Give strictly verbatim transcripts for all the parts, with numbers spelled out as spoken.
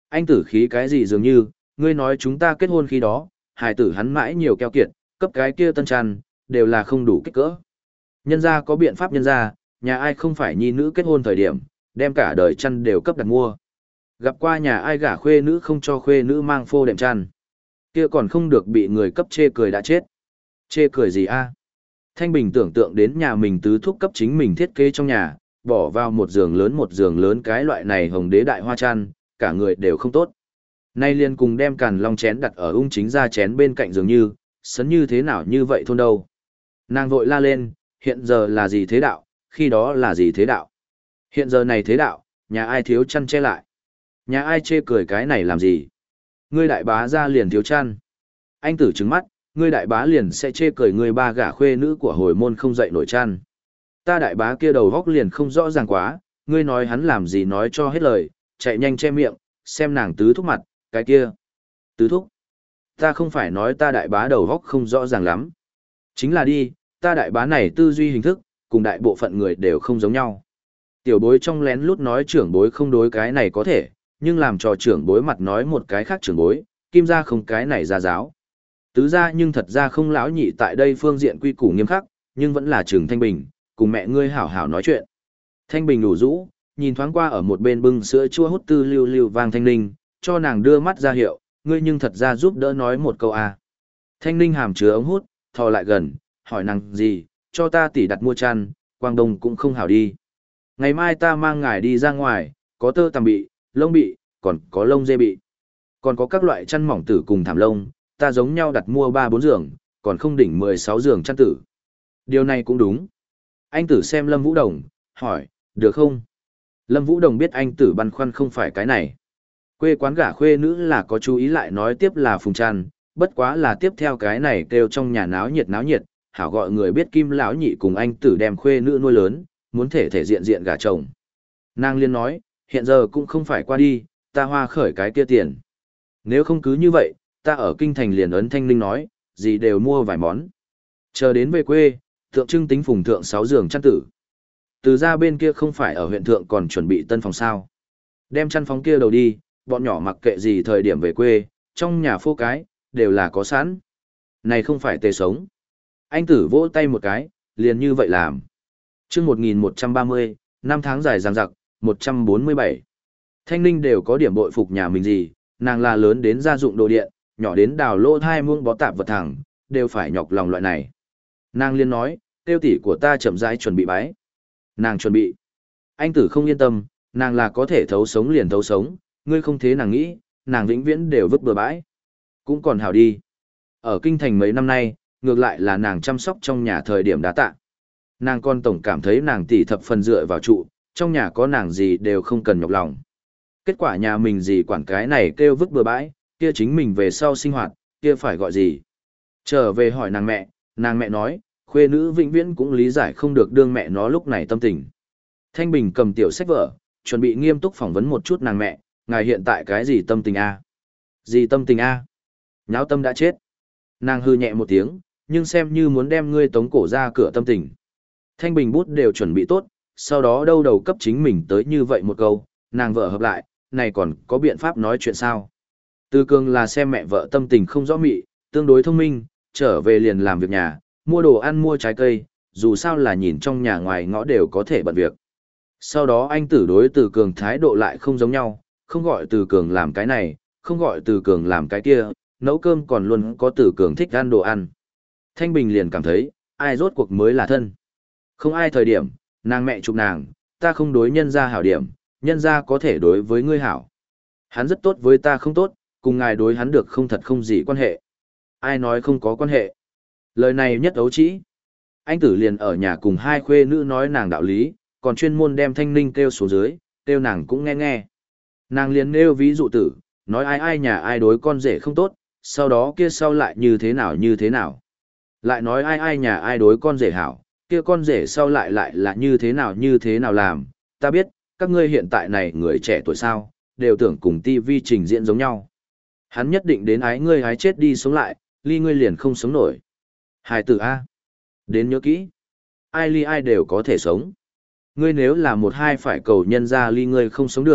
Anh tử khí cái gì dường như, ngươi nói chúng ta kết hôn khi đó, hài tử hắn mãi nhiều keo kiệt, cấp cái kia tân tràn, đều là không đủ kích cỡ. Nhân gia có biện pháp nhân gia, nhà ai không phải nhi nữ kết hôn thời điểm, đem cả đời chăn đều cấp đặt mua. Gặp qua nhà ai gả khuê nữ không cho khuê nữ mang phô đệm chăn. Kia còn không được bị người cấp chê cười đã chết. Chê cười gì a? Thanh Bình tưởng tượng đến nhà mình tứ thúc cấp chính mình thiết kế trong nhà, bỏ vào một giường lớn một giường lớn cái loại này hồng đế đại hoa chăn, cả người đều không tốt. Nay liền cùng đem càn long chén đặt ở ung chính ra chén bên cạnh giường như, sấn như thế nào như vậy thôn đâu. Nàng vội la lên, hiện giờ là gì thế đạo, khi đó là gì thế đạo. Hiện giờ này thế đạo, nhà ai thiếu chăn che lại. Nhà ai chê cười cái này làm gì. Ngươi đại bá ra liền thiếu chăn. Anh tử trứng mắt, ngươi đại bá liền sẽ chê cười ngươi ba gả khuê nữ của hồi môn không dậy nổi chăn. Ta đại bá kia đầu góc liền không rõ ràng quá, ngươi nói hắn làm gì nói cho hết lời, chạy nhanh che miệng, xem nàng tứ thúc mặt, cái kia. Tứ thúc. Ta không phải nói ta đại bá đầu góc không rõ ràng lắm. Chính là đi, ta đại bá này tư duy hình thức, cùng đại bộ phận người đều không giống nhau. Tiểu bối trong lén lút nói trưởng bối không đối cái này có thể, nhưng làm cho trưởng bối mặt nói một cái khác trưởng bối, kim ra không cái này ra giáo. Tứ ra nhưng thật ra không lão nhị tại đây phương diện quy củ nghiêm khắc, nhưng vẫn là trường Thanh Bình, cùng mẹ ngươi hảo hảo nói chuyện. Thanh Bình đủ rũ, nhìn thoáng qua ở một bên bưng sữa chua hút tư lưu lưu vang Thanh Ninh, cho nàng đưa mắt ra hiệu, ngươi nhưng thật ra giúp đỡ nói một câu à. Thanh Ninh hàm chứa ống hút, thò lại gần, hỏi nàng gì, cho ta tỉ đặt mua chăn, Quang Đông cũng không hảo đi. Ngày mai ta mang ngài đi ra ngoài, có tơ tằm bị, lông bị, còn có lông dê bị. Còn có các loại chăn mỏng tử cùng thảm lông, ta giống nhau đặt mua ba bốn giường, còn không đỉnh mười sáu giường chăn tử. Điều này cũng đúng. Anh tử xem Lâm Vũ Đồng, hỏi, được không? Lâm Vũ Đồng biết anh tử băn khoăn không phải cái này. Quê quán gả khuê nữ là có chú ý lại nói tiếp là phùng chăn, bất quá là tiếp theo cái này kêu trong nhà náo nhiệt náo nhiệt, hảo gọi người biết Kim lão nhị cùng anh tử đem khuê nữ nuôi lớn, muốn thể thể diện diện gả chồng. Nàng liên nói, hiện giờ cũng không phải qua đi, ta hoa khởi cái kia tiền. Nếu không cứ như vậy, ta ở kinh thành liền ấn Thanh Ninh nói, gì đều mua vài món. Chờ đến về quê, tượng trưng tính phùng thượng sáu giường chăn tử. Từ ra bên kia không phải ở huyện thượng còn chuẩn bị tân phòng sao. Đem chăn phóng kia đầu đi, bọn nhỏ mặc kệ gì thời điểm về quê, trong nhà phô cái, đều là có sẵn. Này không phải tề sống. Anh tử vỗ tay một cái, liền như vậy làm. Trước một nghìn một trăm ba mươi, năm tháng dài dằng dặc, một trăm bốn mươi bảy. Thanh Ninh đều có điểm bội phục nhà mình gì, nàng là lớn đến gia dụng đồ điện, nhỏ đến đào lô thai muông bó tạp vật thẳng, đều phải nhọc lòng loại này. Nàng liên nói, tiêu tỷ của ta chậm rãi chuẩn bị bái. Nàng chuẩn bị. Anh tử không yên tâm, nàng là có thể thấu sống liền thấu sống, ngươi không thế nàng nghĩ, nàng vĩnh viễn đều vứt bừa bãi. Cũng còn hảo đi. Ở kinh thành mấy năm nay, ngược lại là nàng chăm sóc trong nhà thời điểm đá tạ. Nàng con tổng cảm thấy nàng tỷ thập phần dựa vào trụ, trong nhà có nàng gì đều không cần nhọc lòng. Kết quả nhà mình gì quản cái này kêu vứt bừa bãi, kia chính mình về sau sinh hoạt, kia phải gọi gì. Trở về hỏi nàng mẹ, nàng mẹ nói, khuê nữ vĩnh viễn cũng lý giải không được đương mẹ nó lúc này tâm tình. Thanh Bình cầm tiểu sách vở, chuẩn bị nghiêm túc phỏng vấn một chút nàng mẹ, ngài hiện tại cái gì tâm tình a? Gì tâm tình a? Nháo tâm đã chết. Nàng hư nhẹ một tiếng, nhưng xem như muốn đem ngươi tống cổ ra cửa tâm tình. Thanh Bình bút đều chuẩn bị tốt, sau đó đâu đầu cấp chính mình tới như vậy một câu, nàng vợ hợp lại, này còn có biện pháp nói chuyện sao? Từ Cường là xem mẹ vợ tâm tình không rõ mị, tương đối thông minh, trở về liền làm việc nhà, mua đồ ăn mua trái cây, dù sao là nhìn trong nhà ngoài ngõ đều có thể bận việc. Sau đó anh tử đối Từ Cường thái độ lại không giống nhau, không gọi Từ Cường làm cái này, không gọi Từ Cường làm cái kia, nấu cơm còn luôn có Từ Cường thích ăn đồ ăn. Thanh Bình liền cảm thấy, ai rốt cuộc mới là thân. Không ai thời điểm, nàng mẹ chụp nàng, ta không đối nhân ra hảo điểm, nhân ra có thể đối với ngươi hảo. Hắn rất tốt với ta không tốt, cùng ngài đối hắn được không thật không gì quan hệ. Ai nói không có quan hệ. Lời này nhất ấu trĩ. Anh tử liền ở nhà cùng hai khuê nữ nói nàng đạo lý, còn chuyên môn đem Thanh Ninh kêu xuống dưới, kêu nàng cũng nghe nghe. Nàng liền nêu ví dụ tử, nói ai ai nhà ai đối con rể không tốt, sau đó kia sau lại như thế nào như thế nào. Lại nói ai ai nhà ai đối con rể hảo, kia con rể sau lại lại là như thế nào như thế nào làm. Ta biết, các ngươi hiện tại này người trẻ tuổi sao, đều tưởng cùng tivi trình diễn giống nhau. Hắn nhất định đến ái ngươi ái chết đi sống lại, ly ngươi liền không sống nổi. Hài tử A. Đến nhớ kỹ. Ai ly ai đều có thể sống. Ngươi nếu là một hai phải cầu nhân ra ly ngươi không sống được,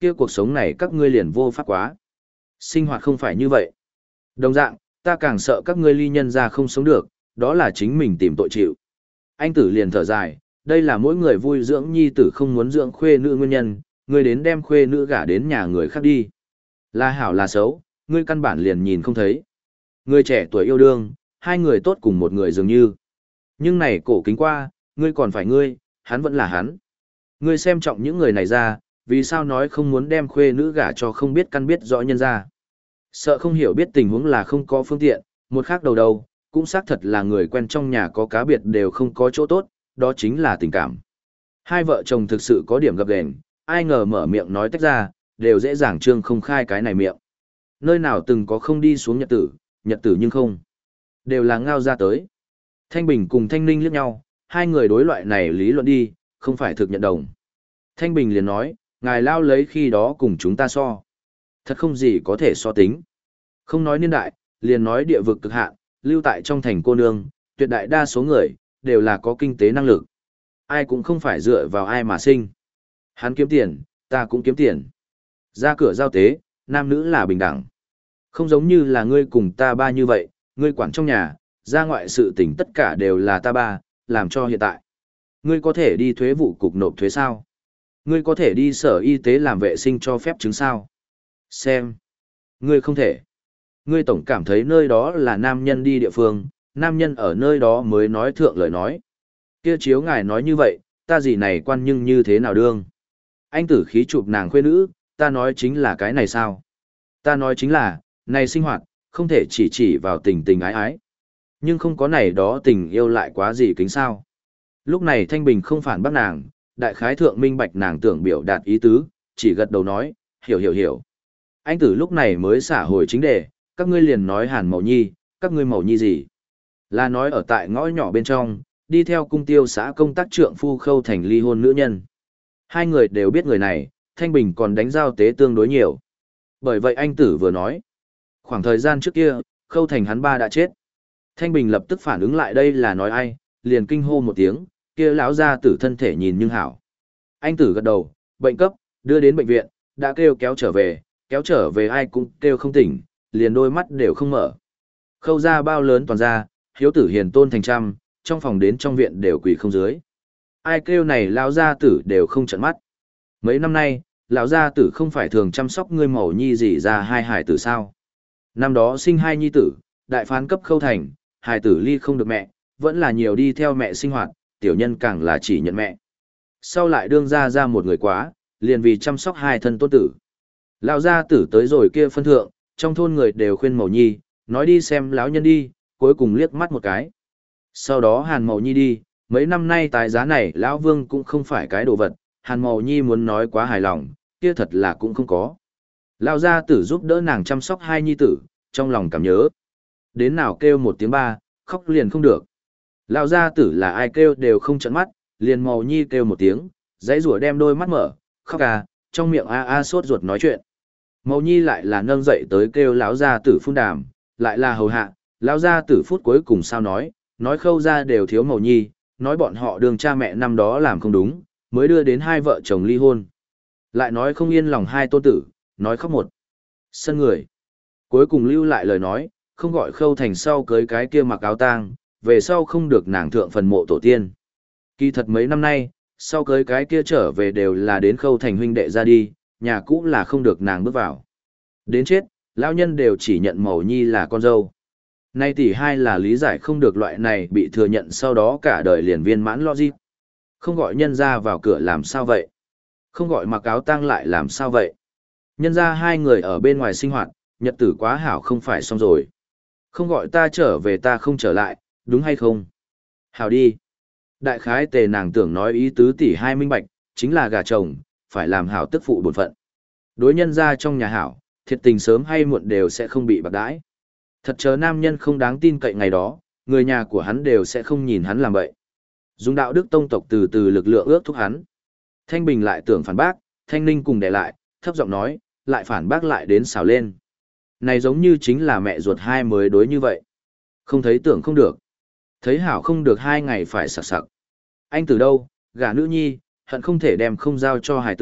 kia cuộc sống này các ngươi liền vô pháp quá. Sinh hoạt không phải như vậy. Đồng dạng, ta càng sợ các ngươi ly nhân ra không sống được, đó là chính mình tìm tội chịu. Anh tử liền thở dài, đây là mỗi người vui dưỡng nhi tử không muốn dưỡng khuê nữ nguyên nhân, ngươi đến đem khuê nữ gả đến nhà người khác đi. Là hảo là xấu, ngươi căn bản liền nhìn không thấy. Người trẻ tuổi yêu đương, hai người tốt cùng một người dường như. Nhưng này cổ kính qua, ngươi còn phải ngươi, hắn vẫn là hắn. Ngươi xem trọng những người này ra, vì sao nói không muốn đem khuê nữ gả cho không biết căn biết rõ nhân ra. Sợ không hiểu biết tình huống là không có phương tiện, một khác đầu đầu, cũng xác thật là người quen trong nhà có cá biệt đều không có chỗ tốt, đó chính là tình cảm. Hai vợ chồng thực sự có điểm gặp gền, ai ngờ mở miệng nói tách ra, đều dễ dàng trương không khai cái này miệng. Nơi nào từng có không đi xuống nhật tử, nhật tử nhưng không. Đều là ngao ra tới. Thanh Bình cùng Thanh Ninh liếc nhau, hai người đối loại này lý luận đi, không phải thực nhận đồng. Thanh Bình liền nói, ngài lao lấy khi đó cùng chúng ta so. Thật không gì có thể so tính. Không nói niên đại, liền nói địa vực cực hạn, lưu tại trong thành cô nương, tuyệt đại đa số người, đều là có kinh tế năng lực. Ai cũng không phải dựa vào ai mà sinh. Hắn kiếm tiền, ta cũng kiếm tiền. Ra cửa giao tế, nam nữ là bình đẳng. Không giống như là ngươi cùng ta ba như vậy, ngươi quản trong nhà, ra ngoại sự tình tất cả đều là ta ba, làm cho hiện tại. Ngươi có thể đi thuế vụ cục nộp thuế sao? Ngươi có thể đi sở y tế làm vệ sinh cho phép chứng sao? Xem. Ngươi không thể. Ngươi tổng cảm thấy nơi đó là nam nhân đi địa phương, nam nhân ở nơi đó mới nói thượng lời nói. Kia chiếu ngài nói như vậy, ta gì này quan nhưng như thế nào đương? Anh tử khí chụp nàng khuê nữ, ta nói chính là cái này sao? Ta nói chính là, này sinh hoạt, không thể chỉ chỉ vào tình tình ái ái. Nhưng không có này đó tình yêu lại quá gì kính sao. Lúc này Thanh Bình không phản bác nàng, đại khái thượng minh bạch nàng tưởng biểu đạt ý tứ, chỉ gật đầu nói, hiểu hiểu hiểu. Anh tử lúc này mới xả hồi chính đề, các ngươi liền nói Hàn Mậu Nhi, các ngươi Mậu Nhi gì? Là nói ở tại ngõ nhỏ bên trong, đi theo cung tiêu xã công tác trượng phu Khâu Thành ly hôn nữ nhân. Hai người đều biết người này, Thanh Bình còn đánh giao tế tương đối nhiều. Bởi vậy anh tử vừa nói, khoảng thời gian trước kia, Khâu Thành hắn ba đã chết. Thanh Bình lập tức phản ứng lại đây là nói ai, liền kinh hô một tiếng, kia lão gia tử thân thể nhìn nhưng hảo. Anh tử gật đầu, bệnh cấp, đưa đến bệnh viện, đã kêu kéo trở về, kéo trở về ai cũng kêu không tỉnh, liền đôi mắt đều không mở. Khâu ra bao lớn toàn ra, hiếu tử hiền tôn thành trăm, trong phòng đến trong viện đều quỳ không dưới. Ai kêu này lão gia tử đều không trợn mắt. Mấy năm nay, lão gia tử không phải thường chăm sóc ngươi mẫu nhi gì ra hai hải tử sao. Năm đó sinh hai nhi tử, đại phán cấp Khâu Thành, hải tử ly không được mẹ, vẫn là nhiều đi theo mẹ sinh hoạt, tiểu nhân càng là chỉ nhận mẹ. Sau lại đương ra ra một người quá, liền vì chăm sóc hai thân tôn tử. Lão gia tử tới rồi kia phân thượng, trong thôn người đều khuyên Mậu Nhi, nói đi xem lão nhân đi, cuối cùng liếc mắt một cái. Sau đó Hàn Mậu Nhi đi, mấy năm nay tài giá này lão vương cũng không phải cái đồ vật, Hàn Mậu Nhi muốn nói quá hài lòng, kia thật là cũng không có. Lão gia tử giúp đỡ nàng chăm sóc hai nhi tử, trong lòng cảm nhớ. Đến nào kêu một tiếng ba, khóc liền không được. Lão gia tử là ai kêu đều không trợn mắt, liền Mậu Nhi kêu một tiếng, dãy rủa đem đôi mắt mở, khóc à, trong miệng a a sốt ruột nói chuyện. Mậu Nhi lại là nâng dậy tới kêu lão gia tử phun đàm, lại là hầu hạ, lão gia tử phút cuối cùng sao nói, nói Khâu gia đều thiếu Mậu Nhi, nói bọn họ đường cha mẹ năm đó làm không đúng, mới đưa đến hai vợ chồng ly hôn. Lại nói không yên lòng hai tôn tử, nói khóc một sân người. Cuối cùng lưu lại lời nói, không gọi Khâu Thành sau cưới cái kia mặc áo tang, về sau không được nàng thượng phần mộ tổ tiên. Kỳ thật mấy năm nay, sau cưới cái kia trở về đều là đến Khâu Thành huynh đệ ra đi, nhà cũ là không được nàng bước vào. Đến chết, lão nhân đều chỉ nhận Mậu Nhi là con dâu. Nay tỷ hai là lý giải không được loại này bị thừa nhận sau đó cả đời liền viên mãn logic. Không gọi nhân ra vào cửa làm sao vậy? Không gọi mặc áo tang lại làm sao vậy? Nhân ra hai người ở bên ngoài sinh hoạt, nhật tử quá hảo không phải xong rồi. Không gọi ta trở về ta không trở lại, đúng hay không? Hảo đi. Đại khái tề nàng tưởng nói ý tứ tỷ hai minh bạch, chính là gà chồng, phải làm hảo tức phụ bổn phận. Đối nhân ra trong nhà hảo, thiệt tình sớm hay muộn đều sẽ không bị bạc đãi. Thật chớ nam nhân không đáng tin cậy ngày đó, người nhà của hắn đều sẽ không nhìn hắn làm vậy. Dùng đạo đức tông tộc từ từ lực lượng ước thúc hắn. Thanh Bình lại tưởng phản bác, Thanh Ninh cùng đè lại, thấp giọng nói, lại phản bác lại đến xào lên. Này giống như chính là mẹ ruột hai mới đối như vậy. Không thấy tưởng không được. Thấy hảo không được hai ngày phải sặc sặc. Anh từ đâu, gả nữ nhi, hận không thể đem không giao cho hài tử,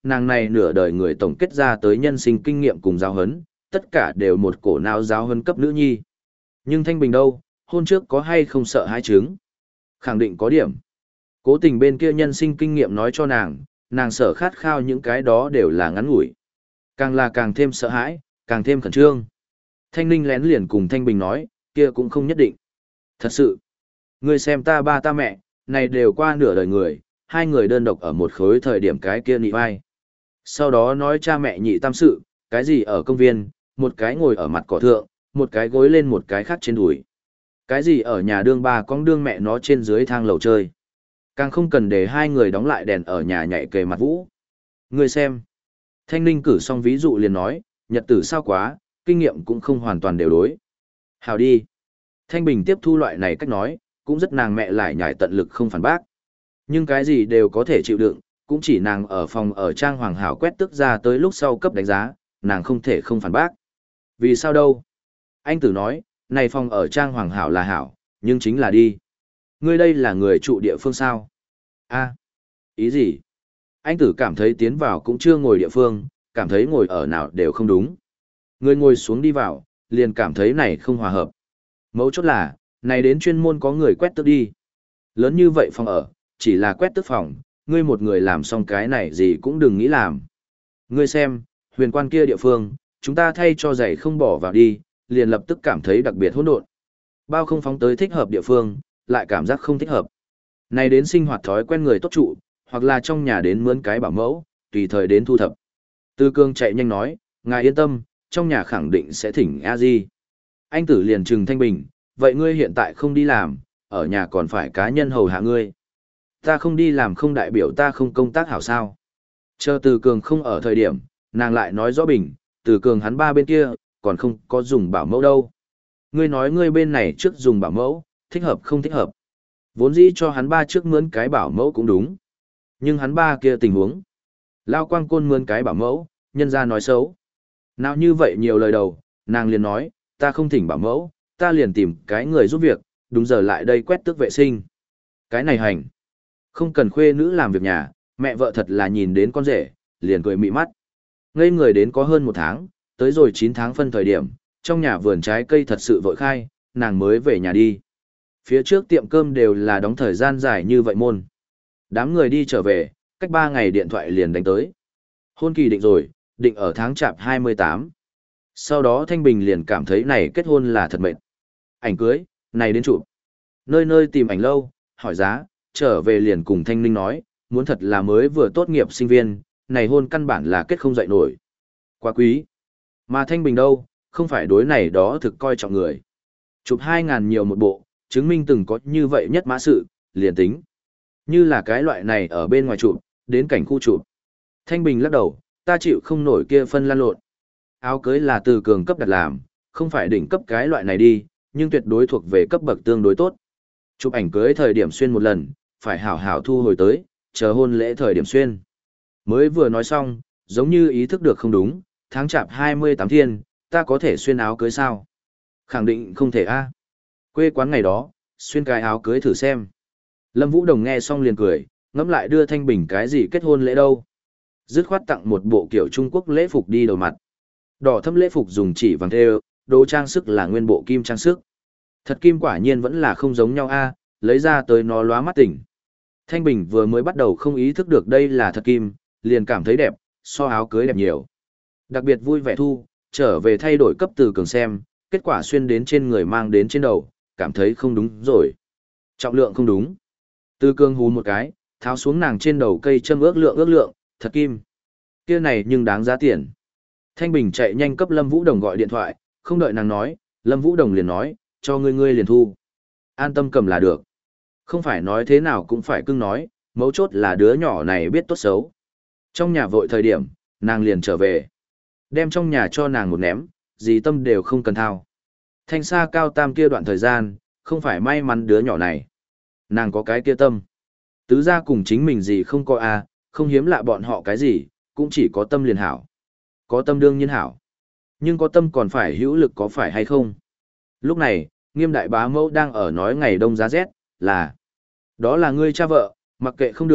nàng này nửa đời người tổng kết ra tới nhân sinh kinh nghiệm cùng giáo hấn, tất cả đều một cổ não giáo hấn cấp nữ nhi. Nhưng Thanh Bình đâu, hôn trước có hay không sợ hãi chứng? Khẳng định có điểm. Cố tình bên kia nhân sinh kinh nghiệm nói cho nàng, nàng sợ khát khao những cái đó đều là ngắn ngủi. Càng là càng thêm sợ hãi, càng thêm khẩn trương. Thanh Ninh lén liền cùng Thanh Bình nói, kia cũng không nhất định. Thật sự, ngươi xem ta ba ta mẹ, này đều qua nửa đời người, hai người đơn độc ở một khối thời điểm cái kia nị vai. Sau đó nói cha mẹ nhị tam sự, cái gì ở công viên, một cái ngồi ở mặt cỏ thượng, một cái gối lên một cái khác trên đùi. Cái gì ở nhà đương ba con đương mẹ nó trên dưới thang lầu chơi. Càng không cần để hai người đóng lại đèn ở nhà nhảy kề mặt vũ. Ngươi xem. Thanh Ninh cử xong ví dụ liền nói, nhật tử sao quá, kinh nghiệm cũng không hoàn toàn đều đối. Hào đi. Thanh Bình tiếp thu loại này cách nói, cũng rất nàng mẹ lại nhảy tận lực không phản bác. Nhưng cái gì đều có thể chịu đựng, cũng chỉ nàng ở phòng ở trang hoàng hảo quét tức ra tới lúc sau cấp đánh giá, nàng không thể không phản bác. Vì sao đâu? Anh tử nói, này phòng ở trang hoàng hảo là hảo, nhưng chính là đi. Ngươi đây là người trụ địa phương sao? A, ý gì? Anh tử cảm thấy tiến vào cũng chưa ngồi địa phương, cảm thấy ngồi ở nào đều không đúng. Người ngồi xuống đi vào, liền cảm thấy này không hòa hợp. Mấu chốt là, này đến chuyên môn có người quét tước đi. Lớn như vậy phòng ở, chỉ là quét tước phòng, ngươi một người làm xong cái này gì cũng đừng nghĩ làm. Ngươi xem, huyền quan kia địa phương, chúng ta thay cho giày không bỏ vào đi, liền lập tức cảm thấy đặc biệt hỗn độn. Bao không phóng tới thích hợp địa phương, lại cảm giác không thích hợp. Này đến sinh hoạt thói quen người tốt trụ, hoặc là trong nhà đến mướn cái bảo mẫu, tùy thời đến thu thập. Tư Cương chạy nhanh nói, ngài yên tâm, trong nhà khẳng định sẽ thỉnh a di. Anh tử liền trừng Thanh Bình, vậy ngươi hiện tại không đi làm, ở nhà còn phải cá nhân hầu hạ ngươi. Ta không đi làm không đại biểu ta không công tác hảo sao. Chờ Từ Cường không ở thời điểm, nàng lại nói rõ bình, Từ Cường hắn ba bên kia, còn không có dùng bảo mẫu đâu. Ngươi nói ngươi bên này trước dùng bảo mẫu, thích hợp không thích hợp. Vốn dĩ cho hắn ba trước mướn cái bảo mẫu cũng đúng. Nhưng hắn ba kia tình huống. Lao Quang Côn mướn cái bảo mẫu, nhân ra nói xấu. Nào như vậy nhiều lời đầu, nàng liền nói, ta không thỉnh bảo mẫu, ta liền tìm cái người giúp việc, đúng giờ lại đây quét tước vệ sinh. Cái này hành. Không cần khuê nữ làm việc nhà, mẹ vợ thật là nhìn đến con rể, liền cười mị mắt. Ngây người đến có hơn một tháng, tới rồi chín tháng phân thời điểm, trong nhà vườn trái cây thật sự vội khai, nàng mới về nhà đi. Phía trước tiệm cơm đều là đóng thời gian dài như vậy môn. Đám người đi trở về, cách ba ngày điện thoại liền đánh tới. Hôn kỳ định rồi, định ở tháng chạp hai mươi tám. Sau đó Thanh Bình liền cảm thấy này kết hôn là thật mệt. Ảnh cưới, này đến chụp. Nơi nơi tìm ảnh lâu, hỏi giá, trở về liền cùng Thanh Ninh nói, muốn thật là mới vừa tốt nghiệp sinh viên, này hôn căn bản là kết không dậy nổi. Quá quý. Mà Thanh Bình đâu, không phải đối này đó thực coi trọng người. Chụp hai ngàn nhiều một bộ, chứng minh từng có như vậy nhất mã sự, liền tính. Như là cái loại này ở bên ngoài chụp, đến cảnh khu chụp. Thanh Bình lắc đầu, ta chịu không nổi kia phân lan lộn. Áo cưới là từ cường cấp đặt làm, không phải đỉnh cấp cái loại này đi, nhưng tuyệt đối thuộc về cấp bậc tương đối tốt. Chụp ảnh cưới thời điểm xuyên một lần, phải hảo hảo thu hồi tới, chờ hôn lễ thời điểm xuyên. Mới vừa nói xong, giống như ý thức được không đúng, tháng chạp hai mươi tám thiên, ta có thể xuyên áo cưới sao? Khẳng định không thể a. Quê quán ngày đó, xuyên cái áo cưới thử xem. Lâm Vũ Đồng nghe xong liền cười, ngẫm lại đưa Thanh Bình cái gì kết hôn lễ đâu. Dứt khoát tặng một bộ kiểu Trung Quốc lễ phục đi đầu mặt. Đỏ thâm lễ phục dùng chỉ vàng thêu, đồ trang sức là nguyên bộ kim trang sức. Thật kim quả nhiên vẫn là không giống nhau a, lấy ra tới nó lóa mắt tỉnh. Thanh Bình vừa mới bắt đầu không ý thức được đây là thật kim, liền cảm thấy đẹp, so áo cưới đẹp nhiều. Đặc biệt vui vẻ thu, trở về thay đổi cấp từ cường xem, kết quả xuyên đến trên người mang đến trên đầu, cảm thấy không đúng rồi. Trọng lượng không đúng. Từ cường hú một cái, tháo xuống nàng trên đầu cây châm ước lượng ước lượng, thật kim. Kia này nhưng đáng giá tiền. Thanh Bình chạy nhanh cấp Lâm Vũ Đồng gọi điện thoại, không đợi nàng nói, Lâm Vũ Đồng liền nói, cho ngươi ngươi liền thu. An tâm cầm là được. Không phải nói thế nào cũng phải cưng nói, mấu chốt là đứa nhỏ này biết tốt xấu. Trong nhà vội thời điểm, nàng liền trở về. Đem trong nhà cho nàng một ném, gì tâm đều không cần thao. Thanh xa cao tam kia đoạn thời gian, không phải may mắn đứa nhỏ này. Nàng có cái kia tâm. Tứ ra cùng chính mình gì không có a, không hiếm lạ bọn họ cái gì, cũng chỉ có tâm liền hảo. Có tâm đương nhiên hảo. Nhưng có tâm còn phải hữu lực có phải hay không? Lúc này, Nghiêm đại bá mẫu đang ở nói ngày đông giá rét, là đó là ngươi cha vợ, mặc kệ không được,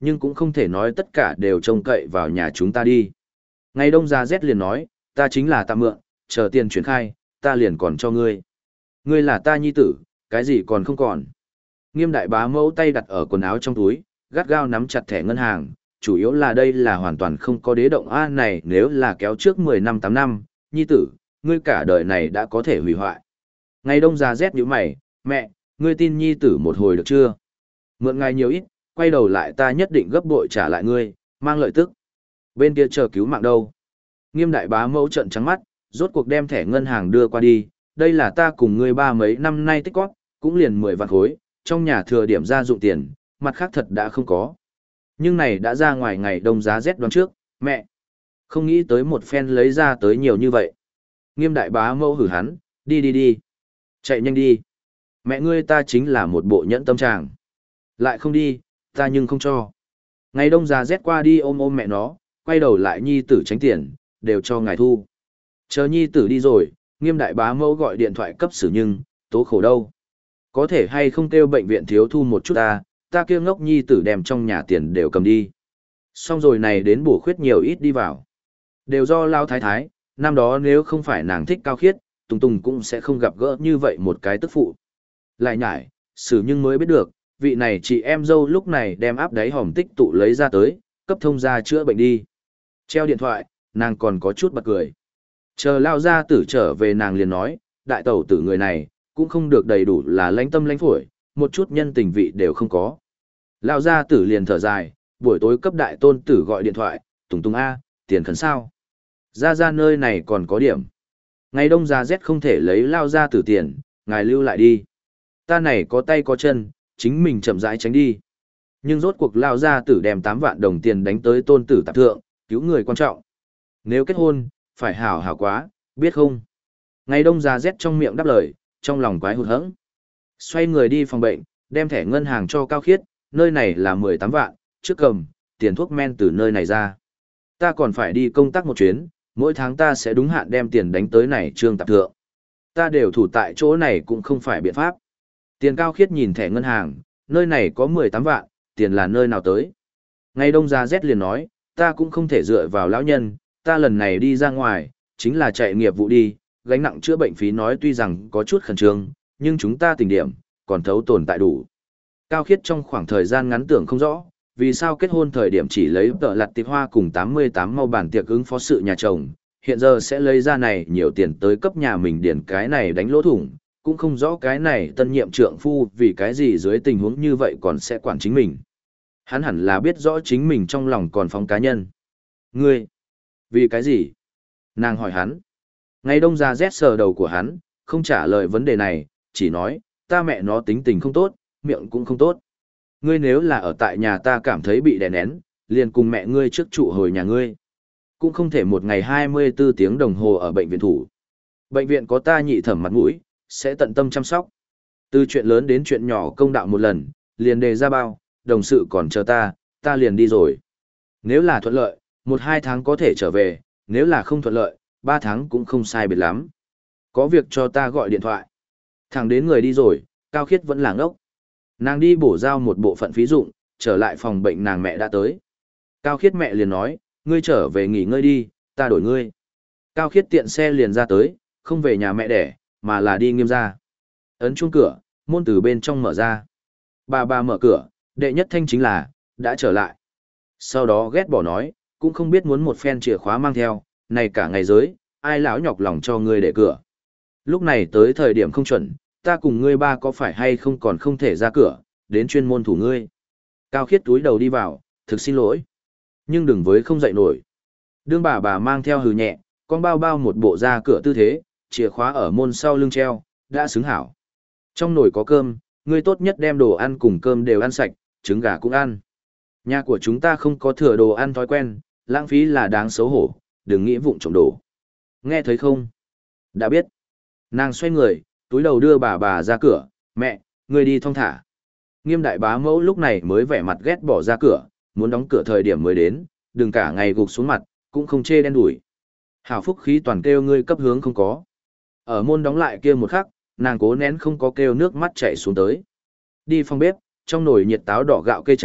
nhưng cũng không thể nói tất cả đều trông cậy vào nhà chúng ta đi. Ngày đông ra rét liền nói, ta chính là tạm mượn, chờ tiền chuyển khai, ta liền còn cho ngươi. Ngươi là ta nhi tử, cái gì còn không còn. Nghiêm đại bá mẫu tay đặt ở quần áo trong túi, gắt gao nắm chặt thẻ ngân hàng, chủ yếu là đây là hoàn toàn không có đế động A này, nếu là kéo trước mười năm tám năm, nhi tử, ngươi cả đời này đã có thể hủy hoại. Ngày đông ra rét như mày, mẹ, ngươi tin nhi tử một hồi được chưa? Mượn ngài nhiều ít, quay đầu lại ta nhất định gấp bội trả lại ngươi, mang lợi tức. Bên kia chờ cứu mạng đâu? Nghiêm đại bá mẫu trợn trắng mắt, rốt cuộc đem thẻ ngân hàng đưa qua đi, đây là ta cùng ngươi ba mấy năm nay tích góp, cũng liền mười vạn khối, trong nhà thừa điểm ra dụng tiền, mặt khác thật đã không có. Nhưng này đã ra ngoài ngày đông giá rét đoán trước, mẹ. Không nghĩ tới một phen lấy ra tới nhiều như vậy. Nghiêm đại bá mẫu hử hắn, đi đi đi. Chạy nhanh đi. Mẹ ngươi ta chính là một bộ nhẫn tâm trạng. Lại không đi, ta nhưng không cho. Ngày đông giá rét qua đi ôm ôm mẹ nó, quay đầu lại nhi tử tránh tiền, đều cho ngài thu. Chờ nhi tử đi rồi, nghiêm đại bá mẫu gọi điện thoại cấp xử nhưng, tố khổ đâu. Có thể hay không kêu bệnh viện thiếu thu một chút ta, ta kêu ngốc nhi tử đem trong nhà tiền đều cầm đi. Xong rồi này đến bổ khuyết nhiều ít đi vào. Đều do lao thái thái, năm đó nếu không phải nàng thích cao khiết, Tùng Tùng cũng sẽ không gặp gỡ như vậy một cái tức phụ. Lại nhải, xử nhưng mới biết được, vị này chị em dâu lúc này đem áp đáy hòm tích tụ lấy ra tới, cấp thông ra chữa bệnh đi. Treo điện thoại, nàng còn có chút bật cười. Chờ lao ra tử trở về nàng liền nói, đại tẩu tử người này, cũng không được đầy đủ là lãnh tâm lãnh phổi, một chút nhân tình vị đều không có. Lao ra tử liền thở dài, buổi tối cấp đại tôn tử gọi điện thoại, Tùng Tùng A, tiền khẩn sao? Ra ra nơi này còn có điểm. Ngày đông ra rét không thể lấy lao ra tử tiền, ngài lưu lại đi. Ta này có tay có chân, chính mình chậm rãi tránh đi. Nhưng rốt cuộc lao ra tử đem tám vạn đồng tiền đánh tới tôn tử tạp thượng, cứu người quan trọng. Nếu kết hôn, phải hảo hảo quá, biết không? Ngày đông ra rét trong miệng đáp lời, trong lòng quái hụt hẫng. Xoay người đi phòng bệnh, đem thẻ ngân hàng cho Cao Khiết, nơi này là mười tám vạn, trước cầm, tiền thuốc men từ nơi này ra. Ta còn phải đi công tác một chuyến, mỗi tháng ta sẽ đúng hạn đem tiền đánh tới này trương tạp thượng. Ta đều thủ tại chỗ này cũng không phải biện pháp. Tiền Cao Khiết nhìn thẻ ngân hàng, nơi này có mười tám vạn, tiền là nơi nào tới. Ngày đông ra rét liền nói, ta cũng không thể dựa vào lão nhân, ta lần này đi ra ngoài, chính là chạy nghiệp vụ đi, gánh nặng chữa bệnh phí nói tuy rằng có chút khẩn trương, nhưng chúng ta tình điểm, còn thấu tồn tại đủ. Cao Khiết trong khoảng thời gian ngắn tưởng không rõ, vì sao kết hôn thời điểm chỉ lấy tợ lặt tiệp hoa cùng tám mươi tám mau bản tiệc ứng phó sự nhà chồng, hiện giờ sẽ lấy ra này nhiều tiền tới cấp nhà mình điền cái này đánh lỗ thủng, cũng không rõ cái này tân nhiệm trượng phu vì cái gì dưới tình huống như vậy còn sẽ quản chính mình. Hắn hẳn là biết rõ chính mình trong lòng còn phóng cá nhân. Ngươi, vì cái gì? Nàng hỏi hắn. Ngày đông ra rét sờ đầu của hắn, không trả lời vấn đề này, chỉ nói, ta mẹ nó tính tình không tốt, miệng cũng không tốt. Ngươi nếu là ở tại nhà ta cảm thấy bị đè nén, liền cùng mẹ ngươi trước trụ hồi nhà ngươi. Cũng không thể một ngày hai mươi bốn tiếng đồng hồ ở bệnh viện thủ. Bệnh viện có ta nhị thẩm mặt mũi, sẽ tận tâm chăm sóc. Từ chuyện lớn đến chuyện nhỏ công đạo một lần, liền đề ra bao, đồng sự còn chờ ta, ta liền đi rồi. Nếu là thuận lợi, một hai tháng có thể trở về, nếu là không thuận lợi, ba tháng cũng không sai biệt lắm. Có việc cho ta gọi điện thoại. Thằng đến người đi rồi, Cao Khiết vẫn là ngốc. Nàng đi bổ giao một bộ phận phí dụng, trở lại phòng bệnh nàng mẹ đã tới. Cao Khiết mẹ liền nói, ngươi trở về nghỉ ngơi đi, ta đổi ngươi. Cao Khiết tiện xe liền ra tới, không về nhà mẹ đẻ, mà là đi Nghiêm gia. Ấn chuông cửa, môn từ bên trong mở ra. Bà bà mở cửa, đệ nhất thanh chính là, đã trở lại. Sau đó ghét bỏ nói, cũng không biết muốn một phen chìa khóa mang theo, này cả ngày giới, ai lão nhọc lòng cho ngươi để cửa. Lúc này tới thời điểm không chuẩn, ta cùng ngươi ba có phải hay không còn không thể ra cửa, đến chuyên môn thủ ngươi. Cao Khiết túi đầu đi vào, thực xin lỗi. Nhưng đừng với không dậy nổi. Đương bà bà mang theo hừ nhẹ, con bao bao một bộ ra cửa tư thế, chìa khóa ở môn sau lưng treo, đã xứng hảo. Trong nồi có cơm, ngươi tốt nhất đem đồ ăn cùng cơm đều ăn sạch, trứng gà cũng ăn. Nhà của chúng ta không có thừa đồ ăn thói quen, lãng phí là đáng xấu hổ, đừng nghĩ vụng trộm đồ. Nghe thấy không? Đã biết. Nàng xoay người, túi đầu đưa bà bà ra cửa, mẹ, ngươi đi thong thả. Nghiêm đại bá mẫu lúc này mới vẻ mặt ghét bỏ ra cửa, muốn đóng cửa thời điểm mới đến, đừng cả ngày gục xuống mặt, cũng không chê đen đủi. Hảo phúc khí toàn kêu ngươi cấp hướng không có. Ở môn đóng lại kia một khắc, nàng cố nén không có kêu nước mắt chảy xuống tới. Đi phòng bếp, trong nồi nhiệt táo đỏ gạo cây cháo,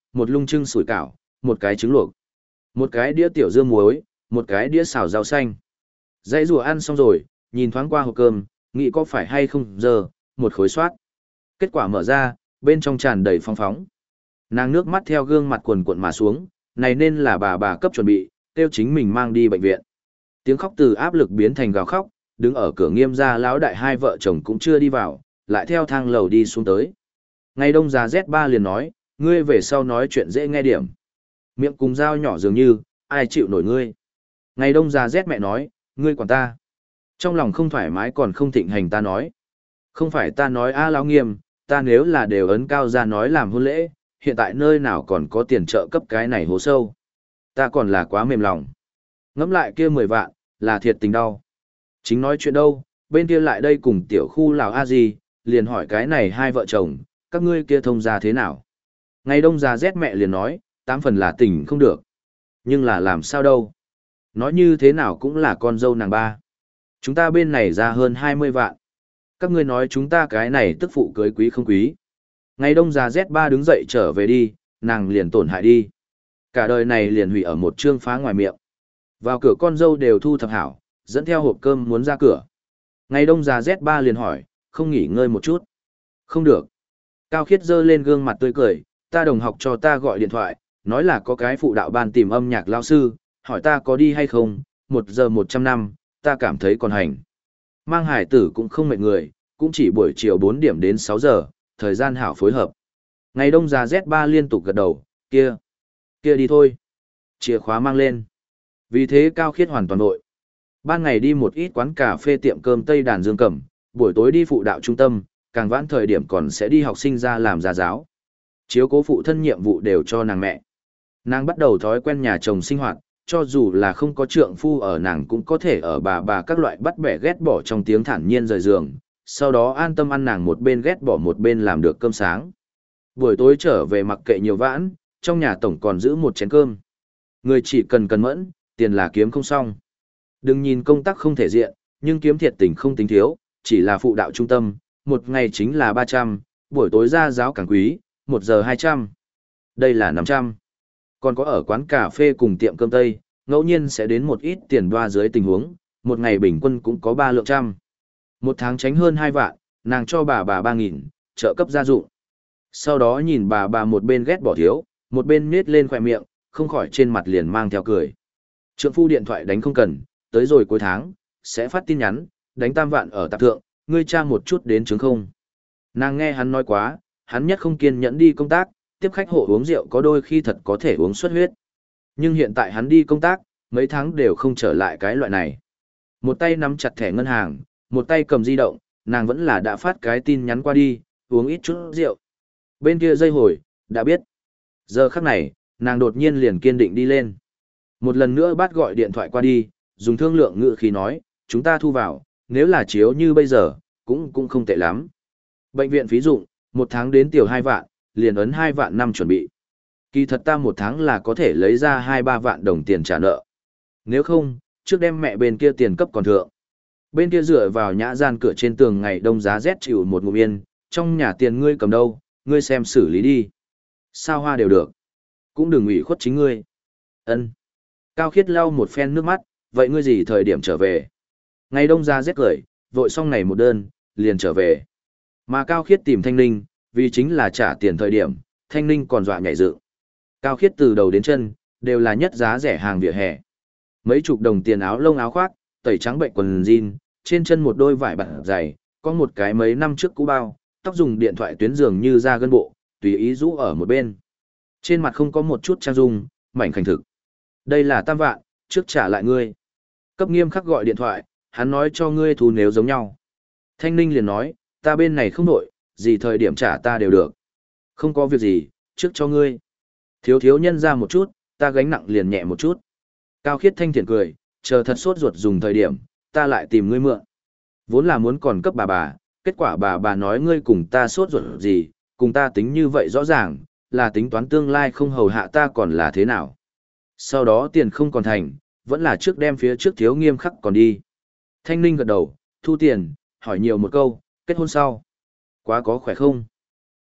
một lung trưng sủi cảo, một cái trứng luộc, một cái đĩa tiểu dưa muối, một cái đĩa xào rau xanh. Dãy rùa ăn xong rồi, nhìn thoáng qua hộp cơm, nghĩ có phải hay không giờ, một khối soát. Kết quả mở ra, bên trong tràn đầy phong phóng. Nàng nước mắt theo gương mặt quần cuộn mà xuống, này nên là bà bà cấp chuẩn bị, kêu chính mình mang đi bệnh viện. Tiếng khóc từ áp lực biến thành gào khóc, đứng ở cửa Nghiêm gia lão đại hai vợ chồng cũng chưa đi vào, lại theo thang lầu đi xuống tới. Ngày đông già Z ba liền nói, ngươi về sau nói chuyện dễ nghe điểm. Miệng cùng dao nhỏ dường như, ai chịu nổi ngươi. Ngày đông già Z mẹ nói, ngươi quản ta. Trong lòng không thoải mái còn không thịnh hành ta nói. Không phải ta nói a lão Nghiêm, ta nếu là đều ấn cao ra nói làm hôn lễ, hiện tại nơi nào còn có tiền trợ cấp cái này hố sâu. Ta còn là quá mềm lòng. Ngẫm lại kia mười vạn, là thiệt tình đau. Chính nói chuyện đâu, bên kia lại đây cùng tiểu khu lào a gì, liền hỏi cái này hai vợ chồng, các ngươi kia thông ra thế nào. Ngày đông già rét mẹ liền nói, tám phần là tình không được. Nhưng là làm sao đâu. Nói như thế nào cũng là con dâu nàng ba. Chúng ta bên này ra hơn hai mươi vạn. Các ngươi nói chúng ta cái này tức phụ cưới quý không quý. Ngày đông già Z ba đứng dậy trở về đi, nàng liền tổn hại đi. Cả đời này liền hủy ở một chương phá ngoài miệng. Vào cửa con dâu đều thu thập hảo, dẫn theo hộp cơm muốn ra cửa. Ngày đông già Z ba liền hỏi, không nghỉ ngơi một chút. Không được. Cao Khiết giơ lên gương mặt tươi cười, ta đồng học cho ta gọi điện thoại, nói là có cái phụ đạo ban tìm âm nhạc lao sư, hỏi ta có đi hay không, một giờ một trăm năm, ta cảm thấy còn hành. Mang hải tử cũng không mệt người, cũng chỉ buổi chiều bốn điểm đến sáu giờ, thời gian hảo phối hợp. Ngày đông già Z ba liên tục gật đầu, kia, kia đi thôi. Chìa khóa mang lên. Vì thế Cao Khiết hoàn toàn nội. Ban ngày đi một ít quán cà phê tiệm cơm Tây Đàn Dương Cẩm, buổi tối đi phụ đạo trung tâm, càng vãn thời điểm còn sẽ đi học sinh ra làm gia giáo. Chiếu cố phụ thân nhiệm vụ đều cho nàng mẹ. Nàng bắt đầu thói quen nhà chồng sinh hoạt, cho dù là không có trượng phu ở nàng cũng có thể ở bà bà các loại bắt bẻ ghét bỏ trong tiếng thản nhiên rời giường, sau đó an tâm ăn nàng một bên ghét bỏ một bên làm được cơm sáng. Buổi tối trở về mặc kệ nhiều vãn, trong nhà tổng còn giữ một chén cơm. Người chỉ cần cần mẫn, tiền là kiếm không xong. Đừng nhìn công tác không thể diện, nhưng kiếm thiệt tình không tính thiếu, chỉ là phụ đạo trung tâm, một ngày chính là ba trăm, buổi tối ra giáo càng quý, một giờ hai trăm. Đây là năm trăm. Còn có ở quán cà phê cùng tiệm cơm Tây, ngẫu nhiên sẽ đến một ít tiền đoa dưới tình huống, một ngày bình quân cũng có ba lượng trăm. Một tháng tránh hơn hai vạn, nàng cho bà bà ba nghìn, trợ cấp gia dụng. Sau đó nhìn bà bà một bên ghét bỏ thiếu, một bên nết lên khỏe miệng, không khỏi trên mặt liền mang theo cười. Trượng phu điện thoại đánh không cần, tới rồi cuối tháng, sẽ phát tin nhắn, đánh tam vạn ở tạp thượng, ngươi tra một chút đến chứng không. Nàng nghe hắn nói quá, hắn nhất không kiên nhẫn đi công tác, tiếp khách hộ uống rượu có đôi khi thật có thể uống xuất huyết. Nhưng hiện tại hắn đi công tác, mấy tháng đều không trở lại cái loại này. Một tay nắm chặt thẻ ngân hàng, một tay cầm di động, nàng vẫn là đã phát cái tin nhắn qua đi, uống ít chút rượu. Bên kia dây hồi, đã biết. Giờ khắc này, nàng đột nhiên liền kiên định đi lên. Một lần nữa bắt gọi điện thoại qua đi, dùng thương lượng ngữ khí nói, chúng ta thu vào, nếu là chiếu như bây giờ, cũng cũng không tệ lắm. Bệnh viện phí dụng, một tháng đến tiểu hai vạn, liền ấn hai vạn năm chuẩn bị. Kỳ thật ta một tháng là có thể lấy ra hai ba vạn đồng tiền trả nợ. Nếu không, trước đem mẹ bên kia tiền cấp còn thượng. Bên kia dựa vào nhã gian cửa trên tường ngày đông giá rét chịu một ngụm yên, trong nhà tiền ngươi cầm đâu, ngươi xem xử lý đi. Sao hoa đều được. Cũng đừng ủy khuất chính ngươi. Ân. Cao Khiết lau một phen nước mắt, vậy ngươi gì thời điểm trở về? Ngày đông giá rét cười, vội xong này một đơn, liền trở về. Mà Cao Khiết tìm Thanh Ninh, vì chính là trả tiền thời điểm, Thanh Ninh còn dọa nhảy dựng. Cao Khiết từ đầu đến chân, đều là nhất giá rẻ hàng vỉa hè. Mấy chục đồng tiền áo lông áo khoác, tẩy trắng bệnh quần jean, trên chân một đôi vải bạt dày, có một cái mấy năm trước cũ bao, tóc dùng điện thoại tuyến dường như ra gân bộ, tùy ý rũ ở một bên. Trên mặt không có một chút trang dung, mảnh khảnh thực. Đây là tam vạn, trước trả lại ngươi. Cấp Nghiêm khắc gọi điện thoại, hắn nói cho ngươi thu nếu giống nhau. Thanh Ninh liền nói, ta bên này không đổi, gì thời điểm trả ta đều được. Không có việc gì, trước cho ngươi. Thiếu thiếu nhân ra một chút, ta gánh nặng liền nhẹ một chút. Cao Khiết thanh thiện cười, chờ thật sốt ruột dùng thời điểm, ta lại tìm ngươi mượn. Vốn là muốn còn cấp bà bà, kết quả bà bà nói ngươi cùng ta sốt ruột gì, cùng ta tính như vậy rõ ràng, là tính toán tương lai không hầu hạ ta còn là thế nào. Sau đó tiền không còn thành, vẫn là trước đem phía trước thiếu nghiêm khắc còn đi. Thanh Ninh gật đầu, thu tiền, hỏi nhiều một câu, kết hôn sau. Quá có khỏe không?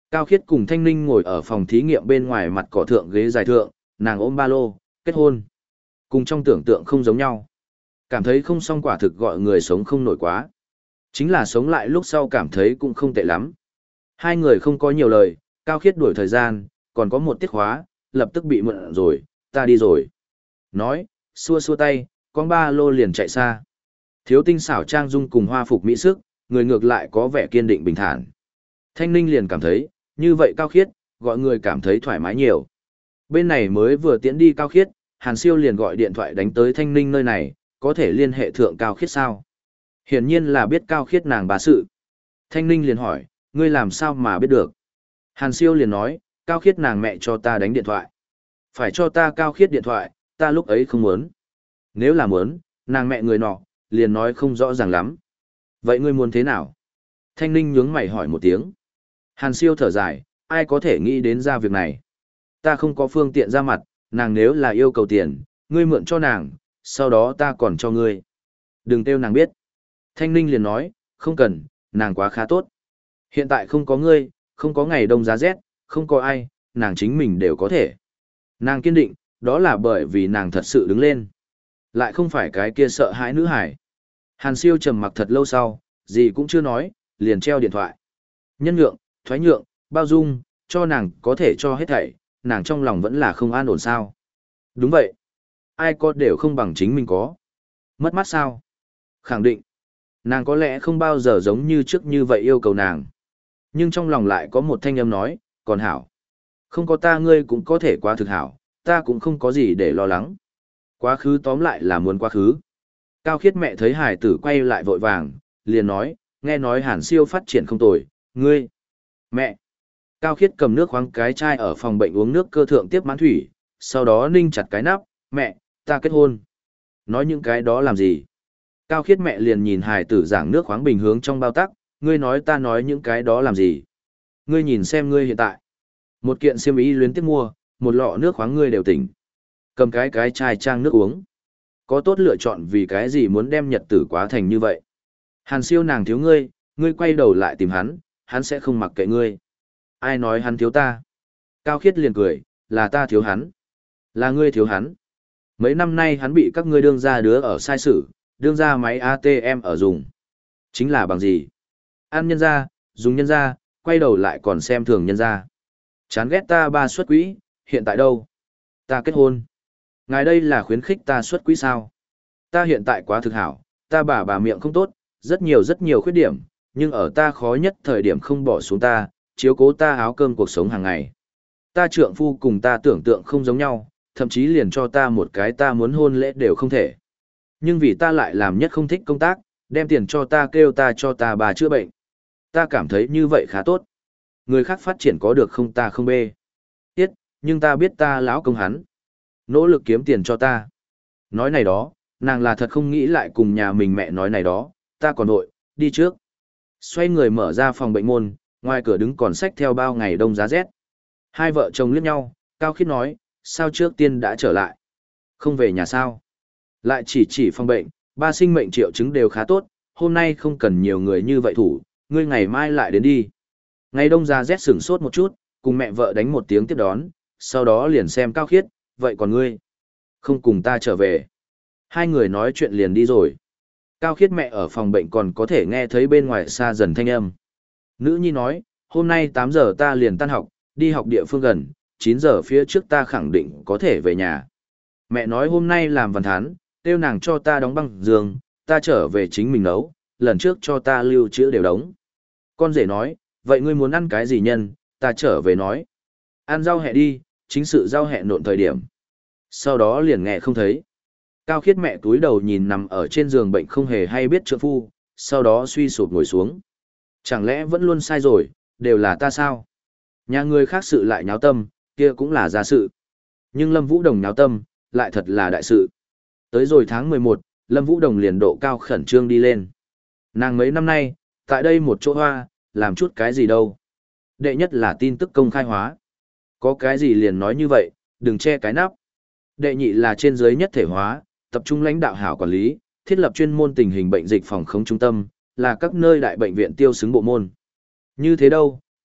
Cao Khiết cùng Thanh Ninh ngồi ở phòng thí nghiệm bên ngoài mặt cỏ thượng ghế dài thượng, nàng ôm ba lô, kết hôn. Cùng trong tưởng tượng không giống nhau. Cảm thấy không xong quả thực gọi người sống không nổi quá. Chính là sống lại lúc sau cảm thấy cũng không tệ lắm. Hai người không có nhiều lời, Cao Khiết đuổi thời gian, còn có một tiết khóa, lập tức bị mượn rồi, ta đi rồi. Nói, xua xua tay, con ba lô liền chạy xa. Thiếu tinh xảo trang dung cùng hoa phục mỹ sức, người ngược lại có vẻ kiên định bình thản. Thanh Ninh liền cảm thấy, như vậy Cao Khiết, gọi người cảm thấy thoải mái nhiều. Bên này mới vừa tiễn đi Cao Khiết, Hàn Siêu liền gọi điện thoại đánh tới Thanh Ninh nơi này, có thể liên hệ thượng Cao Khiết sao? Hiển nhiên là biết Cao Khiết nàng bá sự. Thanh Ninh liền hỏi, ngươi làm sao mà biết được? Hàn Siêu liền nói, Cao Khiết nàng mẹ cho ta đánh điện thoại. Phải cho ta Cao Khiết điện thoại, ta lúc ấy không muốn. Nếu là muốn, nàng mẹ người nọ, liền nói không rõ ràng lắm. Vậy ngươi muốn thế nào? Thanh Ninh nhướng mày hỏi một tiếng. Hàn Siêu thở dài, ai có thể nghĩ đến ra việc này? Ta không có phương tiện ra mặt, nàng nếu là yêu cầu tiền, ngươi mượn cho nàng, sau đó ta còn cho ngươi. Đừng kêu nàng biết. Thanh Ninh liền nói, không cần, nàng quá khá tốt. Hiện tại không có ngươi, không có ngày đông giá rét, không có ai, nàng chính mình đều có thể. Nàng kiên định, đó là bởi vì nàng thật sự đứng lên. Lại không phải cái kia sợ hãi nữ hải. Hàn Siêu trầm mặc thật lâu sau, gì cũng chưa nói, liền treo điện thoại. Nhân nhượng, thoái nhượng, bao dung, cho nàng có thể cho hết thảy, nàng trong lòng vẫn là không an ổn sao. Đúng vậy. Ai có đều không bằng chính mình có. Mất mát sao? Khẳng định. Nàng có lẽ không bao giờ giống như trước như vậy yêu cầu nàng. Nhưng trong lòng lại có một thanh âm nói, còn hảo. Không có ta ngươi cũng có thể quá thực hảo, ta cũng không có gì để lo lắng. Quá khứ tóm lại là muốn quá khứ. Cao Khiết mẹ thấy hải tử quay lại vội vàng, liền nói, nghe nói Hàn Siêu phát triển không tồi, ngươi. Mẹ. Cao Khiết cầm nước khoáng cái chai ở phòng bệnh uống nước cơ thượng tiếp mãn thủy, sau đó ninh chặt cái nắp, mẹ, ta kết hôn. Nói những cái đó làm gì? Cao Khiết mẹ liền nhìn hải tử giảng nước khoáng bình hướng trong bao tắc, ngươi nói ta nói những cái đó làm gì? Ngươi nhìn xem ngươi hiện tại. Một kiện xiêm y luyến tiếp mua, một lọ nước khoáng ngươi đều tỉnh. Cầm cái cái chai trang nước uống. Có tốt lựa chọn vì cái gì muốn đem nhật tử quá thành như vậy. Hàn Siêu nàng thiếu ngươi, ngươi quay đầu lại tìm hắn, hắn sẽ không mặc kệ ngươi. Ai nói hắn thiếu ta? Cao Khiết liền cười, là ta thiếu hắn. Là ngươi thiếu hắn. Mấy năm nay hắn bị các ngươi đương ra đứa ở sai sử, đương ra máy a tê em ở dùng. Chính là bằng gì? Ăn nhân ra, dùng nhân ra, quay đầu lại còn xem thường nhân ra. Chán ghét ta ba xuất quỹ, hiện tại đâu? Ta kết hôn. Ngài đây là khuyến khích ta xuất quỹ sao? Ta hiện tại quá thực hảo, ta bà bà miệng không tốt, rất nhiều rất nhiều khuyết điểm, nhưng ở ta khó nhất thời điểm không bỏ xuống ta, chiếu cố ta áo cơm cuộc sống hàng ngày. Ta trượng phu cùng ta tưởng tượng không giống nhau, thậm chí liền cho ta một cái ta muốn hôn lễ đều không thể. Nhưng vì ta lại làm nhất không thích công tác, đem tiền cho ta kêu ta cho ta bà chữa bệnh. Ta cảm thấy như vậy khá tốt. Người khác phát triển có được không ta không bê. Tiết, nhưng ta biết ta lão công hắn. Nỗ lực kiếm tiền cho ta. Nói này đó, nàng là thật không nghĩ lại cùng nhà mình mẹ nói này đó, ta còn nội, đi trước. Xoay người mở ra phòng bệnh môn, ngoài cửa đứng còn sách theo bao ngày đông giá rét. Hai vợ chồng liếc nhau, Cao Khiết nói, sao trước tiên đã trở lại? Không về nhà sao? Lại chỉ chỉ phòng bệnh, ba sinh mệnh triệu chứng đều khá tốt, hôm nay không cần nhiều người như vậy thủ, ngươi ngày mai lại đến đi. Ngày đông giá rét sửng sốt một chút, cùng mẹ vợ đánh một tiếng tiếp đón, sau đó liền xem Cao Khiết, vậy còn ngươi? Không cùng ta trở về. Hai người nói chuyện liền đi rồi. Cao Khiết mẹ ở phòng bệnh còn có thể nghe thấy bên ngoài xa dần thanh âm. Nữ nhi nói, hôm nay tám giờ ta liền tan học, đi học địa phương gần, chín giờ phía trước ta khẳng định có thể về nhà. Mẹ nói hôm nay làm văn thán, kêu nàng cho ta đóng băng giường, ta trở về chính mình nấu, lần trước cho ta lưu trữ đều đóng. Con rể nói, vậy ngươi muốn ăn cái gì nhân, ta trở về nói. Ăn rau hẹ đi, chính sự rau hẹ nộn thời điểm. Sau đó liền nghe không thấy. Cao Khiết mẹ túi đầu nhìn nằm ở trên giường bệnh không hề hay biết trượng phu, sau đó suy sụp ngồi xuống. Chẳng lẽ vẫn luôn sai rồi, đều là ta sao? Nhà người khác sự lại nháo tâm, kia cũng là gia sự. Nhưng Lâm Vũ Đồng nháo tâm, lại thật là đại sự. Tới rồi tháng mười một, Lâm Vũ Đồng liền độ cao khẩn trương đi lên. Nàng mấy năm nay, tại đây một chỗ hoa, làm chút cái gì đâu. Đệ nhất là tin tức công khai hóa. Có cái gì liền nói như vậy, đừng che cái nắp. Đệ nhị là trên dưới nhất thể hóa, tập trung lãnh đạo hảo quản lý, thiết lập chuyên môn tình hình bệnh dịch phòng khống trung tâm, là các nơi đại bệnh viện tiêu xứng bộ môn. Như thế đâu,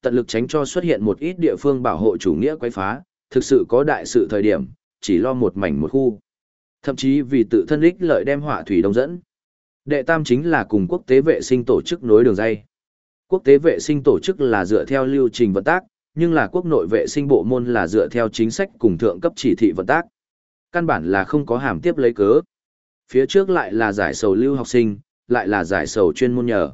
tận lực tránh cho xuất hiện một ít địa phương bảo hộ chủ nghĩa quấy phá, thực sự có đại sự thời điểm, chỉ lo một mảnh một khu. Thậm chí vì tự thân ích lợi đem họa thủy đông dẫn. Đệ tam chính là cùng quốc tế vệ sinh tổ chức nối đường dây. Quốc tế vệ sinh tổ chức là dựa theo lưu trình vận tác, nhưng là quốc nội vệ sinh bộ môn là dựa theo chính sách cùng thượng cấp chỉ thị vận tác. Căn bản là không có hàm tiếp lấy cớ. Phía trước lại là giải sầu lưu học sinh, lại là giải sầu chuyên môn nhờ.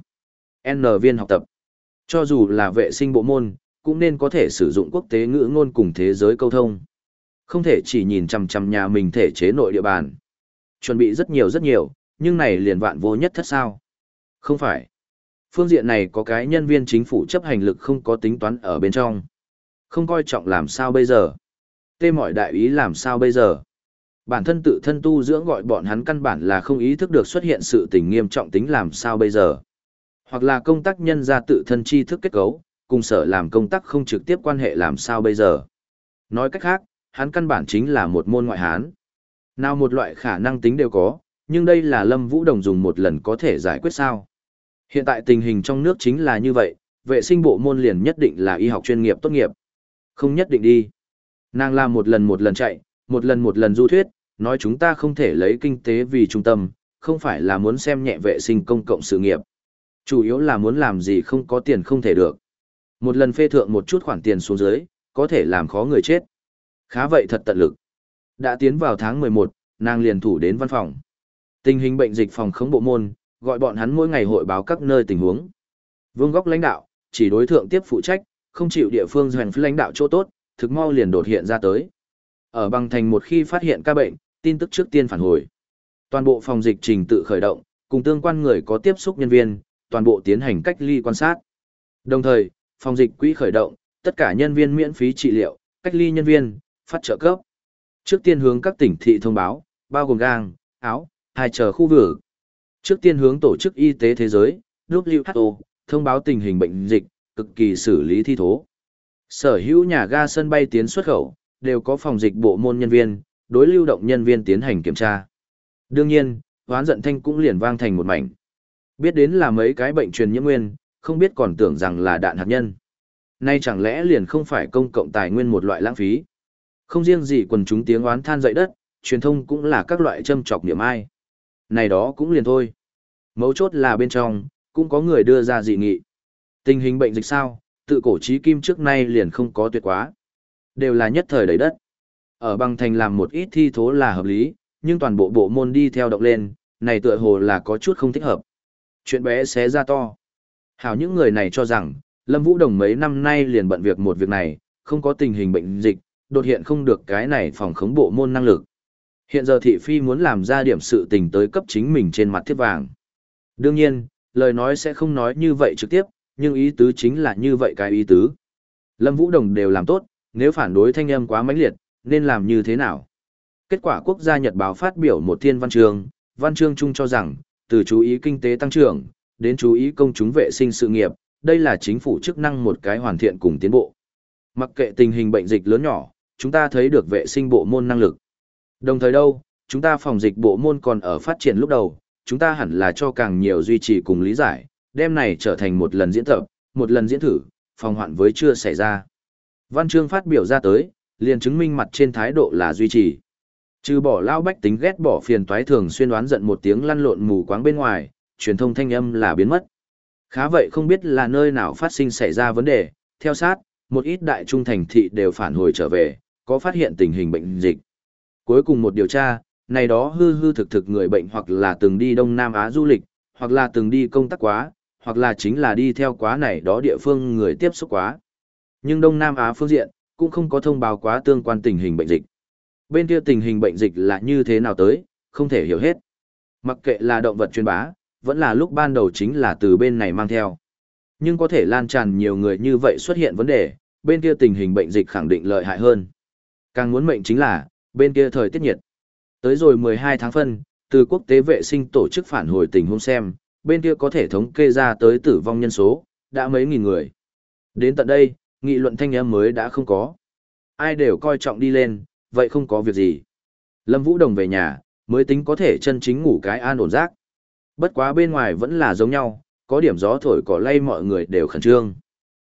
N viên học tập. Cho dù là vệ sinh bộ môn, cũng nên có thể sử dụng quốc tế ngữ ngôn cùng thế giới câu thông. Không thể chỉ nhìn chằm chằm nhà mình thể chế nội địa bàn. Chuẩn bị rất nhiều rất nhiều, nhưng này liền vạn vô nhất thất sao. Không phải. Phương diện này có cái nhân viên chính phủ chấp hành lực không có tính toán ở bên trong. Không coi trọng làm sao bây giờ. Tê mọi đại ý làm sao bây giờ. Bản thân tự thân tu dưỡng gọi bọn hắn căn bản là không ý thức được xuất hiện sự tình nghiêm trọng tính làm sao bây giờ. Hoặc là công tác nhân ra tự thân tri thức kết cấu, cùng sở làm công tác không trực tiếp quan hệ làm sao bây giờ. Nói cách khác, hắn căn bản chính là một môn ngoại hán. Nào một loại khả năng tính đều có, nhưng đây là Lâm Vũ Đồng dùng một lần có thể giải quyết sao. Hiện tại tình hình trong nước chính là như vậy, vệ sinh bộ môn liền nhất định là y học chuyên nghiệp tốt nghiệp. Không nhất định đi. Nàng làm một lần một lần chạy, một lần một lần du thuyết, nói chúng ta không thể lấy kinh tế vì trung tâm, không phải là muốn xem nhẹ vệ sinh công cộng sự nghiệp. Chủ yếu là muốn làm gì không có tiền không thể được. Một lần phê thượng một chút khoản tiền xuống dưới, có thể làm khó người chết. Khá vậy thật tận lực. Đã tiến vào tháng mười một, nàng liền thủ đến văn phòng. Tình hình bệnh dịch phòng khống bộ môn, gọi bọn hắn mỗi ngày hội báo các nơi tình huống. Vương góc lãnh đạo, chỉ đối thượng tiếp phụ trách, không chịu địa phương doanh lãnh đạo chỗ tốt, thực mau liền đột hiện ra tới. Ở băng thành một khi phát hiện ca bệnh, tin tức trước tiên phản hồi. Toàn bộ phòng dịch trình tự khởi động, cùng tương quan người có tiếp xúc nhân viên, toàn bộ tiến hành cách ly quan sát. Đồng thời, phòng dịch quỹ khởi động, tất cả nhân viên miễn phí trị liệu, cách ly nhân viên, phát trợ cấp. Trước tiên hướng các tỉnh thị thông báo, bao gồm gang, áo, hai chờ khu vực. Trước tiên hướng Tổ chức Y tế Thế giới, W H O, thông báo tình hình bệnh dịch, cực kỳ xử lý thi thố. Sở hữu nhà ga sân bay tiến xuất khẩu, đều có phòng dịch bộ môn nhân viên, đối lưu động nhân viên tiến hành kiểm tra. Đương nhiên, hoán giận thanh cũng liền vang thành một mảnh. Biết đến là mấy cái bệnh truyền nhiễm nguyên, không biết còn tưởng rằng là đạn hạt nhân. Nay chẳng lẽ liền không phải công cộng tài nguyên một loại lãng phí. Không riêng gì quần chúng tiếng oán than dậy đất, truyền thông cũng là các loại châm chọc niệm ai. Này đó cũng liền thôi. Mấu chốt là bên trong, cũng có người đưa ra dị nghị. Tình hình bệnh dịch sao, tự cổ chí kim trước nay liền không có tuyệt quá. Đều là nhất thời đầy đất. Ở băng thành làm một ít thi thố là hợp lý, nhưng toàn bộ bộ môn đi theo động lên, này tựa hồ là có chút không thích hợp. Chuyện bé xé ra to. Hảo những người này cho rằng, Lâm Vũ Đồng mấy năm nay liền bận việc một việc này, không có tình hình bệnh dịch, đột hiện không được cái này phòng khống bộ môn năng lực. Hiện giờ thị phi muốn làm ra điểm sự tình tới cấp chính mình trên mặt thiết vàng. Đương nhiên, lời nói sẽ không nói như vậy trực tiếp, nhưng ý tứ chính là như vậy cái ý tứ. Lâm Vũ Đồng đều làm tốt, nếu phản đối thanh âm quá mãnh liệt, nên làm như thế nào? Kết quả quốc gia Nhật báo phát biểu một thiên văn chương, văn chương chung cho rằng, từ chú ý kinh tế tăng trưởng, đến chú ý công chúng vệ sinh sự nghiệp, đây là chính phủ chức năng một cái hoàn thiện cùng tiến bộ. Mặc kệ tình hình bệnh dịch lớn nhỏ, chúng ta thấy được vệ sinh bộ môn năng lực. Đồng thời đâu, chúng ta phòng dịch bộ môn còn ở phát triển lúc đầu, chúng ta hẳn là cho càng nhiều duy trì cùng lý giải, đem này trở thành một lần diễn tập, một lần diễn thử, phòng hoạn với chưa xảy ra. Văn chương phát biểu ra tới, liền chứng minh mặt trên thái độ là duy trì. Trừ bỏ lao bách tính ghét bỏ phiền toái thường xuyên đoán giận một tiếng lăn lộn mù quáng bên ngoài, truyền thông thanh âm là biến mất. Khá vậy không biết là nơi nào phát sinh xảy ra vấn đề, theo sát, một ít đại trung thành thị đều phản hồi trở về, có phát hiện tình hình bệnh dịch. Cuối cùng một điều tra, này đó hư hư thực thực người bệnh hoặc là từng đi Đông Nam Á du lịch, hoặc là từng đi công tác quá, hoặc là chính là đi theo quá này đó địa phương người tiếp xúc quá. Nhưng Đông Nam Á phương diện, cũng không có thông báo quá tương quan tình hình bệnh dịch. Bên kia tình hình bệnh dịch là như thế nào tới, không thể hiểu hết. Mặc kệ là động vật truyền bá, vẫn là lúc ban đầu chính là từ bên này mang theo. Nhưng có thể lan tràn nhiều người như vậy xuất hiện vấn đề, bên kia tình hình bệnh dịch khẳng định lợi hại hơn. Càng muốn mệnh chính là, bên kia thời tiết nhiệt. Tới rồi mười hai tháng phân, từ quốc tế vệ sinh tổ chức phản hồi tình huống xem, bên kia có thể thống kê ra tới tử vong nhân số, đã mấy nghìn người. Đến tận đây, nghị luận thanh âm mới đã không có. Ai đều coi trọng đi lên, vậy không có việc gì. Lâm Vũ Đồng về nhà, mới tính có thể chân chính ngủ cái an ổn giấc. Bất quá bên ngoài vẫn là giống nhau, có điểm gió thổi cỏ lay mọi người đều khẩn trương.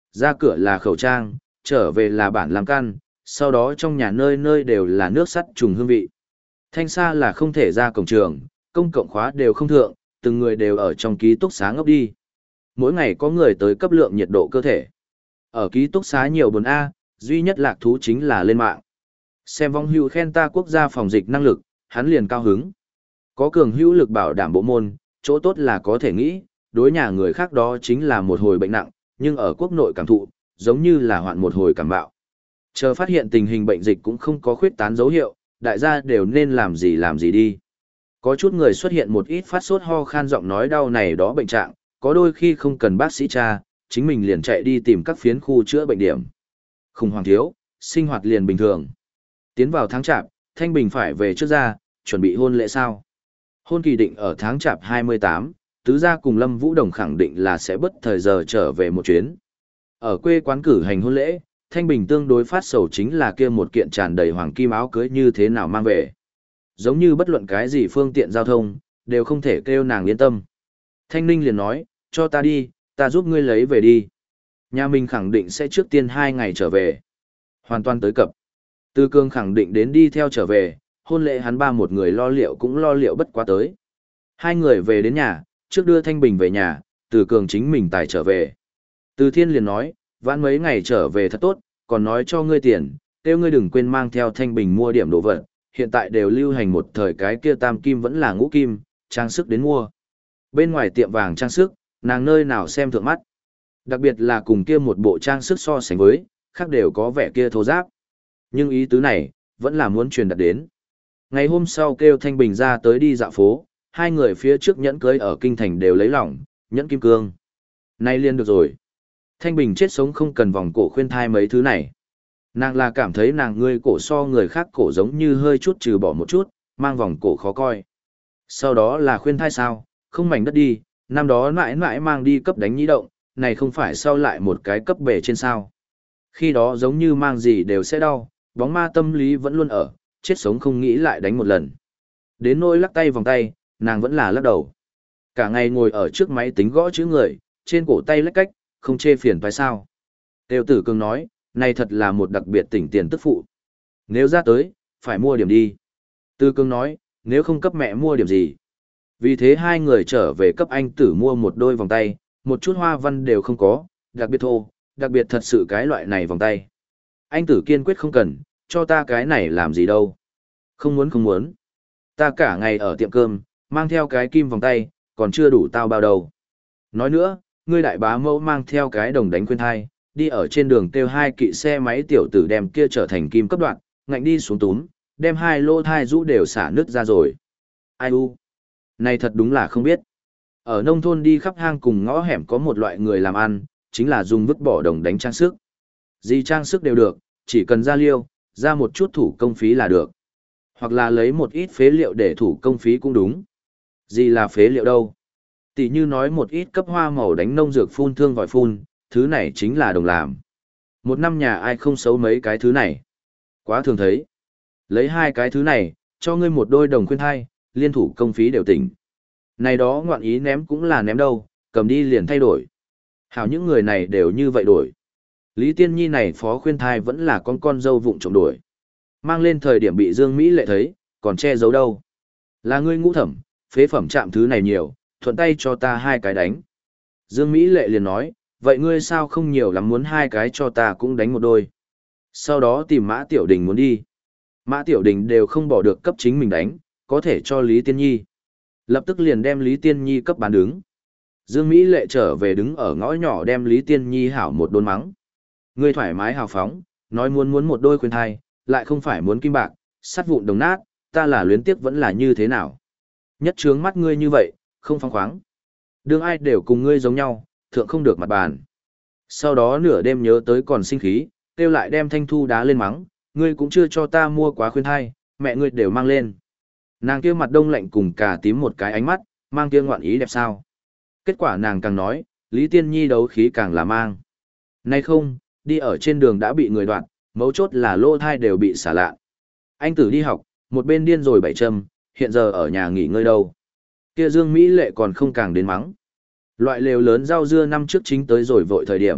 Ra cửa là khẩu trang, trở về là bản làm căn, sau đó trong nhà nơi nơi đều là nước sắt trùng hương vị. Thanh xa là không thể ra cổng trường, công cộng khóa đều không thượng, từng người đều ở trong ký túc xá ngốc đi. Mỗi ngày có người tới cấp lượng nhiệt độ cơ thể. Ở ký túc xá nhiều buồn A, duy nhất lạc thú chính là lên mạng. Xem vong hữu khen ta quốc gia phòng dịch năng lực, hắn liền cao hứng. Có cường hữu lực bảo đảm bộ môn, chỗ tốt là có thể nghĩ, đối nhà người khác đó chính là một hồi bệnh nặng, nhưng ở quốc nội cảm thụ, giống như là hoạn một hồi cảm bạo. Chờ phát hiện tình hình bệnh dịch cũng không có khuyết tán dấu hiệu, đại gia đều nên làm gì làm gì đi. Có chút người xuất hiện một ít phát sốt ho khan giọng nói đau này đó bệnh trạng, có đôi khi không cần bác sĩ tra, chính mình liền chạy đi tìm các phiến khu chữa bệnh điểm. Khủng hoảng thiếu, sinh hoạt liền bình thường. Tiến vào tháng chạp, Thanh Bình phải về trước ra, chuẩn bị hôn lễ sao. Hôn kỳ định ở tháng chạp hai mươi tám, tứ gia cùng Lâm Vũ Đồng khẳng định là sẽ bất thời giờ trở về một chuyến. Ở quê quán cử hành hôn lễ, Thanh Bình tương đối phát sầu chính là kia một kiện tràn đầy hoàng kim áo cưới như thế nào mang về. Giống như bất luận cái gì phương tiện giao thông, đều không thể kêu nàng yên tâm. Thanh Ninh liền nói, cho ta đi, ta giúp ngươi lấy về đi. Nhà mình khẳng định sẽ trước tiên hai ngày trở về. Hoàn toàn tới cập. Tư Cương khẳng định đến đi theo trở về, hôn lễ hắn ba một người lo liệu cũng lo liệu bất quá tới. Hai người về đến nhà, trước đưa Thanh Bình về nhà, Từ Cường chính mình tài trở về. Từ Thiên liền nói, vãn mấy ngày trở về thật tốt, còn nói cho ngươi tiền, kêu ngươi đừng quên mang theo Thanh Bình mua điểm đồ vật, hiện tại đều lưu hành một thời cái kia tam kim vẫn là ngũ kim, trang sức đến mua. Bên ngoài tiệm vàng trang sức, nàng nơi nào xem thượng mắt. Đặc biệt là cùng kia một bộ trang sức so sánh với, khác đều có vẻ kia thô giáp. Nhưng ý tứ này, vẫn là muốn truyền đạt đến. Ngày hôm sau kêu Thanh Bình ra tới đi dạo phố, hai người phía trước nhẫn cưới ở kinh thành đều lấy lỏng, nhẫn kim cương. Nay liên được rồi. Thanh Bình chết sống không cần vòng cổ khuyên thai mấy thứ này. Nàng là cảm thấy nàng ngươi cổ so người khác cổ giống như hơi chút trừ bỏ một chút, mang vòng cổ khó coi. Sau đó là khuyên thai sao, không mảnh đất đi, năm đó mãi mãi mang đi cấp đánh nhĩ động, này không phải sau lại một cái cấp bể trên sao. Khi đó giống như mang gì đều sẽ đau, bóng ma tâm lý vẫn luôn ở, chết sống không nghĩ lại đánh một lần. Đến nỗi lắc tay vòng tay, nàng vẫn là lắc đầu. Cả ngày ngồi ở trước máy tính gõ chữ người, trên cổ tay lách cách, không chê phiền phải sao. Tiêu Tử Cường nói, này thật là một đặc biệt tỉnh tiền tức phụ. Nếu ra tới, phải mua điểm đi. Tư Cường nói, nếu không cấp mẹ mua điểm gì. Vì thế hai người trở về cấp anh Tử mua một đôi vòng tay, một chút hoa văn đều không có, đặc biệt thô, đặc biệt thật sự cái loại này vòng tay. Anh Tử kiên quyết không cần, cho ta cái này làm gì đâu. Không muốn không muốn. Ta cả ngày ở tiệm cơm, mang theo cái kim vòng tay, còn chưa đủ tao bao đầu. Nói nữa, ngươi đại bá mẫu mang theo cái đồng đánh khuyên thai, đi ở trên đường kêu hai kỵ xe máy tiểu tử đem kia trở thành kim cấp đoạn, ngạnh đi xuống túm, đem hai lô thai rũ đều xả nứt ra rồi. Ai u? Này thật đúng là không biết. Ở nông thôn đi khắp hang cùng ngõ hẻm có một loại người làm ăn, chính là dùng vứt bỏ đồng đánh trang sức. Gì trang sức đều được, chỉ cần ra liêu, ra một chút thủ công phí là được. Hoặc là lấy một ít phế liệu để thủ công phí cũng đúng. Gì là phế liệu đâu? Tỷ như nói một ít cấp hoa màu đánh nông dược phun thương vòi phun, thứ này chính là đồng làm. Một năm nhà ai không xấu mấy cái thứ này. Quá thường thấy. Lấy hai cái thứ này, cho ngươi một đôi đồng khuyên thai, liên thủ công phí đều tỉnh. Này đó ngoạn ý ném cũng là ném đâu, cầm đi liền thay đổi. Hảo những người này đều như vậy đổi. Lý Tiên Nhi này phó khuyên thai vẫn là con con dâu vụng trộm đổi. Mang lên thời điểm bị Dương Mỹ lệ thấy, còn che giấu đâu. Là ngươi ngũ thẩm, phế phẩm chạm thứ này nhiều, thuận tay cho ta hai cái đánh. Dương Mỹ lệ liền nói, vậy ngươi sao không nhiều lắm muốn hai cái cho ta cũng đánh một đôi. Sau đó tìm Mã Tiểu Đình muốn đi. Mã Tiểu Đình đều không bỏ được cấp chính mình đánh, có thể cho Lý Tiên Nhi. Lập tức liền đem Lý Tiên Nhi cấp bán đứng. Dương Mỹ lệ trở về đứng ở ngõ nhỏ đem Lý Tiên Nhi hảo một đôn mắng. Ngươi thoải mái hào phóng, nói muốn muốn một đôi khuyên thai, lại không phải muốn kim bạc, sắt vụn đồng nát, ta là luyến tiếc vẫn là như thế nào. Nhất trướng mắt ngươi như vậy, không phóng khoáng. Đương ai đều cùng ngươi giống nhau, thượng không được mặt bàn. Sau đó nửa đêm nhớ tới còn sinh khí, kêu lại đem Thanh Thu đá lên mắng, ngươi cũng chưa cho ta mua quá khuyên thai, mẹ ngươi đều mang lên. Nàng kia mặt đông lạnh cùng cả tím một cái ánh mắt, mang kia ngoạn ý đẹp sao. Kết quả nàng càng nói, Lý Tiên Nhi đấu khí càng là mang. Nay không, đi ở trên đường đã bị người đoạn, mấu chốt là lô thai đều bị xả lạ. Anh Tử đi học, một bên điên rồi bảy châm, hiện giờ ở nhà nghỉ ngơi đâu. Kia Dương Mỹ lệ còn không càng đến mắng. Loại lều lớn rau dưa năm trước chính tới rồi vội thời điểm,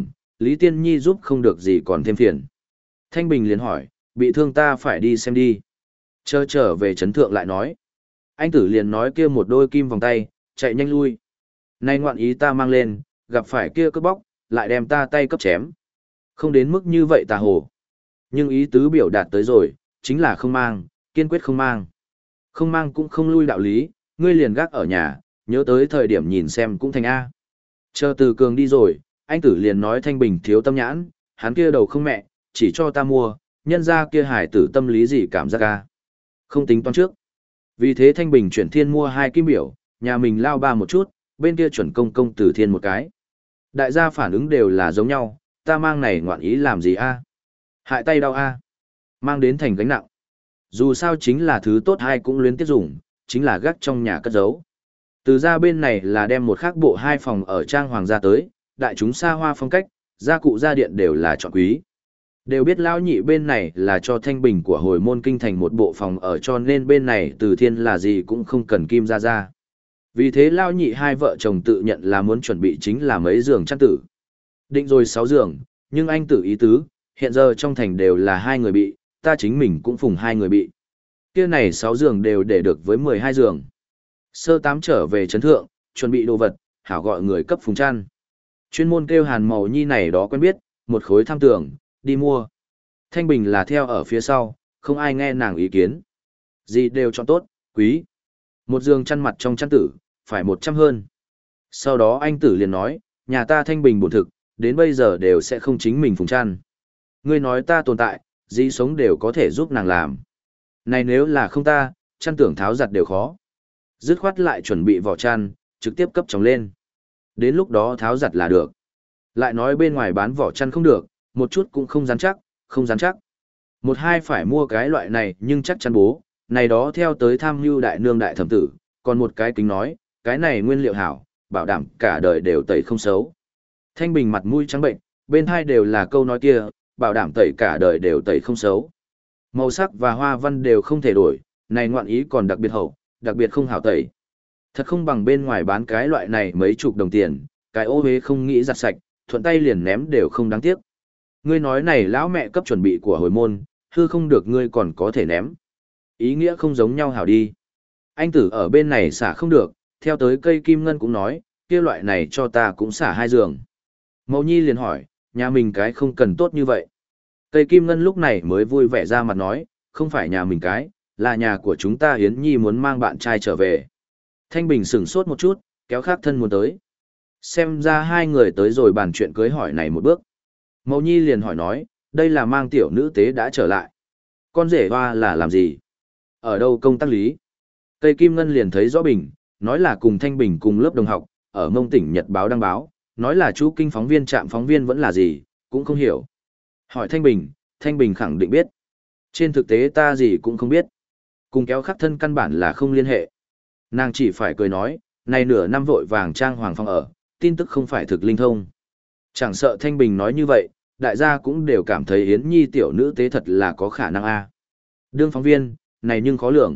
Lý Tiên Nhi giúp không được gì còn thêm phiền. Thanh Bình liền hỏi, bị thương ta phải đi xem đi. Chờ trở về chấn thượng lại nói. Anh tử liền nói kia một đôi kim vòng tay, chạy nhanh lui. Nay ngoạn ý ta mang lên, gặp phải kia cướp bóc, lại đem ta tay cấp chém. Không đến mức như vậy tà hồ. Nhưng ý tứ biểu đạt tới rồi, chính là không mang, kiên quyết không mang. Không mang cũng không lui đạo lý, ngươi liền gác ở nhà, nhớ tới thời điểm nhìn xem cũng thành A. Chờ từ cường đi rồi, anh tử liền nói Thanh Bình thiếu tâm nhãn, hắn kia đầu không mẹ, chỉ cho ta mua, nhân ra kia hải tử tâm lý gì cảm giác A. Không tính toán trước. Vì thế Thanh Bình chuyển thiên mua hai kim biểu, nhà mình lao ba một chút, bên kia chuẩn công công từ thiên một cái. Đại gia phản ứng đều là giống nhau, ta mang này ngoạn ý làm gì A. Hại tay đau A. Mang đến thành gánh nặng. Dù sao chính là thứ tốt hai cũng luyến tiếp dùng, chính là gác trong nhà cất giấu. Từ ra bên này là đem một khác bộ hai phòng ở trang hoàng gia tới, đại chúng xa hoa phong cách, gia cụ gia điện đều là chọn quý. Đều biết lão nhị bên này là cho Thanh Bình của hồi môn kinh thành một bộ phòng ở cho nên bên này từ thiên là gì cũng không cần kim ra ra. Vì thế lão nhị hai vợ chồng tự nhận là muốn chuẩn bị chính là mấy giường chăn tử. Định rồi sáu giường, nhưng anh tự ý tứ, hiện giờ trong thành đều là hai người bị, ta chính mình cũng phùng hai người bị. Kia này sáu giường đều để được với mười hai giường. Sơ tám trở về trấn thượng, chuẩn bị đồ vật, hảo gọi người cấp phùng chăn. Chuyên môn kêu Hàn Màu Nhi này đó quen biết, một khối tham tưởng, đi mua. Thanh Bình là theo ở phía sau, không ai nghe nàng ý kiến. Gì đều chọn tốt, quý. Một giường chăn mặt trong chăn tử, phải một trăm hơn. Sau đó anh tử liền nói, nhà ta Thanh Bình bổn thực, đến bây giờ đều sẽ không chính mình phùng chăn. Ngươi nói ta tồn tại, gì sống đều có thể giúp nàng làm. Này nếu là không ta, chăn tưởng tháo giặt đều khó. Dứt khoát lại chuẩn bị vỏ chăn, trực tiếp cấp chồng lên. Đến lúc đó tháo giặt là được. Lại nói bên ngoài bán vỏ chăn không được, một chút cũng không rắn chắc, không rắn chắc. Một hai phải mua cái loại này nhưng chắc chắn bố, này đó theo tới tham mưu đại nương đại thẩm tử, còn một cái kính nói, cái này nguyên liệu hảo, bảo đảm cả đời đều tẩy không xấu. Thanh Bình mặt mũi trắng bệnh, bên hai đều là câu nói kia, bảo đảm tẩy cả đời đều tẩy không xấu. Màu sắc và hoa văn đều không thể đổi, này ngoạn ý còn đặc biệt hậu, đặc biệt không hảo tẩy. Thật không bằng bên ngoài bán cái loại này mấy chục đồng tiền, cái ô hế không nghĩ giặt sạch, thuận tay liền ném đều không đáng tiếc. Ngươi nói này lão mẹ cấp chuẩn bị của hồi môn, hư không được ngươi còn có thể ném. Ý nghĩa không giống nhau hảo đi. Anh tử ở bên này xả không được, theo tới cây kim ngân cũng nói, kia loại này cho ta cũng xả hai giường. Mậu Nhi liền hỏi, nhà mình cái không cần tốt như vậy. Cây kim ngân lúc này mới vui vẻ ra mặt nói, không phải nhà mình cái, là nhà của chúng ta Yến Nhi muốn mang bạn trai trở về. Thanh Bình sửng sốt một chút, kéo khác thân muốn tới. Xem ra hai người tới rồi bàn chuyện cưới hỏi này một bước. Mậu Nhi liền hỏi nói, đây là mang tiểu nữ tế đã trở lại. Con rể hoa là làm gì? Ở đâu công tác lý? Cây kim ngân liền thấy rõ bình, nói là cùng Thanh Bình cùng lớp đồng học, ở Mông tỉnh Nhật báo đăng báo, nói là chú kinh phóng viên trạm phóng viên vẫn là gì, cũng không hiểu. Hỏi Thanh Bình, Thanh Bình khẳng định biết. Trên thực tế ta gì cũng không biết. Cùng kéo khắc thân căn bản là không liên hệ. Nàng chỉ phải cười nói, này nửa năm vội vàng trang hoàng phong ở, tin tức không phải thực linh thông. Chẳng sợ Thanh Bình nói như vậy, đại gia cũng đều cảm thấy Yến Nhi tiểu nữ tế thật là có khả năng a. Đương phóng viên, này nhưng khó lường.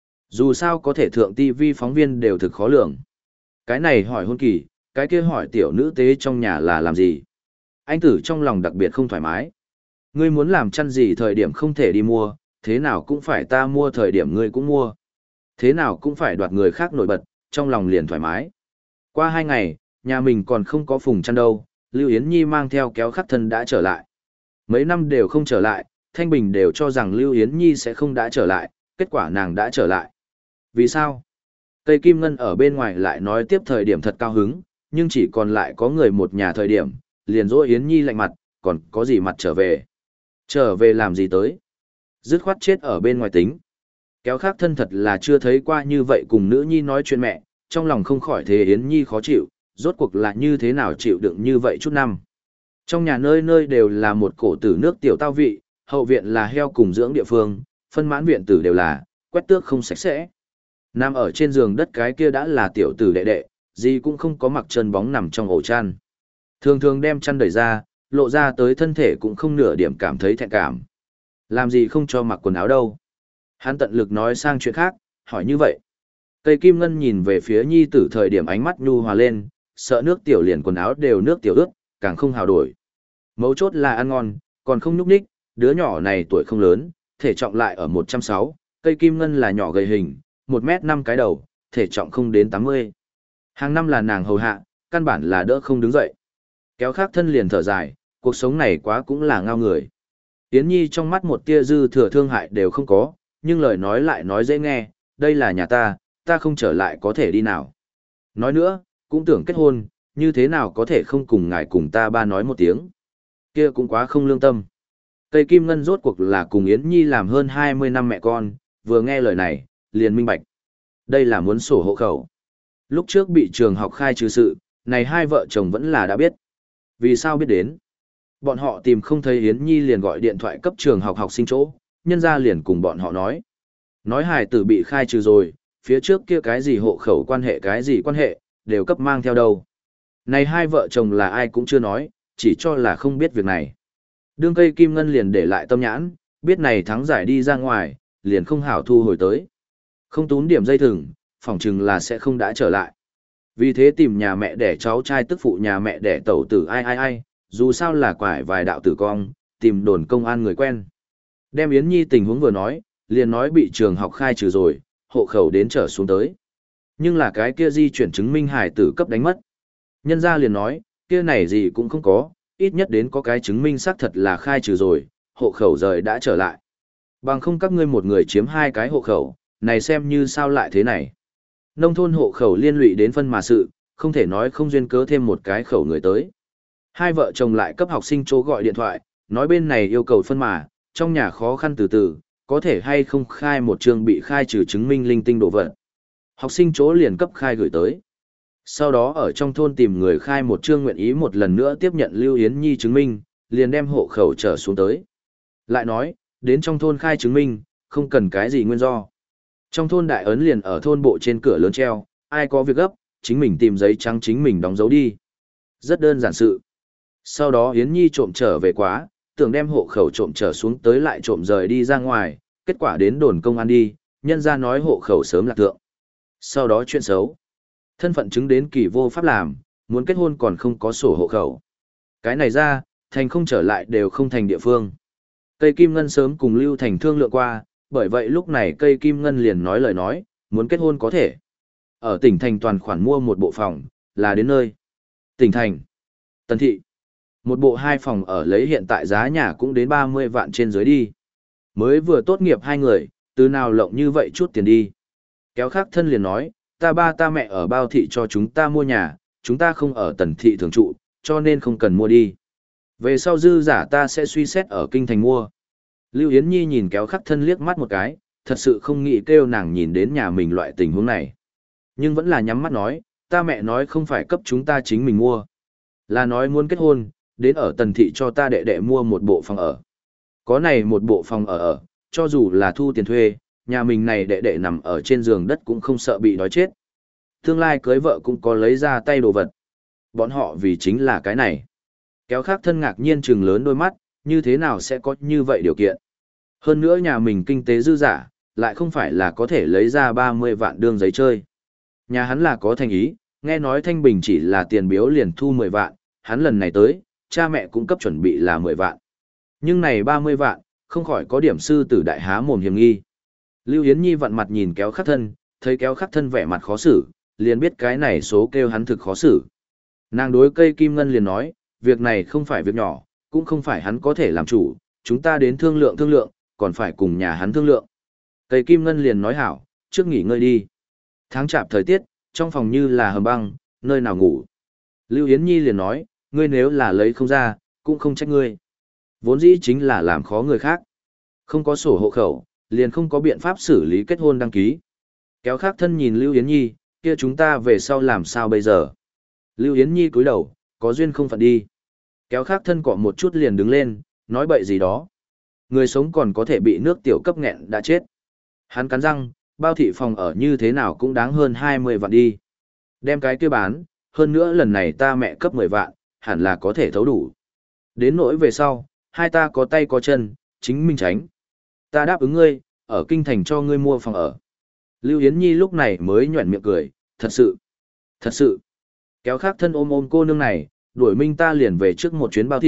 Dù sao có thể thượng ti vi phóng viên đều thực khó lường. Cái này hỏi hôn kỳ, cái kia hỏi tiểu nữ tế trong nhà là làm gì? Anh tử trong lòng đặc biệt không thoải mái. Ngươi muốn làm chăn gì thời điểm không thể đi mua, thế nào cũng phải ta mua thời điểm ngươi cũng mua. Thế nào cũng phải đoạt người khác nổi bật, trong lòng liền thoải mái. Qua hai ngày, nhà mình còn không có phùng chăn đâu, Lưu Yến Nhi mang theo kéo khắc thân đã trở lại. Mấy năm đều không trở lại, Thanh Bình đều cho rằng Lưu Yến Nhi sẽ không đã trở lại, kết quả nàng đã trở lại. Vì sao? Cây Kim Ngân ở bên ngoài lại nói tiếp thời điểm thật cao hứng, nhưng chỉ còn lại có người một nhà thời điểm, liền dỗ Yến Nhi lạnh mặt, còn có gì mặt trở về. Trở về làm gì tới? Dứt khoát chết ở bên ngoài tính. Kéo khác thân thật là chưa thấy qua như vậy cùng nữ nhi nói chuyện mẹ, trong lòng không khỏi thế Yến Nhi khó chịu, rốt cuộc là như thế nào chịu đựng như vậy chút năm. Trong nhà nơi nơi đều là một cổ tử nước tiểu tao vị, hậu viện là heo cùng dưỡng địa phương, phân mãn viện tử đều là, quét tước không sạch sẽ. Nằm ở trên giường đất cái kia đã là tiểu tử đệ đệ, gì cũng không có mặc chân bóng nằm trong ổ chăn. Thường thường đem chăn đẩy ra, lộ ra tới thân thể cũng không nửa điểm cảm thấy thẹn cảm. Làm gì không cho mặc quần áo đâu. Hắn tận lực nói sang chuyện khác, hỏi như vậy. Cây Kim Ngân nhìn về phía nhi tử thời điểm ánh mắt nhu hòa lên, sợ nước tiểu liền quần áo đều nước tiểu ướt, càng không hào đổi. Mấu chốt là ăn ngon, còn không nhúc nhích, đứa nhỏ này tuổi không lớn, thể trọng lại ở một trăm sáu, cây kim ngân là nhỏ gầy hình, một mét năm cái đầu, thể trọng không đến tám mươi. Hàng năm là nàng hầu hạ, căn bản là đỡ không đứng dậy. Kéo khác thân liền thở dài, cuộc sống này quá cũng là ngao người. Yến Nhi trong mắt một tia dư thừa thương hại đều không có, nhưng lời nói lại nói dễ nghe, đây là nhà ta, ta không trở lại có thể đi nào. Nói nữa, cũng tưởng kết hôn, như thế nào có thể không cùng ngài cùng ta ba nói một tiếng. Kia cũng quá không lương tâm. Cây kim ngân rốt cuộc là cùng Yến Nhi làm hơn hai mươi năm mẹ con, vừa nghe lời này, liền minh bạch. Đây là muốn sổ hộ khẩu. Lúc trước bị trường học khai trừ sự, này hai vợ chồng vẫn là đã biết. Vì sao biết đến? Bọn họ tìm không thấy Yến Nhi liền gọi điện thoại cấp trường học học sinh chỗ, nhân ra liền cùng bọn họ nói. Nói hài tử bị khai trừ rồi, phía trước kia cái gì hộ khẩu quan hệ cái gì quan hệ, đều cấp mang theo đâu. Này hai vợ chồng là ai cũng chưa nói, chỉ cho là không biết việc này. Đương cây kim ngân liền để lại tâm nhãn, biết này thắng giải đi ra ngoài, liền không hảo thu hồi tới. Không tún điểm dây thừng, phỏng chừng là sẽ không đã trở lại. Vì thế tìm nhà mẹ đẻ cháu trai tức phụ nhà mẹ đẻ tẩu tử ai ai ai, dù sao là quải vài đạo tử cong, tìm đồn công an người quen. Đem Yến Nhi tình huống vừa nói, liền nói bị trường học khai trừ rồi, hộ khẩu đến trở xuống tới. Nhưng là cái kia di chuyển chứng minh hải tử cấp đánh mất. Nhân gia liền nói, kia này gì cũng không có, ít nhất đến có cái chứng minh xác thật là khai trừ rồi, hộ khẩu rời đã trở lại. Bằng không các ngươi một người chiếm hai cái hộ khẩu, này xem như sao lại thế này. Nông thôn hộ khẩu liên lụy đến phân mà sự, không thể nói không duyên cớ thêm một cái khẩu người tới. Hai vợ chồng lại cấp học sinh chỗ gọi điện thoại, nói bên này yêu cầu phân mà, trong nhà khó khăn từ từ, có thể hay không khai một trường bị khai trừ chứng minh linh tinh đồ vật. Học sinh chỗ liền cấp khai gửi tới. Sau đó ở trong thôn tìm người khai một chương nguyện ý một lần nữa tiếp nhận Lưu Yến Nhi chứng minh, liền đem hộ khẩu trở xuống tới. Lại nói, đến trong thôn khai chứng minh, không cần cái gì nguyên do. Trong thôn đại ấn liền ở thôn bộ trên cửa lớn treo, ai có việc gấp, chính mình tìm giấy trắng chính mình đóng dấu đi. Rất đơn giản sự. Sau đó Yến Nhi trộm trở về quá, tưởng đem hộ khẩu trộm trở xuống tới lại trộm rời đi ra ngoài, kết quả đến đồn công an đi, nhân ra nói hộ khẩu sớm lạc thượng. Sau đó chuyện xấu. Thân phận chứng đến kỳ vô pháp làm, muốn kết hôn còn không có sổ hộ khẩu. Cái này ra, thành không trở lại đều không thành địa phương. Cây Kim Ngân sớm cùng Lưu Thành thương lượng qua, bởi vậy lúc này cây Kim Ngân liền nói lời nói, muốn kết hôn có thể. Ở tỉnh thành toàn khoản mua một bộ phòng, là đến nơi. Tỉnh thành. Tân thị. Một bộ hai phòng ở lấy hiện tại giá nhà cũng đến ba mươi vạn trên dưới đi. Mới vừa tốt nghiệp hai người, từ nào lộng như vậy chút tiền đi. Kéo khác thân liền nói, ta ba ta mẹ ở bao thị cho chúng ta mua nhà, chúng ta không ở tần thị thường trụ, cho nên không cần mua đi. Về sau dư giả ta sẽ suy xét ở kinh thành mua. Lưu Yến Nhi nhìn kéo khắc thân liếc mắt một cái, thật sự không nghĩ kêu nàng nhìn đến nhà mình loại tình huống này. Nhưng vẫn là nhắm mắt nói, ta mẹ nói không phải cấp chúng ta chính mình mua. Là nói muốn kết hôn, đến ở tần thị cho ta đệ đệ mua một bộ phòng ở. Có này một bộ phòng ở ở, cho dù là thu tiền thuê, nhà mình này đệ đệ nằm ở trên giường đất cũng không sợ bị đói chết. Tương lai cưới vợ cũng có lấy ra tay đồ vật. Bọn họ vì chính là cái này. Kéo khác thân ngạc nhiên trừng lớn đôi mắt, như thế nào sẽ có như vậy điều kiện. Hơn nữa nhà mình kinh tế dư giả, lại không phải là có thể lấy ra ba mươi vạn đương giấy chơi. Nhà hắn là có thành ý, nghe nói Thanh Bình chỉ là tiền biếu liền thu mười vạn, hắn lần này tới, cha mẹ cũng cấp chuẩn bị là mười vạn. Nhưng này ba mươi vạn, không khỏi có điểm sư tử đại há mồm hiểm nghi. Lưu Yến Nhi vặn mặt nhìn kéo khắc thân, thấy kéo khắc thân vẻ mặt khó xử, liền biết cái này số kêu hắn thực khó xử. Nàng đối cây kim ngân liền nói, việc này không phải việc nhỏ, cũng không phải hắn có thể làm chủ, chúng ta đến thương lượng thương lượng, còn phải cùng nhà hắn thương lượng. Cây kim ngân liền nói hảo, trước nghỉ ngơi đi. Tháng chạp thời tiết, trong phòng như là hầm băng, nơi nào ngủ. Lưu Yến Nhi liền nói, ngươi nếu là lấy không ra, cũng không trách ngươi. Vốn dĩ chính là làm khó người khác. Không có sổ hộ khẩu, liền không có biện pháp xử lý kết hôn đăng ký. Kéo khác thân nhìn Lưu Yến Nhi, kia chúng ta về sau làm sao bây giờ? Lưu Yến Nhi cúi đầu, có duyên không phận đi. Kéo khác thân cọ một chút liền đứng lên, nói bậy gì đó. Người sống còn có thể bị nước tiểu cấp nghẹn đã chết. Hắn cắn răng, bao thị phòng ở như thế nào cũng đáng hơn hai mươi vạn đi. Đem cái kia bán, hơn nữa lần này ta mẹ cấp mười vạn, hẳn là có thể thấu đủ. Đến nỗi về sau, hai ta có tay có chân, chính minh tránh. Ta đáp ứng ngươi, ở kinh thành cho ngươi mua phòng ở. Lưu Yến Nhi lúc này mới nhuẩn miệng cười, thật sự, thật sự. Kéo khác thân ôm ôm cô nương này, đuổi minh ta liền về trước một chuyến bao thị,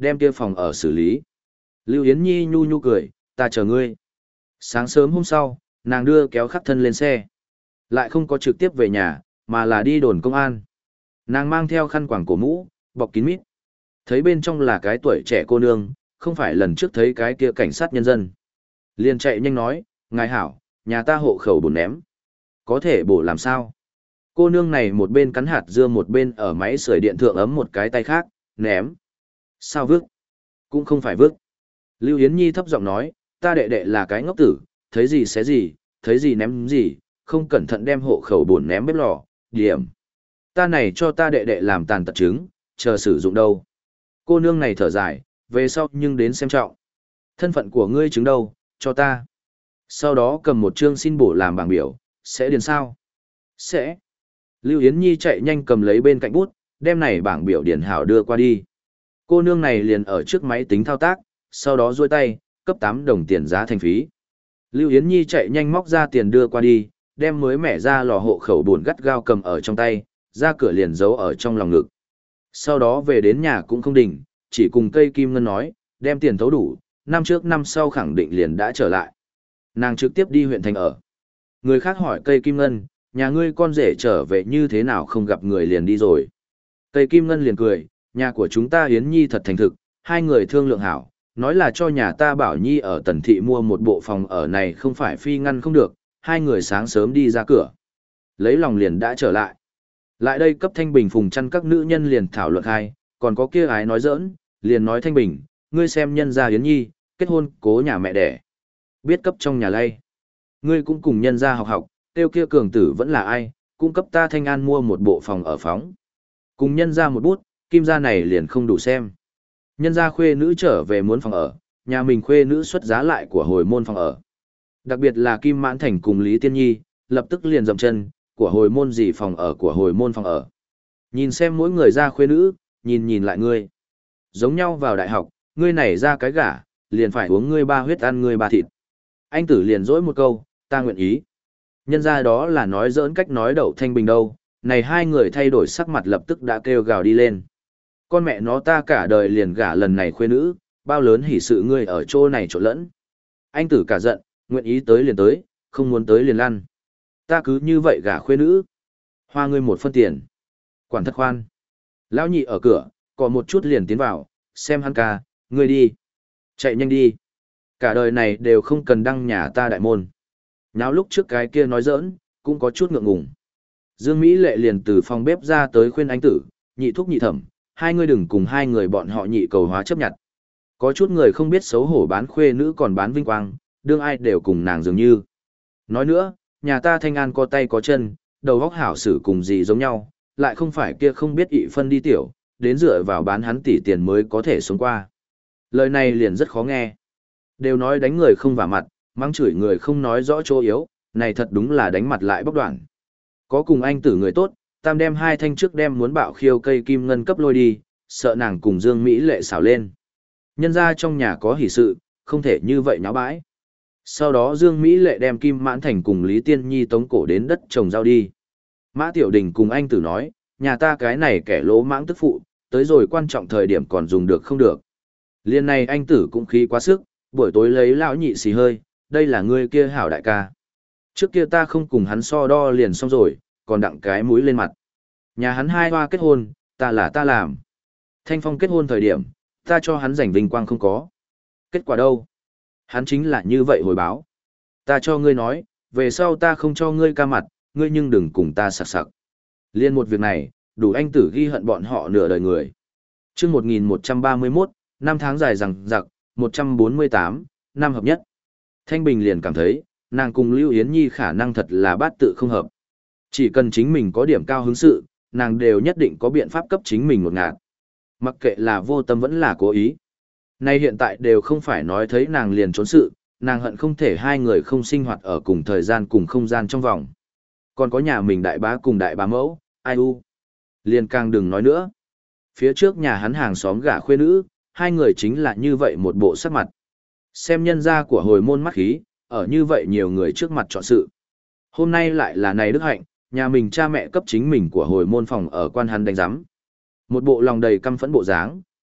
đem kia phòng ở xử lý. Lưu Yến Nhi nhu nhu cười, ta chờ ngươi. Sáng sớm hôm sau, nàng đưa kéo khắc thân lên xe. Lại không có trực tiếp về nhà, mà là đi đồn công an. Nàng mang theo khăn quàng cổ mũ, bọc kín mít. Thấy bên trong là cái tuổi trẻ cô nương, không phải lần trước thấy cái kia cảnh sát nhân dân. Liền chạy nhanh nói, ngài hảo, nhà ta hộ khẩu bổn ném. Có thể bổ làm sao? Cô nương này một bên cắn hạt dưa một bên ở máy sưởi điện thượng ấm một cái tay khác, ném. Sao vứt? Cũng không phải vứt. Lưu Yến Nhi thấp giọng nói, ta đệ đệ là cái ngốc tử, thấy gì xé gì, thấy gì ném gì, không cẩn thận đem hộ khẩu bổn ném bếp lò, điểm. Ta này cho ta đệ đệ làm tàn tật chứng, chờ sử dụng đâu. Cô nương này thở dài, về sau nhưng đến xem trọng. Thân phận của ngươi chứng đâu, cho ta. Sau đó cầm một chương xin bổ làm bảng biểu, sẽ điền sao? Sẽ. Lưu Yến Nhi chạy nhanh cầm lấy bên cạnh bút, đem này bảng biểu điền hảo đưa qua đi. Cô nương này liền ở trước máy tính thao tác, sau đó duỗi tay, cấp tám đồng tiền giá thành phí. Lưu Yến Nhi chạy nhanh móc ra tiền đưa qua đi, đem mới mẻ ra lò hộ khẩu buồn gắt gao cầm ở trong tay, ra cửa liền giấu ở trong lòng ngực. Sau đó về đến nhà cũng không đỉnh, chỉ cùng cây kim ngân nói, đem tiền thấu đủ, năm trước năm sau khẳng định liền đã trở lại. Nàng trực tiếp đi huyện thành ở. Người khác hỏi cây kim ngân, nhà ngươi con rể trở về như thế nào không gặp người liền đi rồi. Cây kim ngân liền cười, nhà của chúng ta Yến Nhi thật thành thực, hai người thương lượng hảo, nói là cho nhà ta Bảo Nhi ở Tần Thị mua một bộ phòng ở này không phải phi ngăn không được, hai người sáng sớm đi ra cửa. Lấy lòng liền đã trở lại. Lại đây cấp Thanh Bình phùng chăn các nữ nhân liền thảo luận hai, còn có kia ái nói giỡn, liền nói Thanh Bình, ngươi xem nhân gia Yến Nhi, kết hôn, cố nhà mẹ đẻ. Biết cấp trong nhà lay. Ngươi cũng cùng nhân gia học học, tiêu kia cường tử vẫn là ai, cung cấp ta Thanh An mua một bộ phòng ở phóng. Cùng nhân gia một bút, kim gia này liền không đủ xem. Nhân gia khuê nữ trở về muốn phòng ở, nhà mình khuê nữ xuất giá lại của hồi môn phòng ở. Đặc biệt là Kim Mãn Thành cùng Lý Tiên Nhi, lập tức liền dậm chân, của hồi môn gì phòng ở của hồi môn phòng ở. Nhìn xem mỗi người ra khuê nữ, nhìn nhìn lại ngươi. Giống nhau vào đại học, ngươi này ra cái gả, liền phải uống ngươi ba huyết ăn ngươi ba thịt. Anh tử liền dỗi một câu, ta nguyện ý. Nhân ra đó là nói giỡn cách nói đậu Thanh Bình đâu, này hai người thay đổi sắc mặt lập tức đã kêu gào đi lên. Con mẹ nó ta cả đời liền gả lần này khuê nữ, bao lớn hỉ sự ngươi ở chỗ này chỗ lẫn. Anh tử cả giận, nguyện ý tới liền tới, không muốn tới liền lăn. Ta cứ như vậy gả khuê nữ. Hoa ngươi một phân tiền. Quản thất khoan. Lão nhị ở cửa, còn một chút liền tiến vào, xem hắn ca, ngươi đi. Chạy nhanh đi. Cả đời này đều không cần đăng nhà ta đại môn. Nháo lúc trước cái kia nói giỡn, cũng có chút ngượng ngùng. Dương Mỹ Lệ liền từ phòng bếp ra tới khuyên anh tử, nhị thúc nhị thẩm, hai người đừng cùng hai người bọn họ nhị cầu hóa chấp nhận. Có chút người không biết xấu hổ bán khuê nữ còn bán vinh quang, đương ai đều cùng nàng dường như. Nói nữa, nhà ta Thanh An có tay có chân, đầu óc hảo xử cùng gì giống nhau, lại không phải kia không biết ị phân đi tiểu, đến dựa vào bán hắn tỷ tiền mới có thể sống qua. Lời này liền rất khó nghe. Đều nói đánh người không vả mặt, mắng chửi người không nói rõ chỗ yếu, này thật đúng là đánh mặt lại bóc đoạn. Có cùng anh tử người tốt, tam đem hai thanh trước đem muốn bạo khiêu cây kim ngân cấp lôi đi, sợ nàng cùng Dương Mỹ Lệ xảo lên. Nhân ra trong nhà có hỷ sự, không thể như vậy nháo bãi. Sau đó Dương Mỹ Lệ đem Kim Mãn Thành cùng Lý Tiên Nhi tống cổ đến đất trồng rau đi. Mã Tiểu Đình cùng anh tử nói, nhà ta cái này kẻ lỗ mãng tức phụ, tới rồi quan trọng thời điểm còn dùng được không được. Liên này anh tử cũng khí quá sức, buổi tối lấy lão nhị xì hơi, đây là người kia hảo đại ca. Trước kia ta không cùng hắn so đo liền xong rồi, còn đặng cái mũi lên mặt. Nhà hắn hai hoa kết hôn, ta là ta làm. Thanh Phong kết hôn thời điểm, ta cho hắn giành vinh quang không có. Kết quả đâu? Hắn chính là như vậy hồi báo. Ta cho ngươi nói, về sau ta không cho ngươi ca mặt, ngươi nhưng đừng cùng ta sặc sặc. Liên một việc này, đủ anh tử ghi hận bọn họ nửa đời người. chương một nghìn một trăm ba mươi mốt, năm tháng dài rằng giặc, một trăm bốn mươi tám, năm hợp nhất. Thanh Bình liền cảm thấy, nàng cùng Lưu Yến Nhi khả năng thật là bát tự không hợp. Chỉ cần chính mình có điểm cao hứng sự, nàng đều nhất định có biện pháp cấp chính mình một ngạt. Mặc kệ là vô tâm vẫn là cố ý. Nay hiện tại đều không phải nói thấy nàng liền trốn sự, nàng hận không thể hai người không sinh hoạt ở cùng thời gian cùng không gian trong vòng. Còn có nhà mình đại bá cùng đại bá mẫu, ai u. Liền càng đừng nói nữa. Phía trước nhà hắn hàng xóm gả khuê nữ, hai người chính là như vậy một bộ sắc mặt. Xem nhân gia của hồi môn mắt khí, ở như vậy nhiều người trước mặt chọn sự. Hôm nay lại là này đức hạnh, nhà mình cha mẹ cấp chính mình của hồi môn phòng ở quan hắn đánh giám. Một bộ lòng đầy căm phẫn bộ dáng,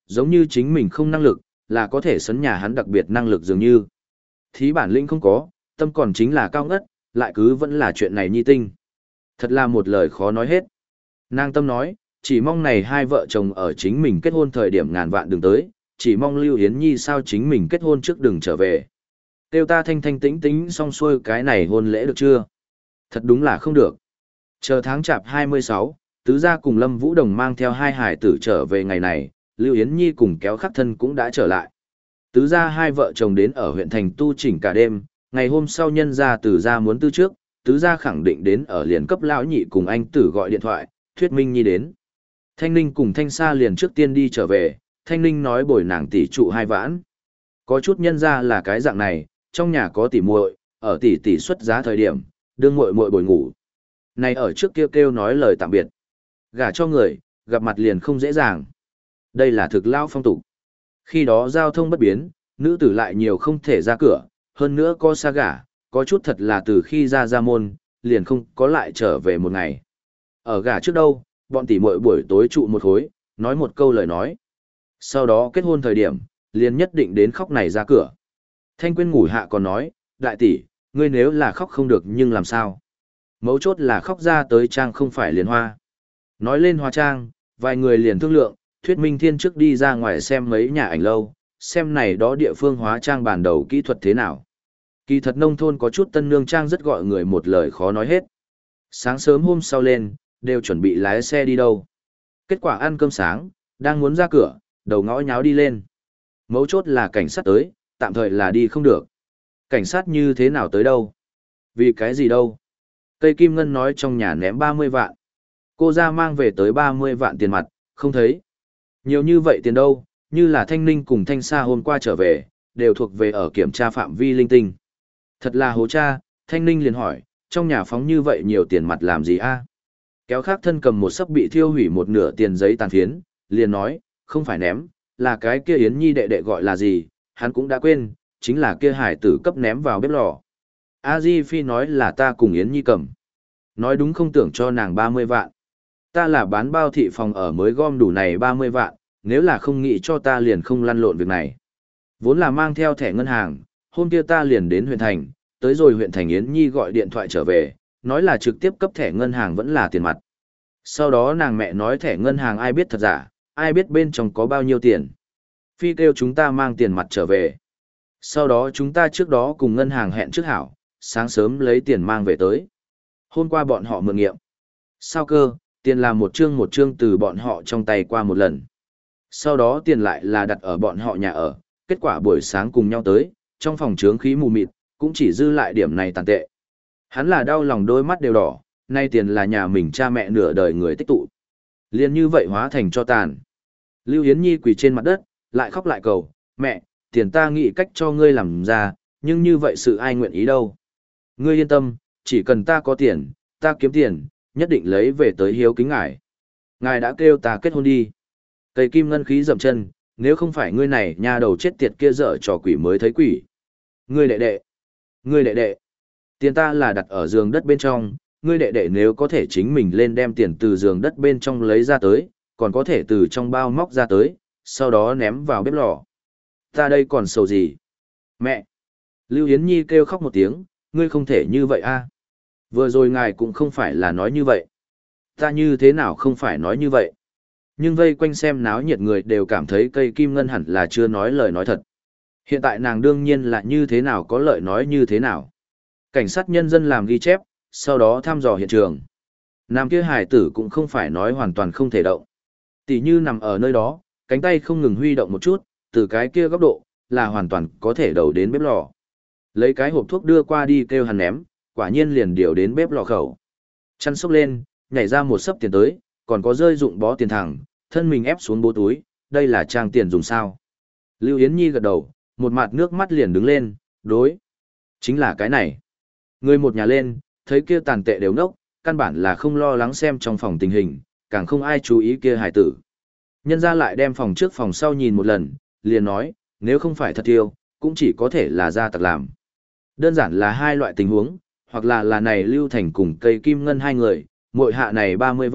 Giống như chính mình không năng lực, là có thể sấn nhà hắn đặc biệt năng lực dường như. Thí bản lĩnh không có, tâm còn chính là cao ngất, lại cứ vẫn là chuyện này nhi tinh. Thật là một lời khó nói hết. Nàng tâm nói, chỉ mong này hai vợ chồng ở chính mình kết hôn thời điểm ngàn vạn đừng tới, chỉ mong Lưu Yến Nhi sao chính mình kết hôn trước đừng trở về. Tiêu ta thanh thanh tĩnh tĩnh xong xuôi cái này hôn lễ được chưa? Thật đúng là không được. Chờ tháng chạp hai mươi sáu, tứ gia cùng Lâm Vũ Đồng mang theo hai hải tử trở về ngày này, Lưu Yến Nhi cùng kéo khắc thân cũng đã trở lại. Tứ gia hai vợ chồng đến ở huyện thành tu chỉnh cả đêm, ngày hôm sau nhân gia tứ gia muốn tư trước, tứ gia khẳng định đến ở liền cấp lão nhị cùng anh tử gọi điện thoại, thuyết minh Nhi đến. Thanh Ninh cùng Thanh Sa liền trước tiên đi trở về, Thanh Ninh nói bồi nàng tỷ trụ hai vãn. Có chút nhân gia là cái dạng này, trong nhà có tỷ muội, ở tỷ tỷ xuất giá thời điểm, đương muội muội bồi ngủ. Này ở trước kia kêu, kêu nói lời tạm biệt. Gả cho người, gặp mặt liền không dễ dàng. Đây là thực lao phong tục. Khi đó giao thông bất biến, nữ tử lại nhiều không thể ra cửa, hơn nữa có xa gả, có chút thật là từ khi ra ra môn, liền không có lại trở về một ngày. Ở gả trước đâu, bọn tỷ muội buổi tối trụ một khối, nói một câu lời nói. Sau đó kết hôn thời điểm, liền nhất định đến khóc này ra cửa. Thanh Quyên ngủ hạ còn nói, đại tỷ, ngươi nếu là khóc không được nhưng làm sao? Mấu chốt là khóc ra tới trang không phải liền hoa. Nói lên hoa trang, vài người liền thương lượng, thuyết minh thiên trước đi ra ngoài xem mấy nhà ảnh lâu, xem này đó địa phương hóa trang bản đầu kỹ thuật thế nào. Kỳ thật nông thôn có chút tân nương trang rất gọi người một lời khó nói hết. Sáng sớm hôm sau lên, đều chuẩn bị lái xe đi đâu. Kết quả ăn cơm sáng, đang muốn ra cửa, đầu ngõ nháo đi lên. Mấu chốt là cảnh sát tới, tạm thời là đi không được. Cảnh sát như thế nào tới đâu? Vì cái gì đâu? Cây Kim Ngân nói trong nhà ném ba mươi vạn. Cô ra mang về tới ba mươi vạn tiền mặt, không thấy. Nhiều như vậy tiền đâu, như là Thanh Ninh cùng Thanh Sa hôm qua trở về, đều thuộc về ở kiểm tra phạm vi linh tinh. Thật là hố cha, Thanh Ninh liền hỏi, trong nhà phóng như vậy nhiều tiền mặt làm gì a? Kéo khác thân cầm một sấp bị thiêu hủy một nửa tiền giấy tàn phiến, liền nói, không phải ném, là cái kia Yến Nhi đệ đệ gọi là gì, hắn cũng đã quên, chính là kia hải tử cấp ném vào bếp lò. A Di Phi nói là ta cùng Yến Nhi cầm. Nói đúng không tưởng cho nàng ba mươi vạn. Ta là bán bao thị phòng ở mới gom đủ này ba mươi vạn, nếu là không nghĩ cho ta liền không lăn lộn việc này. Vốn là mang theo thẻ ngân hàng, hôm kia ta liền đến huyện thành, tới rồi huyện thành Yến Nhi gọi điện thoại trở về, nói là trực tiếp cấp thẻ ngân hàng vẫn là tiền mặt. Sau đó nàng mẹ nói thẻ ngân hàng ai biết thật giả, ai biết bên trong có bao nhiêu tiền. Phi kêu chúng ta mang tiền mặt trở về. Sau đó chúng ta trước đó cùng ngân hàng hẹn trước hảo, sáng sớm lấy tiền mang về tới. Hôm qua bọn họ mượn nghiệm. Sao cơ, tiền là một chương một chương từ bọn họ trong tay qua một lần. Sau đó tiền lại là đặt ở bọn họ nhà ở, kết quả buổi sáng cùng nhau tới, trong phòng trướng khí mù mịt, cũng chỉ dư lại điểm này tàn tệ. Hắn là đau lòng đôi mắt đều đỏ, nay tiền là nhà mình cha mẹ nửa đời người tích tụ. Liên như vậy hóa thành cho tàn. Lưu Yến Nhi quỳ trên mặt đất, lại khóc lại cầu, mẹ, tiền ta nghĩ cách cho ngươi làm ra, nhưng như vậy sự ai nguyện ý đâu. Ngươi yên tâm, chỉ cần ta có tiền, ta kiếm tiền, nhất định lấy về tới hiếu kính ngài. Ngài đã kêu ta kết hôn đi. Cây Kim Ngân khí dậm chân, nếu không phải ngươi này nhà đầu chết tiệt kia dở trò quỷ mới thấy quỷ. Ngươi đệ đệ, ngươi đệ đệ, tiền ta là đặt ở giường đất bên trong, ngươi đệ đệ nếu có thể chính mình lên đem tiền từ giường đất bên trong lấy ra tới, còn có thể từ trong bao móc ra tới, sau đó ném vào bếp lò. Ta đây còn sầu gì? Mẹ! Lưu Yến Nhi kêu khóc một tiếng, ngươi không thể như vậy a. Vừa rồi ngài cũng không phải là nói như vậy. Ta như thế nào không phải nói như vậy? Nhưng vây quanh xem náo nhiệt người đều cảm thấy cây Kim Ngân hẳn là chưa nói lời nói thật. Hiện tại nàng đương nhiên là như thế nào có lợi nói như thế nào. Cảnh sát nhân dân làm ghi chép, sau đó thăm dò hiện trường. Nam kia hải tử cũng không phải nói hoàn toàn không thể động. Tỷ như nằm ở nơi đó, cánh tay không ngừng huy động một chút, từ cái kia góc độ, là hoàn toàn có thể đầu đến bếp lò. Lấy cái hộp thuốc đưa qua đi kêu hắn ném, quả nhiên liền điều đến bếp lò khẩu. Chăn sốc lên, nhảy ra một sấp tiền tới, còn có rơi dụng bó tiền thẳng, thân mình ép xuống bố túi, đây là trang tiền dùng sao. Lưu Yến Nhi gật đầu, một mặt nước mắt liền đứng lên, đối. Chính là cái này. Người một nhà lên, thấy kia tàn tệ đều ngốc, căn bản là không lo lắng xem trong phòng tình hình, càng không ai chú ý kia hải tử. Nhân ra lại đem phòng trước phòng sau nhìn một lần, liền nói, nếu không phải thật tiêu, cũng chỉ có thể là gia tặc làm. Đơn giản là hai loại tình huống, hoặc là là này Lưu Thành cùng cây Kim Ngân hai người, mỗi hạ này ba mươi vạn,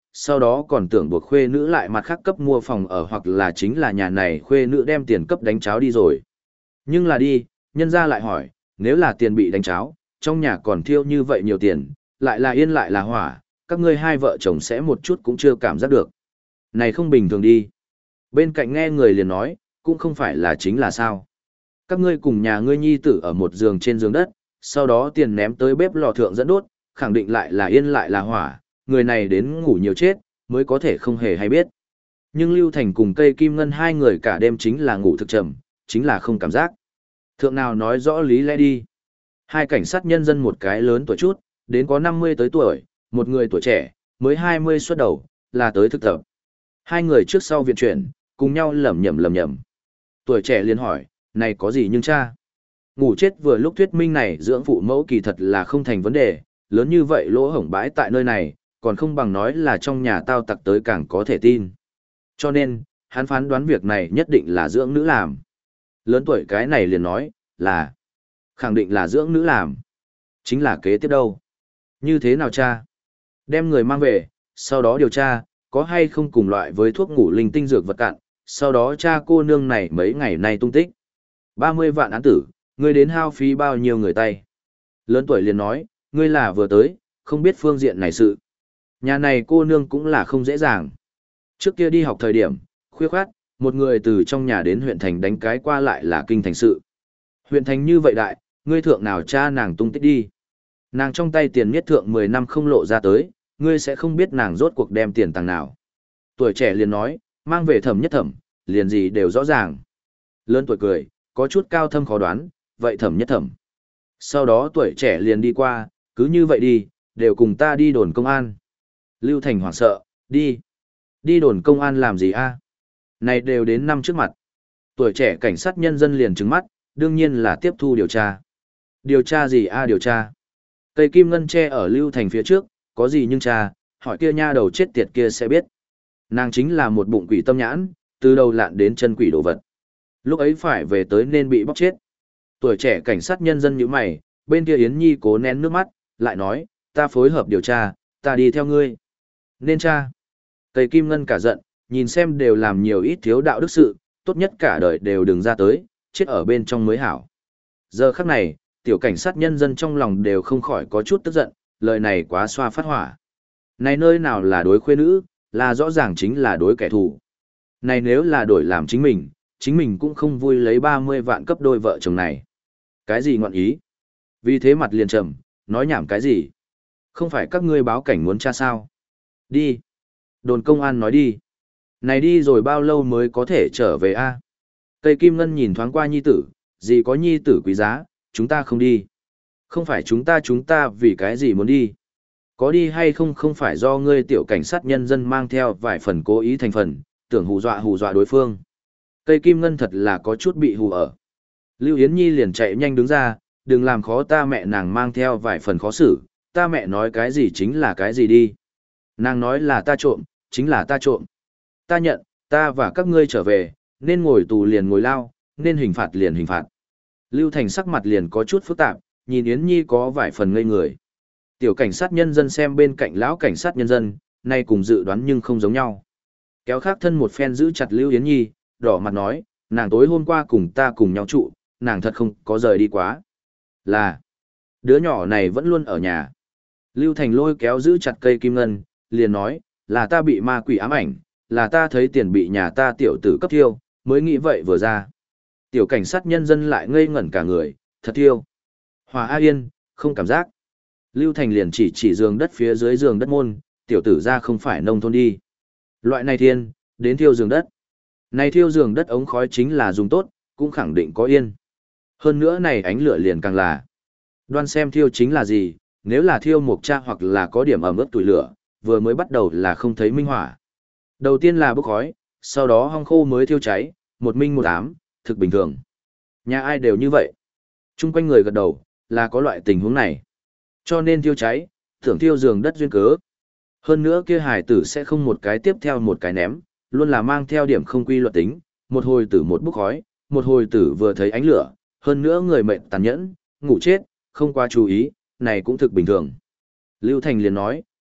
sau đó còn tưởng buộc khuê nữ lại mặt khác cấp mua phòng ở hoặc là chính là nhà này khuê nữ đem tiền cấp đánh cháo đi rồi. Nhưng là đi, nhân ra lại hỏi, nếu là tiền bị đánh cháo, trong nhà còn thiêu như vậy nhiều tiền, lại là yên lại là hỏa, các ngươi hai vợ chồng sẽ một chút cũng chưa cảm giác được. Này không bình thường đi. Bên cạnh nghe người liền nói, cũng không phải là chính là sao. Các ngươi cùng nhà ngươi nhi tử ở một giường trên giường đất, sau đó tiền ném tới bếp lò thượng dẫn đốt, khẳng định lại là yên lại là hỏa, người này đến ngủ nhiều chết, mới có thể không hề hay biết. Nhưng Lưu Thành cùng cây kim ngân hai người cả đêm chính là ngủ thực trầm, chính là không cảm giác. Thượng nào nói rõ lý lẽ đi. Hai cảnh sát nhân dân một cái lớn tuổi chút, đến có năm mươi tới tuổi, một người tuổi trẻ, mới hai mươi xuất đầu, là tới thực tập. Hai người trước sau viện chuyển, cùng nhau lẩm nhẩm lẩm nhẩm. Tuổi trẻ liền hỏi, này có gì nhưng cha? Ngủ chết vừa lúc thuyết minh này dưỡng phụ mẫu kỳ thật là không thành vấn đề, lớn như vậy lỗ hổng bãi tại nơi này, còn không bằng nói là trong nhà tao tặc tới càng có thể tin. Cho nên, hắn phán đoán việc này nhất định là dưỡng nữ làm. Lớn tuổi cái này liền nói, là, khẳng định là dưỡng nữ làm. Chính là kế tiếp đâu. Như thế nào cha? Đem người mang về, sau đó điều tra, có hay không cùng loại với thuốc ngủ linh tinh dược vật cạn, sau đó cha cô nương này mấy ngày nay tung tích. ba mươi vạn án tử, ngươi đến hao phí bao nhiêu người tay. Lớn tuổi liền nói, ngươi là vừa tới, không biết phương diện này sự. Nhà này cô nương cũng là không dễ dàng. Trước kia đi học thời điểm, khuya khoát, một người từ trong nhà đến huyện thành đánh cái qua lại là kinh thành sự. Huyện thành như vậy đại, ngươi thượng nào cha nàng tung tích đi. Nàng trong tay tiền nhất thượng mười năm không lộ ra tới, ngươi sẽ không biết nàng rốt cuộc đem tiền tàng nào. Tuổi trẻ liền nói, mang về thẩm nhất thẩm, liền gì đều rõ ràng. Lớn tuổi cười, có chút cao thâm khó đoán, vậy thẩm nhất thẩm. Sau đó tuổi trẻ liền đi qua, cứ như vậy đi, đều cùng ta đi đồn công an. Lưu Thành hoảng sợ, đi. Đi đồn công an làm gì a? Này đều đến năm trước mặt. Tuổi trẻ cảnh sát nhân dân liền trừng mắt, đương nhiên là tiếp thu điều tra. Điều tra gì a điều tra? Cây kim ngân tre ở Lưu Thành phía trước, có gì nhưng cha, hỏi kia nha đầu chết tiệt kia sẽ biết. Nàng chính là một bụng quỷ tâm nhãn, từ đầu lạn đến chân quỷ đồ vật. Lúc ấy phải về tới nên bị bóc chết. Tuổi trẻ cảnh sát nhân dân như mày, bên kia Yến Nhi cố nén nước mắt, lại nói, ta phối hợp điều tra, ta đi theo ngươi. Nên cha. Cây kim ngân cả giận, nhìn xem đều làm nhiều ít thiếu đạo đức sự, tốt nhất cả đời đều đừng ra tới, chết ở bên trong mới hảo. Giờ khắc này, tiểu cảnh sát nhân dân trong lòng đều không khỏi có chút tức giận, lời này quá xoa phát hỏa. Này nơi nào là đối khuê nữ, là rõ ràng chính là đối kẻ thù. Này nếu là đổi làm chính mình, chính mình cũng không vui lấy ba mươi vạn cấp đôi vợ chồng này. Cái gì ngọn ý? Vì thế mặt liền trầm, nói nhảm cái gì? Không phải các ngươi báo cảnh muốn tra sao? Đi. Đồn công an nói đi. Này đi rồi bao lâu mới có thể trở về a? Cây kim ngân nhìn thoáng qua nhi tử, gì có nhi tử quý giá, chúng ta không đi. Không phải chúng ta chúng ta vì cái gì muốn đi. Có đi hay không không phải do ngươi tiểu cảnh sát nhân dân mang theo vài phần cố ý thành phần, tưởng hù dọa hù dọa đối phương. Cây kim ngân thật là có chút bị hù ở. Lưu Yến Nhi liền chạy nhanh đứng ra, đừng làm khó ta mẹ nàng mang theo vài phần khó xử, ta mẹ nói cái gì chính là cái gì đi. Nàng nói là ta trộm, chính là ta trộm. Ta nhận, ta và các ngươi trở về, nên ngồi tù liền ngồi lao, nên hình phạt liền hình phạt. Lưu Thành sắc mặt liền có chút phức tạp, nhìn Yến Nhi có vài phần ngây người. Tiểu cảnh sát nhân dân xem bên cạnh lão cảnh sát nhân dân, nay cùng dự đoán nhưng không giống nhau. Kéo khác thân một phen giữ chặt Lưu Yến Nhi, đỏ mặt nói, nàng tối hôm qua cùng ta cùng nhau trụ, nàng thật không có rời đi quá. Là, đứa nhỏ này vẫn luôn ở nhà. Lưu Thành lôi kéo giữ chặt cây kim ngân, liền nói, là ta bị ma quỷ ám ảnh, là ta thấy tiền bị nhà ta tiểu tử cấp thiêu, mới nghĩ vậy vừa ra. Tiểu cảnh sát nhân dân lại ngây ngẩn cả người, thật thiêu. Hòa A Yên, không cảm giác. Lưu Thành liền chỉ chỉ giường đất phía dưới giường đất môn, tiểu tử ra không phải nông thôn đi. Loại này thiên, đến thiêu giường đất. Này thiêu giường đất ống khói chính là dùng tốt, cũng khẳng định có yên. Hơn nữa này ánh lửa liền càng là. Đoan xem thiêu chính là gì, nếu là thiêu mộc cha hoặc là có điểm ẩm ướt tuổi lửa, vừa mới bắt đầu là không thấy minh hỏa. Đầu tiên là bốc khói, sau đó hong khô mới thiêu cháy, một minh một ám, thực bình thường. Nhà ai đều như vậy. Trung quanh người gật đầu, là có loại tình huống này. Cho nên thiêu cháy, thưởng thiêu giường đất duyên cớ. Hơn nữa kia hải tử sẽ không một cái tiếp theo một cái ném, luôn là mang theo điểm không quy luật tính, một hồi tử một bốc khói, một hồi tử vừa thấy ánh lửa, hơn nữa người mệnh tàn nhẫn, ngủ chết, không qua chú ý, này cũng thực bình thường. Lưu Thành liền nói,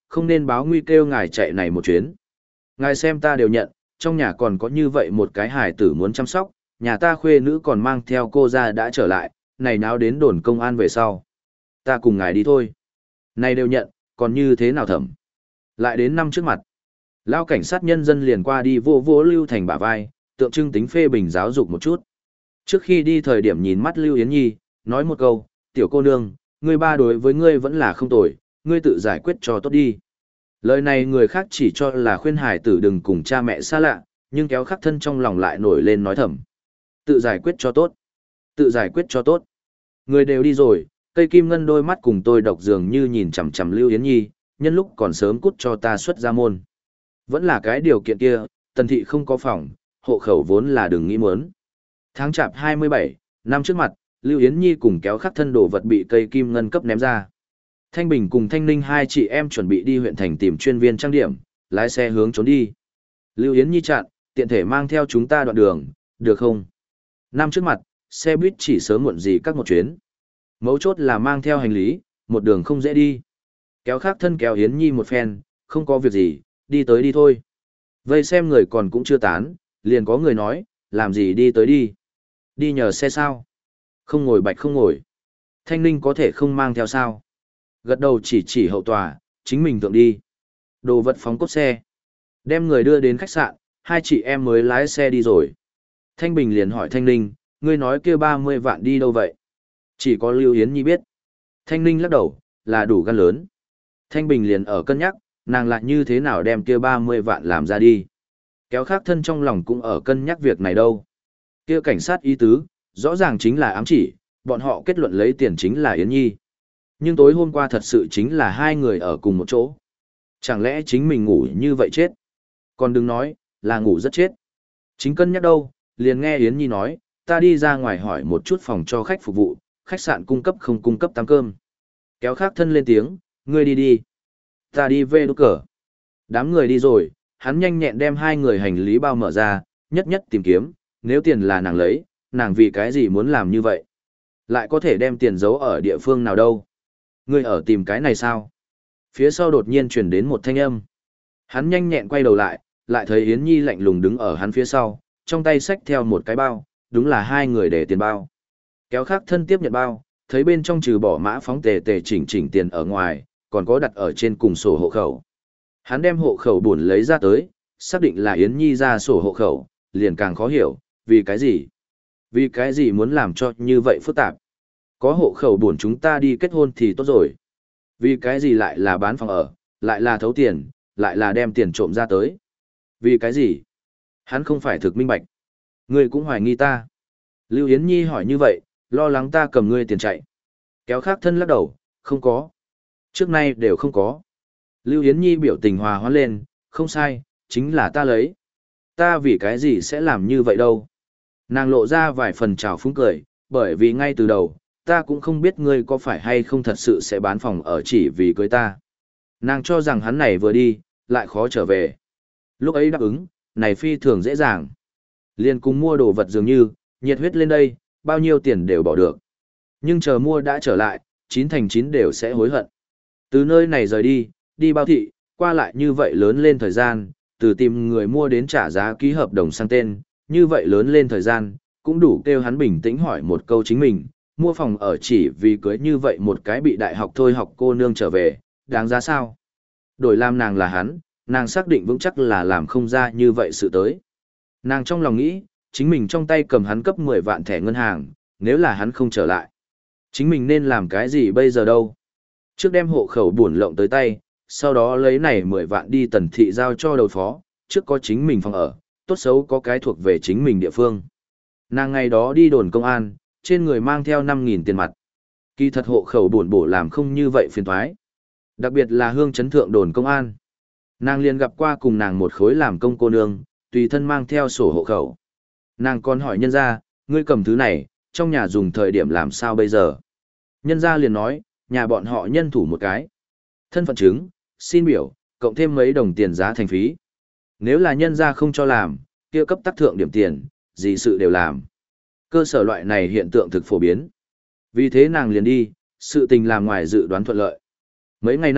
không nên báo nguy kêu ngài chạy này một chuyến. Ngài xem ta đều nhận, trong nhà còn có như vậy một cái hài tử muốn chăm sóc, nhà ta khuê nữ còn mang theo cô ra đã trở lại, này náo đến đồn công an về sau. Ta cùng ngài đi thôi. Này đều nhận, còn như thế nào thẩm? Lại đến năm trước mặt. Lao cảnh sát nhân dân liền qua đi vô vô Lưu Thành bả vai, tượng trưng tính phê bình giáo dục một chút. Trước khi đi thời điểm nhìn mắt Lưu Yến Nhi, nói một câu, tiểu cô nương, ngươi ba đối với ngươi vẫn là không tồi, ngươi tự giải quyết cho tốt đi. Lời này người khác chỉ cho là khuyên hải tử đừng cùng cha mẹ xa lạ, nhưng kéo khắc thân trong lòng lại nổi lên nói thầm. Tự giải quyết cho tốt. Tự giải quyết cho tốt. Người đều đi rồi, cây kim ngân đôi mắt cùng tôi độc dường như nhìn chằm chằm Lưu Yến Nhi, nhân lúc còn sớm cút cho ta xuất ra môn. Vẫn là cái điều kiện kia, tần thị không có phòng, hộ khẩu vốn là đừng nghĩ muốn. Tháng chạp hai mươi bảy, năm trước mặt, Lưu Yến Nhi cùng kéo khắc thân đồ vật bị cây kim ngân cấp ném ra. Thanh Bình cùng Thanh Ninh hai chị em chuẩn bị đi huyện thành tìm chuyên viên trang điểm, lái xe hướng trốn đi. Lưu Yến Nhi chặn, tiện thể mang theo chúng ta đoạn đường, được không? Năm trước mặt, xe buýt chỉ sớm muộn gì các một chuyến. Mấu chốt là mang theo hành lý, một đường không dễ đi. Kéo khắc thân kéo Yến Nhi một phen, không có việc gì, đi tới đi thôi. Vây xem người còn cũng chưa tán, liền có người nói, làm gì đi tới đi. Đi nhờ xe sao? Không ngồi bạch không ngồi. Thanh Ninh có thể không mang theo sao? Gật đầu chỉ chỉ hậu tòa, chính mình tượng đi. Đồ vật phóng cốt xe. Đem người đưa đến khách sạn, hai chị em mới lái xe đi rồi. Thanh Bình liền hỏi Thanh Ninh, ngươi nói kia ba mươi vạn đi đâu vậy? Chỉ có Lưu Yến Nhi biết. Thanh Ninh lắc đầu, là đủ gan lớn. Thanh Bình liền ở cân nhắc, nàng lại như thế nào đem kia ba mươi vạn làm ra đi. Kéo khác thân trong lòng cũng ở cân nhắc việc này đâu. Kia cảnh sát ý tứ, rõ ràng chính là ám chỉ, bọn họ kết luận lấy tiền chính là Yến Nhi. Nhưng tối hôm qua thật sự chính là hai người ở cùng một chỗ. Chẳng lẽ chính mình ngủ như vậy chết? Còn đừng nói, là ngủ rất chết. Chính cân nhắc đâu, liền nghe Yến Nhi nói, ta đi ra ngoài hỏi một chút phòng cho khách phục vụ, khách sạn cung cấp không cung cấp tắm cơm. Kéo khác thân lên tiếng, ngươi đi đi. Ta đi về đốt cờ. Đám người đi rồi, hắn nhanh nhẹn đem hai người hành lý bao mở ra, nhất nhất tìm kiếm, nếu tiền là nàng lấy, nàng vì cái gì muốn làm như vậy? Lại có thể đem tiền giấu ở địa phương nào đâu? Ngươi ở tìm cái này sao? Phía sau đột nhiên truyền đến một thanh âm. Hắn nhanh nhẹn quay đầu lại, lại thấy Yến Nhi lạnh lùng đứng ở hắn phía sau, trong tay xách theo một cái bao, đúng là hai người để tiền bao. Kéo khác thân tiếp nhận bao, thấy bên trong trừ bỏ mã phóng tề tề chỉnh chỉnh tiền ở ngoài, còn có đặt ở trên cùng sổ hộ khẩu. Hắn đem hộ khẩu buồn lấy ra tới, xác định là Yến Nhi ra sổ hộ khẩu, liền càng khó hiểu, vì cái gì? Vì cái gì muốn làm cho như vậy phức tạp? Có hộ khẩu buồn chúng ta đi kết hôn thì tốt rồi. Vì cái gì lại là bán phòng ở, lại là thấu tiền, lại là đem tiền trộm ra tới? Vì cái gì? Hắn không phải thực minh bạch. Ngươi cũng hoài nghi ta. Lưu Yến Nhi hỏi như vậy, lo lắng ta cầm ngươi tiền chạy. Kéo khác thân lắc đầu, không có. Trước nay đều không có. Lưu Yến Nhi biểu tình hòa hoãn lên, không sai, chính là ta lấy. Ta vì cái gì sẽ làm như vậy đâu. Nàng lộ ra vài phần trào phúng cười, bởi vì ngay từ đầu, ta cũng không biết ngươi có phải hay không thật sự sẽ bán phòng ở chỉ vì cưới ta. Nàng cho rằng hắn này vừa đi, lại khó trở về. Lúc ấy đáp ứng, này phi thường dễ dàng. Liền cùng mua đồ vật dường như, nhiệt huyết lên đây, bao nhiêu tiền đều bỏ được. Nhưng chờ mua đã trở lại, chín thành chín đều sẽ hối hận. Từ nơi này rời đi, đi bao thị, qua lại như vậy lớn lên thời gian, từ tìm người mua đến trả giá ký hợp đồng sang tên, như vậy lớn lên thời gian, cũng đủ kêu hắn bình tĩnh hỏi một câu chính mình, mua phòng ở chỉ vì cưới như vậy một cái bị đại học thôi học cô nương trở về, đáng giá sao? Đổi làm nàng là hắn, nàng xác định vững chắc là làm không ra như vậy sự tới. Nàng trong lòng nghĩ, chính mình trong tay cầm hắn cấp mười vạn thẻ ngân hàng, nếu là hắn không trở lại. Chính mình nên làm cái gì bây giờ đâu? Trước đem hộ khẩu buồn lộng tới tay, sau đó lấy này mười vạn đi tần thị giao cho đầu phó, trước có chính mình phòng ở, tốt xấu có cái thuộc về chính mình địa phương. Nàng ngày đó đi đồn công an, trên người mang theo năm nghìn tiền mặt. Kỳ thật hộ khẩu buồn bổ làm không như vậy phiền toái. Đặc biệt là hương chấn thượng đồn công an. Nàng liền gặp qua cùng nàng một khối làm công cô nương, tùy thân mang theo sổ hộ khẩu. Nàng còn hỏi nhân gia, ngươi cầm thứ này, trong nhà dùng thời điểm làm sao bây giờ? Nhân gia liền nói, nhà bọn họ nhân thủ một cái. Thân phận chứng, xin biểu, cộng thêm mấy đồng tiền giá thành phí. Nếu là nhân gia không cho làm, kia cấp tác thượng điểm tiền, gì sự đều làm. Cơ sở loại này hiện tượng thực phổ biến. Vì thế nàng liền đi, sự tình làm ngoài dự đoán thuận lợi. Mấy ngày nay,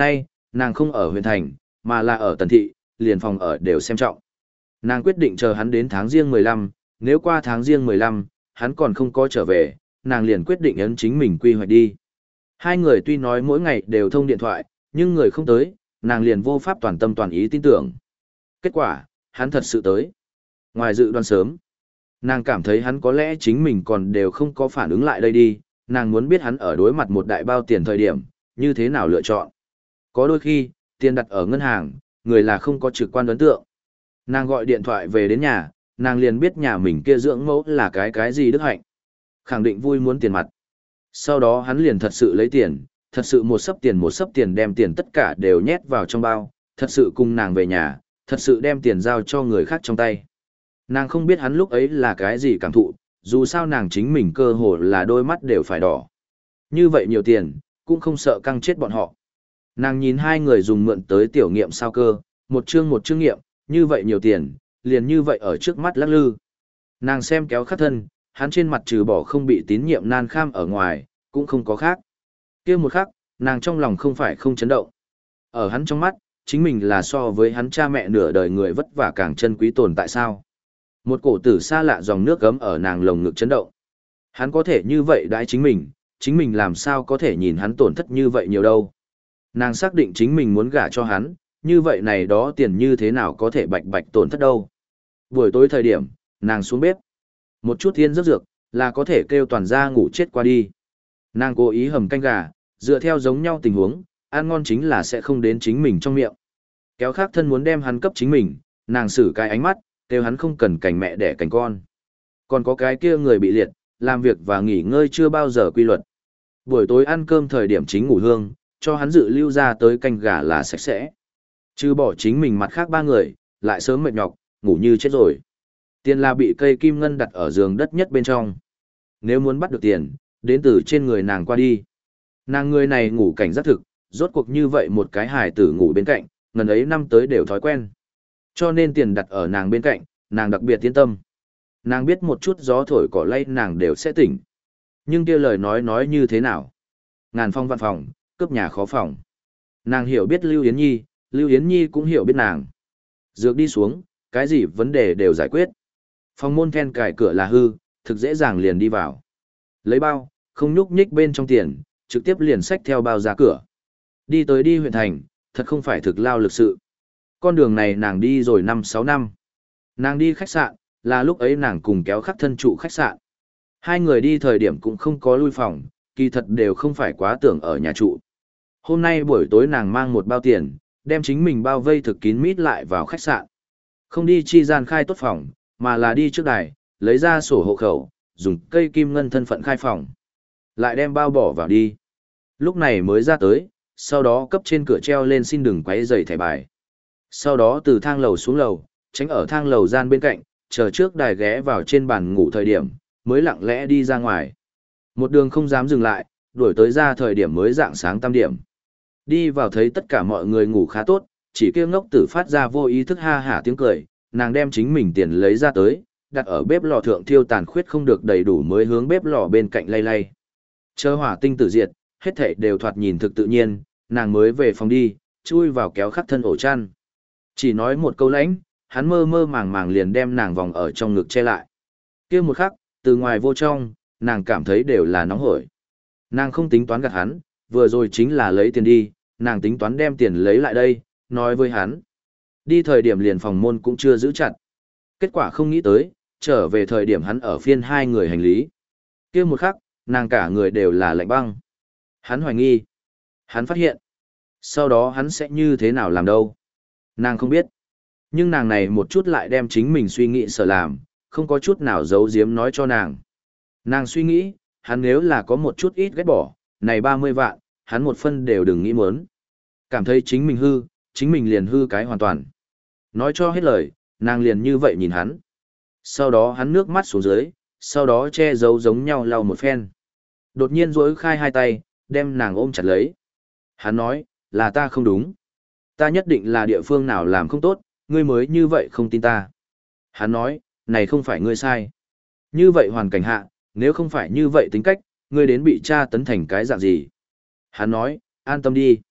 nàng không ở huyện thành, mà là ở tần thị, liền phòng ở đều xem trọng. Nàng quyết định chờ hắn đến tháng riêng mười lăm, nếu qua tháng riêng mười lăm, hắn còn không có trở về, nàng liền quyết định ấn chính mình quy hoạch đi. Hai người tuy nói mỗi ngày đều thông điện thoại, nhưng người không tới, nàng liền vô pháp toàn tâm toàn ý tin tưởng. Kết quả, hắn thật sự tới. Ngoài dự đoán sớm, nàng cảm thấy hắn có lẽ chính mình còn đều không có phản ứng lại đây đi, nàng muốn biết hắn ở đối mặt một đại bao tiền thời điểm, như thế nào lựa chọn. Có đôi khi, tiền đặt ở ngân hàng, người là không có trực quan ấn tượng. Nàng gọi điện thoại về đến nhà, nàng liền biết nhà mình kia dưỡng mẫu là cái cái gì đức hạnh. Khẳng định vui muốn tiền mặt. Sau đó hắn liền thật sự lấy tiền, thật sự một sấp tiền một sấp tiền đem tiền tất cả đều nhét vào trong bao, thật sự cùng nàng về nhà, thật sự đem tiền giao cho người khác trong tay. Nàng không biết hắn lúc ấy là cái gì cảm thụ, dù sao nàng chính mình cơ hồ là đôi mắt đều phải đỏ. Như vậy nhiều tiền, cũng không sợ căng chết bọn họ. Nàng nhìn hai người dùng mượn tới tiểu nghiệm sao cơ, một chương một chương nghiệm, như vậy nhiều tiền, liền như vậy ở trước mắt lắc lư. Nàng xem kéo khắc thân, hắn trên mặt trừ bỏ không bị tín nhiệm nan kham ở ngoài, cũng không có khác. Kia một khắc, nàng trong lòng không phải không chấn động. Ở hắn trong mắt, chính mình là so với hắn cha mẹ nửa đời người vất vả càng chân quý tồn tại sao. Một cổ tử xa lạ dòng nước gấm ở nàng lồng ngực chấn động. Hắn có thể như vậy đãi chính mình, chính mình làm sao có thể nhìn hắn tổn thất như vậy nhiều đâu. Nàng xác định chính mình muốn gả cho hắn, như vậy này đó tiền như thế nào có thể bạch bạch tổn thất đâu. Buổi tối thời điểm, nàng xuống bếp. Một chút thiên giấc dược, là có thể kêu toàn ra ngủ chết qua đi. Nàng cố ý hầm canh gà, dựa theo giống nhau tình huống, ăn ngon chính là sẽ không đến chính mình trong miệng. Kéo khác thân muốn đem hắn cấp chính mình, nàng xử cái ánh mắt, kêu hắn không cần cành mẹ đẻ cành con. Còn có cái kia người bị liệt, làm việc và nghỉ ngơi chưa bao giờ quy luật. Buổi tối ăn cơm thời điểm chính ngủ hương, cho hắn dự lưu ra tới canh gà là sạch sẽ. Chứ bỏ chính mình mặt khác ba người, lại sớm mệt nhọc, ngủ như chết rồi. Tiền là bị cây kim ngân đặt ở giường đất nhất bên trong. Nếu muốn bắt được tiền, đến từ trên người nàng qua đi. Nàng người này ngủ cảnh giác thực, rốt cuộc như vậy một cái hài tử ngủ bên cạnh, ngần ấy năm tới đều thói quen. Cho nên tiền đặt ở nàng bên cạnh, nàng đặc biệt yên tâm. Nàng biết một chút gió thổi cỏ lay nàng đều sẽ tỉnh. Nhưng kia lời nói nói như thế nào? Ngàn phong văn phòng, cướp nhà khó phòng. Nàng hiểu biết Lưu Yến Nhi, Lưu Yến Nhi cũng hiểu biết nàng. Dược đi xuống, cái gì vấn đề đều giải quyết. Phòng môn then cài cửa là hư, thực dễ dàng liền đi vào. Lấy bao, không nhúc nhích bên trong tiền, trực tiếp liền xách theo bao ra cửa. Đi tới đi huyện thành, thật không phải thực lao lực sự. Con đường này nàng đi rồi năm sáu năm. Nàng đi khách sạn, là lúc ấy nàng cùng kéo khắc thân trụ khách sạn. Hai người đi thời điểm cũng không có lui phòng, kỳ thật đều không phải quá tưởng ở nhà trụ. Hôm nay buổi tối nàng mang một bao tiền, đem chính mình bao vây thực kín mít lại vào khách sạn. Không đi chi gian khai tốt phòng, mà là đi trước đài, lấy ra sổ hộ khẩu, dùng cây kim ngân thân phận khai phòng. Lại đem bao bỏ vào đi. Lúc này mới ra tới, sau đó cấp trên cửa treo lên xin đừng quấy rầy thẻ bài. Sau đó từ thang lầu xuống lầu, tránh ở thang lầu gian bên cạnh, chờ trước đài ghé vào trên bàn ngủ thời điểm, mới lặng lẽ đi ra ngoài. Một đường không dám dừng lại, đuổi tới ra thời điểm mới dạng sáng tam điểm. Đi vào thấy tất cả mọi người ngủ khá tốt, chỉ kia ngốc tử phát ra vô ý thức ha hả tiếng cười, nàng đem chính mình tiền lấy ra tới, đặt ở bếp lò thượng thiêu tàn khuyết không được đầy đủ mới hướng bếp lò bên cạnh lay lay. Chờ hỏa tinh tử diệt, hết thảy đều thoạt nhìn thực tự nhiên, nàng mới về phòng đi, chui vào kéo khắc thân ổ chăn. Chỉ nói một câu lãnh, hắn mơ mơ màng màng liền đem nàng vòng ở trong ngực che lại. Kia một khắc, từ ngoài vô trong, nàng cảm thấy đều là nóng hổi. Nàng không tính toán gạt hắn, vừa rồi chính là lấy tiền đi, nàng tính toán đem tiền lấy lại đây, nói với hắn. Đi thời điểm liền phòng môn cũng chưa giữ chặt. Kết quả không nghĩ tới, trở về thời điểm hắn ở phiên hai người hành lý. Kia một khắc, nàng cả người đều là lạnh băng. Hắn hoài nghi. Hắn phát hiện. Sau đó hắn sẽ như thế nào làm đâu. Nàng không biết. Nhưng nàng này một chút lại đem chính mình suy nghĩ sợ làm, không có chút nào giấu giếm nói cho nàng. Nàng suy nghĩ, hắn nếu là có một chút ít ghét bỏ, này ba mươi vạn, hắn một phân đều đừng nghĩ muốn. Cảm thấy chính mình hư, chính mình liền hư cái hoàn toàn. Nói cho hết lời, nàng liền như vậy nhìn hắn. Sau đó hắn nước mắt xuống dưới, sau đó che giấu giống nhau lau một phen. Đột nhiên rỗi khai hai tay, đem nàng ôm chặt lấy. Hắn nói, là ta không đúng. Ta nhất định là địa phương nào làm không tốt, ngươi mới như vậy không tin ta. Hắn nói, này không phải ngươi sai. Như vậy hoàn cảnh hạ, nếu không phải như vậy tính cách, ngươi đến bị tra tấn thành cái dạng gì. Hắn nói, an tâm đi.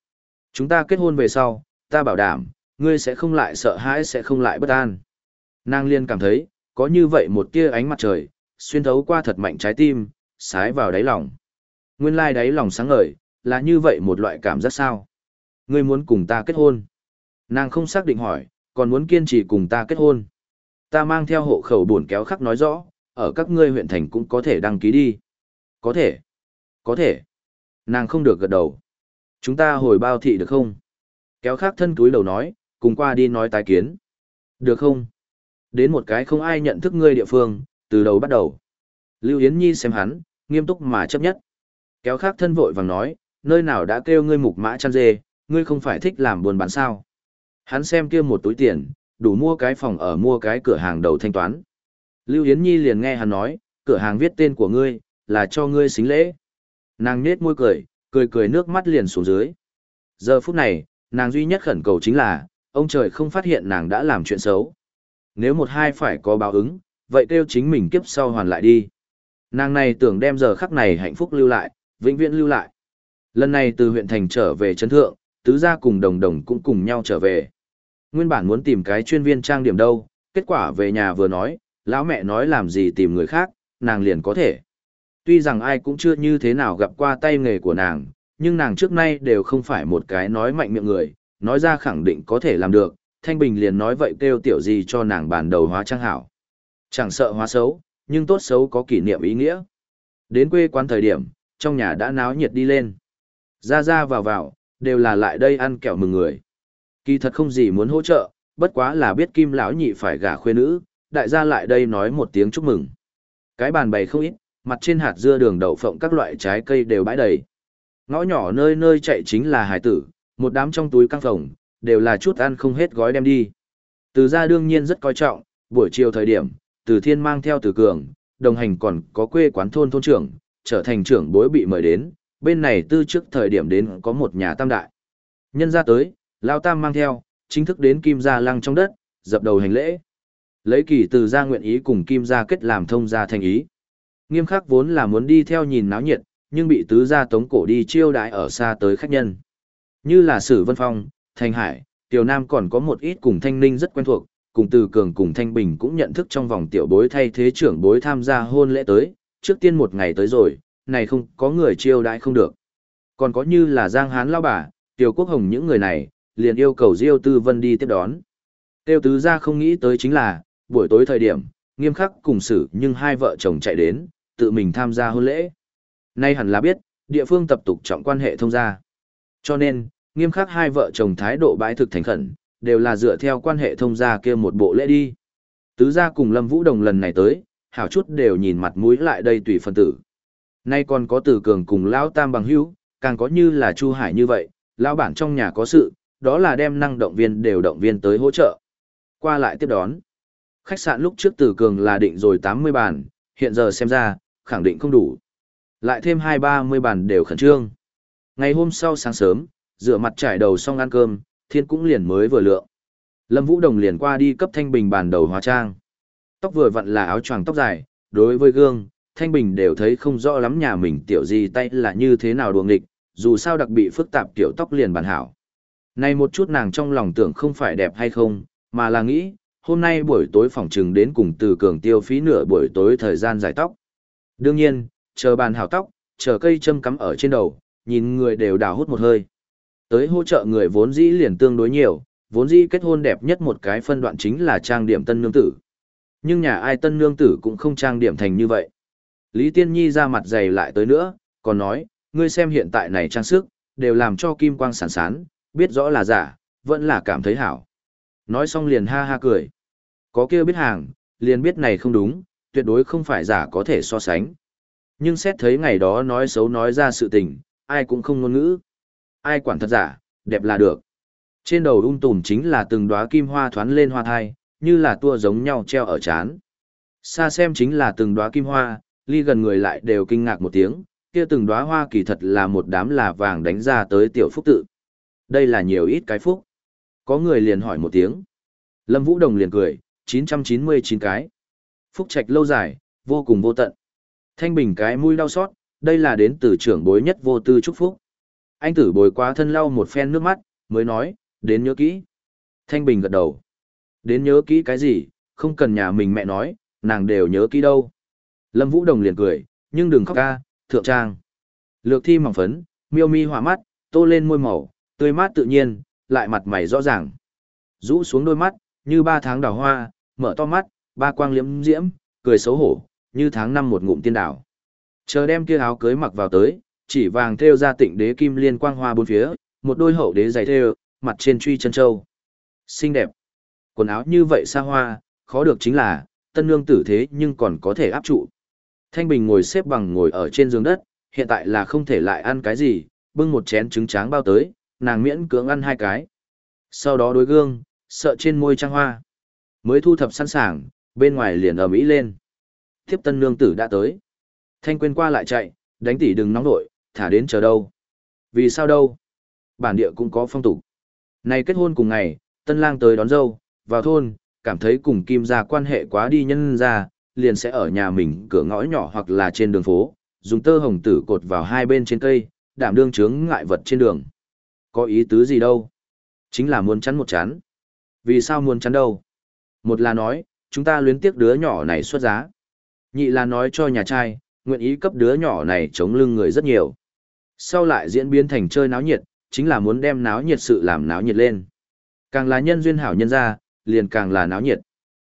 Chúng ta kết hôn về sau, ta bảo đảm, ngươi sẽ không lại sợ hãi sẽ không lại bất an. Nàng liên cảm thấy, có như vậy một tia ánh mặt trời, xuyên thấu qua thật mạnh trái tim, sái vào đáy lòng. Nguyên lai đáy lòng sáng ngời, là như vậy một loại cảm giác sao? Ngươi muốn cùng ta kết hôn? Nàng không xác định hỏi, còn muốn kiên trì cùng ta kết hôn. Ta mang theo hộ khẩu buồn kéo khắc nói rõ, ở các ngươi huyện thành cũng có thể đăng ký đi. Có thể. Có thể. Nàng không được gật đầu. Chúng ta hồi bao thị được không? Kéo khắc thân túi đầu nói, cùng qua đi nói tái kiến. Được không? Đến một cái không ai nhận thức ngươi địa phương, từ đầu bắt đầu. Lưu Yến Nhi xem hắn, nghiêm túc mà chấp nhất. Kéo khắc thân vội vàng nói, nơi nào đã kêu ngươi mục mã chăn dê, ngươi không phải thích làm buôn bán sao. Hắn xem kia một túi tiền, đủ mua cái phòng ở mua cái cửa hàng đầu thanh toán. Lưu Yến Nhi liền nghe hắn nói, cửa hàng viết tên của ngươi, là cho ngươi xính lễ. Nàng nết môi cười, cười cười nước mắt liền xuống dưới. Giờ phút này, nàng duy nhất khẩn cầu chính là, ông trời không phát hiện nàng đã làm chuyện xấu. Nếu một hai phải có báo ứng, vậy kêu chính mình kiếp sau hoàn lại đi. Nàng này tưởng đem giờ khắc này hạnh phúc lưu lại, vĩnh viễn lưu lại. Lần này từ huyện thành trở về trấn thượng, tứ gia cùng đồng đồng cũng cùng nhau trở về. Nguyên bản muốn tìm cái chuyên viên trang điểm đâu, kết quả về nhà vừa nói, lão mẹ nói làm gì tìm người khác, nàng liền có thể. Tuy rằng ai cũng chưa như thế nào gặp qua tay nghề của nàng, nhưng nàng trước nay đều không phải một cái nói mạnh miệng người, nói ra khẳng định có thể làm được, Thanh Bình liền nói vậy kêu tiểu gì cho nàng bàn đầu hóa trang hảo. Chẳng sợ hóa xấu, nhưng tốt xấu có kỷ niệm ý nghĩa. Đến quê quán thời điểm, trong nhà đã náo nhiệt đi lên. Ra ra vào vào, đều là lại đây ăn kẹo mừng người. Kỳ thật không gì muốn hỗ trợ, bất quá là biết Kim lão nhị phải gả khuê nữ, đại gia lại đây nói một tiếng chúc mừng. Cái bàn bày không ít, mặt trên hạt dưa đường đậu phộng các loại trái cây đều bãi đầy. Ngõ nhỏ nơi nơi chạy chính là hải tử, một đám trong túi căng phồng, đều là chút ăn không hết gói đem đi. Từ gia đương nhiên rất coi trọng, buổi chiều thời điểm, Từ Thiên mang theo Từ Cường, đồng hành còn có quê quán thôn thôn trưởng, trở thành trưởng bối bị mời đến, bên này tư trước thời điểm đến có một nhà tam đại. Nhân ra tới, Lao Tam mang theo, chính thức đến Kim Gia Lăng trong đất, dập đầu hành lễ. Lấy kỳ Từ gia nguyện ý cùng Kim Gia kết làm thông gia thành ý. Nghiêm khắc vốn là muốn đi theo nhìn náo nhiệt, nhưng bị tứ gia tống cổ đi chiêu đãi ở xa tới khách nhân. Như là Sử Vân Phong, Thanh Hải, Tiểu Nam còn có một ít cùng Thanh Ninh rất quen thuộc, cùng Từ Cường cùng Thanh Bình cũng nhận thức trong vòng tiểu bối thay thế trưởng bối tham gia hôn lễ tới, trước tiên một ngày tới rồi, này không có người chiêu đãi không được. Còn có như là Giang Hán Lao Bà, Tiểu Quốc Hồng những người này, liền yêu cầu Diêu Tư Vân đi tiếp đón. Tiêu tứ gia không nghĩ tới chính là, buổi tối thời điểm, Nghiêm khắc cùng Sử nhưng hai vợ chồng chạy đến, tự mình tham gia hôn lễ. Nay hẳn là biết, địa phương tập tục trọng quan hệ thông gia. Cho nên, Nghiêm khắc hai vợ chồng thái độ bãi thực thành khẩn, đều là dựa theo quan hệ thông gia kia một bộ lễ đi. Tứ gia cùng Lâm Vũ Đồng lần này tới, hảo chút đều nhìn mặt mũi lại đây tùy phân tử. Nay còn có Từ Cường cùng Lão Tam bằng hữu, càng có như là Chu Hải như vậy, lão bản trong nhà có sự, đó là đem năng động viên đều động viên tới hỗ trợ. Qua lại tiếp đón. Khách sạn lúc trước Từ Cường là định rồi tám mươi bàn, hiện giờ xem ra, khẳng định không đủ. Lại thêm hai ba mươi bàn đều khẩn trương. Ngày hôm sau sáng sớm, rửa mặt trải đầu xong ăn cơm, thiên cũng liền mới vừa lượng. Lâm Vũ Đồng liền qua đi cấp Thanh Bình bàn đầu hóa trang. Tóc vừa vặn là áo choàng tóc dài, đối với gương, Thanh Bình đều thấy không rõ lắm nhà mình tiểu gì tay là như thế nào đuồng nghịch, dù sao đặc bị phức tạp tiểu tóc liền bàn hảo. Này một chút nàng trong lòng tưởng không phải đẹp hay không, mà là nghĩ, hôm nay buổi tối phòng trừng đến cùng Từ Cường tiêu phí nửa buổi tối thời gian giải tóc. Đương nhiên, chờ bàn hảo tóc, chờ cây châm cắm ở trên đầu, nhìn người đều đào hút một hơi. Tới hỗ trợ người vốn dĩ liền tương đối nhiều, vốn dĩ kết hôn đẹp nhất một cái phân đoạn chính là trang điểm tân nương tử. Nhưng nhà ai tân nương tử cũng không trang điểm thành như vậy. Lý Tiên Nhi ra mặt dày lại tới nữa, còn nói, ngươi xem hiện tại này trang sức, đều làm cho kim quang sán sán, biết rõ là giả, vẫn là cảm thấy hảo. Nói xong liền ha ha cười. Có kia biết hàng, liền biết này không đúng, tuyệt đối không phải giả có thể so sánh. Nhưng xét thấy ngày đó nói xấu nói ra sự tình, ai cũng không ngôn ngữ. Ai quản thật giả, đẹp là được. Trên đầu ung tùm chính là từng đóa kim hoa thoán lên hoa thai, như là tua giống nhau treo ở trán. Xa xem chính là từng đóa kim hoa, ly gần người lại đều kinh ngạc một tiếng, kia từng đóa hoa kỳ thật là một đám là vàng đánh ra tới tiểu phúc tự. Đây là nhiều ít cái phúc. Có người liền hỏi một tiếng. Lâm Vũ Đồng liền cười, chín trăm chín mươi chín cái. Phúc trạch lâu dài, vô cùng vô tận. Thanh Bình cái mũi đau xót, đây là đến từ trưởng bối nhất vô tư chúc phúc. Anh tử bồi quá thân lau một phen nước mắt, mới nói, đến nhớ kỹ. Thanh Bình gật đầu. Đến nhớ kỹ cái gì, không cần nhà mình mẹ nói, nàng đều nhớ kỹ đâu. Lâm Vũ Đồng liền cười, nhưng đừng khóc ca, thượng trang. Lược thi mỏng phấn, miêu mi hòa mắt, tô lên môi màu, tươi mát tự nhiên, lại mặt mày rõ ràng. Rũ xuống đôi mắt, như ba tháng đào hoa, mở to mắt, ba quang liễm diễm, cười xấu hổ, như tháng năm một ngụm tiên đảo. Chờ đem kia áo cưới mặc vào tới, chỉ vàng thêu ra tịnh đế kim liên quang hoa bốn phía, một đôi hậu đế giày thêu, mặt trên truy chân châu. Xinh đẹp. Quần áo như vậy xa hoa, khó được chính là, tân nương tử thế nhưng còn có thể áp trụ. Thanh Bình ngồi xếp bằng ngồi ở trên giường đất, hiện tại là không thể lại ăn cái gì, bưng một chén trứng tráng bao tới, nàng miễn cưỡng ăn hai cái. Sau đó đối gương, sợ trên môi trang hoa. Mới thu thập sẵn sàng, bên ngoài liền ầm ĩ lên. Tiếp tân nương tử đã tới. Thanh quên qua lại chạy, đánh tỷ đừng nóng nội, thả đến chờ đâu. Vì sao đâu? Bản địa cũng có phong tục. Này kết hôn cùng ngày, tân lang tới đón dâu, vào thôn, cảm thấy cùng Kim gia quan hệ quá đi nhân ra, liền sẽ ở nhà mình cửa ngõ nhỏ hoặc là trên đường phố, dùng tơ hồng tử cột vào hai bên trên cây, đảm đương chướng ngại vật trên đường. Có ý tứ gì đâu? Chính là muốn chắn một chắn. Vì sao muốn chắn đâu? Một là nói, chúng ta luyến tiếc đứa nhỏ này xuất giá. Nhị là nói cho nhà trai, nguyện ý cấp đứa nhỏ này chống lưng người rất nhiều. Sau lại diễn biến thành chơi náo nhiệt, chính là muốn đem náo nhiệt sự làm náo nhiệt lên. Càng là nhân duyên hảo nhân ra, liền càng là náo nhiệt.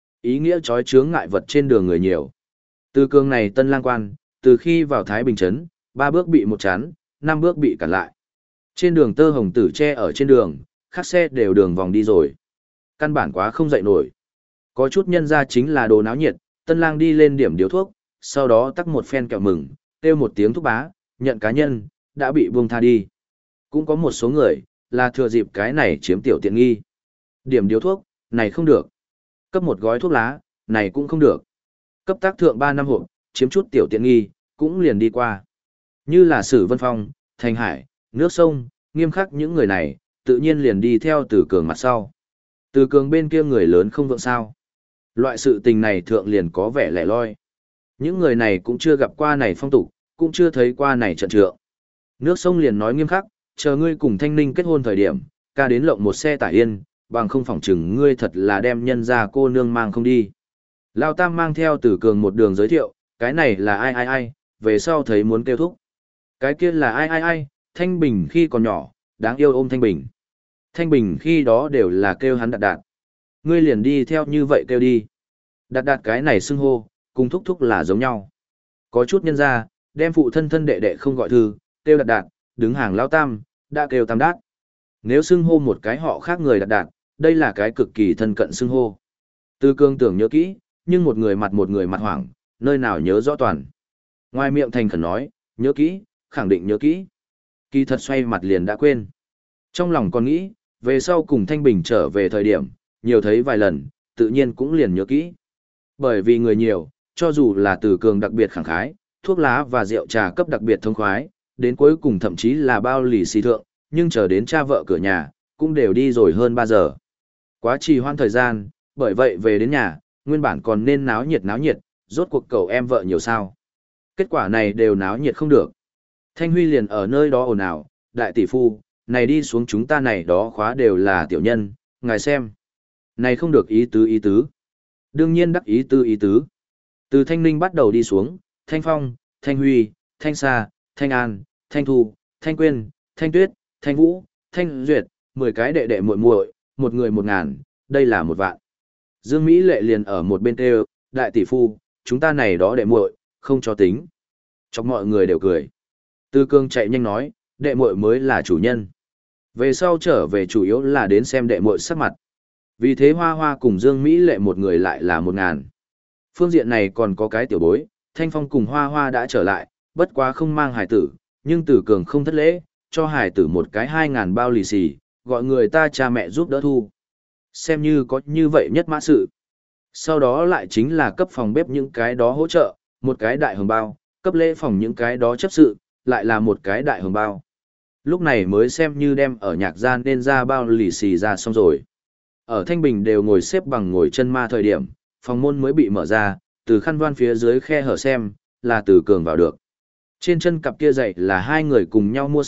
Ý nghĩa trói chướng ngại vật trên đường người nhiều. Từ cương này tân lang quan, từ khi vào Thái Bình Trấn, ba bước bị một chán, năm bước bị cản lại. Trên đường tơ hồng tử che ở trên đường, khác xe đều đường vòng đi rồi. Căn bản quá không dậy nổi. Có chút nhân ra chính là đồ náo nhiệt, tân lang đi lên điểm điếu thuốc, sau đó tắc một phen kẹo mừng, kêu một tiếng thúc bá, nhận cá nhân, đã bị buông tha đi. Cũng có một số người, là thừa dịp cái này chiếm tiểu tiện nghi. Điểm điếu thuốc, này không được. Cấp một gói thuốc lá, này cũng không được. Cấp tác thượng ba năm hộp, chiếm chút tiểu tiện nghi, cũng liền đi qua. Như là Sử Vân Phong, Thành Hải, Nước Sông, nghiêm khắc những người này, tự nhiên liền đi theo Từ Cường mặt sau. Từ Cường bên kia người lớn không vượng sao. Loại sự tình này thượng liền có vẻ lẻ loi. Những người này cũng chưa gặp qua này phong tục, cũng chưa thấy qua này trận trượng. Nước Sông liền nói nghiêm khắc, chờ ngươi cùng Thanh Ninh kết hôn thời điểm, ca đến lộng một xe tải yên, bằng không phỏng chừng ngươi thật là đem nhân ra cô nương mang không đi. Lao Tam mang theo Từ Cường một đường giới thiệu, cái này là ai ai ai, về sau thấy muốn kêu thúc. Cái kia là ai ai ai, Thanh Bình khi còn nhỏ, đáng yêu ôm Thanh Bình. Thanh Bình khi đó đều là kêu hắn đạt đạt. Ngươi liền đi theo như vậy kêu đi. Đạt đạt cái này xưng hô, cùng thúc thúc là giống nhau. Có chút nhân ra, đem phụ thân thân đệ đệ không gọi thư, kêu đạt đạt, đứng hàng Lao Tam, đã kêu Tam Đát. Nếu xưng hô một cái họ khác người đạt đạt, đây là cái cực kỳ thân cận xưng hô. Từ Cương tưởng nhớ kỹ, nhưng một người mặt một người mặt hoảng, nơi nào nhớ rõ toàn. Ngoài miệng thành khẩn nói, nhớ kỹ, khẳng định nhớ kỹ. Kỳ thật xoay mặt liền đã quên. Trong lòng còn nghĩ, về sau cùng Thanh Bình trở về thời điểm, nhiều thấy vài lần, tự nhiên cũng liền nhớ kỹ. Bởi vì người nhiều, cho dù là Từ Cường đặc biệt khẳng khái, thuốc lá và rượu trà cấp đặc biệt thông khoái, đến cuối cùng thậm chí là bao lì xì thượng, nhưng chờ đến cha vợ cửa nhà, cũng đều đi rồi hơn ba giờ. Quá trì hoãn thời gian, bởi vậy về đến nhà, nguyên bản còn nên náo nhiệt náo nhiệt, rốt cuộc cậu em vợ nhiều sao. Kết quả này đều náo nhiệt không được. Thanh Huy liền ở nơi đó ồn ào, đại tỷ phu, này đi xuống chúng ta này đó khóa đều là tiểu nhân, ngài xem. Này không được ý tứ ý tứ. Đương nhiên đắc ý tư ý tứ. Từ Thanh Ninh bắt đầu đi xuống, Thanh Phong, Thanh Huy, Thanh Sa, Thanh An, Thanh Thu, Thanh Quyên, Thanh Tuyết, Thanh Vũ, Thanh Duyệt, mười cái đệ đệ muội muội, một người một ngàn, đây là một vạn. Dương Mỹ Lệ liền ở một bên kêu, đại tỷ phu, chúng ta này đó đệ muội, không cho tính. Chọc mọi người đều cười. Tư Cương chạy nhanh nói, đệ muội mới là chủ nhân. Về sau trở về chủ yếu là đến xem đệ muội sắc mặt. Vì thế Hoa Hoa cùng Dương Mỹ Lệ một người lại là một ngàn. Phương diện này còn có cái tiểu bối, Thanh Phong cùng Hoa Hoa đã trở lại, bất quá không mang hài tử, nhưng Tử Cường không thất lễ, cho hài tử một cái hai ngàn bao lì xì, gọi người ta cha mẹ giúp đỡ thu. Xem như có như vậy nhất mã sự. Sau đó lại chính là cấp phòng bếp những cái đó hỗ trợ, một cái đại hồng bao, cấp lễ phòng những cái đó chấp sự, lại là một cái đại hồng bao. Lúc này mới xem như đem ở nhạc gian nên ra bao lì xì ra xong rồi. Ở Thanh Bình đều ngồi xếp bằng ngồi chân ma thời điểm, phòng môn mới bị mở ra, từ khăn voan phía dưới khe hở xem, là Từ Cường vào được. Trên chân cặp kia giày là hai người cùng nhau mua sao,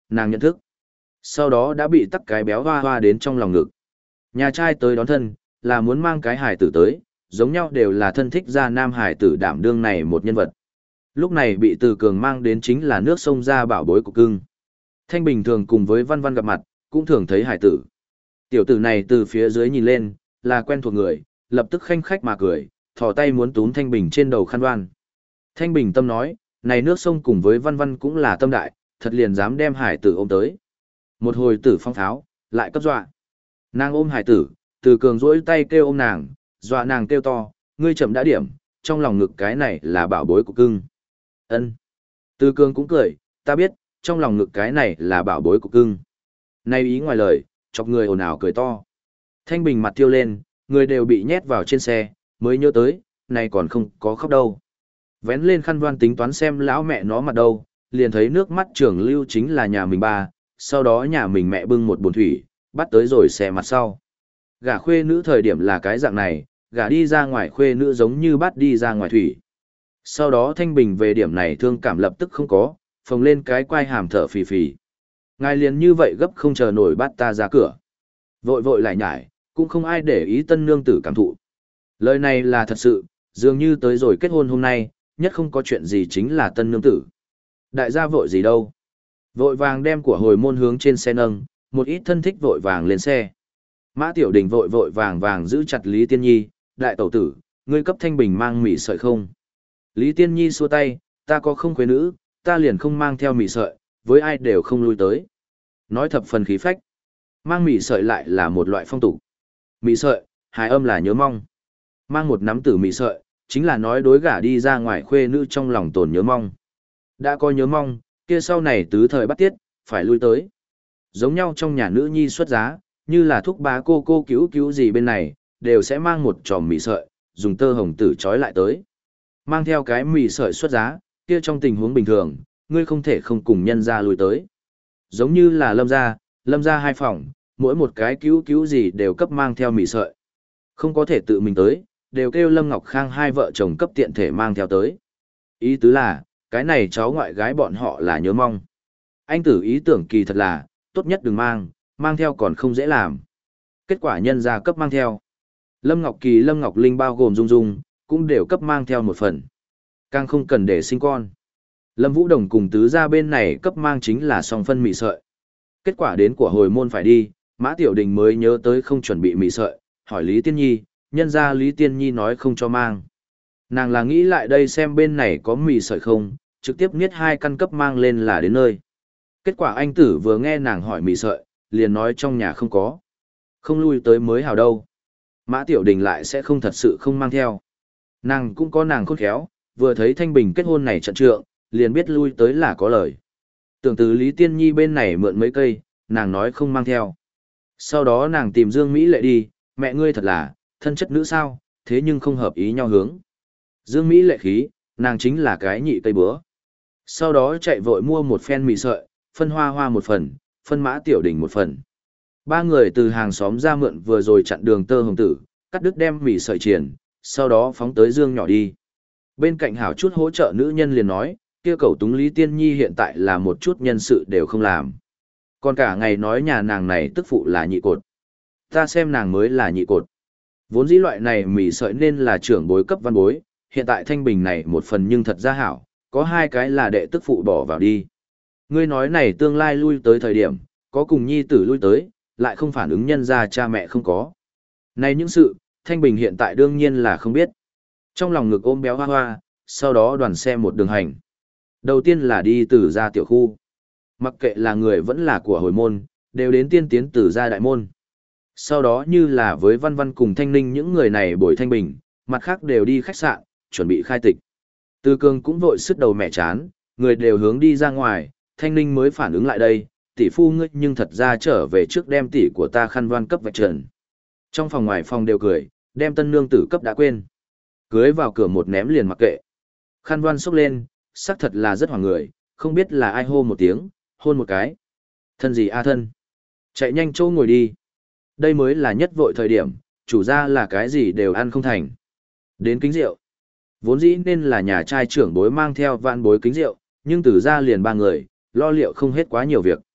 nàng nhận thức. Sau đó đã bị tắc cái béo hoa hoa đến trong lòng ngực. Nhà trai tới đón thân, là muốn mang cái hải tử tới, giống nhau đều là thân thích gia nam hải tử đảm đương này một nhân vật. Lúc này bị Từ Cường mang đến chính là nước sông ra bảo bối của cưng. Thanh bình thường cùng với Văn Văn gặp mặt, cũng thường thấy hải tử. Tiểu tử này từ phía dưới nhìn lên, là quen thuộc người, lập tức khanh khách mà cười, thò tay muốn túm Thanh Bình trên đầu khăn đoan. Thanh Bình tâm nói, này nước sông cùng với Văn Văn cũng là tâm đại, thật liền dám đem hải tử ôm tới. Một hồi tử phong tháo, lại cấp dọa. Nàng ôm hải tử, Từ Cường duỗi tay kêu ôm nàng, dọa nàng kêu to, ngươi chậm đã điểm, trong lòng ngực cái này là bảo bối của cưng. Ân. Từ Cường cũng cười, ta biết, trong lòng ngực cái này là bảo bối của cưng. Nay ý ngoài lời, chọc người ồn ào cười to. Thanh Bình mặt tiêu lên, người đều bị nhét vào trên xe, mới nhớ tới, này còn không có khóc đâu. Vén lên khăn voan tính toán xem lão mẹ nó mặt đâu, liền thấy nước mắt trưởng lưu chính là nhà mình ba, sau đó nhà mình mẹ bưng một bồn thủy, bắt tới rồi xe mặt sau. Gả khuê nữ thời điểm là cái dạng này, gả đi ra ngoài khuê nữ giống như bắt đi ra ngoài thủy. Sau đó Thanh Bình về điểm này thương cảm lập tức không có, phồng lên cái quai hàm thở phì phì. Ngài liền như vậy gấp không chờ nổi bắt ta ra cửa. Vội vội lại nhải, cũng không ai để ý tân nương tử cảm thụ. Lời này là thật sự, dường như tới rồi kết hôn hôm nay, nhất không có chuyện gì chính là tân nương tử. Đại gia vội gì đâu. Vội vàng đem của hồi môn hướng trên xe nâng, một ít thân thích vội vàng lên xe. Mã Tiểu Đình vội vội vàng vàng giữ chặt Lý Tiên Nhi, đại tẩu tử, ngươi cấp Thanh Bình mang mì sợi không? Lý Tiên Nhi xua tay, ta có không khuê nữ, ta liền không mang theo mì sợi, với ai đều không lui tới. Nói thập phần khí phách. Mang mì sợi lại là một loại phong tục. Mì sợi, hài âm là nhớ mong. Mang một nắm tử mì sợi, chính là nói đối gả đi ra ngoài khuê nữ trong lòng tồn nhớ mong. Đã có nhớ mong, kia sau này tứ thời bắt tiết, phải lui tới. Giống nhau trong nhà nữ nhi xuất giá, như là thúc bá cô cô cứu cứu gì bên này, đều sẽ mang một tròm mì sợi, dùng tơ hồng tử trói lại tới. Mang theo cái mì sợi xuất giá, kia trong tình huống bình thường, ngươi không thể không cùng nhân ra lui tới. Giống như là lâm gia, lâm gia hai phòng, mỗi một cái cứu cứu gì đều cấp mang theo mì sợi. Không có thể tự mình tới, đều kêu Lâm Ngọc Khang hai vợ chồng cấp tiện thể mang theo tới. Ý tứ là, cái này cháu ngoại gái bọn họ là nhớ mong. Anh tử ý tưởng kỳ thật là, tốt nhất đừng mang, mang theo còn không dễ làm. Kết quả nhân gia cấp mang theo. Lâm Ngọc Kỳ, Lâm Ngọc Linh bao gồm Dung Dung, cũng đều cấp mang theo một phần. Càng không cần để sinh con. Lâm Vũ Đồng cùng tứ gia bên này cấp mang chính là song phân mì sợi. Kết quả đến của hồi môn phải đi, Mã Tiểu Đình mới nhớ tới không chuẩn bị mì sợi, hỏi Lý Tiên Nhi, nhân ra Lý Tiên Nhi nói không cho mang. Nàng là nghĩ lại đây xem bên này có mì sợi không, trực tiếp niết hai căn cấp mang lên là đến nơi. Kết quả anh tử vừa nghe nàng hỏi mì sợi, liền nói trong nhà không có. Không lui tới mới hào đâu. Mã Tiểu Đình lại sẽ không thật sự không mang theo. Nàng cũng có nàng khôn khéo, vừa thấy Thanh Bình kết hôn này trận trượng, liền biết lui tới là có lời. Tưởng từ Lý Tiên Nhi bên này mượn mấy cây, nàng nói không mang theo. Sau đó nàng tìm Dương Mỹ Lệ đi, mẹ ngươi thật là, thân chất nữ sao, thế nhưng không hợp ý nhau hướng. Dương Mỹ Lệ khí, nàng chính là cái nhị cây bữa. Sau đó chạy vội mua một phen mì sợi, phân hoa hoa một phần, phân Mã Tiểu Đình một phần. Ba người từ hàng xóm ra mượn vừa rồi chặn đường tơ hồng tử, cắt đứt đem mì sợi triển, sau đó phóng tới Dương nhỏ đi. Bên cạnh hảo chút hỗ trợ nữ nhân liền nói, kia cậu Túng Lý Tiên Nhi hiện tại là một chút nhân sự đều không làm. Còn cả ngày nói nhà nàng này tức phụ là nhị cột. Ta xem nàng mới là nhị cột. Vốn dĩ loại này mì sợi nên là trưởng bối cấp văn bối, hiện tại Thanh Bình này một phần nhưng thật ra hảo, có hai cái là đệ tức phụ bỏ vào đi. Ngươi nói này tương lai lui tới thời điểm, có cùng nhi tử lui tới, lại không phản ứng nhân ra cha mẹ không có. Này những sự, Thanh Bình hiện tại đương nhiên là không biết. Trong lòng ngực ôm béo hoa hoa, sau đó đoàn xe một đường hành. Đầu tiên là đi từ ra tiểu khu. Mặc kệ là người vẫn là của hồi môn, đều đến tiên tiến từ ra đại môn. Sau đó như là với Văn Văn cùng Thanh Ninh những người này bồi Thanh Bình, mặt khác đều đi khách sạn, chuẩn bị khai tịch. Từ Cường cũng vội sức đầu mẹ chán, người đều hướng đi ra ngoài, Thanh Ninh mới phản ứng lại đây, tỷ phu ngươi nhưng thật ra trở về trước đem tỷ của ta khăn voan cấp vạch trần. Trong phòng ngoài phòng đều cười, đem tân nương tử cấp đã quên. Cưới vào cửa một ném liền mặc kệ. Khăn voan xốc lên, xác thật là rất hoảng người, không biết là ai hô một tiếng, hôn một cái. Thân gì a thân? Chạy nhanh chỗ ngồi đi. Đây mới là nhất vội thời điểm, chủ gia là cái gì đều ăn không thành. Đến kính rượu. Vốn dĩ nên là nhà trai trưởng bối mang theo vạn bối kính rượu, nhưng từ ra liền ba người, lo liệu không hết quá nhiều việc.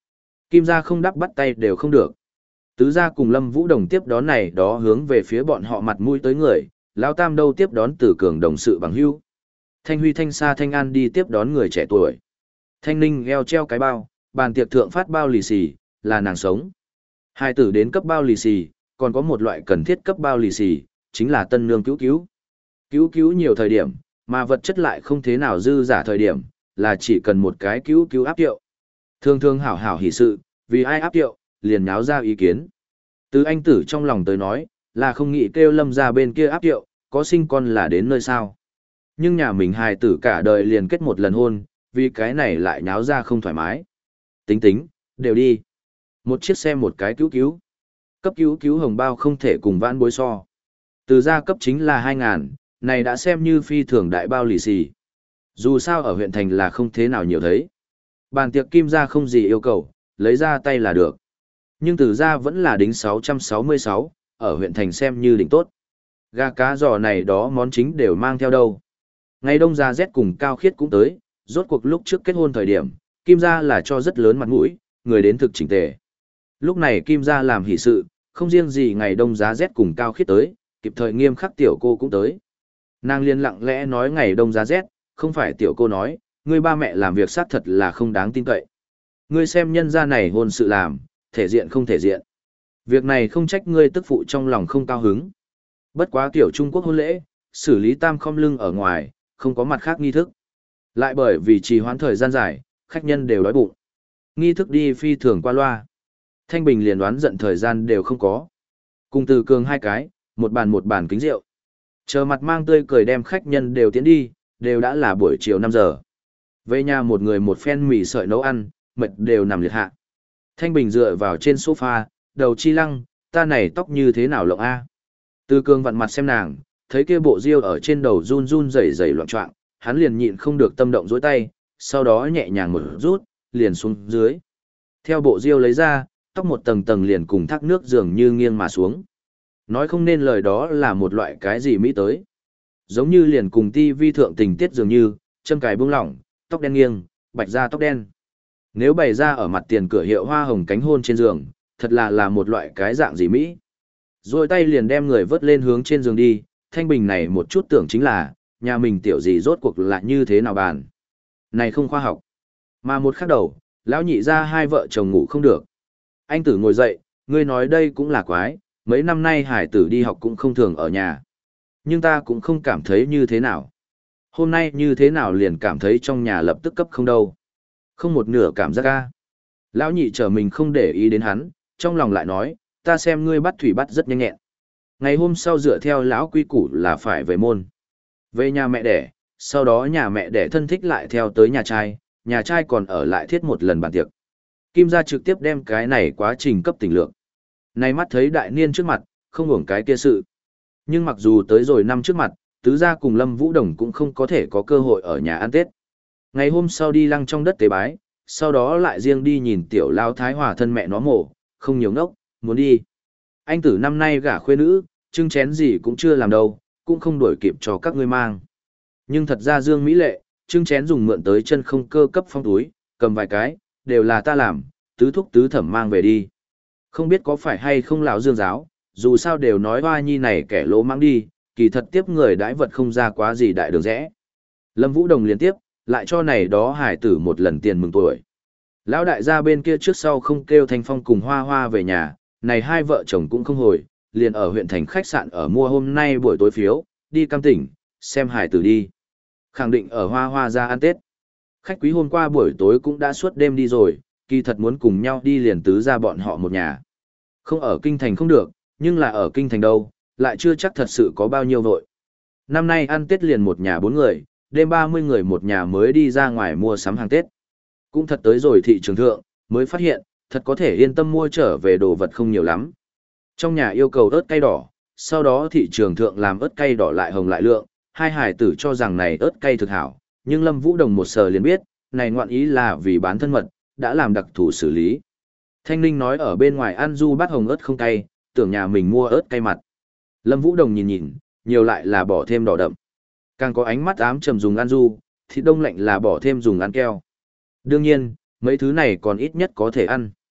Kim gia không đắp bắt tay đều không được. Tứ gia cùng Lâm Vũ Đồng tiếp đón này đó hướng về phía bọn họ mặt mũi tới người, lão tam đâu tiếp đón Tử Cường đồng sự bằng hữu. Thanh Huy Thanh Sa Thanh An đi tiếp đón người trẻ tuổi. Thanh Ninh gheo treo cái bao, bàn tiệc thượng phát bao lì xì, là nàng sống. Hai tử đến cấp bao lì xì, còn có một loại cần thiết cấp bao lì xì, chính là tân nương cứu cứu. Cứu cứu nhiều thời điểm, mà vật chất lại không thế nào dư giả thời điểm, là chỉ cần một cái cứu cứu áp tiệu. Thường thường hảo hảo hỷ sự, vì ai áp tiệu, liền nháo ra ý kiến. Từ anh tử trong lòng tới nói, là không nghĩ kêu Lâm ra bên kia áp tiệu, có sinh con là đến nơi sao. Nhưng nhà mình hài tử cả đời liền kết một lần hôn, vì cái này lại nháo ra không thoải mái. Tính tính, đều đi. Một chiếc xe một cái cứu cứu. Cấp cứu cứu hồng bao không thể cùng vãn bối so. Từ gia cấp chính là hai ngàn, này đã xem như phi thường đại bao lì xì. Dù sao ở huyện thành là không thế nào nhiều thấy. Bàn tiệc Kim gia không gì yêu cầu, lấy ra tay là được. Nhưng từ gia vẫn là đính sáu trăm sáu mươi sáu, ở huyện thành xem như đỉnh tốt. Gà cá giò này đó món chính đều mang theo đâu. Ngày đông gia rét cùng Cao Khiết cũng tới, rốt cuộc lúc trước kết hôn thời điểm, Kim gia là cho rất lớn mặt mũi, người đến thực chỉnh tề. Lúc này Kim gia làm hỷ sự, không riêng gì ngày đông giá rét cùng Cao Khiết tới, kịp thời nghiêm khắc tiểu cô cũng tới. Nàng liên lặng lẽ nói ngày đông giá rét, không phải tiểu cô nói, ngươi ba mẹ làm việc xác thật là không đáng tin cậy. Ngươi xem nhân gia này hôn sự làm, thể diện không thể diện. Việc này không trách ngươi tức phụ trong lòng không cao hứng. Bất quá tiểu Trung Quốc hôn lễ, xử lý tam khom lưng ở ngoài, không có mặt khác nghi thức. Lại bởi vì trì hoãn thời gian dài, khách nhân đều đói bụng. Nghi thức đi phi thường qua loa. Thanh Bình liền đoán giận thời gian đều không có. Cùng Từ Cường hai cái, một bàn một bàn kính rượu. Chờ mặt mang tươi cười đem khách nhân đều tiến đi, đều đã là buổi chiều năm giờ. Về nhà một người một phen mì sợi nấu ăn, mệt đều nằm liệt hạ. Thanh Bình dựa vào trên sofa, đầu chi lăng, ta này tóc như thế nào lộng a? Từ Cường vặn mặt xem nàng, thấy kia bộ riêu ở trên đầu run run rẩy rẩy loạn choạng, hắn liền nhịn không được tâm động dối tay, sau đó nhẹ nhàng một rút, liền xuống dưới. Theo bộ riêu lấy ra, tóc một tầng tầng liền cùng thác nước dường như nghiêng mà xuống. Nói không nên lời đó là một loại cái gì mỹ tới. Giống như liền cùng ti vi thượng tình tiết dường như, châm cài buông lỏng, tóc đen nghiêng, bạch da tóc đen. Nếu bày ra ở mặt tiền cửa hiệu hoa hồng cánh hôn trên giường, thật là là một loại cái dạng gì mỹ. Rồi tay liền đem người vớt lên hướng trên giường đi, Thanh Bình này một chút tưởng chính là, nhà mình tiểu gì rốt cuộc là như thế nào bàn. Này không khoa học. Mà một khắc đầu, lão nhị ra hai vợ chồng ngủ không được. Anh tử ngồi dậy, ngươi nói đây cũng là quái, mấy năm nay hải tử đi học cũng không thường ở nhà. Nhưng ta cũng không cảm thấy như thế nào. Hôm nay như thế nào liền cảm thấy trong nhà lập tức cấp không đâu. Không một nửa cảm giác ca. Lão nhị trở mình không để ý đến hắn, trong lòng lại nói, ta xem ngươi bắt thủy bắt rất nhanh nhẹn. Ngày hôm sau dựa theo lão quy củ là phải về môn. Về nhà mẹ đẻ, sau đó nhà mẹ đẻ thân thích lại theo tới nhà trai, nhà trai còn ở lại thiết một lần bàn tiệc. Kim gia trực tiếp đem cái này quá trình cấp tình lượng. Nay mắt thấy đại niên trước mặt, không hưởng cái kia sự. Nhưng mặc dù tới rồi năm trước mặt, tứ gia cùng Lâm Vũ Đồng cũng không có thể có cơ hội ở nhà ăn Tết. Ngày hôm sau đi lăng trong đất tế bái, sau đó lại riêng đi nhìn tiểu lao thái hòa thân mẹ nó mổ, không nhiều ngốc, muốn đi. Anh tử năm nay gả khuê nữ, trưng chén gì cũng chưa làm đâu, cũng không đuổi kịp cho các ngươi mang. Nhưng thật ra Dương Mỹ Lệ, trưng chén dùng mượn tới chân không cơ cấp phong túi, cầm vài cái, đều là ta làm, tứ thúc tứ thẩm mang về đi. Không biết có phải hay không lão Dương giáo, dù sao đều nói hoa nhi này kẻ lỗ mang đi, kỳ thật tiếp người đãi vật không ra quá gì đại đường rẽ. Lâm Vũ Đồng liên tiếp, lại cho này đó hải tử một lần tiền mừng tuổi. Lão đại gia bên kia trước sau không kêu Thanh Phong cùng Hoa Hoa về nhà, này hai vợ chồng cũng không hồi, liền ở huyện thành khách sạn ở mua hôm nay buổi tối phiếu, đi Cam Tỉnh, xem hải tử đi. Khẳng định ở Hoa Hoa ra ăn Tết. Khách quý hôm qua buổi tối cũng đã suốt đêm đi rồi, kỳ thật muốn cùng nhau đi liền tứ ra bọn họ một nhà. Không ở kinh thành không được, nhưng là ở kinh thành đâu, lại chưa chắc thật sự có bao nhiêu vội. Năm nay ăn Tết liền một nhà bốn người, đêm ba mươi người một nhà mới đi ra ngoài mua sắm hàng Tết. Cũng thật tới rồi thị trường thượng, mới phát hiện, thật có thể yên tâm mua trở về đồ vật không nhiều lắm. Trong nhà yêu cầu ớt cay đỏ, sau đó thị trường thượng làm ớt cay đỏ lại hồng lại lượng, hai hải tử cho rằng này ớt cay thực hảo, nhưng Lâm Vũ Đồng một sờ liền biết, này ngoạn ý là vì bán thân mật, đã làm đặc thủ xử lý. Thanh Ninh nói ở bên ngoài ăn du bát hồng ớt không cay, tưởng nhà mình mua ớt cay mặt. Lâm Vũ Đồng nhìn nhìn, nhiều lại là bỏ thêm đỏ đậm. Càng có ánh mắt ám trầm dùng ăn du, thì đông lạnh là bỏ thêm dùng ăn keo. Đương nhiên, mấy thứ này còn ít nhất có thể ăn.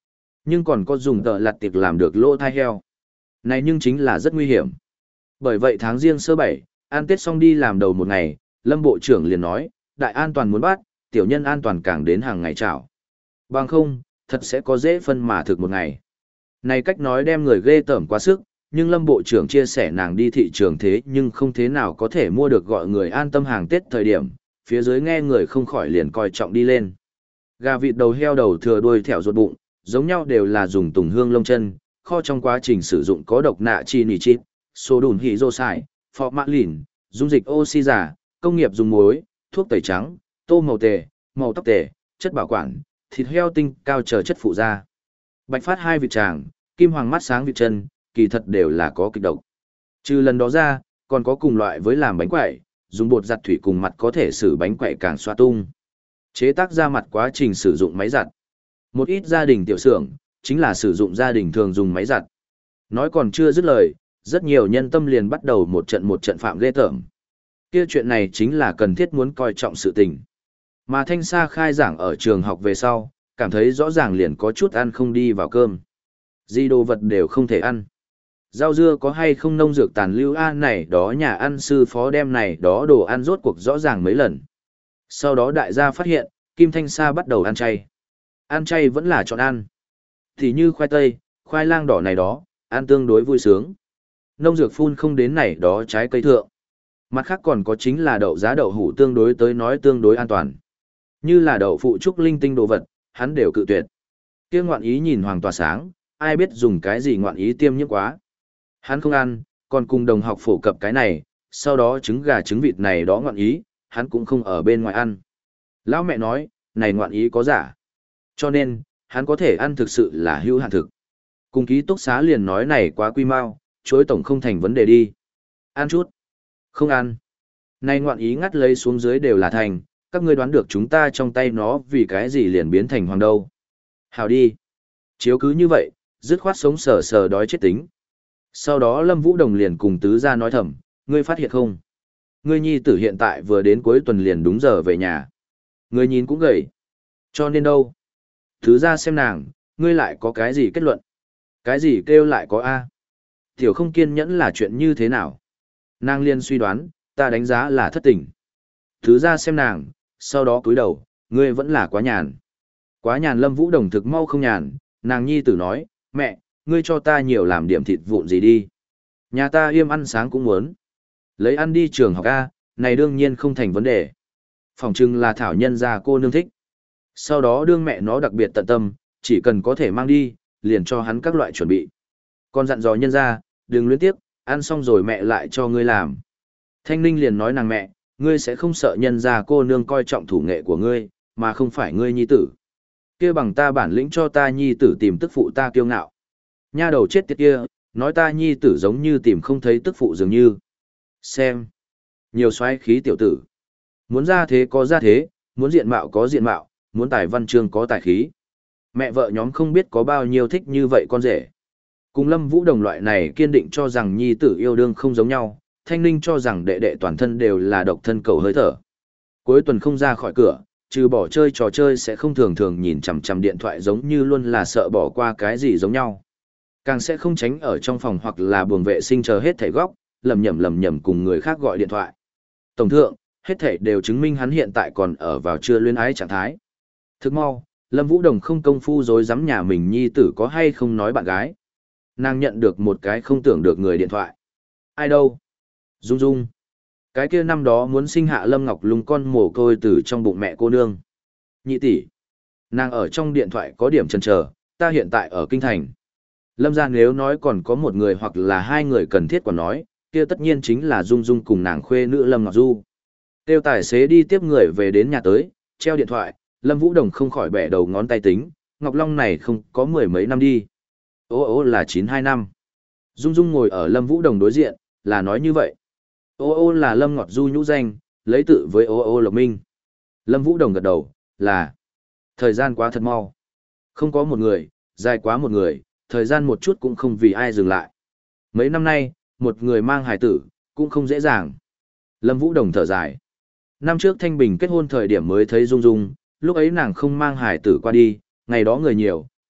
Nhưng còn có dùng tợ lặt tiệc làm được lỗ thai heo. Này nhưng chính là rất nguy hiểm. Bởi vậy tháng riêng sơ bảy, ăn Tết xong đi làm đầu một ngày, Lâm Bộ trưởng liền nói, đại an toàn muốn bắt, tiểu nhân an toàn càng đến hàng ngày chào. Bằng không, thật sẽ có dễ phân mà thực một ngày. Này cách nói đem người ghê tởm quá sức, nhưng Lâm Bộ trưởng chia sẻ nàng đi thị trường thế nhưng không thế nào có thể mua được gọi người an tâm hàng Tết thời điểm, phía dưới nghe người không khỏi liền coi trọng đi lên. Gà vịt đầu heo đầu thừa đuôi thẻo ruột bụng, giống nhau đều là dùng tùng hương lông chân, kho trong quá trình sử dụng có độc nạ chi nỉ chít, số đùn hỉ rô xài, phọ mã lìn, dung dịch oxy giả, công nghiệp dùng muối, thuốc tẩy trắng, tô màu tề, màu tóc tề, chất bảo quản, thịt heo tinh cao chờ chất phụ da. Bạch phát hai vịt tràng, kim hoàng mắt sáng vịt chân, kỳ thật đều là có kịch độc. Trừ lần đó ra, còn có cùng loại với làm bánh quẩy, dùng bột giặt thủy cùng mặt có thể xử bánh quẩy càng xoa tung. Chế tác ra mặt quá trình sử dụng máy giặt. Một ít gia đình tiểu xưởng, chính là sử dụng gia đình thường dùng máy giặt. Nói còn chưa dứt lời, rất nhiều nhân tâm liền bắt đầu một trận một trận phạm ghê tởm. Kia chuyện này chính là cần thiết muốn coi trọng sự tình. Mà Thanh Sa khai giảng ở trường học về sau, cảm thấy rõ ràng liền có chút ăn không đi vào cơm. Gì đồ vật đều không thể ăn. Rau dưa có hay không nông dược tàn lưu a này đó nhà ăn sư phó đem này đó đồ ăn rốt cuộc rõ ràng mấy lần. Sau đó đại gia phát hiện, Kim Thanh Sa bắt đầu ăn chay. Ăn chay vẫn là chọn ăn. Thì như khoai tây, khoai lang đỏ này đó, ăn tương đối vui sướng. Nông dược phun không đến này đó trái cây thượng. Mặt khác còn có chính là đậu giá đậu hũ tương đối tới nói tương đối an toàn. Như là đậu phụ trúc linh tinh đồ vật, hắn đều cự tuyệt. Kia ngoạn ý nhìn hoàng tỏa sáng, ai biết dùng cái gì ngoạn ý tiêm nhiễm quá. Hắn không ăn, còn cùng đồng học phổ cập cái này, sau đó trứng gà trứng vịt này đó ngoạn ý, hắn cũng không ở bên ngoài ăn. Lão mẹ nói, này ngoạn ý có giả. Cho nên, hắn có thể ăn thực sự là hữu hạn thực. Cùng ký túc xá liền nói này quá quy mau, chối tổng không thành vấn đề đi. Ăn chút. Không ăn. Này ngoạn ý ngắt lấy xuống dưới đều là thành, các ngươi đoán được chúng ta trong tay nó vì cái gì liền biến thành hoàng đâu. Hào đi. Chiếu cứ như vậy, dứt khoát sống sờ sờ đói chết tính. Sau đó Lâm Vũ Đồng liền cùng tứ gia nói thầm, ngươi phát hiện không? Ngươi nhi tử hiện tại vừa đến cuối tuần liền đúng giờ về nhà. Ngươi nhìn cũng gầy. Cho nên đâu? Tứ gia xem nàng, ngươi lại có cái gì kết luận? Cái gì kêu lại có A? Tiểu không kiên nhẫn là chuyện như thế nào? Nàng liên suy đoán, ta đánh giá là thất tình. Tứ gia xem nàng, sau đó cúi đầu, ngươi vẫn là quá nhàn. Quá nhàn. Lâm Vũ Đồng thực mau không nhàn, nàng nhi tử nói, mẹ, ngươi cho ta nhiều làm điểm thịt vụn gì đi. Nhà ta yêm ăn sáng cũng muốn. Lấy ăn đi trường học A, này đương nhiên không thành vấn đề. Phòng trưng là thảo nhân gia cô nương thích. Sau đó đương mẹ nó đặc biệt tận tâm, chỉ cần có thể mang đi, liền cho hắn các loại chuẩn bị. Còn dặn dò nhân gia, đừng luyến tiếc, ăn xong rồi mẹ lại cho ngươi làm. Thanh Ninh liền nói nàng mẹ, ngươi sẽ không sợ nhân gia cô nương coi trọng thủ nghệ của ngươi, mà không phải ngươi nhi tử. Kia bằng ta bản lĩnh cho ta nhi tử tìm tức phụ ta kiêu ngạo. Nha đầu chết tiệt kia, nói ta nhi tử giống như tìm không thấy tức phụ dường như. Xem. Nhiều xoáy khí tiểu tử. Muốn ra thế có ra thế, muốn diện mạo có diện mạo, muốn tài văn chương có tài khí. Mẹ vợ nhóm không biết có bao nhiêu thích như vậy con rể. Cùng Lâm Vũ Đồng loại này kiên định cho rằng nhi tử yêu đương không giống nhau, Thanh Ninh cho rằng đệ đệ toàn thân đều là độc thân cầu hơi thở. Cuối tuần không ra khỏi cửa, trừ bỏ chơi trò chơi sẽ không thường thường nhìn chằm chằm điện thoại giống như luôn là sợ bỏ qua cái gì giống nhau. Càng sẽ không tránh ở trong phòng hoặc là buồng vệ sinh chờ hết thảy góc, lầm nhầm lầm nhầm cùng người khác gọi điện thoại. Tổng thượng, hết thảy đều chứng minh hắn hiện tại còn ở vào chưa luyến ái trạng thái. Thức mau, Lâm Vũ Đồng không công phu dối dám nhà mình nhi tử có hay không nói bạn gái. Nàng nhận được một cái không tưởng được người điện thoại. Ai đâu? Dung Dung. Cái kia năm đó muốn sinh hạ Lâm Ngọc Lung con mồ côi từ trong bụng mẹ cô nương. Nhị tỷ. Nàng ở trong điện thoại có điểm chần chờ, ta hiện tại ở kinh thành. Lâm gia nếu nói còn có một người hoặc là hai người cần thiết còn nói, kia tất nhiên chính là Dung Dung cùng nàng khuê nữ Lâm Ngọc Du. Tiêu tài xế đi tiếp người về đến nhà tới, treo điện thoại, Lâm Vũ Đồng không khỏi bẻ đầu ngón tay tính, Ngọc Long này không có mười mấy năm đi. Ô ô là chín hai năm. Dung Dung ngồi ở Lâm Vũ Đồng đối diện, là nói như vậy. Ô ô là Lâm Ngọt Du nhũ danh, lấy tự với ô ô Lộc Minh. Lâm Vũ Đồng gật đầu, là. Thời gian quá thật mau. Không có một người, dài quá một người, thời gian một chút cũng không vì ai dừng lại. Mấy năm nay, một người mang hài tử, cũng không dễ dàng. Lâm Vũ Đồng thở dài. Năm trước Thanh Bình kết hôn thời điểm mới thấy Dung Dung, lúc ấy nàng không mang hài tử qua đi, ngày đó người nhiều,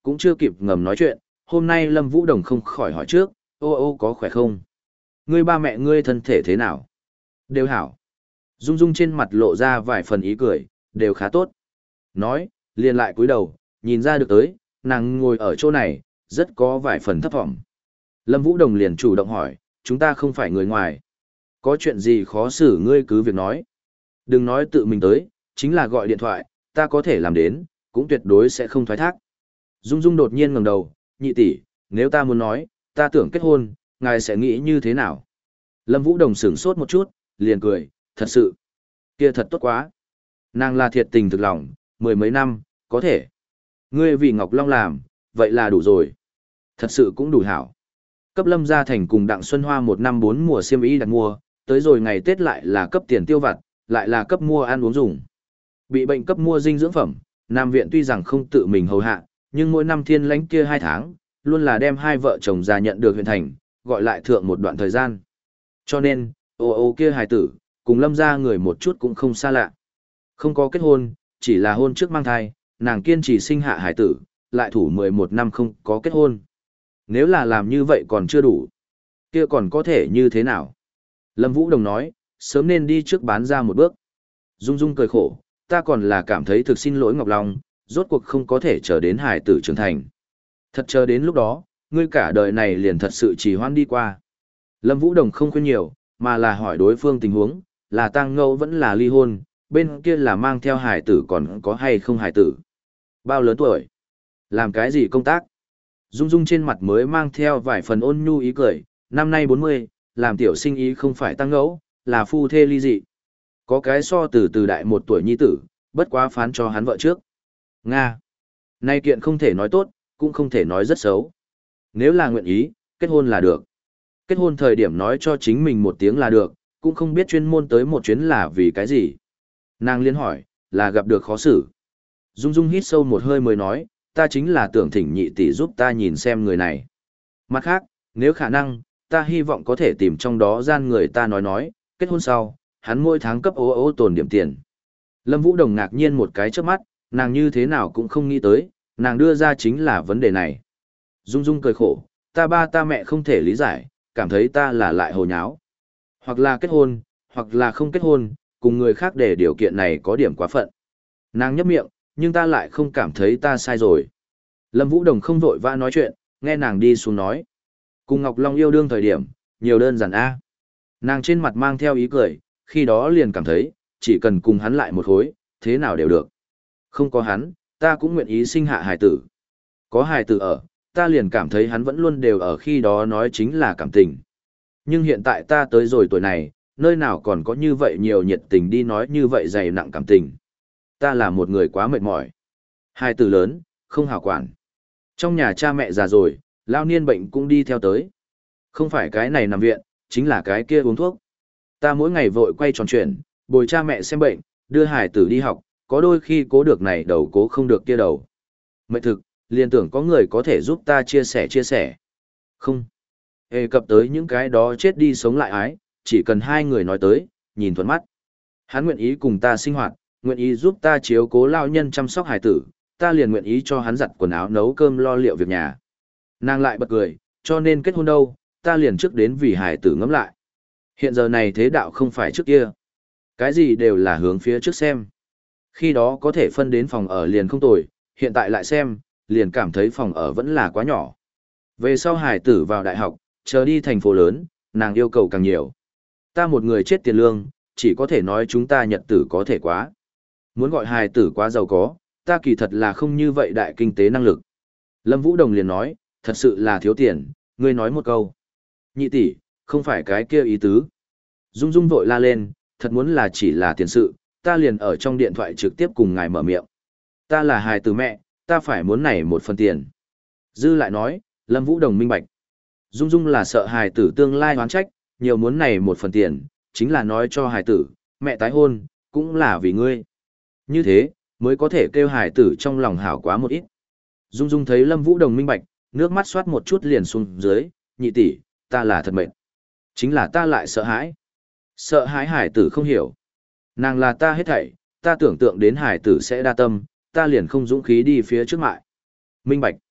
cũng chưa kịp ngầm nói chuyện, hôm nay Lâm Vũ Đồng không khỏi hỏi trước, ô ô có khỏe không? Ngươi ba mẹ ngươi thân thể thế nào? Đều hảo. Dung Dung trên mặt lộ ra vài phần ý cười, đều khá tốt. Nói, liền lại cúi đầu, nhìn ra được tới, nàng ngồi ở chỗ này, rất có vài phần thấp vọng. Lâm Vũ Đồng liền chủ động hỏi, chúng ta không phải người ngoài. Có chuyện gì khó xử ngươi cứ việc nói. Đừng nói tự mình tới, chính là gọi điện thoại, ta có thể làm đến, cũng tuyệt đối sẽ không thoái thác. Dung Dung đột nhiên ngẩng đầu, nhị tỷ, nếu ta muốn nói, ta tưởng kết hôn, ngài sẽ nghĩ như thế nào? Lâm Vũ Đồng sửng sốt một chút, liền cười, thật sự. Kia thật tốt quá. Nàng là thiệt tình thực lòng, mười mấy năm, có thể. Ngươi vì Ngọc Long làm, vậy là đủ rồi. Thật sự cũng đủ hảo. Cấp Lâm Gia Thành cùng Đặng Xuân Hoa một năm bốn mùa xiêm y đặt mua, tới rồi ngày Tết lại là cấp tiền tiêu vặt, lại là cấp mua ăn uống dùng. Bị bệnh cấp mua dinh dưỡng phẩm, Nam Viện tuy rằng không tự mình hầu hạ, nhưng mỗi năm thiên lãnh kia hai tháng, luôn là đem hai vợ chồng già nhận được huyện thành, gọi lại thượng một đoạn thời gian. Cho nên, ô ô kia hài tử, cùng Lâm gia người một chút cũng không xa lạ. Không có kết hôn, chỉ là hôn trước mang thai, nàng kiên trì sinh hạ hài tử, lại thủ mười một năm không có kết hôn. Nếu là làm như vậy còn chưa đủ, kia còn có thể như thế nào? Lâm Vũ Đồng nói, sớm nên đi trước bán ra một bước. Dung Dung cười khổ, ta còn là cảm thấy thực xin lỗi Ngọc Long, rốt cuộc không có thể chờ đến hài tử trưởng thành. Thật chờ đến lúc đó, ngươi cả đời này liền thật sự chỉ hoan đi qua. Lâm Vũ Đồng không khuyên nhiều, mà là hỏi đối phương tình huống, là tang ngẫu vẫn là ly hôn, bên kia là mang theo hài tử còn có hay không hài tử. Bao lớn tuổi? Làm cái gì công tác? Dung Dung trên mặt mới mang theo vài phần ôn nhu ý cười, năm nay bốn mươi, làm tiểu sinh ý không phải tăng ngẫu, là phu thê ly dị. Có cái so từ từ đại một tuổi nhi tử, bất quá phán cho hắn vợ trước. Nga. Nay kiện không thể nói tốt, cũng không thể nói rất xấu. Nếu là nguyện ý, kết hôn là được. Kết hôn thời điểm nói cho chính mình một tiếng là được, cũng không biết chuyên môn tới một chuyến là vì cái gì. Nàng liên hỏi, là gặp được khó xử. Dung Dung hít sâu một hơi mới nói, ta chính là tưởng thỉnh nhị tỷ giúp ta nhìn xem người này. Mặt khác, nếu khả năng, ta hy vọng có thể tìm trong đó gian người ta nói nói, kết hôn sau, hắn mỗi tháng cấp ô ô tồn điểm tiền. Lâm Vũ Đồng ngạc nhiên một cái trước mắt, nàng như thế nào cũng không nghĩ tới, nàng đưa ra chính là vấn đề này. Dung Dung cười khổ, ta ba ta mẹ không thể lý giải, cảm thấy ta là lại hồ nháo. Hoặc là kết hôn, hoặc là không kết hôn, cùng người khác để điều kiện này có điểm quá phận. Nàng nhấp miệng, nhưng ta lại không cảm thấy ta sai rồi. Lâm Vũ Đồng không vội vã nói chuyện, nghe nàng đi xuống nói. Cùng Ngọc Long yêu đương thời điểm, nhiều đơn giản a. Nàng trên mặt mang theo ý cười, khi đó liền cảm thấy, chỉ cần cùng hắn lại một khối, thế nào đều được. Không có hắn, ta cũng nguyện ý sinh hạ hài tử. Có hài tử ở, ta liền cảm thấy hắn vẫn luôn đều ở khi đó nói chính là cảm tình. Nhưng hiện tại ta tới rồi tuổi này, nơi nào còn có như vậy nhiều nhiệt tình đi nói như vậy dày nặng cảm tình. Ta là một người quá mệt mỏi. Hài tử lớn, không hảo quản. Trong nhà cha mẹ già rồi, lao niên bệnh cũng đi theo tới. Không phải cái này nằm viện, chính là cái kia uống thuốc. Ta mỗi ngày vội quay tròn chuyện, bồi cha mẹ xem bệnh, đưa hài tử đi học, có đôi khi cố được này đầu cố không được kia đầu. Mệt thực, liền tưởng có người có thể giúp ta chia sẻ chia sẻ. Không. Ê cập tới những cái đó chết đi sống lại ái, chỉ cần hai người nói tới, nhìn thuận mắt. Hắn nguyện ý cùng ta sinh hoạt, nguyện ý giúp ta chiếu cố lao nhân chăm sóc hài tử, ta liền nguyện ý cho hắn giặt quần áo nấu cơm lo liệu việc nhà. Nàng lại bật cười, cho nên kết hôn đâu, ta liền trước đến vì hài tử ngẫm lại. Hiện giờ này thế đạo không phải trước kia. Cái gì đều là hướng phía trước xem. Khi đó có thể phân đến phòng ở liền không tồi, hiện tại lại xem, liền cảm thấy phòng ở vẫn là quá nhỏ. Về sau hài tử vào đại học, chờ đi thành phố lớn, nàng yêu cầu càng nhiều. Ta một người chết tiền lương, chỉ có thể nói chúng ta nhật tử có thể quá. Muốn gọi hài tử quá giàu có, ta kỳ thật là không như vậy đại kinh tế năng lực. Lâm Vũ Đồng liền nói, thật sự là thiếu tiền, ngươi nói một câu. Nhị tỷ, không phải cái kia ý tứ. Dung Dung vội la lên, thật muốn là chỉ là tiền sự, ta liền ở trong điện thoại trực tiếp cùng ngài mở miệng. Ta là hài tử mẹ, ta phải muốn này một phần tiền. Dư lại nói, Lâm Vũ Đồng minh bạch. Dung Dung là sợ hài tử tương lai hoán trách, nhiều muốn này một phần tiền, chính là nói cho hài tử, mẹ tái hôn, cũng là vì ngươi. Như thế, mới có thể kêu hài tử trong lòng hảo quá một ít. Dung Dung thấy Lâm Vũ Đồng minh bạch, nước mắt xoát một chút liền xuống dưới, nhị tỷ, ta là thật mệt. Chính là ta lại sợ hãi. Sợ hãi hài tử không hiểu. Nàng là ta hết thảy, ta tưởng tượng đến hài tử sẽ đa tâm, ta liền không dũng khí đi phía trước mại. Minh bạch.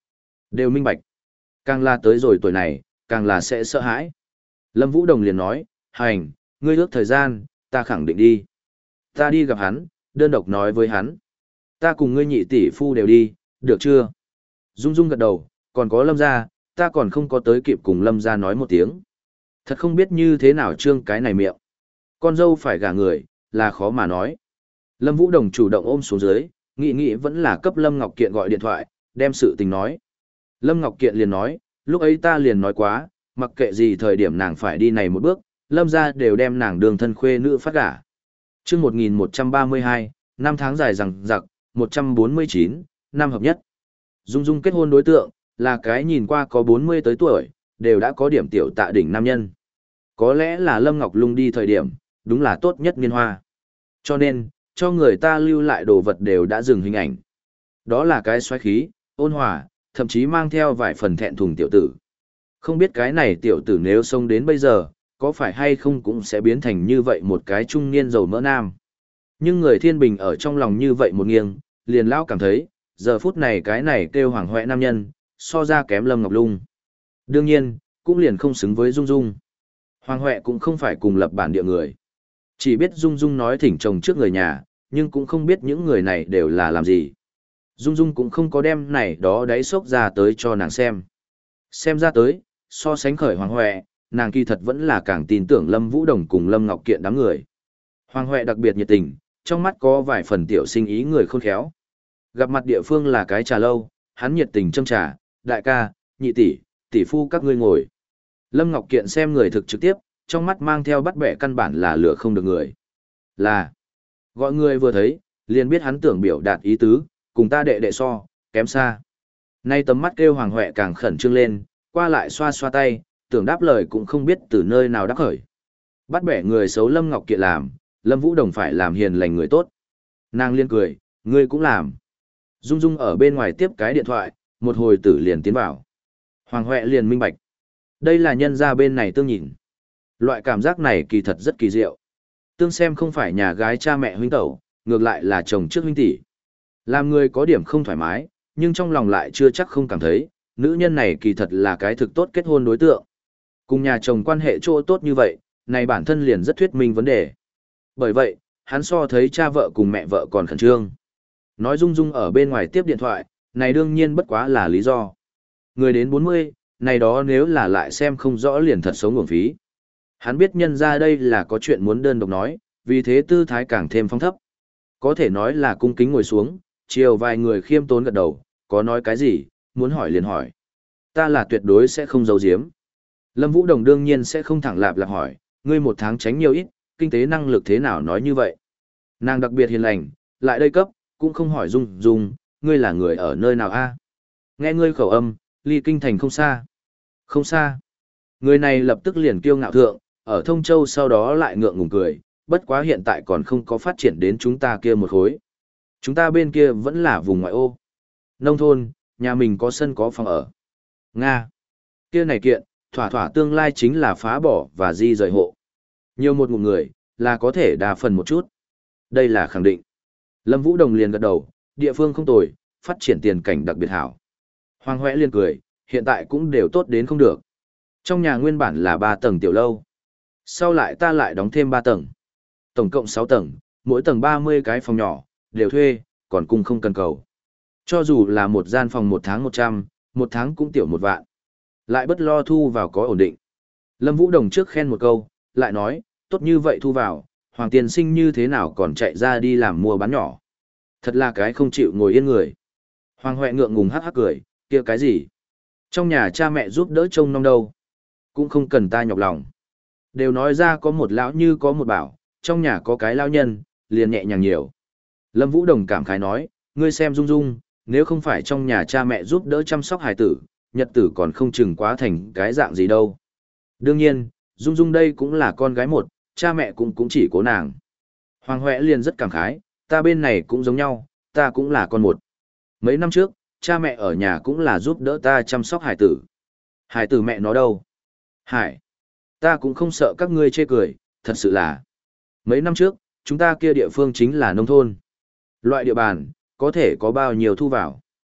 Đều minh bạch. Càng là tới rồi tuổi này, càng là sẽ sợ hãi. Lâm Vũ Đồng liền nói, hành, ngươi ước thời gian, ta khẳng định đi. Ta đi gặp hắn, đơn độc nói với hắn. Ta cùng ngươi nhị tỷ phu đều đi, được chưa? Dung Dung gật đầu, còn có Lâm gia, ta còn không có tới kịp cùng Lâm gia nói một tiếng. Thật không biết như thế nào trương cái này miệng. Con dâu phải gả người, là khó mà nói. Lâm Vũ Đồng chủ động ôm xuống dưới, nghĩ nghĩ vẫn là cấp Lâm Ngọc Kiện gọi điện thoại, đem sự tình nói. Lâm Ngọc Kiện liền nói, lúc ấy ta liền nói quá, mặc kệ gì thời điểm nàng phải đi này một bước, Lâm gia đều đem nàng đường thân khuê nữ phát gả. Chương một nghìn một trăm ba mươi hai, năm tháng dài rằng giặc, một trăm bốn mươi chín, năm hợp nhất. Dung Dung kết hôn đối tượng, là cái nhìn qua có bốn mươi tới tuổi, đều đã có điểm tiểu tạ đỉnh nam nhân. Có lẽ là Lâm Ngọc Lung đi thời điểm, đúng là tốt nhất niên hoa. Cho nên, cho người ta lưu lại đồ vật đều đã dừng hình ảnh. Đó là cái xoáy khí, ôn hòa, thậm chí mang theo vài phần thẹn thùng tiểu tử. Không biết cái này tiểu tử nếu sống đến bây giờ, có phải hay không cũng sẽ biến thành như vậy một cái trung niên giàu mỡ nam. Nhưng người thiên bình ở trong lòng như vậy một nghiêng, liền lão cảm thấy, giờ phút này cái này kêu hoàng hoẹ nam nhân, so ra kém Lâm Ngọc Lung. Đương nhiên, cũng liền không xứng với Dung Dung. Hoàng Huệ cũng không phải cùng lập bản địa người. Chỉ biết Dung Dung nói thỉnh chồng trước người nhà, nhưng cũng không biết những người này đều là làm gì. Dung Dung cũng không có đem này đó đáy sốc ra tới cho nàng xem. Xem ra tới, so sánh khởi Hoàng Huệ, nàng kỳ thật vẫn là càng tin tưởng Lâm Vũ Đồng cùng Lâm Ngọc Kiện đám người. Hoàng Huệ đặc biệt nhiệt tình, trong mắt có vài phần tiểu sinh ý người khôn khéo. Gặp mặt địa phương là cái trà lâu, hắn nhiệt tình châm trà, đại ca, nhị tỷ, tỷ phu các ngươi ngồi. Lâm Ngọc Kiện xem người thực trực tiếp, trong mắt mang theo bắt bẻ căn bản là lửa không được người. Là, gọi người vừa thấy, liền biết hắn tưởng biểu đạt ý tứ, cùng ta đệ đệ so, kém xa. Nay tấm mắt kêu Hoàng Huệ càng khẩn trương lên, qua lại xoa xoa tay, tưởng đáp lời cũng không biết từ nơi nào đáp khởi. Bắt bẻ người xấu Lâm Ngọc Kiện làm, Lâm Vũ Đồng phải làm hiền lành người tốt. Nàng liên cười, ngươi cũng làm. Dung Dung ở bên ngoài tiếp cái điện thoại, một hồi tử liền tiến vào. Hoàng Huệ liền minh bạch. Đây là nhân gia bên này tương nhìn. Loại cảm giác này kỳ thật rất kỳ diệu. Tương xem không phải nhà gái cha mẹ huynh tẩu, ngược lại là chồng trước huynh tỷ. Làm người có điểm không thoải mái, nhưng trong lòng lại chưa chắc không cảm thấy, nữ nhân này kỳ thật là cái thực tốt kết hôn đối tượng. Cùng nhà chồng quan hệ chỗ tốt như vậy, này bản thân liền rất thuyết minh vấn đề. Bởi vậy, hắn so thấy cha vợ cùng mẹ vợ còn khẩn trương. Nói Dung Dung ở bên ngoài tiếp điện thoại, này đương nhiên bất quá là lý do. Người đến bốn mươi, này đó nếu là lại xem không rõ liền thật sống uổng phí. Hắn biết nhân ra đây là có chuyện muốn đơn độc nói, vì thế tư thái càng thêm phong thấp. Có thể nói là cung kính ngồi xuống, chiều vài người khiêm tốn gật đầu, có nói cái gì, muốn hỏi liền hỏi. Ta là tuyệt đối sẽ không giấu giếm. Lâm Vũ Đồng đương nhiên sẽ không thẳng lạp lạp hỏi, ngươi một tháng tránh nhiều ít, kinh tế năng lực thế nào nói như vậy. Nàng đặc biệt hiền lành, lại đây cấp, cũng không hỏi Dung Dung, ngươi là người ở nơi nào a? Nghe ngươi khẩu âm, ly kinh thành không xa. Không xa. Người này lập tức liền kiêu ngạo thượng, ở Thông Châu sau đó lại ngượng ngùng cười, bất quá hiện tại còn không có phát triển đến chúng ta kia một khối. Chúng ta bên kia vẫn là vùng ngoại ô. Nông thôn, nhà mình có sân có phòng ở. Nga. Kia này kiện, thỏa thỏa tương lai chính là phá bỏ và di rời hộ. Nhiều một ngụm người, là có thể đa phần một chút. Đây là khẳng định. Lâm Vũ Đồng liền gật đầu, địa phương không tồi, phát triển tiền cảnh đặc biệt hảo. Hoàng Huệ liền cười, hiện tại cũng đều tốt đến không được. Trong nhà nguyên bản là ba tầng tiểu lâu. Sau lại ta lại đóng thêm ba tầng. Tổng cộng sáu tầng, mỗi tầng ba mươi cái phòng nhỏ, đều thuê, còn cung không cần cầu. Cho dù là một gian phòng một tháng một trăm, một tháng cũng tiểu một vạn. Lại bất lo thu vào có ổn định. Lâm Vũ Đồng trước khen một câu, lại nói, tốt như vậy thu vào, Hoàng Tiên Sinh như thế nào còn chạy ra đi làm mua bán nhỏ. Thật là cái không chịu ngồi yên người. Hoàng Huệ ngượng ngùng hắc hắc cười, kia cái gì? Trong nhà cha mẹ giúp đỡ trông nom đâu. Cũng không cần ta nhọc lòng. Đều nói ra có một lão như có một bảo, trong nhà có cái lão nhân, liền nhẹ nhàng nhiều. Lâm Vũ Đồng cảm khái nói, ngươi xem Dung Dung, nếu không phải trong nhà cha mẹ giúp đỡ chăm sóc hài tử, nhật tử còn không chừng quá thành cái dạng gì đâu. Đương nhiên, Dung Dung đây cũng là con gái một, cha mẹ cũng cũng chỉ cố nàng. Hoàng Huệ liền rất cảm khái, ta bên này cũng giống nhau, ta cũng là con một. Mấy năm trước, cha mẹ ở nhà cũng là giúp đỡ ta chăm sóc hải tử. Hải tử mẹ nó đâu? Hải, ta cũng không sợ các ngươi chê cười, thật sự là. Mấy năm trước, chúng ta kia địa phương chính là nông thôn. Loại địa bàn, có thể có bao nhiêu thu vào.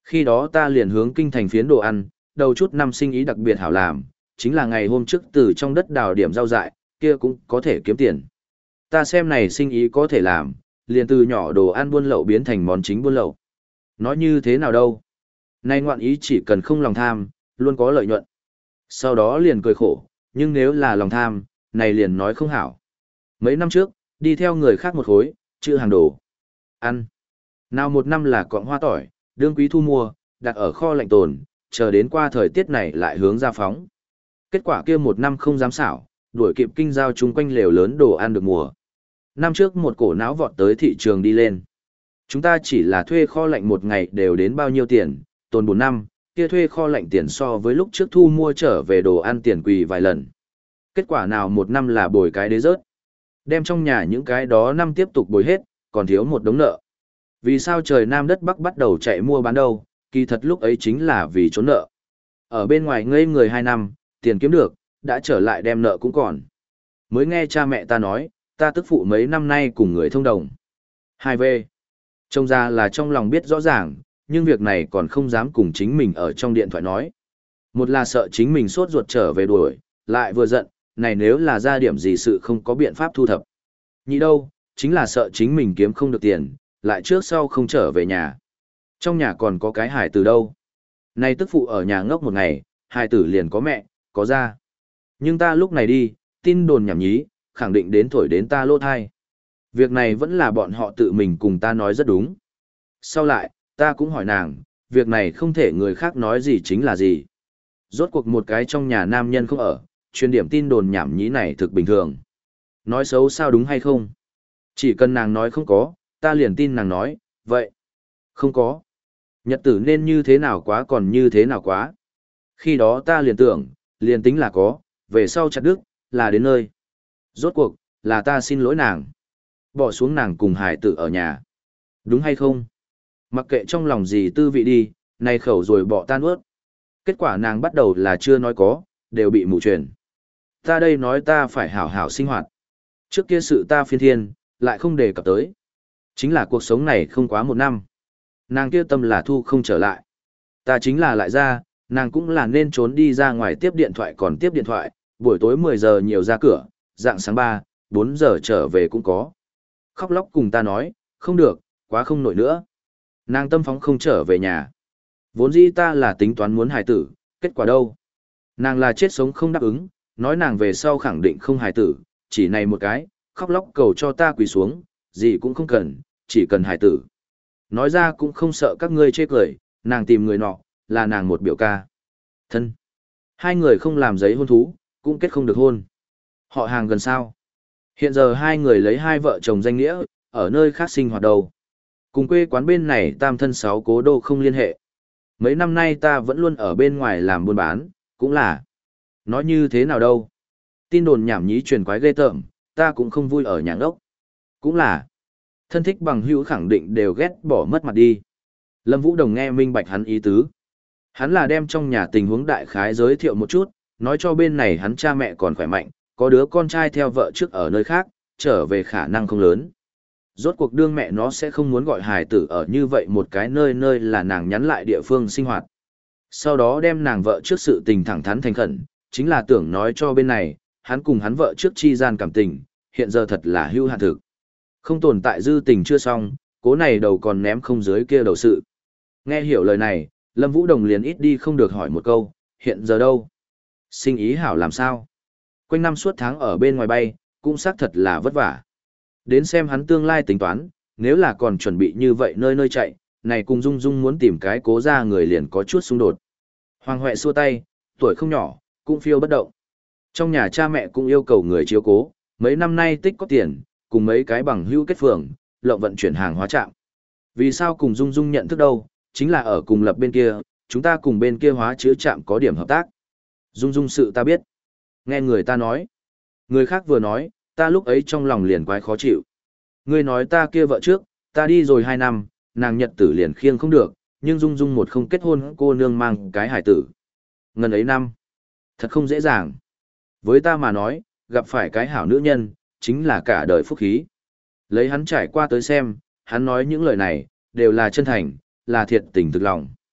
Khi đó ta liền hướng kinh thành phiến đồ ăn, đầu chút năm sinh ý đặc biệt hảo làm, chính là ngày hôm trước từ trong đất đào điểm rau dại, kia cũng có thể kiếm tiền. Ta xem này sinh ý có thể làm, liền từ nhỏ đồ ăn buôn lậu biến thành món chính buôn lậu. Nói như thế nào đâu? Nay ngoạn ý chỉ cần không lòng tham, luôn có lợi nhuận. Sau đó liền cười khổ, nhưng nếu là lòng tham, này liền nói không hảo. Mấy năm trước, đi theo người khác một khối, chữ hàng đồ. Ăn. Nào một năm là cọng hoa tỏi, đương quý thu mua, đặt ở kho lạnh tồn, chờ đến qua thời tiết này lại hướng ra phóng. Kết quả kia một năm không dám xảo, đuổi kịp kinh giao chung quanh lều lớn đồ ăn được mùa. Năm trước một cổ não vọt tới thị trường đi lên. Chúng ta chỉ là thuê kho lạnh một ngày đều đến bao nhiêu tiền, tồn bốn năm, kia thuê kho lạnh tiền so với lúc trước thu mua trở về đồ ăn tiền quỳ vài lần. Kết quả nào một năm là bồi cái đế rớt. Đem trong nhà những cái đó năm tiếp tục bồi hết, còn thiếu một đống nợ. Vì sao trời Nam đất Bắc bắt đầu chạy mua bán đâu, kỳ thật lúc ấy chính là vì trốn nợ. Ở bên ngoài ngây người hai năm, tiền kiếm được, đã trở lại đem nợ cũng còn. Mới nghe cha mẹ ta nói, ta tức phụ mấy năm nay cùng người thông đồng. hai V. Trông ra là trong lòng biết rõ ràng, nhưng việc này còn không dám cùng chính mình ở trong điện thoại nói. Một là sợ chính mình sốt ruột trở về đuổi, lại vừa giận, này nếu là ra điểm gì sự không có biện pháp thu thập. Nhị đâu, chính là sợ chính mình kiếm không được tiền, lại trước sau không trở về nhà. Trong nhà còn có cái hải tử đâu. Này tức phụ ở nhà ngốc một ngày, hải tử liền có mẹ, có ra. Nhưng ta lúc này đi, tin đồn nhảm nhí, khẳng định đến thổi đến ta lỗ thai. Việc này vẫn là bọn họ tự mình cùng ta nói rất đúng. Sau lại, ta cũng hỏi nàng, việc này không thể người khác nói gì chính là gì. Rốt cuộc một cái trong nhà nam nhân không ở, truyền điểm tin đồn nhảm nhí này thực bình thường. Nói xấu sao đúng hay không? Chỉ cần nàng nói không có, ta liền tin nàng nói, vậy. Không có. Nhật tử nên như thế nào quá còn như thế nào quá. Khi đó ta liền tưởng, liền tính là có, về sau chặt đức, là đến nơi. Rốt cuộc, là ta xin lỗi nàng. Bỏ xuống nàng cùng hải tử ở nhà. Đúng hay không? Mặc kệ trong lòng gì tư vị đi, này khẩu rồi bỏ tan ướt. Kết quả nàng bắt đầu là chưa nói có, đều bị mù truyền. Ta đây nói ta phải hảo hảo sinh hoạt. Trước kia sự ta phiên thiên, lại không đề cập tới. Chính là cuộc sống này không quá một năm. Nàng kia tâm là thu không trở lại. Ta chính là lại ra, nàng cũng là nên trốn đi ra ngoài tiếp điện thoại còn tiếp điện thoại, buổi tối mười giờ nhiều ra cửa, dạng sáng ba, bốn giờ trở về cũng có. Khóc lóc cùng ta nói, không được, quá không nổi nữa. Nàng tâm phóng không trở về nhà. Vốn dĩ ta là tính toán muốn hài tử, kết quả đâu? Nàng là chết sống không đáp ứng, nói nàng về sau khẳng định không hài tử, chỉ này một cái, khóc lóc cầu cho ta quỳ xuống, gì cũng không cần, chỉ cần hài tử. Nói ra cũng không sợ các ngươi chê cười, nàng tìm người nọ, là nàng một biểu ca. Thân. Hai người không làm giấy hôn thú, cũng kết không được hôn. Họ hàng gần sao. Hiện giờ hai người lấy hai vợ chồng danh nghĩa, ở nơi khác sinh hoạt đầu. Cùng quê quán bên này tam thân sáu cố đô không liên hệ. Mấy năm nay ta vẫn luôn ở bên ngoài làm buôn bán, cũng là. Nói như thế nào đâu. Tin đồn nhảm nhí truyền quái ghê tởm, ta cũng không vui ở nhà ốc. Cũng là. Thân thích bằng hữu khẳng định đều ghét bỏ mất mặt đi. Lâm Vũ Đồng nghe minh bạch hắn ý tứ. Hắn là đem trong nhà tình huống đại khái giới thiệu một chút, nói cho bên này hắn cha mẹ còn khỏe mạnh, có đứa con trai theo vợ trước ở nơi khác, trở về khả năng không lớn. Rốt cuộc đương mẹ nó sẽ không muốn gọi hài tử ở như vậy một cái nơi nơi là nàng nhắn lại địa phương sinh hoạt. Sau đó đem nàng vợ trước sự tình thẳng thắn thành khẩn, chính là tưởng nói cho bên này, hắn cùng hắn vợ trước chi gian cảm tình, hiện giờ thật là hưu hạn thực. Không tồn tại dư tình chưa xong, cố này đầu còn ném không dưới kia đầu sự. Nghe hiểu lời này, Lâm Vũ Đồng liền ít đi không được hỏi một câu, hiện giờ đâu? Sinh ý hảo làm sao? Quanh năm suốt tháng ở bên ngoài bay, cũng xác thật là vất vả. Đến xem hắn tương lai tính toán, nếu là còn chuẩn bị như vậy nơi nơi chạy, này cùng Dung Dung muốn tìm cái cố ra người liền có chút xung đột. Hoàng Huệ xua tay, tuổi không nhỏ, cũng phiêu bất động. Trong nhà cha mẹ cũng yêu cầu người chiếu cố, mấy năm nay tích có tiền, cùng mấy cái bằng hữu kết phường, lộng vận chuyển hàng hóa trạm. Vì sao cùng Dung Dung nhận thức đâu, chính là ở cùng lập bên kia, chúng ta cùng bên kia hóa chữa trạm có điểm hợp tác. Dung Dung sự ta biết. Nghe người ta nói. Người khác vừa nói, ta lúc ấy trong lòng liền quái khó chịu. Ngươi nói ta kia vợ trước, ta đi rồi hai năm, nàng nhật tử liền khiêng không được, nhưng Dung Dung một không kết hôn cô nương mang cái hải tử. Ngần ấy năm. Thật không dễ dàng. Với ta mà nói, gặp phải cái hảo nữ nhân, chính là cả đời phúc khí. Lấy hắn trải qua tới xem, hắn nói những lời này, đều là chân thành, là thiệt tình thực lòng.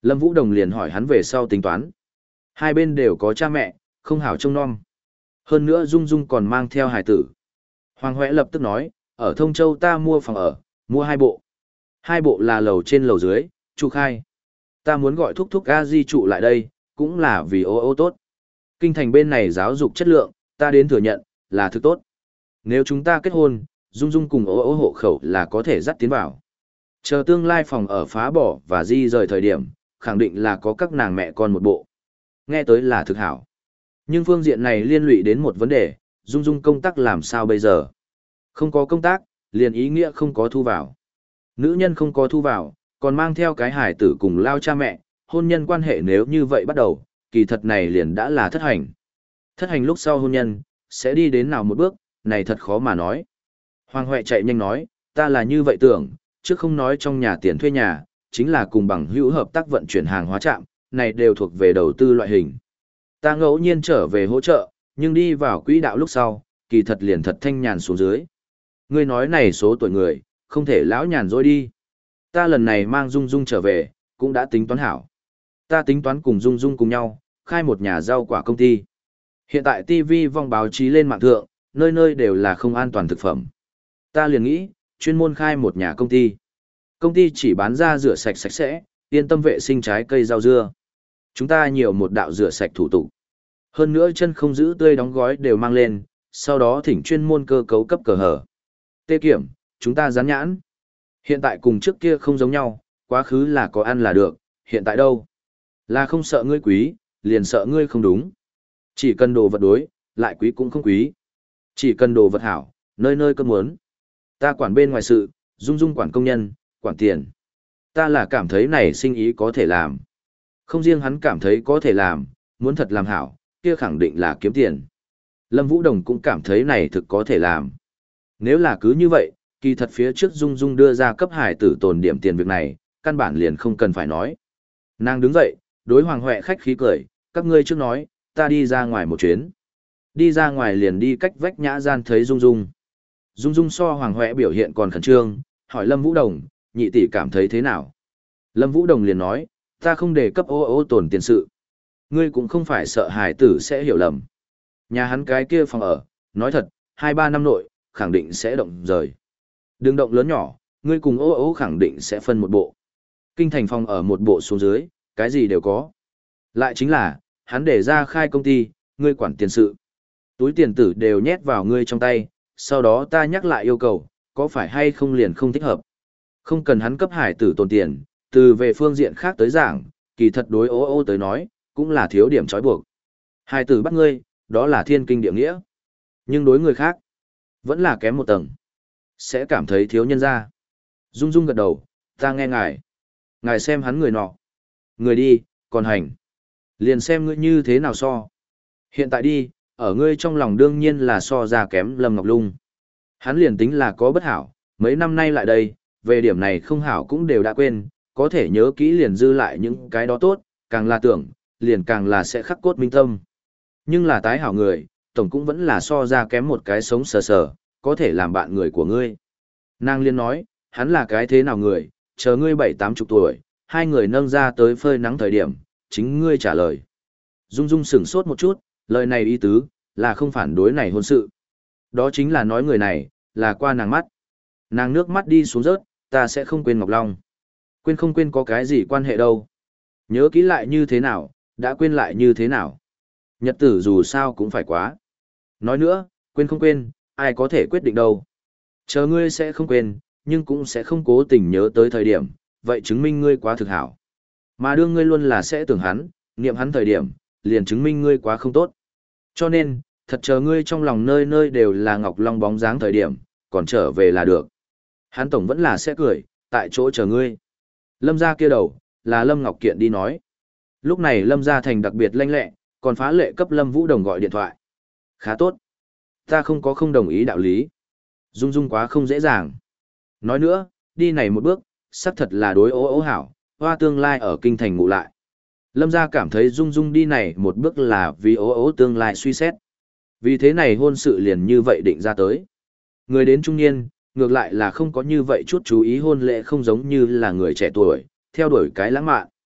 Lâm Vũ Đồng liền hỏi hắn về sau tính toán. Hai bên đều có cha mẹ, không hảo trông nom. Hơn nữa Dung Dung còn mang theo hài tử. Hoàng Huệ lập tức nói, ở Thông Châu ta mua phòng ở, mua hai bộ. Hai bộ là lầu trên lầu dưới, trụ khai. Ta muốn gọi thúc thúc a di trụ lại đây, cũng là vì ô ô tốt. Kinh thành bên này giáo dục chất lượng, ta đến thừa nhận, là thực tốt. Nếu chúng ta kết hôn, Dung Dung cùng ô ô hộ khẩu là có thể dắt tiến vào. Chờ tương lai phòng ở phá bỏ và di rời thời điểm, khẳng định là có các nàng mẹ con một bộ. Nghe tới là thực hảo. Nhưng phương diện này liên lụy đến một vấn đề, Dung Dung công tác làm sao bây giờ? Không có công tác, liền ý nghĩa không có thu vào. Nữ nhân không có thu vào, còn mang theo cái hải tử cùng lao cha mẹ, hôn nhân quan hệ nếu như vậy bắt đầu, kỳ thật này liền đã là thất hành. Thất hành lúc sau hôn nhân, sẽ đi đến nào một bước, này thật khó mà nói. Hoàng Huệ chạy nhanh nói, ta là như vậy tưởng, chứ không nói trong nhà tiền thuê nhà, chính là cùng bằng hữu hợp tác vận chuyển hàng hóa trạm, này đều thuộc về đầu tư loại hình. Ta ngẫu nhiên trở về hỗ trợ, nhưng đi vào quỹ đạo lúc sau, kỳ thật liền thật thanh nhàn xuống dưới. Ngươi nói này số tuổi người, không thể lão nhàn rồi đi. Ta lần này mang Dung Dung trở về, cũng đã tính toán hảo. Ta tính toán cùng Dung Dung cùng nhau, khai một nhà rau quả công ty. Hiện tại ti vi vong báo chí lên mạng thượng, nơi nơi đều là không an toàn thực phẩm. Ta liền nghĩ, chuyên môn khai một nhà công ty. Công ty chỉ bán ra rửa sạch sạch sẽ, yên tâm vệ sinh trái cây rau dưa. Chúng ta nhiều một đạo rửa sạch thủ tục. Hơn nữa chân không giữ tươi đóng gói đều mang lên, sau đó thỉnh chuyên môn cơ cấu cấp cờ hở. Tê kiểm, chúng ta dán nhãn. Hiện tại cùng trước kia không giống nhau, quá khứ là có ăn là được, hiện tại đâu? Là không sợ ngươi quý, liền sợ ngươi không đúng. Chỉ cần đồ vật đối, lại quý cũng không quý. Chỉ cần đồ vật hảo, nơi nơi cơn muốn. Ta quản bên ngoài sự, Dung Dung quản công nhân, quản tiền. Ta là cảm thấy này sinh ý có thể làm. Không riêng hắn cảm thấy có thể làm, muốn thật làm hảo, kia khẳng định là kiếm tiền. Lâm Vũ Đồng cũng cảm thấy này thực có thể làm. Nếu là cứ như vậy, kỳ thật phía trước Dung Dung đưa ra cấp hải tử tồn điểm tiền việc này, căn bản liền không cần phải nói. Nàng đứng dậy, đối Hoàng Huệ khách khí cười, các ngươi trước nói, ta đi ra ngoài một chuyến. Đi ra ngoài liền đi cách vách nhã gian thấy Dung Dung. Dung Dung so Hoàng Huệ biểu hiện còn khẩn trương, hỏi Lâm Vũ Đồng, nhị tỷ cảm thấy thế nào? Lâm Vũ Đồng liền nói, ta không đề cấp ô ô tổn tiền sự. Ngươi cũng không phải sợ hải tử sẽ hiểu lầm. Nhà hắn cái kia phòng ở, nói thật, hai ba năm nội, khẳng định sẽ động rời. Đừng động lớn nhỏ, ngươi cùng ô ô khẳng định sẽ phân một bộ. Kinh thành phòng ở một bộ xuống dưới, cái gì đều có. Lại chính là, hắn để ra khai công ty, ngươi quản tiền sự. Túi tiền tử đều nhét vào ngươi trong tay, sau đó ta nhắc lại yêu cầu, có phải hay không liền không thích hợp. Không cần hắn cấp hải tử tồn tiền, từ về phương diện khác tới giảng, kỳ thật đối ô ô tới nói, cũng là thiếu điểm trói buộc. Hải tử bắt ngươi, đó là thiên kinh địa nghĩa. Nhưng đối người khác, vẫn là kém một tầng. Sẽ cảm thấy thiếu nhân ra. Dung Dung gật đầu, ta nghe ngài. Ngài xem hắn người nọ. Người đi, còn hành. Liền xem ngươi như thế nào so. Hiện tại đi, ở ngươi trong lòng đương nhiên là so ra kém Lâm Ngọc Lung. Hắn liền tính là có bất hảo, mấy năm nay lại đây, về điểm này không hảo cũng đều đã quên, có thể nhớ kỹ liền dư lại những cái đó tốt, càng là tưởng, liền càng là sẽ khắc cốt minh tâm. Nhưng là tái hảo người, tổng cũng vẫn là so ra kém một cái sống sờ sờ, có thể làm bạn người của ngươi. Nàng liên nói, hắn là cái thế nào người, chờ ngươi bảy tám chục tuổi, hai người nâng ra tới phơi nắng thời điểm, chính ngươi trả lời. Dung Dung sửng sốt một chút, lời này ý tứ, là không phản đối này hôn sự. Đó chính là nói người này, là qua nàng mắt. Nàng nước mắt đi xuống rớt, ta sẽ không quên Ngọc Long. Quên không quên có cái gì quan hệ đâu. Nhớ kỹ lại như thế nào, đã quên lại như thế nào. Nhật tử dù sao cũng phải quá. Nói nữa, quên không quên, ai có thể quyết định đâu. Chờ ngươi sẽ không quên, nhưng cũng sẽ không cố tình nhớ tới thời điểm, vậy chứng minh ngươi quá thực hảo. Mà đương ngươi luôn là sẽ tưởng hắn, niệm hắn thời điểm, liền chứng minh ngươi quá không tốt. Cho nên, thật chờ ngươi trong lòng nơi nơi đều là Ngọc Long bóng dáng thời điểm, còn trở về là được. Hắn tổng vẫn là sẽ cười, tại chỗ chờ ngươi. Lâm gia kia đầu, là Lâm Ngọc Kiện đi nói. Lúc này Lâm gia thành đặc biệt lanh lẹ, còn phá lệ cấp Lâm Vũ Đồng gọi điện thoại. Khá tốt. Ta không có không đồng ý đạo lý. Dung Dung quá không dễ dàng. Nói nữa, đi này một bước, xác thật là đối ố ố hảo, hoa tương lai ở kinh thành ngủ lại. Lâm gia cảm thấy Dung Dung đi này một bước là vì ố ố tương lai suy xét. Vì thế này hôn sự liền như vậy định ra tới. Người đến trung niên, ngược lại là không có như vậy chút chú ý hôn lễ không giống như là người trẻ tuổi, theo đuổi cái lãng mạn.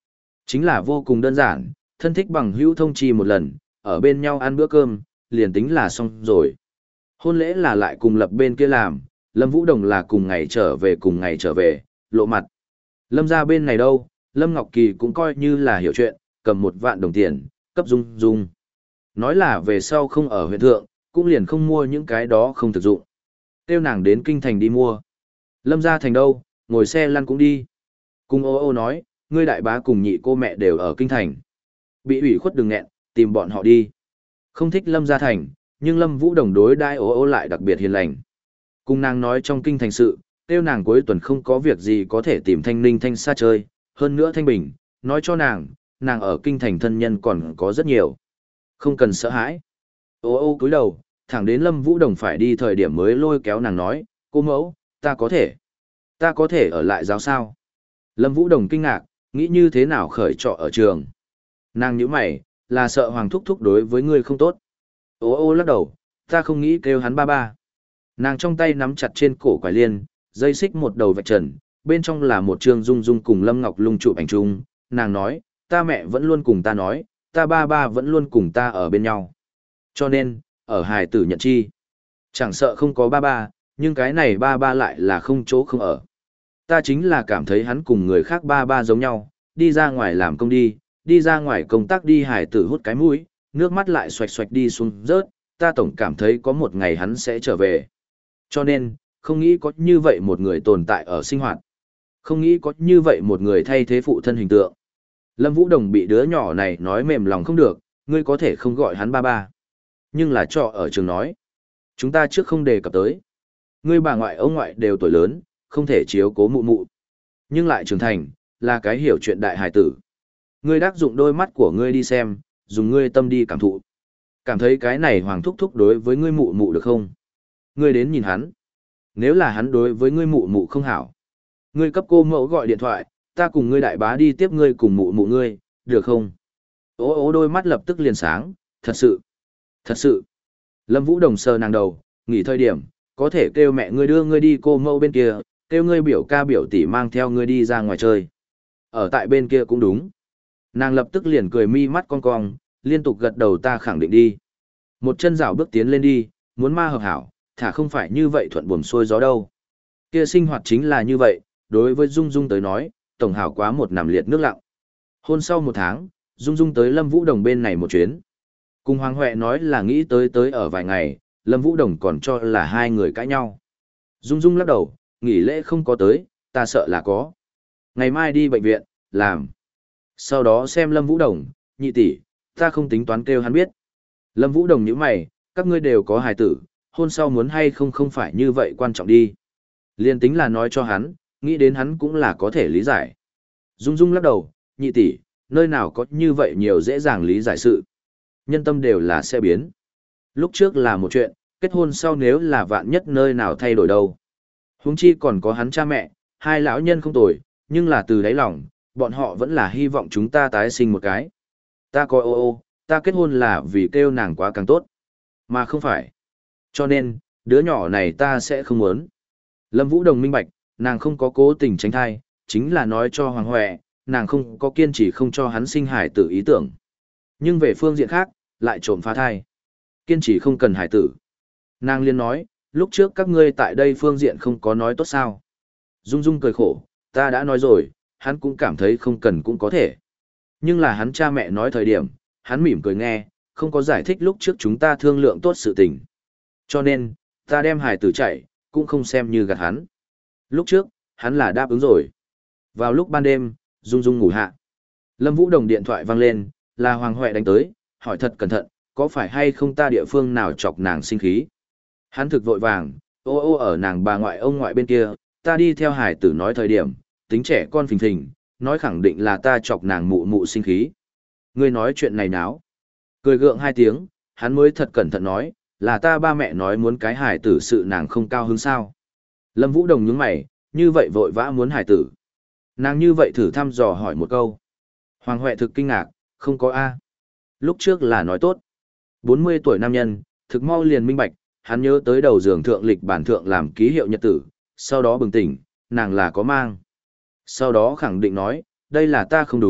Chính là vô cùng đơn giản, thân thích bằng hữu thông chi một lần, ở bên nhau ăn bữa cơm, liền tính là xong rồi. Hôn lễ là lại cùng lập bên kia làm, Lâm Vũ Đồng là cùng ngày trở về cùng ngày trở về, lộ mặt. Lâm ra bên này đâu, Lâm Ngọc Kỳ cũng coi như là hiểu chuyện, cầm một vạn đồng tiền, cấp Dung Dung. Nói là về sau không ở huyện thượng, cũng liền không mua những cái đó không thực dụng. Tiêu nàng đến kinh thành đi mua. Lâm ra thành đâu, ngồi xe lăn cũng đi. Cùng ô ô nói, ngươi đại bá cùng nhị cô mẹ đều ở kinh thành. Bị ủy khuất đừng nghẹn, tìm bọn họ đi. Không thích Lâm gia thành, nhưng Lâm Vũ Đồng đối đãi ô ô lại đặc biệt hiền lành. Cùng nàng nói trong kinh thành sự, tiêu nàng cuối tuần không có việc gì có thể tìm Thanh Ninh Thanh xa chơi, hơn nữa Thanh Bình, nói cho nàng, nàng ở kinh thành thân nhân còn có rất nhiều. Không cần sợ hãi. Ô ô cúi đầu, thẳng đến Lâm Vũ Đồng phải đi thời điểm mới lôi kéo nàng nói, cô mẫu, ta có thể. Ta có thể ở lại giáo sao. Lâm Vũ Đồng kinh ngạc, nghĩ như thế nào khởi trọ ở trường. Nàng nhíu mày, là sợ Hoàng Thúc Thúc đối với ngươi không tốt. Ô ô lắc đầu, ta không nghĩ kêu hắn ba ba. Nàng trong tay nắm chặt trên cổ quải liên, dây xích một đầu vạch trần, bên trong là một trương Dung Dung cùng Lâm Ngọc Lung chụp ảnh chung. Nàng nói, ta mẹ vẫn luôn cùng ta nói, ta ba ba vẫn luôn cùng ta ở bên nhau. Cho nên, ở hài tử nhận chi. Chẳng sợ không có ba ba, nhưng cái này ba ba lại là không chỗ không ở. Ta chính là cảm thấy hắn cùng người khác ba ba giống nhau, đi ra ngoài làm công đi, đi ra ngoài công tác đi hài tử hút cái mũi, nước mắt lại xoạch xoạch đi xuống rớt, ta tổng cảm thấy có một ngày hắn sẽ trở về. Cho nên, không nghĩ có như vậy một người tồn tại ở sinh hoạt. Không nghĩ có như vậy một người thay thế phụ thân hình tượng. Lâm Vũ Đồng bị đứa nhỏ này nói mềm lòng không được, ngươi có thể không gọi hắn ba ba. Nhưng là trọ ở trường nói. Chúng ta trước không đề cập tới. Ngươi bà ngoại ông ngoại đều tuổi lớn, không thể chiếu cố mụ mụ. Nhưng lại trưởng thành, là cái hiểu chuyện đại hài tử. Ngươi đắc dụng đôi mắt của ngươi đi xem, dùng ngươi tâm đi cảm thụ. Cảm thấy cái này Hoàng Thúc Thúc đối với ngươi mụ mụ được không? Ngươi đến nhìn hắn. Nếu là hắn đối với ngươi mụ mụ không hảo. Ngươi cấp cô mẫu gọi điện thoại, ta cùng ngươi đại bá đi tiếp ngươi cùng mụ mụ ngươi, được không? Ố ố đôi mắt lập tức liền sáng, thật sự, thật sự. Lâm Vũ Đồng sờ nàng đầu, nghỉ thời điểm, có thể kêu mẹ ngươi đưa ngươi đi cô mẫu bên kia, kêu ngươi biểu ca biểu tỷ mang theo ngươi đi ra ngoài chơi. Ở tại bên kia cũng đúng. Nàng lập tức liền cười mi mắt cong cong, liên tục gật đầu ta khẳng định đi. Một chân rảo bước tiến lên đi, muốn ma hợp hảo, thả không phải như vậy thuận buồm xuôi gió đâu. Kia sinh hoạt chính là như vậy, đối với Dung Dung tới nói, tổng hảo quá một nằm liệt nước lặng. Hôn sau một tháng, Dung Dung tới Lâm Vũ Đồng bên này một chuyến. Cùng Hoàng Huệ nói là nghĩ tới tới ở vài ngày, Lâm Vũ Đồng còn cho là hai người cãi nhau. Dung Dung lắc đầu, nghỉ lễ không có tới, ta sợ là có. Ngày mai đi bệnh viện, làm. Sau đó xem Lâm Vũ Đồng, nhị tỷ, ta không tính toán kêu hắn biết. Lâm Vũ Đồng nhíu mày, các ngươi đều có hài tử, hôn sau muốn hay không không phải như vậy quan trọng đi. Liên tính là nói cho hắn, nghĩ đến hắn cũng là có thể lý giải. Dung Dung lắc đầu, nhị tỷ, nơi nào có như vậy nhiều dễ dàng lý giải sự. Nhân tâm đều là sẽ biến. Lúc trước là một chuyện, kết hôn sau nếu là vạn nhất nơi nào thay đổi đâu. Huống chi còn có hắn cha mẹ, hai lão nhân không tồi, nhưng là từ đáy lòng, bọn họ vẫn là hy vọng chúng ta tái sinh một cái. Ta coi ô ô, ta kết hôn là vì kêu nàng quá càng tốt. Mà không phải. Cho nên, đứa nhỏ này ta sẽ không muốn. Lâm Vũ Đồng minh bạch, nàng không có cố tình tránh thai, chính là nói cho Hoàng Huệ, nàng không có kiên trì không cho hắn sinh hải tử ý tưởng. Nhưng về phương diện khác, lại trộm phá thai. Kiên trì không cần hải tử. Nàng liên nói, lúc trước các ngươi tại đây phương diện không có nói tốt sao. Dung Dung cười khổ, ta đã nói rồi, hắn cũng cảm thấy không cần cũng có thể. Nhưng là hắn cha mẹ nói thời điểm, hắn mỉm cười nghe, không có giải thích lúc trước chúng ta thương lượng tốt sự tình. Cho nên, ta đem hải tử chạy, cũng không xem như gạt hắn. Lúc trước, hắn là đáp ứng rồi. Vào lúc ban đêm, Dung Dung ngủ hạ. Lâm Vũ Đồng điện thoại vang lên, là Hoàng Huệ đánh tới, hỏi thật cẩn thận, có phải hay không ta địa phương nào chọc nàng sinh khí. Hắn thực vội vàng, ô ô ở nàng bà ngoại ông ngoại bên kia, ta đi theo hải tử nói thời điểm, tính trẻ con phình phình, nói khẳng định là ta chọc nàng mụ mụ sinh khí. Ngươi nói chuyện này náo. Cười gượng hai tiếng, hắn mới thật cẩn thận nói, là ta ba mẹ nói muốn cái hải tử sự nàng không cao hứng sao. Lâm Vũ Đồng nhướng mày, như vậy vội vã muốn hải tử. Nàng như vậy thử thăm dò hỏi một câu. Hoàng Huệ thực kinh ngạc, không có A. Lúc trước là nói tốt. bốn mươi tuổi nam nhân, thực mau liền minh bạch, hắn nhớ tới đầu giường thượng lịch bản thượng làm ký hiệu nhật tử, sau đó bừng tỉnh, nàng là có mang. Sau đó khẳng định nói, đây là ta không đúng,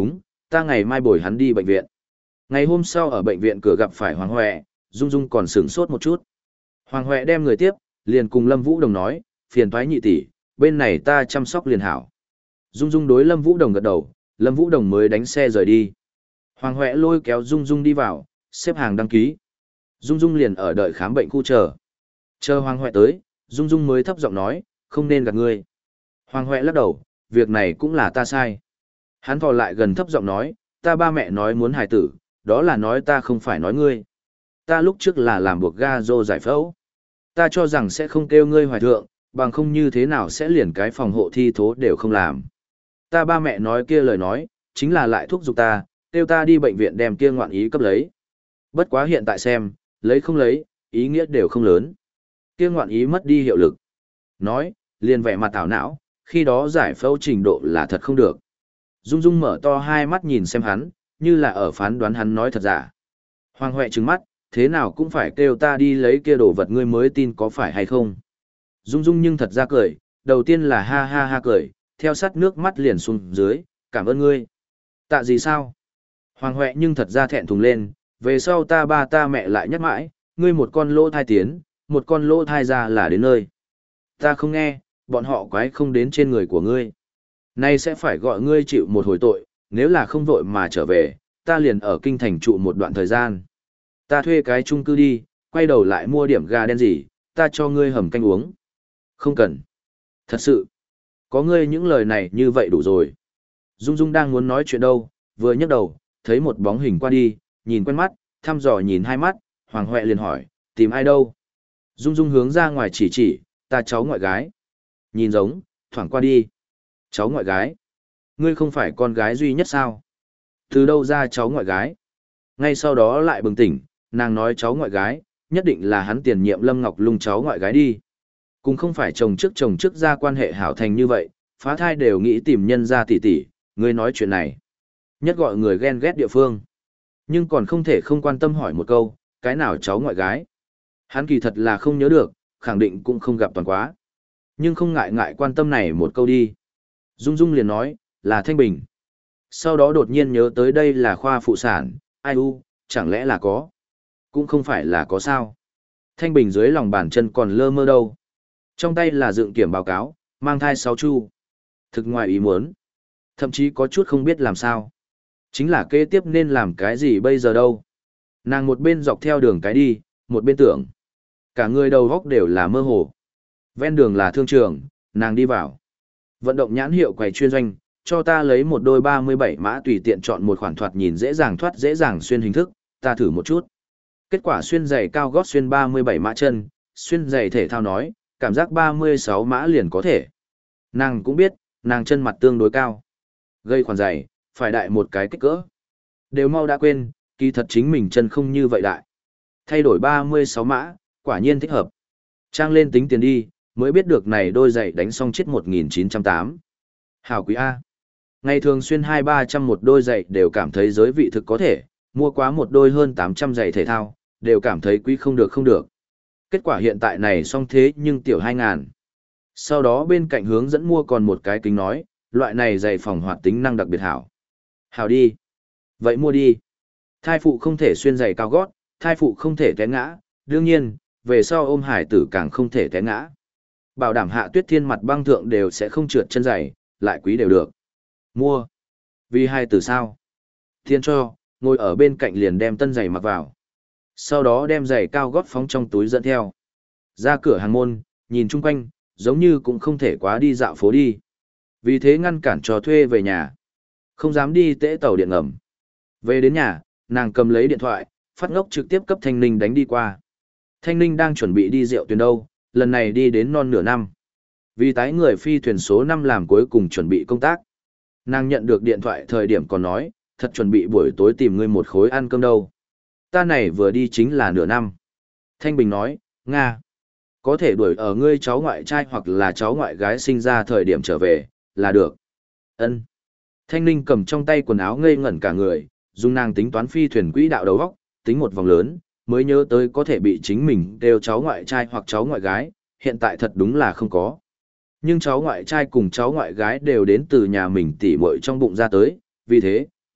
ta ngày mai bồi hắn đi bệnh viện. Ngày hôm sau ở bệnh viện cửa gặp phải Hoàng Huệ, Dung Dung còn sửng sốt một chút. Hoàng Huệ đem người tiếp, liền cùng Lâm Vũ Đồng nói, phiền toái nhị tỷ, bên này ta chăm sóc liền hảo. Dung Dung đối Lâm Vũ Đồng gật đầu, Lâm Vũ Đồng mới đánh xe rời đi. Hoàng Huệ lôi kéo Dung Dung đi vào, xếp hàng đăng ký. Dung Dung liền ở đợi khám bệnh khu chờ. Chờ Hoàng Huệ tới, Dung Dung mới thấp giọng nói, không nên gạt ngươi. Hoàng Huệ lắc đầu, việc này cũng là ta sai. Hắn thò lại gần thấp giọng nói, ta ba mẹ nói muốn hài tử, đó là nói ta không phải nói ngươi. Ta lúc trước là làm buộc ga rô giải phẫu. Ta cho rằng sẽ không kêu ngươi hoài thượng, bằng không như thế nào sẽ liền cái phòng hộ thi thố đều không làm. Ta ba mẹ nói kia lời nói, chính là lại thúc giục ta, kêu ta đi bệnh viện đem kia ngoạn ý cấp lấy. Bất quá hiện tại xem, lấy không lấy, ý nghĩa đều không lớn. Kia ngoạn ý mất đi hiệu lực. Nói, liền vẻ mặt tảo não, khi đó giải phẫu trình độ là thật không được. Dung Dung mở to hai mắt nhìn xem hắn, như là ở phán đoán hắn nói thật giả. Hoàng Huệ trừng mắt, thế nào cũng phải kêu ta đi lấy kia đồ vật ngươi mới tin có phải hay không. Dung Dung nhưng thật ra cười, đầu tiên là ha ha ha cười, theo sát nước mắt liền xuống dưới, cảm ơn ngươi. Tạ gì sao? Hoàng Huệ nhưng thật ra thẹn thùng lên, về sau ta ba ta mẹ lại nhắc mãi, ngươi một con lỗ thai tiến, một con lỗ thai ra là đến nơi. Ta không nghe, bọn họ quái không đến trên người của ngươi. Nay sẽ phải gọi ngươi chịu một hồi tội, nếu là không vội mà trở về, ta liền ở kinh thành trụ một đoạn thời gian. Ta thuê cái chung cư đi, quay đầu lại mua điểm gà đen gì, ta cho ngươi hầm canh uống. Không cần. Thật sự. Có ngươi những lời này như vậy đủ rồi. Dung Dung đang muốn nói chuyện đâu, vừa nhấc đầu, thấy một bóng hình qua đi, nhìn quen mắt, thăm dò nhìn hai mắt, Hoàng Huệ liền hỏi, tìm ai đâu? Dung Dung hướng ra ngoài chỉ chỉ, ta cháu ngoại gái. Nhìn giống, thoảng qua đi. Cháu ngoại gái? Ngươi không phải con gái duy nhất sao? Từ đâu ra cháu ngoại gái? Ngay sau đó lại bừng tỉnh, nàng nói cháu ngoại gái, nhất định là hắn tiền nhiệm Lâm Ngọc Lung cháu ngoại gái đi. Cũng không phải chồng trước chồng trước ra quan hệ hảo thành như vậy, phá thai đều nghĩ tìm nhân ra tỷ tỷ, ngươi nói chuyện này. Nhất gọi người ghen ghét địa phương. Nhưng còn không thể không quan tâm hỏi một câu, cái nào cháu ngoại gái? Hắn kỳ thật là không nhớ được, khẳng định cũng không gặp toàn quá. Nhưng không ngại ngại quan tâm này một câu đi. Dung Dung liền nói, là Thanh Bình. Sau đó đột nhiên nhớ tới đây là khoa phụ sản, ai u, chẳng lẽ là có? Cũng không phải là có sao. Thanh Bình dưới lòng bàn chân còn lơ mơ đâu. Trong tay là dựng kiểm báo cáo, mang thai sáu chu. Thực ngoài ý muốn. Thậm chí có chút không biết làm sao. Chính là kế tiếp nên làm cái gì bây giờ đâu. Nàng một bên dọc theo đường cái đi, một bên tưởng. Cả người đầu góc đều là mơ hồ. Ven đường là thương trường, nàng đi vào. Vận động nhãn hiệu quầy chuyên doanh, cho ta lấy một đôi ba mươi bảy mã tùy tiện chọn một khoản thoạt nhìn dễ dàng thoát dễ dàng xuyên hình thức, ta thử một chút. Kết quả xuyên giày cao gót xuyên ba mươi bảy mã chân, xuyên giày thể thao nói, cảm giác ba mươi sáu mã liền có thể. Nàng cũng biết, nàng chân mặt tương đối cao. Gây khoản giày, phải đại một cái kích cỡ. Đều mau đã quên, kỳ thật chính mình chân không như vậy đại. Thay đổi ba mươi sáu mã, quả nhiên thích hợp. Trang lên tính tiền đi, mới biết được này đôi giày đánh xong chết một nghìn chín trăm tám. Hảo quý A. Ngày thường xuyên hai ba trăm một đôi giày đều cảm thấy giới vị thực có thể, mua quá một đôi hơn tám trăm giày thể thao, đều cảm thấy quý không được không được. Kết quả hiện tại này xong thế nhưng tiểu hai ngàn. Sau đó bên cạnh hướng dẫn mua còn một cái kính nói, loại này giày phòng hoạt tính năng đặc biệt hảo. Hảo đi. Vậy mua đi. Thai phụ không thể xuyên giày cao gót, thai phụ không thể té ngã, đương nhiên, về sau ôm hải tử càng không thể té ngã. Bảo đảm Hạ Tuyết Thiên mặt băng thượng đều sẽ không trượt chân giày, lại quý đều được. Mua. Vì hai tử sao? Thiên cho, ngồi ở bên cạnh liền đem tân giày mặc vào. Sau đó đem giày cao gót phóng trong túi dẫn theo. Ra cửa hàng môn, nhìn chung quanh, giống như cũng không thể quá đi dạo phố đi. Vì thế ngăn cản cho thuê về nhà. Không dám đi tễ tàu điện ngầm. Về đến nhà, nàng cầm lấy điện thoại, phát ngốc trực tiếp cấp Thanh Ninh đánh đi qua. Thanh Ninh đang chuẩn bị đi rượu thuyền đâu, lần này đi đến non nửa năm. Vì tái người phi thuyền số năm làm cuối cùng chuẩn bị công tác. Nàng nhận được điện thoại thời điểm còn nói, thật chuẩn bị buổi tối tìm ngươi một khối ăn cơm đâu. Ta này vừa đi chính là nửa năm. Thanh Bình nói, Nga. Có thể đuổi ở ngươi cháu ngoại trai hoặc là cháu ngoại gái sinh ra thời điểm trở về, là được. Ân. Thanh Ninh cầm trong tay quần áo ngây ngẩn cả người, dùng nàng tính toán phi thuyền quỹ đạo đầu góc, tính một vòng lớn, mới nhớ tới có thể bị chính mình đều cháu ngoại trai hoặc cháu ngoại gái, hiện tại thật đúng là không có. Nhưng cháu ngoại trai cùng cháu ngoại gái đều đến từ nhà mình tỉ muội trong bụng ra tới, vì thế,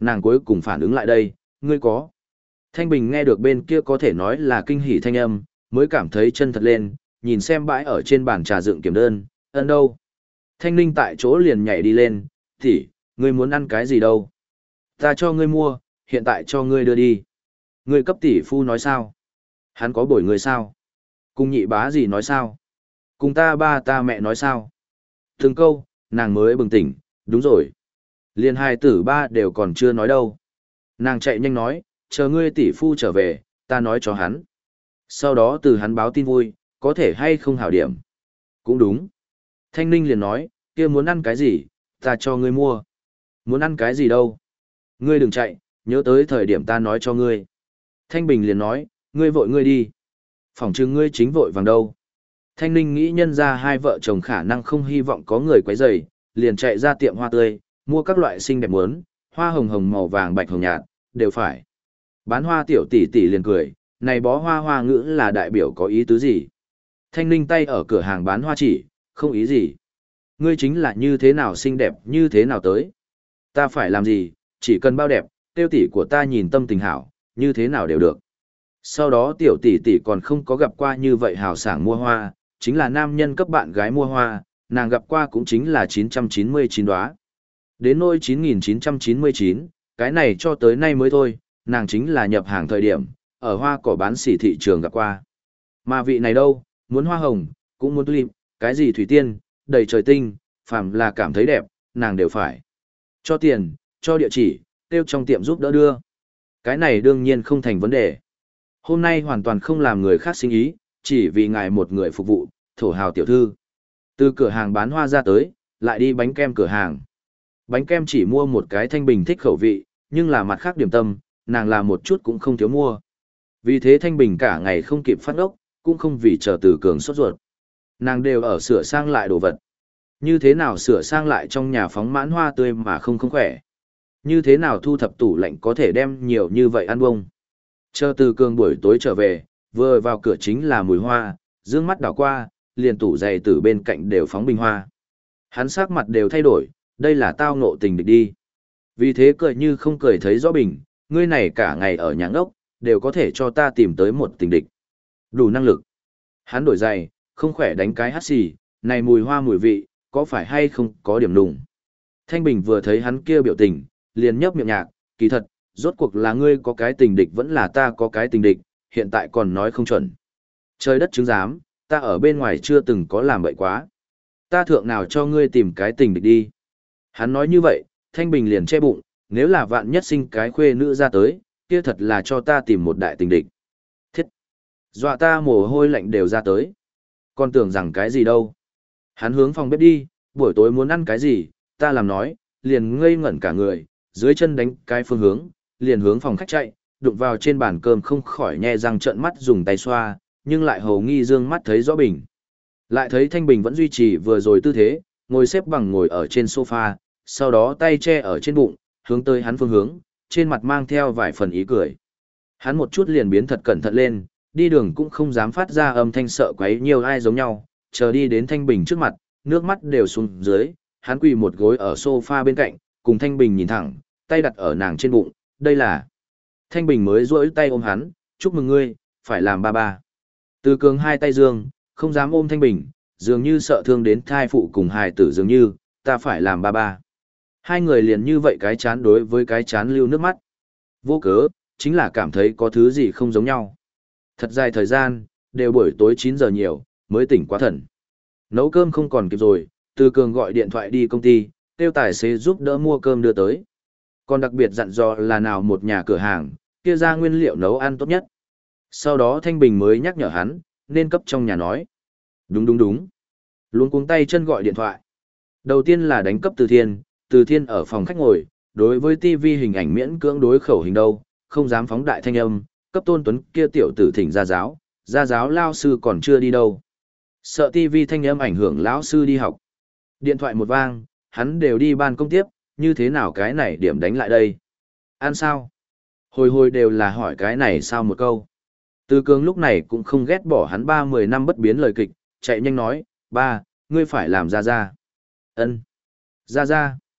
Nàng cuối cùng phản ứng lại đây, ngươi có. Thanh Bình nghe được bên kia có thể nói là kinh hỉ thanh âm, mới cảm thấy chân thật lên, nhìn xem bãi ở trên bàn trà dựng kiểm đơn, ân đâu. Thanh Ninh tại chỗ liền nhảy đi lên, tỷ, ngươi muốn ăn cái gì đâu? Ta cho ngươi mua, hiện tại cho ngươi đưa đi. Ngươi cấp tỷ phu nói sao? Hắn có bổi ngươi sao? Cùng nhị bá gì nói sao? Cùng ta ba ta mẹ nói sao? Từng câu, nàng mới bừng tỉnh, đúng rồi. Liên hai tử ba đều còn chưa nói đâu. Nàng chạy nhanh nói, chờ ngươi tỷ phu trở về, ta nói cho hắn. Sau đó từ hắn báo tin vui, có thể hay không hảo điểm. Cũng đúng. Thanh Ninh liền nói, kia muốn ăn cái gì, ta cho ngươi mua. Muốn ăn cái gì đâu? Ngươi đừng chạy, nhớ tới thời điểm ta nói cho ngươi. Thanh Bình liền nói, ngươi vội ngươi đi. Phỏng chừng ngươi chính vội vàng đâu. Thanh Ninh nghĩ nhân ra hai vợ chồng khả năng không hy vọng có người quấy rầy, liền chạy ra tiệm hoa tươi, mua các loại xinh đẹp muốn, hoa hồng hồng màu vàng bạch hồng nhạt, đều phải. Bán hoa tiểu tỷ tỷ liền cười, này bó hoa hoa ngữ là đại biểu có ý tứ gì? Thanh Ninh tay ở cửa hàng bán hoa chỉ, không ý gì. Ngươi chính là như thế nào xinh đẹp như thế nào tới. Ta phải làm gì, chỉ cần bao đẹp, tiêu tỷ của ta nhìn tâm tình hảo, như thế nào đều được. Sau đó tiểu tỷ tỷ còn không có gặp qua như vậy hào sảng mua hoa, chính là nam nhân cấp bạn gái mua hoa, nàng gặp qua cũng chính là chín trăm chín mươi chín đóa. Đến nôi chín nghìn chín trăm chín mươi chín, cái này cho tới nay mới thôi, nàng chính là nhập hàng thời điểm, ở hoa cỏ bán sỉ thị trường gặp qua. Mà vị này đâu, muốn hoa hồng, cũng muốn tulip, cái gì thủy tiên, đầy trời tinh, phàm là cảm thấy đẹp, nàng đều phải. Cho tiền, cho địa chỉ, tiêu trong tiệm giúp đỡ đưa. Cái này đương nhiên không thành vấn đề. Hôm nay hoàn toàn không làm người khác sinh ý, chỉ vì ngài một người phục vụ, thổ hào tiểu thư. Từ cửa hàng bán hoa ra tới, lại đi bánh kem cửa hàng. Bánh kem chỉ mua một cái Thanh Bình thích khẩu vị, nhưng là mặt khác điểm tâm, nàng làm một chút cũng không thiếu mua. Vì thế Thanh Bình cả ngày không kịp phát ốc, cũng không vì chờ Từ Cường sốt ruột. Nàng đều ở sửa sang lại đồ vật. Như thế nào sửa sang lại trong nhà phóng mãn hoa tươi mà không không khỏe. Như thế nào thu thập tủ lạnh có thể đem nhiều như vậy ăn bông. Chờ Từ Cường buổi tối trở về, vừa vào cửa chính là mùi hoa, dương mắt đảo qua, liền tủ giày từ bên cạnh đều phóng bình hoa. Hắn sắc mặt đều thay đổi, đây là tao ngộ tình địch đi. Vì thế cười như không cười thấy rõ bình, ngươi này cả ngày ở nhà ngốc, đều có thể cho ta tìm tới một tình địch. Đủ năng lực. Hắn đổi giày, không khỏe đánh cái hắt xì, này mùi hoa mùi vị, có phải hay không có điểm nùng. Thanh Bình vừa thấy hắn kia biểu tình, liền nhấp miệng nhạc, kỳ thật, rốt cuộc là ngươi có cái tình địch vẫn là ta có cái tình địch, hiện tại còn nói không chuẩn. Trời đất chứng giám, ta ở bên ngoài chưa từng có làm vậy quá. Ta thượng nào cho ngươi tìm cái tình địch đi. Hắn nói như vậy, Thanh Bình liền che bụng, nếu là vạn nhất sinh cái khuê nữ ra tới, kia thật là cho ta tìm một đại tình địch. Thiết! Dọa ta mồ hôi lạnh đều ra tới. Còn tưởng rằng cái gì đâu. Hắn hướng phòng bếp đi, buổi tối muốn ăn cái gì, ta làm nói, liền ngây ngẩn cả người, dưới chân đánh cái phương hướng, liền hướng phòng khách chạy, đụng vào trên bàn cơm không khỏi nhe răng trợn mắt dùng tay xoa, nhưng lại hầu nghi dương mắt thấy rõ Bình. Lại thấy Thanh Bình vẫn duy trì vừa rồi tư thế, ngồi xếp bằng ngồi ở trên sofa, sau đó tay che ở trên bụng, hướng tới hắn phương hướng, trên mặt mang theo vài phần ý cười. Hắn một chút liền biến thật cẩn thận lên, đi đường cũng không dám phát ra âm thanh sợ quấy nhiều ai giống nhau, chờ đi đến Thanh Bình trước mặt, nước mắt đều xuống dưới, hắn quỳ một gối ở sofa bên cạnh, cùng Thanh Bình nhìn thẳng, tay đặt ở nàng trên bụng, đây là. Thanh Bình mới duỗi tay ôm hắn, chúc mừng ngươi, phải làm ba ba. Từ Cường hai tay dương, không dám ôm Thanh Bình, dường như sợ thương đến thai phụ cùng hài tử dường như, ta phải làm ba ba. Hai người liền như vậy cái chán đối với cái chán lưu nước mắt. Vô cớ, chính là cảm thấy có thứ gì không giống nhau. Thật dài thời gian, đều buổi tối chín giờ nhiều, mới tỉnh quá thần. Nấu cơm không còn kịp rồi, Từ Cường gọi điện thoại đi công ty, kêu tài xế giúp đỡ mua cơm đưa tới. Còn đặc biệt dặn dò là nào một nhà cửa hàng, kia ra nguyên liệu nấu ăn tốt nhất. Sau đó Thanh Bình mới nhắc nhở hắn, nên cấp trong nhà nói. Đúng đúng đúng. Luôn cuống tay chân gọi điện thoại. Đầu tiên là đánh cấp Từ Thiên, Từ Thiên ở phòng khách ngồi, đối với tivi hình ảnh miễn cưỡng đối khẩu hình đâu, không dám phóng đại thanh âm, cấp Tôn Tuấn kia tiểu tử thỉnh gia giáo, gia giáo lao sư còn chưa đi đâu. Sợ tivi thanh âm ảnh hưởng lão sư đi học. Điện thoại một vang, hắn đều đi ban công tiếp, như thế nào cái này điểm đánh lại đây? Ăn sao? Hồi hồi đều là hỏi cái này sao một câu. Từ Cường lúc này cũng không ghét bỏ hắn ba mười năm bất biến lời kịch, chạy nhanh nói, ba, ngươi phải làm ra ra. Ân, ra ra.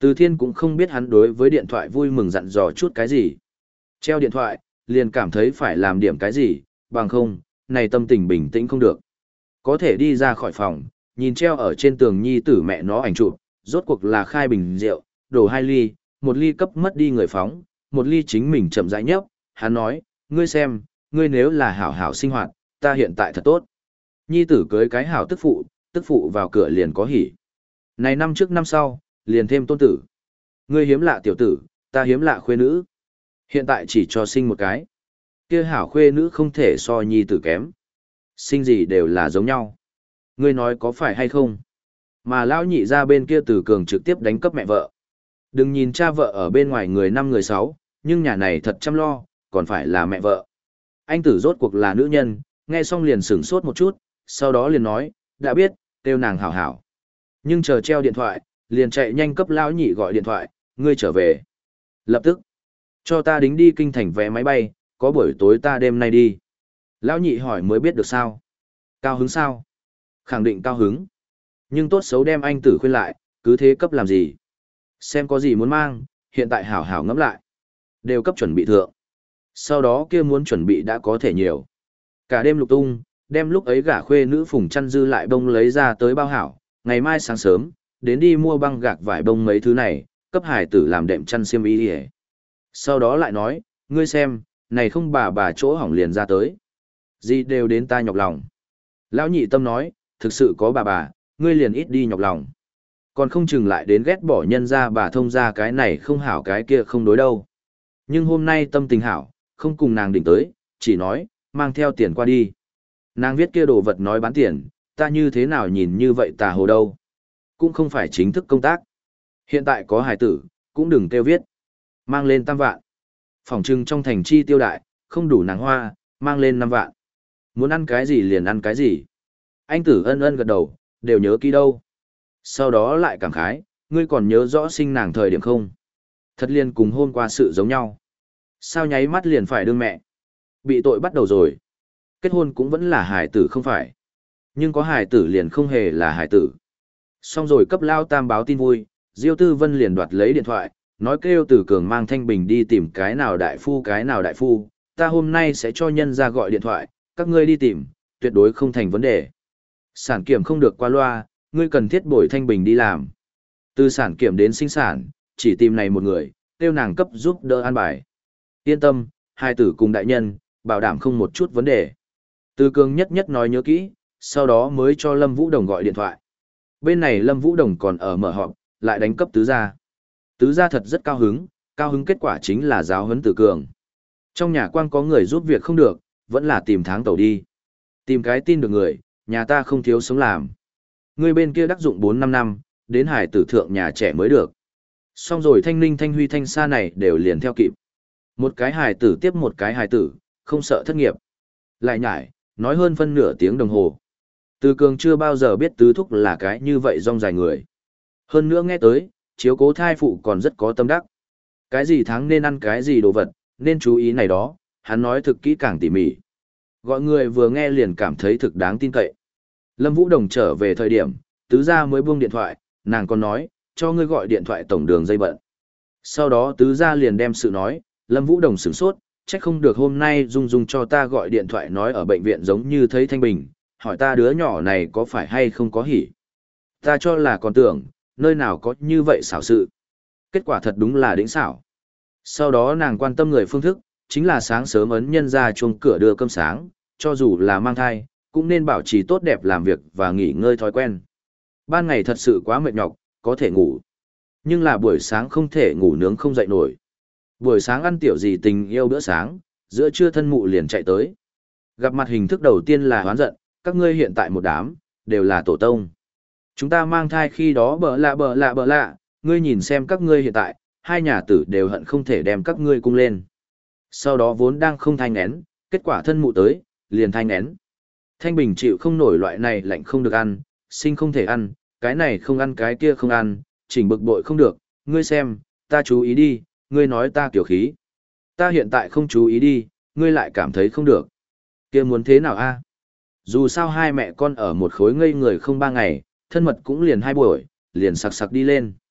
Từ Thiên cũng không biết hắn đối với điện thoại vui mừng dặn dò chút cái gì. Treo điện thoại, liền cảm thấy phải làm điểm cái gì, bằng không, này tâm tình bình tĩnh không được. Có thể đi ra khỏi phòng, nhìn treo ở trên tường nhi tử mẹ nó ảnh chụp, rốt cuộc là khai bình rượu, đổ hai ly, một ly cấp mất đi người phóng, một ly chính mình chậm rãi nhấp, hắn nói, ngươi xem, ngươi nếu là hảo hảo sinh hoạt, ta hiện tại thật tốt. Nhi tử cưới cái hảo tức phụ, tức phụ vào cửa liền có hỉ. Này năm trước năm sau, liền thêm tôn tử. Ngươi hiếm lạ tiểu tử, ta hiếm lạ khuê nữ. Hiện tại chỉ cho sinh một cái. Kia hảo khuê nữ không thể so nhi tử kém. Sinh gì đều là giống nhau. Ngươi nói có phải hay không? Mà lão nhị ra bên kia Từ Cường trực tiếp đánh cấp mẹ vợ. Đừng nhìn cha vợ ở bên ngoài người năm người sáu, nhưng nhà này thật chăm lo, còn phải là mẹ vợ. Anh tử rốt cuộc là nữ nhân, nghe xong liền sửng sốt một chút, sau đó liền nói, đã biết, kêu nàng hảo hảo. Nhưng chờ treo điện thoại, liền chạy nhanh cấp lão nhị gọi điện thoại, ngươi trở về. Lập tức, cho ta đính đi kinh thành vé máy bay, có buổi tối ta đêm nay đi. Lão nhị hỏi mới biết được sao. Cao hứng sao? Khẳng định cao hứng. Nhưng tốt xấu đem anh tử khuyên lại, cứ thế cấp làm gì? Xem có gì muốn mang, hiện tại hảo hảo ngẫm lại. Đều cấp chuẩn bị thượng. Sau đó kia muốn chuẩn bị đã có thể nhiều. Cả đêm lục tung, đem lúc ấy gả khuê nữ phùng chăn dư lại bông lấy ra tới bao hảo. Ngày mai sáng sớm, đến đi mua băng gạc vải bông mấy thứ này, cấp hải tử làm đệm chăn xiêm y đi. Sau đó lại nói, ngươi xem, này không bà bà chỗ hỏng liền ra tới. Gì đều đến ta nhọc lòng. Lão nhị tâm nói, thực sự có bà bà, ngươi liền ít đi nhọc lòng. Còn không chừng lại đến ghét bỏ nhân ra bà thông ra cái này không hảo cái kia không đối đâu. Nhưng hôm nay tâm tình hảo, không cùng nàng đỉnh tới, chỉ nói, mang theo tiền qua đi. Nàng viết kia đồ vật nói bán tiền, ta như thế nào nhìn như vậy tà hồ đâu. Cũng không phải chính thức công tác. Hiện tại có hài tử, cũng đừng kêu viết. Mang lên tam vạn. Phòng trưng trong thành chi tiêu đại, không đủ nàng hoa, mang lên năm vạn. Muốn ăn cái gì liền ăn cái gì. Anh tử ân ân gật đầu, đều nhớ kỹ đâu. Sau đó lại cảm khái, ngươi còn nhớ rõ sinh nàng thời điểm không? Thật liền cùng hôm qua sự giống nhau. Sao nháy mắt liền phải đương mẹ? Bị tội bắt đầu rồi. Kết hôn cũng vẫn là hài tử không phải. Nhưng có hài tử liền không hề là hài tử. Xong rồi cấp lao tam báo tin vui, Diêu Tư Vân liền đoạt lấy điện thoại, nói kêu Từ Cường mang Thanh Bình đi tìm cái nào đại phu cái nào đại phu, ta hôm nay sẽ cho nhân ra gọi điện thoại, các ngươi đi tìm, tuyệt đối không thành vấn đề. Sản kiểm không được qua loa, ngươi cần thiết bồi Thanh Bình đi làm. Từ sản kiểm đến sinh sản, chỉ tìm này một người, tiêu nàng cấp giúp đỡ an bài. Yên tâm, hai tử cùng đại nhân, bảo đảm không một chút vấn đề. Từ Cường nhất nhất nói nhớ kỹ, sau đó mới cho Lâm Vũ Đồng gọi điện thoại. Bên này Lâm Vũ Đồng còn ở mở họp, lại đánh cấp tứ gia. Tứ gia thật rất cao hứng, cao hứng kết quả chính là giáo huấn Từ Cường. Trong nhà quang có người giúp việc không được, vẫn là tìm tháng tàu đi. Tìm cái tin được người, nhà ta không thiếu sống làm. Người bên kia đắc dụng bốn năm năm, đến hải tử thượng nhà trẻ mới được. Xong rồi Thanh Ninh Thanh Huy Thanh Sa này đều liền theo kịp. Một cái hải tử tiếp một cái hải tử, không sợ thất nghiệp. Lại nhải, nói hơn phân nửa tiếng đồng hồ. Từ Cường chưa bao giờ biết tứ thúc là cái như vậy rong dài người. Hơn nữa nghe tới, chiếu cố thai phụ còn rất có tâm đắc. Cái gì tháng nên ăn cái gì đồ vật, nên chú ý này đó, hắn nói thực kỹ càng tỉ mỉ. Gọi người vừa nghe liền cảm thấy thực đáng tin cậy. Lâm Vũ Đồng trở về thời điểm, tứ gia mới buông điện thoại, nàng còn nói, cho ngươi gọi điện thoại tổng đường dây bận. Sau đó tứ gia liền đem sự nói, Lâm Vũ Đồng sửng sốt, trách không được hôm nay Dung Dung cho ta gọi điện thoại nói ở bệnh viện giống như thấy Thanh Bình, hỏi ta đứa nhỏ này có phải hay không có hỉ. Ta cho là còn tưởng, nơi nào có như vậy xảo sự. Kết quả thật đúng là đỉnh xảo. Sau đó nàng quan tâm người phương thức, chính là sáng sớm ấn nhân ra chuông cửa đưa cơm sáng, cho dù là mang thai, cũng nên bảo trì tốt đẹp làm việc và nghỉ ngơi thói quen. Ban ngày thật sự quá mệt nhọc, có thể ngủ. Nhưng là buổi sáng không thể ngủ nướng không dậy nổi. Buổi sáng ăn tiểu gì tình yêu bữa sáng, giữa trưa thân mụ liền chạy tới. Gặp mặt hình thức đầu tiên là hoán giận, các ngươi hiện tại một đám, đều là tổ tông. Chúng ta mang thai khi đó bờ lạ bờ lạ bờ lạ, ngươi nhìn xem các ngươi hiện tại, hai nhà tử đều hận không thể đem các ngươi cung lên. Sau đó vốn đang không thai ngén, kết quả thân mụ tới, liền thai ngén. Thanh Bình chịu không nổi loại này lạnh không được ăn, sinh không thể ăn, cái này không ăn cái kia không ăn, chỉnh bực bội không được, ngươi xem, ta chú ý đi, ngươi nói ta kiểu khí. Ta hiện tại không chú ý đi, ngươi lại cảm thấy không được. Kia muốn thế nào a? Dù sao hai mẹ con ở một khối ngây người không ba ngày, thân mật cũng liền hai buổi, liền sặc sặc đi lên.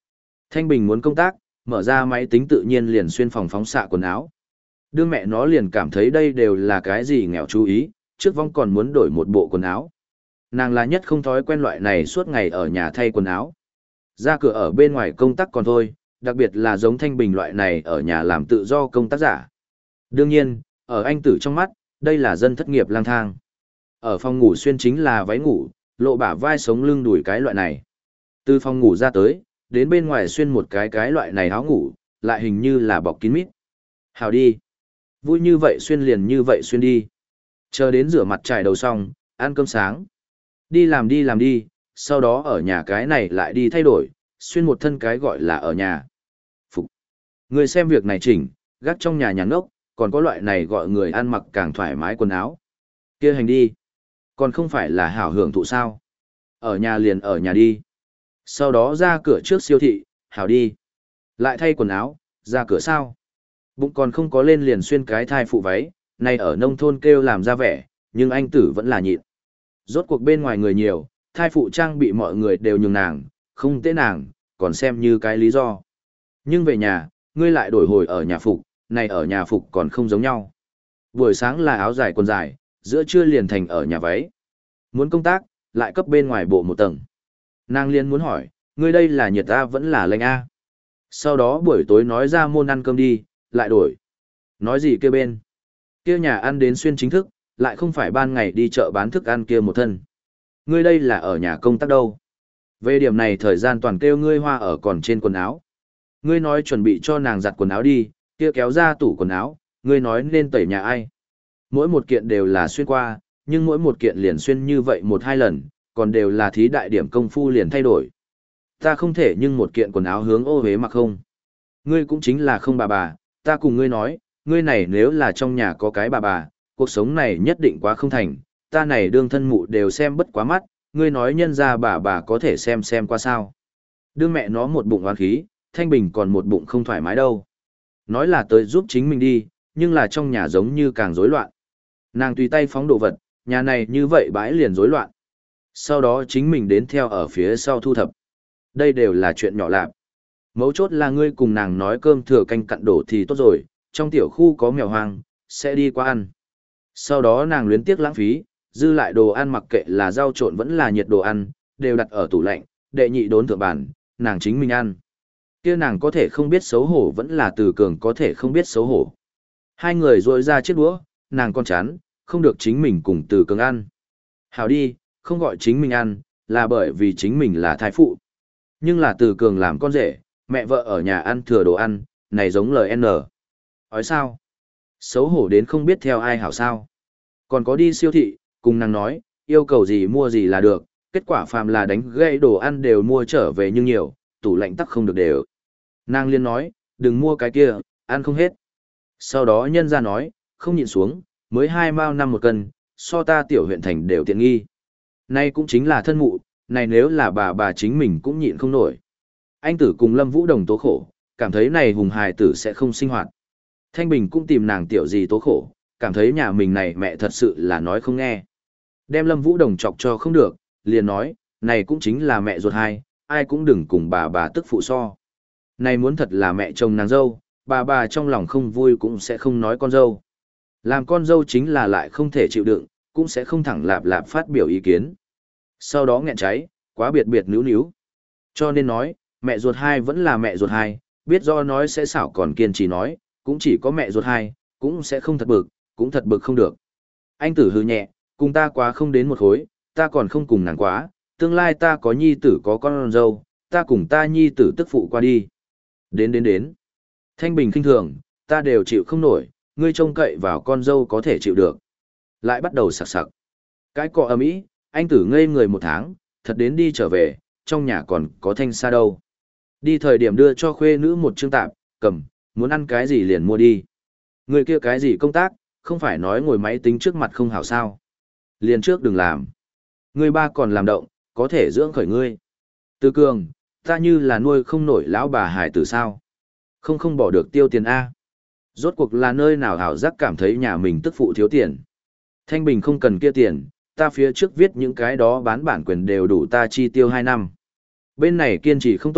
Thanh Bình muốn công tác, mở ra máy tính tự nhiên liền xuyên phòng phóng xạ quần áo. Đương mẹ nó liền cảm thấy đây đều là cái gì nghèo chú ý, trước vong còn muốn đổi một bộ quần áo. Nàng là nhất không thói quen loại này suốt ngày ở nhà thay quần áo. Ra cửa ở bên ngoài công tác còn thôi, đặc biệt là giống Thanh Bình loại này ở nhà làm tự do công tác giả. Đương nhiên, ở anh tử trong mắt, đây là dân thất nghiệp lang thang. Ở phòng ngủ xuyên chính là váy ngủ, lộ bả vai sống lưng đùi cái loại này. Từ phòng ngủ ra tới, đến bên ngoài xuyên một cái cái loại này áo ngủ, lại hình như là bọc kín mít. Hào đi. Vui như vậy xuyên liền như vậy xuyên đi. Chờ đến rửa mặt trải đầu xong, ăn cơm sáng. Đi làm đi làm đi, sau đó ở nhà cái này lại đi thay đổi, xuyên một thân cái gọi là ở nhà. Phục. Người xem việc này chỉnh, gác trong nhà nhà ngốc, còn có loại này gọi người ăn mặc càng thoải mái quần áo. Kia hành đi. Còn không phải là hảo hưởng thụ sao. Ở nhà liền ở nhà đi. Sau đó ra cửa trước siêu thị, hảo đi. Lại thay quần áo, ra cửa sao. Bụng còn không có lên liền xuyên cái thai phụ váy, này ở nông thôn kêu làm ra vẻ, nhưng anh tử vẫn là nhịn. Rốt cuộc bên ngoài người nhiều, thai phụ trang bị mọi người đều nhường nàng, không tế nàng, còn xem như cái lý do. Nhưng về nhà, ngươi lại đổi hồi ở nhà phục, này ở nhà phục còn không giống nhau. Buổi sáng là áo dài quần dài, giữa trưa liền thành ở nhà váy. Muốn công tác, lại cấp bên ngoài bộ một tầng. Nàng liền muốn hỏi, ngươi đây là nhiệt A vẫn là lạnh A. Sau đó buổi tối nói ra môn ăn cơm đi, lại đổi. Nói gì kia bên. Kia nhà ăn đến xuyên chính thức, lại không phải ban ngày đi chợ bán thức ăn kia một thân. Ngươi đây là ở nhà công tác đâu. Về điểm này thời gian toàn kêu ngươi hoa ở còn trên quần áo. Ngươi nói chuẩn bị cho nàng giặt quần áo đi, kia kéo ra tủ quần áo, ngươi nói nên tẩy nhà ai. Mỗi một kiện đều là xuyên qua, nhưng mỗi một kiện liền xuyên như vậy một hai lần, còn đều là thí đại điểm công phu liền thay đổi. Ta không thể nhưng một kiện quần áo hướng ô hế mặc không. Ngươi cũng chính là không bà bà, ta cùng ngươi nói, ngươi này nếu là trong nhà có cái bà bà, cuộc sống này nhất định quá không thành, ta này đương thân mụ đều xem bất quá mắt, ngươi nói nhân ra bà bà có thể xem xem qua sao. Đương mẹ nó một bụng oán khí, Thanh Bình còn một bụng không thoải mái đâu. Nói là tới giúp chính mình đi, nhưng là trong nhà giống như càng rối loạn. Nàng tùy tay phóng đồ vật, nhà này như vậy bãi liền rối loạn. Sau đó chính mình đến theo ở phía sau thu thập. Đây đều là chuyện nhỏ lạc. Mấu chốt là ngươi cùng nàng nói cơm thừa canh cặn đổ thì tốt rồi, trong tiểu khu có mèo hoang, sẽ đi qua ăn. Sau đó nàng luyến tiếc lãng phí, dư lại đồ ăn mặc kệ là rau trộn vẫn là nhiệt đồ ăn, đều đặt ở tủ lạnh, đệ nhị đốn thượng bản, nàng chính mình ăn. Kia nàng có thể không biết xấu hổ vẫn là Từ Cường có thể không biết xấu hổ. Hai người rôi ra chiếc đũa, nàng con chán, không được chính mình cùng Từ Cường ăn. Hảo đi, không gọi chính mình ăn, là bởi vì chính mình là thai phụ. Nhưng là Từ Cường làm con rể, mẹ vợ ở nhà ăn thừa đồ ăn, này giống lời N. Hỏi sao? Xấu hổ đến không biết theo ai hảo sao. Còn có đi siêu thị, cùng nàng nói, yêu cầu gì mua gì là được, kết quả phàm là đánh gãy đồ ăn đều mua trở về nhưng nhiều, tủ lạnh tắc không được đều. Nàng liên nói, đừng mua cái kia, ăn không hết. Sau đó nhân ra nói, không nhịn xuống, mới hai mao năm một cân, so ta tiểu huyện thành đều tiện nghi. Nay cũng chính là thân mụ, này nếu là bà bà chính mình cũng nhịn không nổi. Anh tử cùng Lâm Vũ Đồng tố khổ, cảm thấy này hùng hài tử sẽ không sinh hoạt. Thanh Bình cũng tìm nàng tiểu gì tố khổ, cảm thấy nhà mình này mẹ thật sự là nói không nghe. Đem Lâm Vũ Đồng chọc cho không được, liền nói, này cũng chính là mẹ ruột hai, ai cũng đừng cùng bà bà tức phụ so. Này muốn thật là mẹ chồng nàng dâu, bà bà trong lòng không vui cũng sẽ không nói con dâu. Làm con dâu chính là lại không thể chịu đựng, cũng sẽ không thẳng lạp lạp phát biểu ý kiến. Sau đó nghẹn cháy, quá biệt biệt níu níu. Cho nên nói, mẹ ruột hai vẫn là mẹ ruột hai, biết do nói sẽ xảo còn kiên trì nói, cũng chỉ có mẹ ruột hai, cũng sẽ không thật bực, cũng thật bực không được. Anh tử hừ nhẹ, cùng ta quá không đến một khối, ta còn không cùng nàng quá, tương lai ta có nhi tử có con dâu, ta cùng ta nhi tử tức phụ qua đi. Đến đến đến. Thanh Bình khinh thường, ta đều chịu không nổi, ngươi trông cậy vào con dâu có thể chịu được. Lại bắt đầu sặc sặc. Cái cọ ầm ĩ, anh tử ngây người một tháng, thật đến đi trở về, trong nhà còn có thanh xa đâu. Đi thời điểm đưa cho khuê nữ một chương tạp, cầm, muốn ăn cái gì liền mua đi. Người kia cái gì công tác, không phải nói ngồi máy tính trước mặt không hảo sao. Liền trước đừng làm. Người ba còn làm động, có thể dưỡng khởi ngươi. Từ Cường, ta như là nuôi không nổi lão bà hải tử sao. Không không bỏ được tiêu tiền A. Rốt cuộc là nơi nào hảo giác cảm thấy nhà mình tức phụ thiếu tiền. Thanh Bình không cần kia tiền, ta phía trước viết những cái đó bán bản quyền đều đủ ta chi tiêu hai năm. Bên này kiên trì không tốt,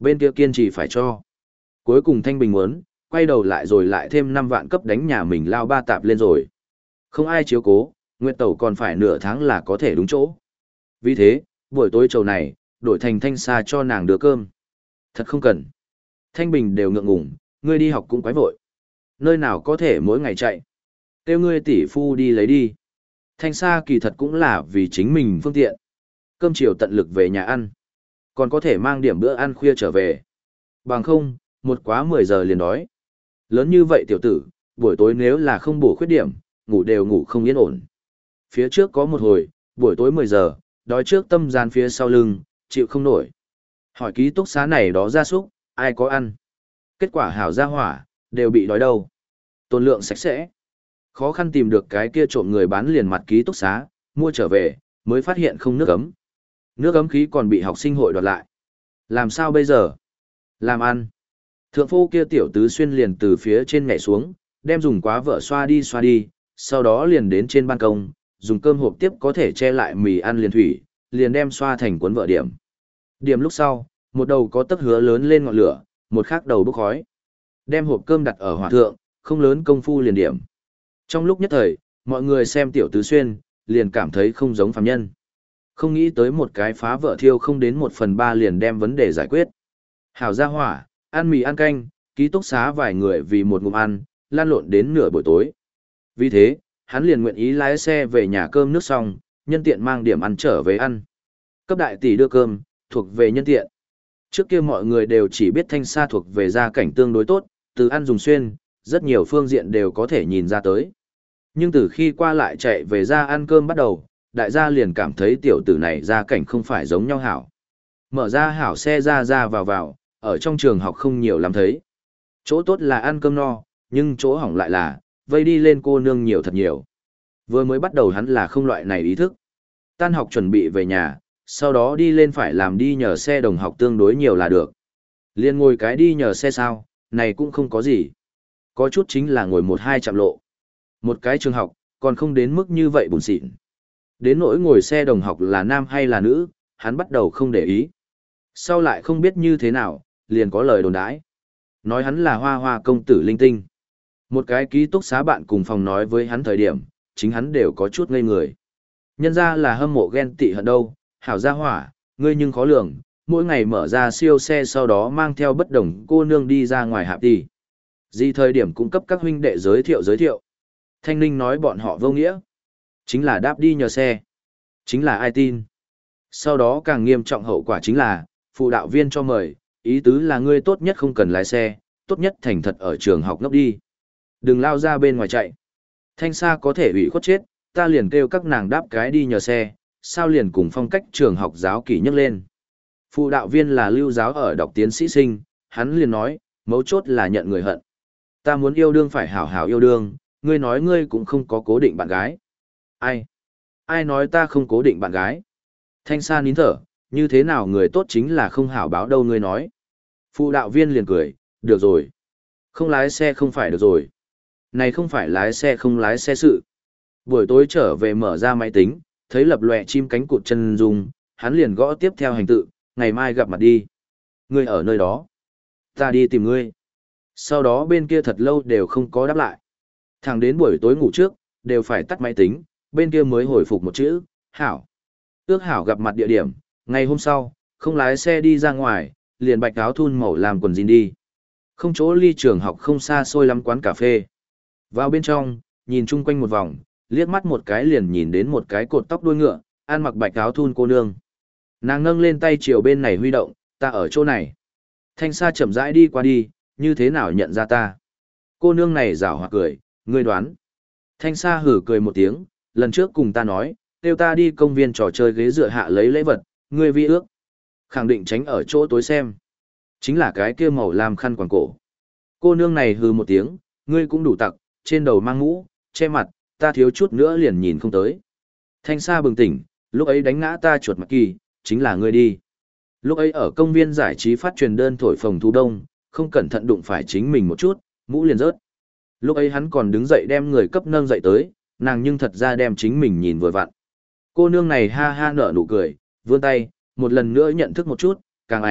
Bên kia kiên trì phải cho. Cuối cùng Thanh Bình muốn, quay đầu lại rồi lại thêm năm vạn cấp đánh nhà mình lao ba tạp lên rồi. Không ai chiếu cố, Nguyệt Tẩu còn phải nửa tháng là có thể đúng chỗ. Vì thế, buổi tối trầu này, đổi thành Thanh Sa cho nàng đưa cơm. Thật không cần. Thanh Bình đều ngượng ngùng, ngươi đi học cũng quái vội. Nơi nào có thể mỗi ngày chạy. Kêu ngươi tỷ phu đi lấy đi. Thanh Sa kỳ thật cũng là vì chính mình phương tiện. Cơm chiều tận lực về nhà ăn. Còn có thể mang điểm bữa ăn khuya trở về. Bằng không, một quá mười giờ liền đói. Lớn như vậy tiểu tử, buổi tối nếu là không bổ khuyết điểm, ngủ đều ngủ không yên ổn. Phía trước có một hồi, buổi tối mười giờ, đói trước tâm gian phía sau lưng, chịu không nổi. Hỏi ký túc xá này đó ra súc, ai có ăn? Kết quả hảo ra hỏa, đều bị đói đâu. Tôn lượng sạch sẽ. Khó khăn tìm được cái kia trộm người bán liền mặt ký túc xá, mua trở về, mới phát hiện không nước ấm. Nước ấm khí còn bị học sinh hội đoạt lại. Làm sao bây giờ? Làm ăn. Thượng phu kia tiểu tứ xuyên liền từ phía trên nhảy xuống, đem dùng quá vợ xoa đi xoa đi, sau đó liền đến trên ban công, dùng cơm hộp tiếp có thể che lại mì ăn liền thủy, liền đem xoa thành cuốn vợ điểm. Điểm lúc sau, một đầu có tấc hứa lớn lên ngọn lửa, một khác đầu bốc khói. Đem hộp cơm đặt ở hỏa thượng, không lớn công phu liền điểm. Trong lúc nhất thời, mọi người xem tiểu tứ xuyên, liền cảm thấy không giống phàm nhân. Không nghĩ tới một cái phá vợ thiêu không đến một phần ba liền đem vấn đề giải quyết. Hảo ra hỏa, ăn mì ăn canh, ký túc xá vài người vì một ngụm ăn, lan lộn đến nửa buổi tối. Vì thế, hắn liền nguyện ý lái xe về nhà cơm nước xong, nhân tiện mang điểm ăn trở về ăn. Cấp đại tỷ đưa cơm, thuộc về nhân tiện. Trước kia mọi người đều chỉ biết Thanh Sa thuộc về gia cảnh tương đối tốt, từ ăn dùng xuyên, rất nhiều phương diện đều có thể nhìn ra tới. Nhưng từ khi qua lại chạy về ra ăn cơm bắt đầu, đại gia liền cảm thấy tiểu tử này gia cảnh không phải giống nhau hảo. Mở ra hảo xe ra ra vào vào, ở trong trường học không nhiều lắm thấy. Chỗ tốt là ăn cơm no, nhưng chỗ hỏng lại là, vây đi lên cô nương nhiều thật nhiều. Vừa mới bắt đầu hắn là không loại này ý thức. Tan học chuẩn bị về nhà, sau đó đi lên phải làm đi nhờ xe đồng học tương đối nhiều là được. Liên ngồi cái đi nhờ xe sao, này cũng không có gì. Có chút chính là ngồi một hai chạm lộ. Một cái trường học, còn không đến mức như vậy buồn xịn. Đến nỗi ngồi xe đồng học là nam hay là nữ, hắn bắt đầu không để ý. Sau lại không biết như thế nào, liền có lời đồn đãi. Nói hắn là hoa hoa công tử linh tinh. Một cái ký túc xá bạn cùng phòng nói với hắn thời điểm, chính hắn đều có chút ngây người. Nhân ra là hâm mộ ghen tị hận đâu, hảo gia hỏa, ngươi nhưng khó lường, mỗi ngày mở ra siêu xe sau đó mang theo bất đồng cô nương đi ra ngoài hạp đi. Gì thời điểm cung cấp các huynh đệ giới thiệu giới thiệu. Thanh Ninh nói bọn họ vô nghĩa. Chính là đáp đi nhờ xe. Chính là ai tin. Sau đó càng nghiêm trọng hậu quả chính là, phụ đạo viên cho mời, ý tứ là ngươi tốt nhất không cần lái xe, tốt nhất thành thật ở trường học ngốc đi. Đừng lao ra bên ngoài chạy. Thanh Sa có thể ủy khuất chết, ta liền kêu các nàng đáp cái đi nhờ xe, sao liền cùng phong cách trường học giáo kỷ nhắc lên. Phụ đạo viên là lưu giáo ở đọc tiến sĩ sinh, hắn liền nói, mấu chốt là nhận người hận. Ta muốn yêu đương phải hảo hảo yêu đương, ngươi nói ngươi cũng không có cố định bạn gái. Ai? Ai nói ta không cố định bạn gái? Thanh Sa nín thở, như thế nào người tốt chính là không hảo báo đâu ngươi nói. Phụ đạo viên liền cười, được rồi. Không lái xe không phải được rồi. Này không phải lái xe không lái xe sự. Buổi tối trở về mở ra máy tính, thấy lập lòe chim cánh cụt chân dung, hắn liền gõ tiếp theo hành tự, ngày mai gặp mặt đi. Ngươi ở nơi đó. Ta đi tìm ngươi. Sau đó bên kia thật lâu đều không có đáp lại. Thẳng đến buổi tối ngủ trước, đều phải tắt máy tính, bên kia mới hồi phục một chữ, hảo. Ước hảo gặp mặt địa điểm, ngày hôm sau, không lái xe đi ra ngoài, liền bạch áo thun màu làm quần jean đi. Không chỗ ly trường học không xa xôi lắm quán cà phê. Vào bên trong, nhìn chung quanh một vòng, liếc mắt một cái liền nhìn đến một cái cột tóc đuôi ngựa, ăn mặc bạch áo thun cô nương. Nàng nâng lên tay chiều bên này huy động, ta ở chỗ này. Thanh Sa chậm rãi đi qua đi, như thế nào nhận ra ta? Cô nương này rảo hoặc cười, ngươi đoán. Thanh Sa hử cười một tiếng, lần trước cùng ta nói, kêu ta đi công viên trò chơi ghế dựa hạ lấy lễ vật, ngươi vi ước. Khẳng định tránh ở chỗ tối xem. Chính là cái kia màu làm khăn quàng cổ. Cô nương này hừ một tiếng, ngươi cũng đủ tặc, trên đầu mang mũ, che mặt, ta thiếu chút nữa liền nhìn không tới. Thanh Sa bừng tỉnh, lúc ấy đánh ngã ta chuột mặt kỳ, chính là ngươi đi. Lúc ấy ở công viên giải trí phát truyền đơn thổi phồng thu đông, không cẩn thận đụng phải chính mình một chút, mũ liền rớt. Lúc ấy hắn còn đứng dậy đem người cấp nâng dậy tới, nàng nhưng thật ra đem chính mình nhìn vừa vặn. Cô nương này ha ha nở nụ cười, vươn tay, một lần nữa nhận thức một chút, càng ảnh,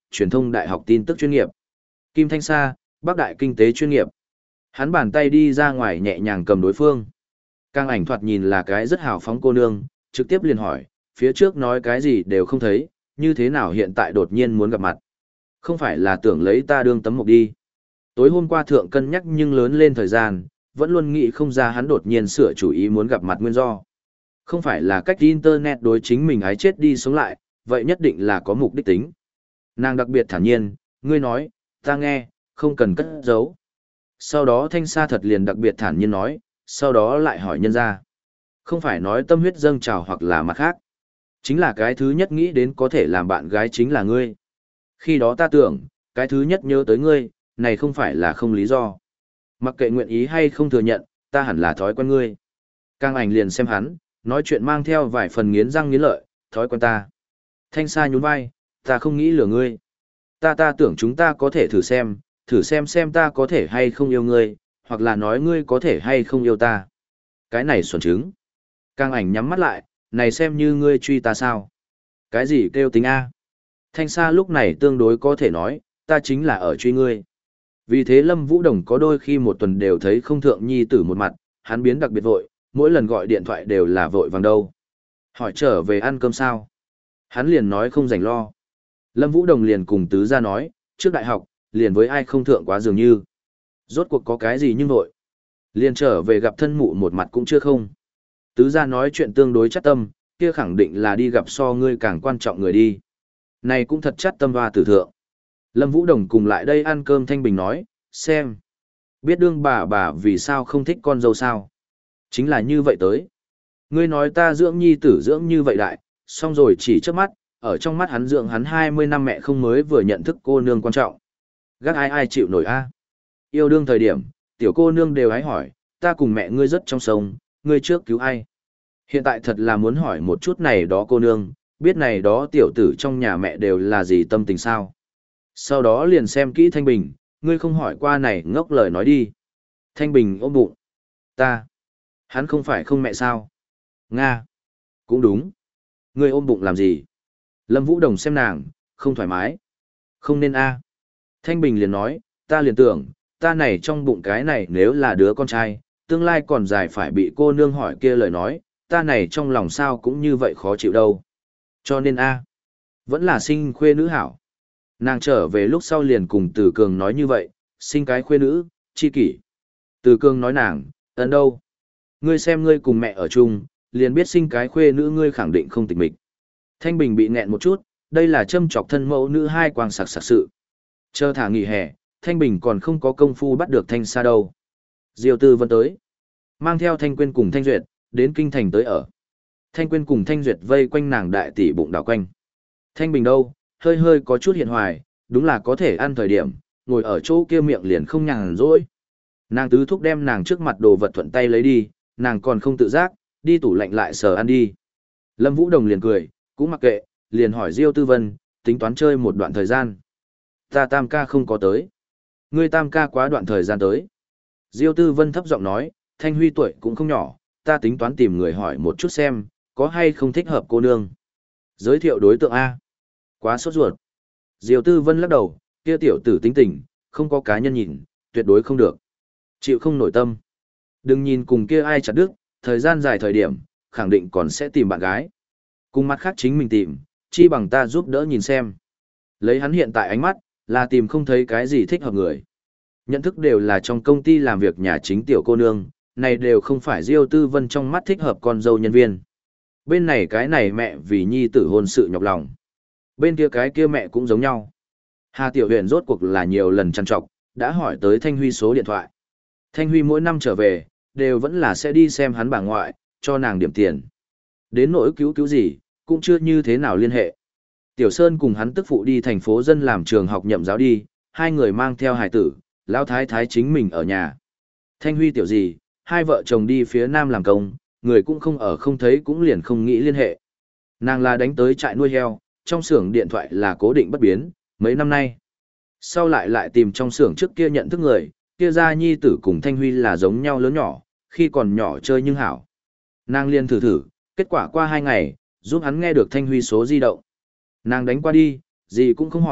truyền thông đại học tin tức chuyên nghiệp. Kim Thanh Sa, Bắc Đại kinh tế chuyên nghiệp. Hắn bàn tay đi ra ngoài nhẹ nhàng cầm đối phương. Càng ảnh thoạt nhìn là cái rất hào phóng cô nương, trực tiếp liền hỏi, phía trước nói cái gì đều không thấy, như thế nào hiện tại đột nhiên muốn gặp mặt. Không phải là tưởng lấy ta đương tấm mộc đi. Tối hôm qua thượng cân nhắc nhưng lớn lên thời gian, vẫn luôn nghĩ không ra hắn đột nhiên sửa chủ ý muốn gặp mặt nguyên do. Không phải là cách internet đối chính mình ái chết đi sống lại, vậy nhất định là có mục đích tính. Nàng đặc biệt thản nhiên, ngươi nói, ta nghe, không cần cất giấu. Sau đó Thanh Sa thật liền đặc biệt thản nhiên nói, sau đó lại hỏi nhân ra. Không phải nói tâm huyết dâng trào hoặc là mặt khác. Chính là cái thứ nhất nghĩ đến có thể làm bạn gái chính là ngươi. Khi đó ta tưởng, cái thứ nhất nhớ tới ngươi, này không phải là không lý do. Mặc kệ nguyện ý hay không thừa nhận, ta hẳn là thói quen ngươi. Càng ảnh liền xem hắn, nói chuyện mang theo vài phần nghiến răng nghiến lợi, thói quen ta. Thanh Sa nhún vai, ta không nghĩ lừa ngươi. Ta ta tưởng chúng ta có thể thử xem, thử xem xem ta có thể hay không yêu ngươi, hoặc là nói ngươi có thể hay không yêu ta. Cái này xuẩn trứng. Càng ảnh nhắm mắt lại, này xem như ngươi truy ta sao. Cái gì kêu tính A. Thanh Sa lúc này tương đối có thể nói, ta chính là ở truy ngươi. Vì thế Lâm Vũ Đồng có đôi khi một tuần đều thấy không thượng nhi tử một mặt, hắn biến đặc biệt vội, mỗi lần gọi điện thoại đều là vội vàng đâu. Hỏi trở về ăn cơm sao? Hắn liền nói không rảnh lo. Lâm Vũ Đồng liền cùng tứ gia nói, trước đại học, liền với ai không thượng quá dường như. Rốt cuộc có cái gì nhưng vội. Liền trở về gặp thân mụ một mặt cũng chưa không. Tứ gia nói chuyện tương đối chắc tâm, kia khẳng định là đi gặp so ngươi càng quan trọng người đi. Này cũng thật chắc tâm hoa tử thượng. Lâm Vũ Đồng cùng lại đây ăn cơm Thanh Bình nói, xem. Biết đương bà bà vì sao không thích con dâu sao. Chính là như vậy tới. Ngươi nói ta dưỡng nhi tử dưỡng như vậy đại, xong rồi chỉ trước mắt, ở trong mắt hắn dưỡng hắn hai mươi năm mẹ không mới vừa nhận thức cô nương quan trọng. Gác ai ai chịu nổi a? Yêu đương thời điểm, tiểu cô nương đều hái hỏi, ta cùng mẹ ngươi rất trong sông, ngươi trước cứu ai? Hiện tại thật là muốn hỏi một chút này đó cô nương, biết này đó tiểu tử trong nhà mẹ đều là gì tâm tình sao? Sau đó liền xem kỹ Thanh Bình, ngươi không hỏi qua này ngốc lời nói đi. Thanh Bình ôm bụng. Ta. Hắn không phải không mẹ sao? Nga. Cũng đúng. Ngươi ôm bụng làm gì? Lâm Vũ Đồng xem nàng, không thoải mái. Không nên a. Thanh Bình liền nói, ta liền tưởng, ta này trong bụng cái này nếu là đứa con trai, tương lai còn dài phải bị cô nương hỏi kia lời nói, ta này trong lòng sao cũng như vậy khó chịu đâu. Cho nên a, vẫn là sinh khuê nữ hảo. Nàng trở về lúc sau liền cùng Từ Cường nói như vậy, sinh cái khuê nữ, chi kỷ. Từ Cường nói nàng, ấn đâu? Ngươi xem ngươi cùng mẹ ở chung, liền biết sinh cái khuê nữ ngươi khẳng định không tịch mịch. Thanh Bình bị nghẹn một chút, đây là châm chọc thân mẫu nữ hai quang sặc sặc sự. Chờ thả nghỉ hè, Thanh Bình còn không có công phu bắt được Thanh Sa đâu. Diêu Tư Vân tới, mang theo Thanh Quyên cùng Thanh Duyệt, đến kinh thành tới ở. Thanh Quyên cùng Thanh Duyệt vây quanh nàng đại tỷ bụng đảo quanh. Thanh Bình đâu, hơi hơi có chút hiện hoài, đúng là có thể ăn thời điểm, ngồi ở chỗ kia miệng liền không nhàn rỗi. Nàng tứ thúc đem nàng trước mặt đồ vật thuận tay lấy đi, nàng còn không tự giác, đi tủ lạnh lại sờ ăn đi. Lâm Vũ Đồng liền cười, cũng mặc kệ, liền hỏi Diêu Tư Vân, tính toán chơi một đoạn thời gian. Ta tam ca không có tới. Ngươi tam ca quá đoạn thời gian tới. Diêu Tư Vân thấp giọng nói, Thanh Huy tuổi cũng không nhỏ, ta tính toán tìm người hỏi một chút xem, có hay không thích hợp cô nương. Giới thiệu đối tượng A. Quá sốt ruột. Diêu Tư Vân lắc đầu, kia tiểu tử tính tình, không có cá nhân nhìn, tuyệt đối không được. Chịu không nổi tâm. Đừng nhìn cùng kia ai chặt đứt, thời gian dài thời điểm, khẳng định còn sẽ tìm bạn gái. Cùng mặt khác chính mình tìm, chi bằng ta giúp đỡ nhìn xem. Lấy hắn hiện tại ánh mắt, là tìm không thấy cái gì thích hợp người. Nhận thức đều là trong công ty làm việc nhà chính tiểu cô nương, này đều không phải Diêu Tư Vân trong mắt thích hợp con dâu nhân viên. Bên này cái này mẹ vì nhi tử hôn sự nhọc lòng. Bên kia cái kia mẹ cũng giống nhau. Hà Tiểu Huyền rốt cuộc là nhiều lần trằn trọc, đã hỏi tới Thanh Huy số điện thoại. Thanh Huy mỗi năm trở về, đều vẫn là sẽ đi xem hắn bà ngoại, cho nàng điểm tiền. Đến nỗi cứu cứu gì, cũng chưa như thế nào liên hệ. Tiểu Sơn cùng hắn tức phụ đi thành phố dân làm trường học nhậm giáo đi, hai người mang theo hài tử, lão thái thái chính mình ở nhà. Thanh Huy tiểu gì, hai vợ chồng đi phía nam làm công, người cũng không ở không thấy cũng liền không nghĩ liên hệ. Nàng là đánh tới trại nuôi heo, trong xưởng điện thoại là cố định bất biến, mấy năm nay. Sau lại lại tìm trong xưởng trước kia nhận thức người, kia ra nhi tử cùng Thanh Huy là giống nhau lớn nhỏ, khi còn nhỏ chơi nhưng hảo. Nàng liền thử thử, kết quả qua hai ngày, giúp hắn nghe được Thanh Huy số di động. Nàng đánh qua đi, gì cũng không hỏi,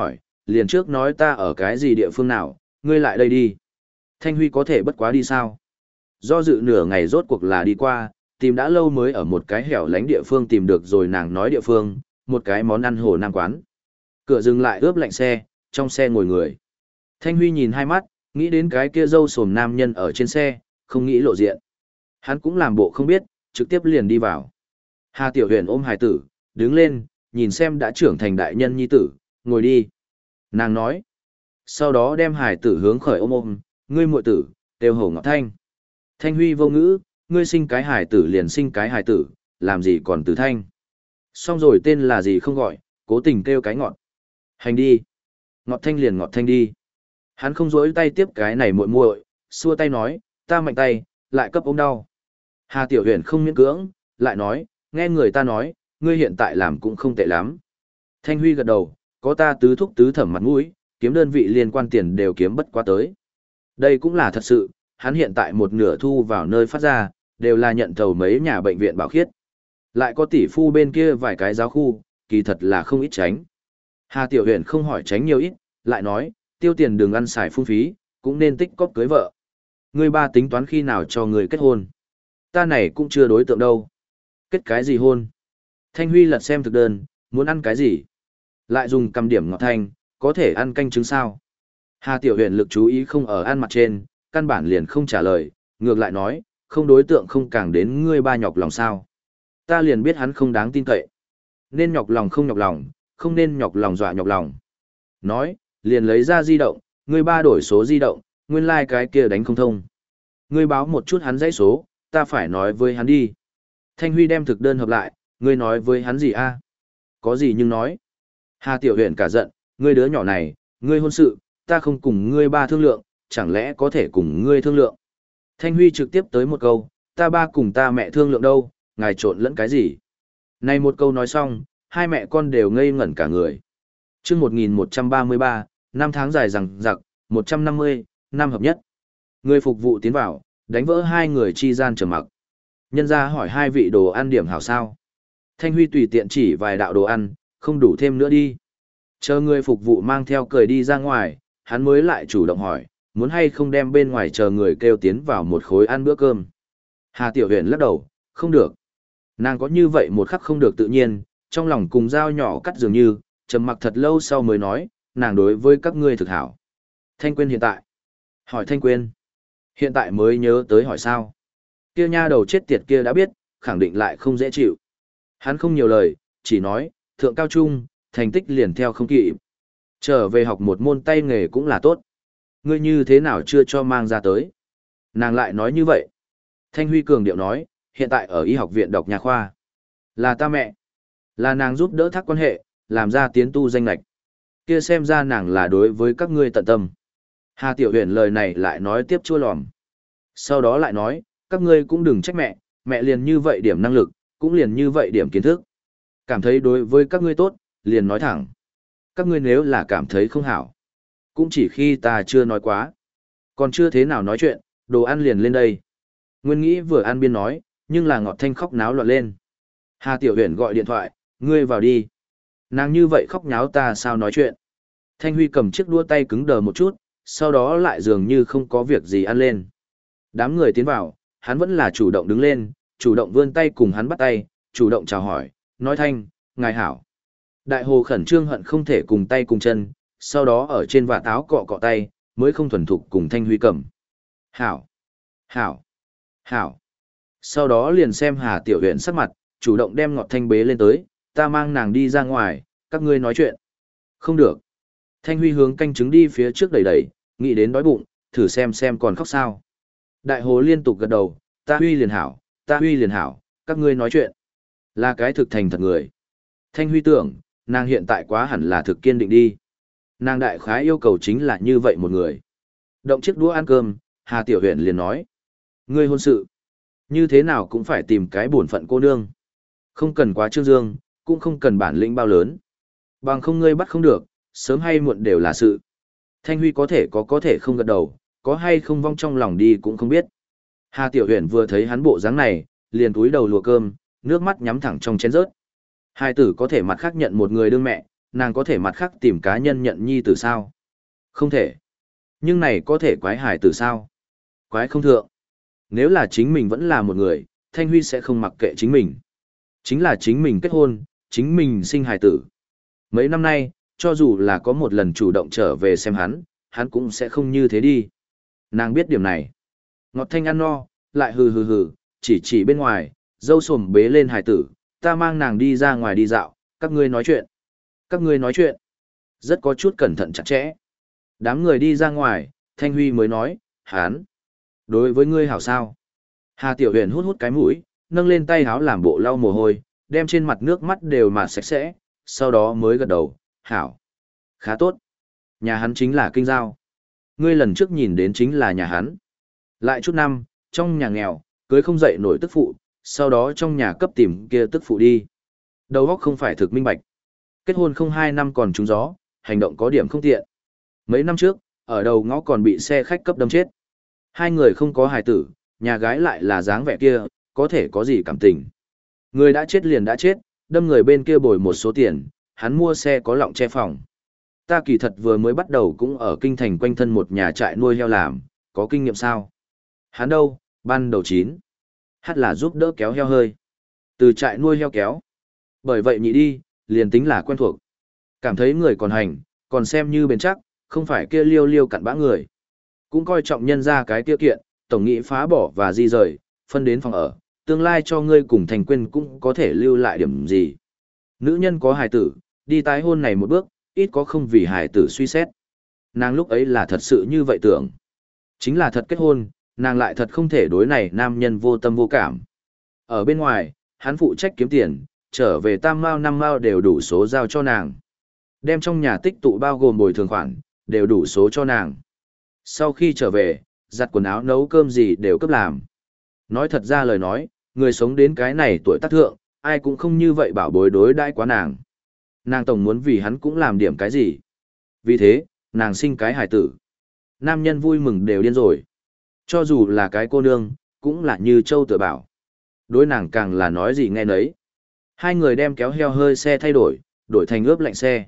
liền trước nói ta ở cái gì địa phương nào, ngươi lại đây đi. Thanh Huy có thể bất quá đi sao? Do dự nửa ngày rốt cuộc là đi qua, tìm đã lâu mới ở một cái hẻo lánh địa phương tìm được rồi nàng nói địa phương, một cái món ăn Hồ Nam quán. Cửa dừng lại ướp lạnh xe, trong xe ngồi người. Thanh Huy nhìn hai mắt, nghĩ đến cái kia râu sồm nam nhân ở trên xe, không nghĩ lộ diện. Hắn cũng làm bộ không biết, trực tiếp liền đi vào. Hà Tiểu Huyền ôm hài tử, đứng lên, nhìn xem đã trưởng thành đại nhân nhi tử, ngồi đi. Nàng nói. Sau đó đem hài tử hướng khởi ôm ôm, ngươi muội tử, đều Hồ Ngọc Thanh. Thanh Huy vô ngữ, ngươi sinh cái hài tử liền sinh cái hài tử, làm gì còn tử thanh. Xong rồi tên là gì không gọi, cố tình kêu cái ngọt. Hành đi. Ngọt thanh liền ngọt thanh đi. Hắn không dối tay tiếp cái này muội muội, xua tay nói, ta mạnh tay, lại cấp ôm đau. Hà Tiểu Huyền không miễn cưỡng, lại nói, nghe người ta nói, ngươi hiện tại làm cũng không tệ lắm. Thanh Huy gật đầu, có ta tứ thúc tứ thẩm mặt mũi, kiếm đơn vị liên quan tiền đều kiếm bất quá tới. Đây cũng là thật sự, hắn hiện tại một nửa thu vào nơi phát ra, đều là nhận thầu mấy nhà bệnh viện bảo khiết. Lại có tỷ phu bên kia vài cái giáo khu, kỳ thật là không ít tránh. Hà Tiểu Huyền không hỏi tránh nhiều ít, lại nói, tiêu tiền đừng ăn xài phung phí, cũng nên tích cóp cưới vợ. Ngươi ba tính toán khi nào cho người kết hôn. Ta này cũng chưa đối tượng đâu. Kết cái gì hôn? Thanh Huy lật xem thực đơn, muốn ăn cái gì? Lại dùng cầm điểm ngọt thanh, có thể ăn canh trứng sao? Hà Tiểu Huyền lực chú ý không ở ăn mặt trên, căn bản liền không trả lời, ngược lại nói, không đối tượng không càng đến ngươi ba nhọc lòng sao. Ta liền biết hắn không đáng tin cậy. Nên nhọc lòng không nhọc lòng, không nên nhọc lòng dọa nhọc lòng. Nói, liền lấy ra di động, ngươi ba đổi số di động, nguyên lai like cái kia đánh không thông. Ngươi báo một chút hắn dãy số, ta phải nói với hắn đi. Thanh Huy đem thực đơn hợp lại, ngươi nói với hắn gì a? Có gì nhưng nói. Hà Tiểu Huyền cả giận, ngươi đứa nhỏ này, ngươi hôn sự, ta không cùng ngươi ba thương lượng, chẳng lẽ có thể cùng ngươi thương lượng. Thanh Huy trực tiếp tới một câu, ta ba cùng ta mẹ thương lượng đâu, ngài trộn lẫn cái gì. Này một câu nói xong, hai mẹ con đều ngây ngẩn cả người. chương một nghìn một trăm ba mươi ba, năm tháng dài rằng giặc, một trăm năm mươi, năm hợp nhất. Người phục vụ tiến vào, đánh vỡ hai người chi gian trầm mặc. Nhân ra hỏi hai vị đồ ăn điểm hảo sao. Thanh Huy tùy tiện chỉ vài đạo đồ ăn, không đủ thêm nữa đi. Chờ người phục vụ mang theo cười đi ra ngoài, hắn mới lại chủ động hỏi, muốn hay không đem bên ngoài chờ người kêu tiến vào một khối ăn bữa cơm. Hà Tiểu Huyền lắc đầu, không được. Nàng có như vậy một khắc không được tự nhiên, trong lòng cùng dao nhỏ cắt dường như, trầm mặc thật lâu sau mới nói, nàng đối với các ngươi thực hảo. Thanh Quyên hiện tại. Hỏi Thanh Quyên. Hiện tại mới nhớ tới hỏi sao. Kia nha đầu chết tiệt kia đã biết, khẳng định lại không dễ chịu. Hắn không nhiều lời, chỉ nói, thượng cao trung, thành tích liền theo không kịp. Trở về học một môn tay nghề cũng là tốt. Ngươi như thế nào chưa cho mang ra tới. Nàng lại nói như vậy. Thanh Huy cường điệu nói, hiện tại ở y học viện đọc nhà khoa. Là ta mẹ. Là nàng giúp đỡ thác quan hệ, làm ra tiến tu danh lạch. Kia xem ra nàng là đối với các ngươi tận tâm. Hà Tiểu Huyền lời này lại nói tiếp chua lòm. Sau đó lại nói, các ngươi cũng đừng trách mẹ, mẹ liền như vậy điểm năng lực, cũng liền như vậy điểm kiến thức. Cảm thấy đối với các ngươi tốt, liền nói thẳng. Các ngươi nếu là cảm thấy không hảo, cũng chỉ khi ta chưa nói quá. Còn chưa thế nào nói chuyện, đồ ăn liền lên đây. Nguyên nghĩ vừa ăn biên nói, nhưng là ngọt thanh khóc náo loạn lên. Hà Tiểu Huyền gọi điện thoại, ngươi vào đi. Nàng như vậy khóc nháo ta sao nói chuyện. Thanh Huy cầm chiếc đũa tay cứng đờ một chút, sau đó lại dường như không có việc gì ăn lên. Đám người tiến vào, hắn vẫn là chủ động đứng lên, chủ động vươn tay cùng hắn bắt tay, chủ động chào hỏi, nói thanh, ngài hảo. Đại hồ khẩn trương hận không thể cùng tay cùng chân, sau đó ở trên vạt áo cọ cọ tay, mới không thuần thục cùng Thanh Huy cầm. Hảo, hảo, hảo. Sau đó liền xem Hà Tiểu Huyền sắc mặt, chủ động đem ngọt thanh bế lên tới, ta mang nàng đi ra ngoài, các ngươi nói chuyện. Không được. Thanh Huy hướng canh trứng đi phía trước đẩy đẩy, nghĩ đến đói bụng, thử xem xem còn khóc sao. Đại hồ liên tục gật đầu, ta Huy liền hảo, ta Huy liền hảo, các ngươi nói chuyện. Là cái thực thành thật người. Thanh Huy tưởng, nàng hiện tại quá hẳn là thực kiên định đi. Nàng đại khái yêu cầu chính là như vậy một người. Động chiếc đũa ăn cơm, Hà Tiểu Huyền liền nói. Ngươi hôn sự. Như thế nào cũng phải tìm cái bổn phận cô nương. Không cần quá trương dương, cũng không cần bản lĩnh bao lớn. Bằng không ngươi bắt không được, sớm hay muộn đều là sự. Thanh Huy có thể có có thể không gật đầu, có hay không vong trong lòng đi cũng không biết. Hà Tiểu Huyền vừa thấy hắn bộ dáng này, liền túi đầu lùa cơm, nước mắt nhắm thẳng trong chén rớt. Hai tử có thể mặt khác nhận một người đương mẹ, nàng có thể mặt khác tìm cá nhân nhận nhi tử sao? Không thể. Nhưng này có thể quái hài tử sao? Quái không thượng. Nếu là chính mình vẫn là một người, Thanh Huy sẽ không mặc kệ chính mình. Chính là chính mình kết hôn, chính mình sinh hài tử. Mấy năm nay, cho dù là có một lần chủ động trở về xem hắn, hắn cũng sẽ không như thế đi. Nàng biết điểm này. Ngọt thanh ăn no, lại hừ hừ hừ, chỉ chỉ bên ngoài, dâu sồm bế lên hài tử, ta mang nàng đi ra ngoài đi dạo, các ngươi nói chuyện. Các ngươi nói chuyện. Rất có chút cẩn thận chặt chẽ. Đám người đi ra ngoài, Thanh Huy mới nói, hán. Đối với ngươi hảo sao. Hà Tiểu Huyền hút hút cái mũi, nâng lên tay háo làm bộ lau mồ hôi, đem trên mặt nước mắt đều mà sạch sẽ, sau đó mới gật đầu, hảo. Khá tốt. Nhà hắn chính là Kinh Giao. Ngươi lần trước nhìn đến chính là nhà hắn. Lại chút năm, trong nhà nghèo, cưới không dậy nổi tức phụ, sau đó trong nhà cấp tìm kia tức phụ đi. Đầu óc không phải thực minh bạch. Kết hôn không hai năm còn trúng gió, hành động có điểm không tiện. Mấy năm trước, ở đầu ngõ còn bị xe khách cấp đâm chết. Hai người không có hài tử, nhà gái lại là dáng vẻ kia, có thể có gì cảm tình. Người đã chết liền đã chết, đâm người bên kia bồi một số tiền, hắn mua xe có lọng che phòng. Ta kỳ thật vừa mới bắt đầu cũng ở kinh thành quanh thân một nhà trại nuôi heo làm, có kinh nghiệm sao? Hắn đâu, ban đầu chín. Hát là giúp đỡ kéo heo hơi. Từ trại nuôi heo kéo. Bởi vậy nhị đi, liền tính là quen thuộc. Cảm thấy người còn hành, còn xem như bền chắc, không phải kia liêu liêu cặn bã người. Cũng coi trọng nhân ra cái tiêu kiện, tổng nghị phá bỏ và di rời, phân đến phòng ở, tương lai cho ngươi cùng thành quên cũng có thể lưu lại điểm gì. Nữ nhân có hài tử, đi tái hôn này một bước, ít có không vì hài tử suy xét. Nàng lúc ấy là thật sự như vậy tưởng. Chính là thật kết hôn, nàng lại thật không thể đối này nam nhân vô tâm vô cảm. Ở bên ngoài, hắn phụ trách kiếm tiền, trở về tam mao năm mao đều đủ số giao cho nàng. Đem trong nhà tích tụ bao gồm bồi thường khoản, đều đủ số cho nàng. Sau khi trở về, giặt quần áo nấu cơm gì đều cấp làm. Nói thật ra lời nói, người sống đến cái này tuổi tác thượng, ai cũng không như vậy bảo bối đối đãi quá nàng. Nàng tổng muốn vì hắn cũng làm điểm cái gì. Vì thế, nàng sinh cái hài tử. Nam nhân vui mừng đều điên rồi. Cho dù là cái cô nương, cũng là như châu tự bảo. Đối nàng càng là nói gì nghe nấy. Hai người đem kéo heo hơi xe thay đổi, đổi thành ướp lạnh xe.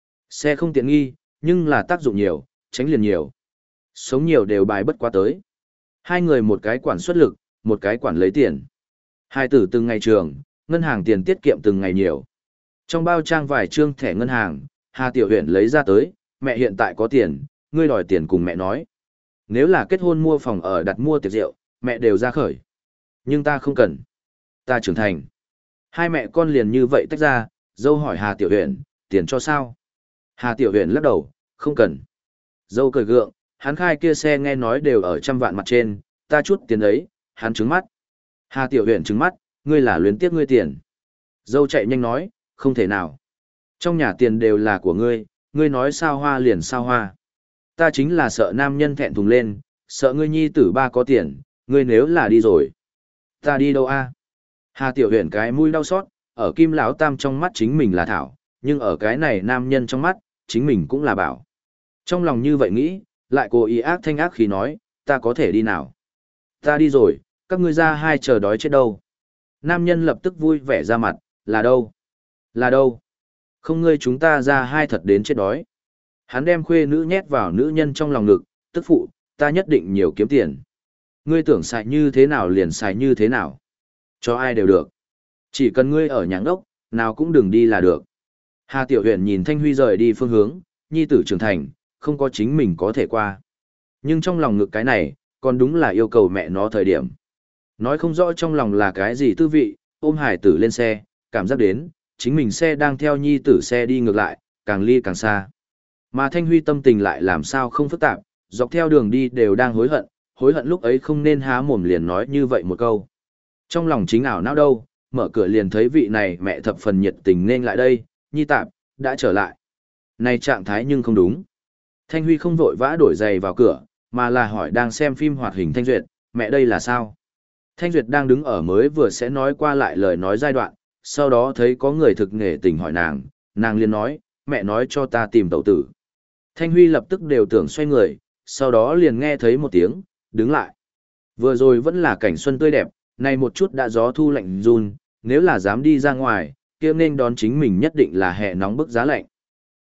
Xe không tiện nghi, nhưng là tác dụng nhiều, tránh liền nhiều. Sống nhiều đều bài bất quá tới. Hai người một cái quản xuất lực, một cái quản lấy tiền. Hai tử từng ngày trường, ngân hàng tiền tiết kiệm từng ngày nhiều. Trong bao trang vài trương thẻ ngân hàng, Hà Tiểu Huyền lấy ra tới, mẹ hiện tại có tiền, ngươi đòi tiền cùng mẹ nói. Nếu là kết hôn mua phòng ở đặt mua tiệc rượu, mẹ đều ra khởi. Nhưng ta không cần. Ta trưởng thành. Hai mẹ con liền như vậy tách ra, dâu hỏi Hà Tiểu Huyền, tiền cho sao? Hà Tiểu Huyền lắc đầu, không cần. Dâu cười gượng, hắn khai kia xe nghe nói đều ở trăm vạn mặt trên, ta chút tiền ấy, hắn trứng mắt. Hà Tiểu Huyền trứng mắt, ngươi là luyến tiếc ngươi tiền. Dâu chạy nhanh nói, không thể nào. Trong nhà tiền đều là của ngươi, ngươi nói sao hoa liền sao hoa. Ta chính là sợ nam nhân thẹn thùng lên, sợ ngươi nhi tử ba có tiền, ngươi nếu là đi rồi. Ta đi đâu a? Hà Tiểu Huyền cái mũi đau xót, ở Kim Lão Tam trong mắt chính mình là thảo, nhưng ở cái này nam nhân trong mắt, chính mình cũng là bảo. Trong lòng như vậy nghĩ, lại cố ý ác thanh ác khí nói, ta có thể đi nào? Ta đi rồi, các ngươi ra hai chờ đói chết đâu. Nam nhân lập tức vui vẻ ra mặt, là đâu? Là đâu? Không ngươi chúng ta ra hai thật đến chết đói. Hắn đem khuê nữ nhét vào nữ nhân trong lòng ngực, tức phụ, ta nhất định nhiều kiếm tiền. Ngươi tưởng xài như thế nào liền xài như thế nào. Cho ai đều được. Chỉ cần ngươi ở nhà ốc, nào cũng đừng đi là được. Hà Tiểu Huyền nhìn Thanh Huy rời đi phương hướng, nhi tử trưởng thành, không có chính mình có thể qua. Nhưng trong lòng ngực cái này, còn đúng là yêu cầu mẹ nó thời điểm. Nói không rõ trong lòng là cái gì tư vị, ôm hải tử lên xe, cảm giác đến, chính mình xe đang theo nhi tử xe đi ngược lại, càng ly càng xa. Mà Thanh Huy tâm tình lại làm sao không phức tạp, dọc theo đường đi đều đang hối hận, hối hận lúc ấy không nên há mồm liền nói như vậy một câu. Trong lòng chính ảo não đâu, mở cửa liền thấy vị này mẹ thập phần nhiệt tình nên lại đây, nhi tạp, đã trở lại. Này trạng thái nhưng không đúng. Thanh Huy không vội vã đổi giày vào cửa, mà là hỏi đang xem phim hoạt hình Thanh Duyệt, mẹ đây là sao? Thanh Duyệt đang đứng ở mới vừa sẽ nói qua lại lời nói giai đoạn, sau đó thấy có người thực nghề tình hỏi nàng, nàng liền nói, mẹ nói cho ta tìm tẩu tử. Thanh Huy lập tức đều tưởng xoay người, sau đó liền nghe thấy một tiếng, đứng lại. Vừa rồi vẫn là cảnh xuân tươi đẹp, này một chút đã gió thu lạnh run, nếu là dám đi ra ngoài, kia nên đón chính mình nhất định là hè nóng bức giá lạnh.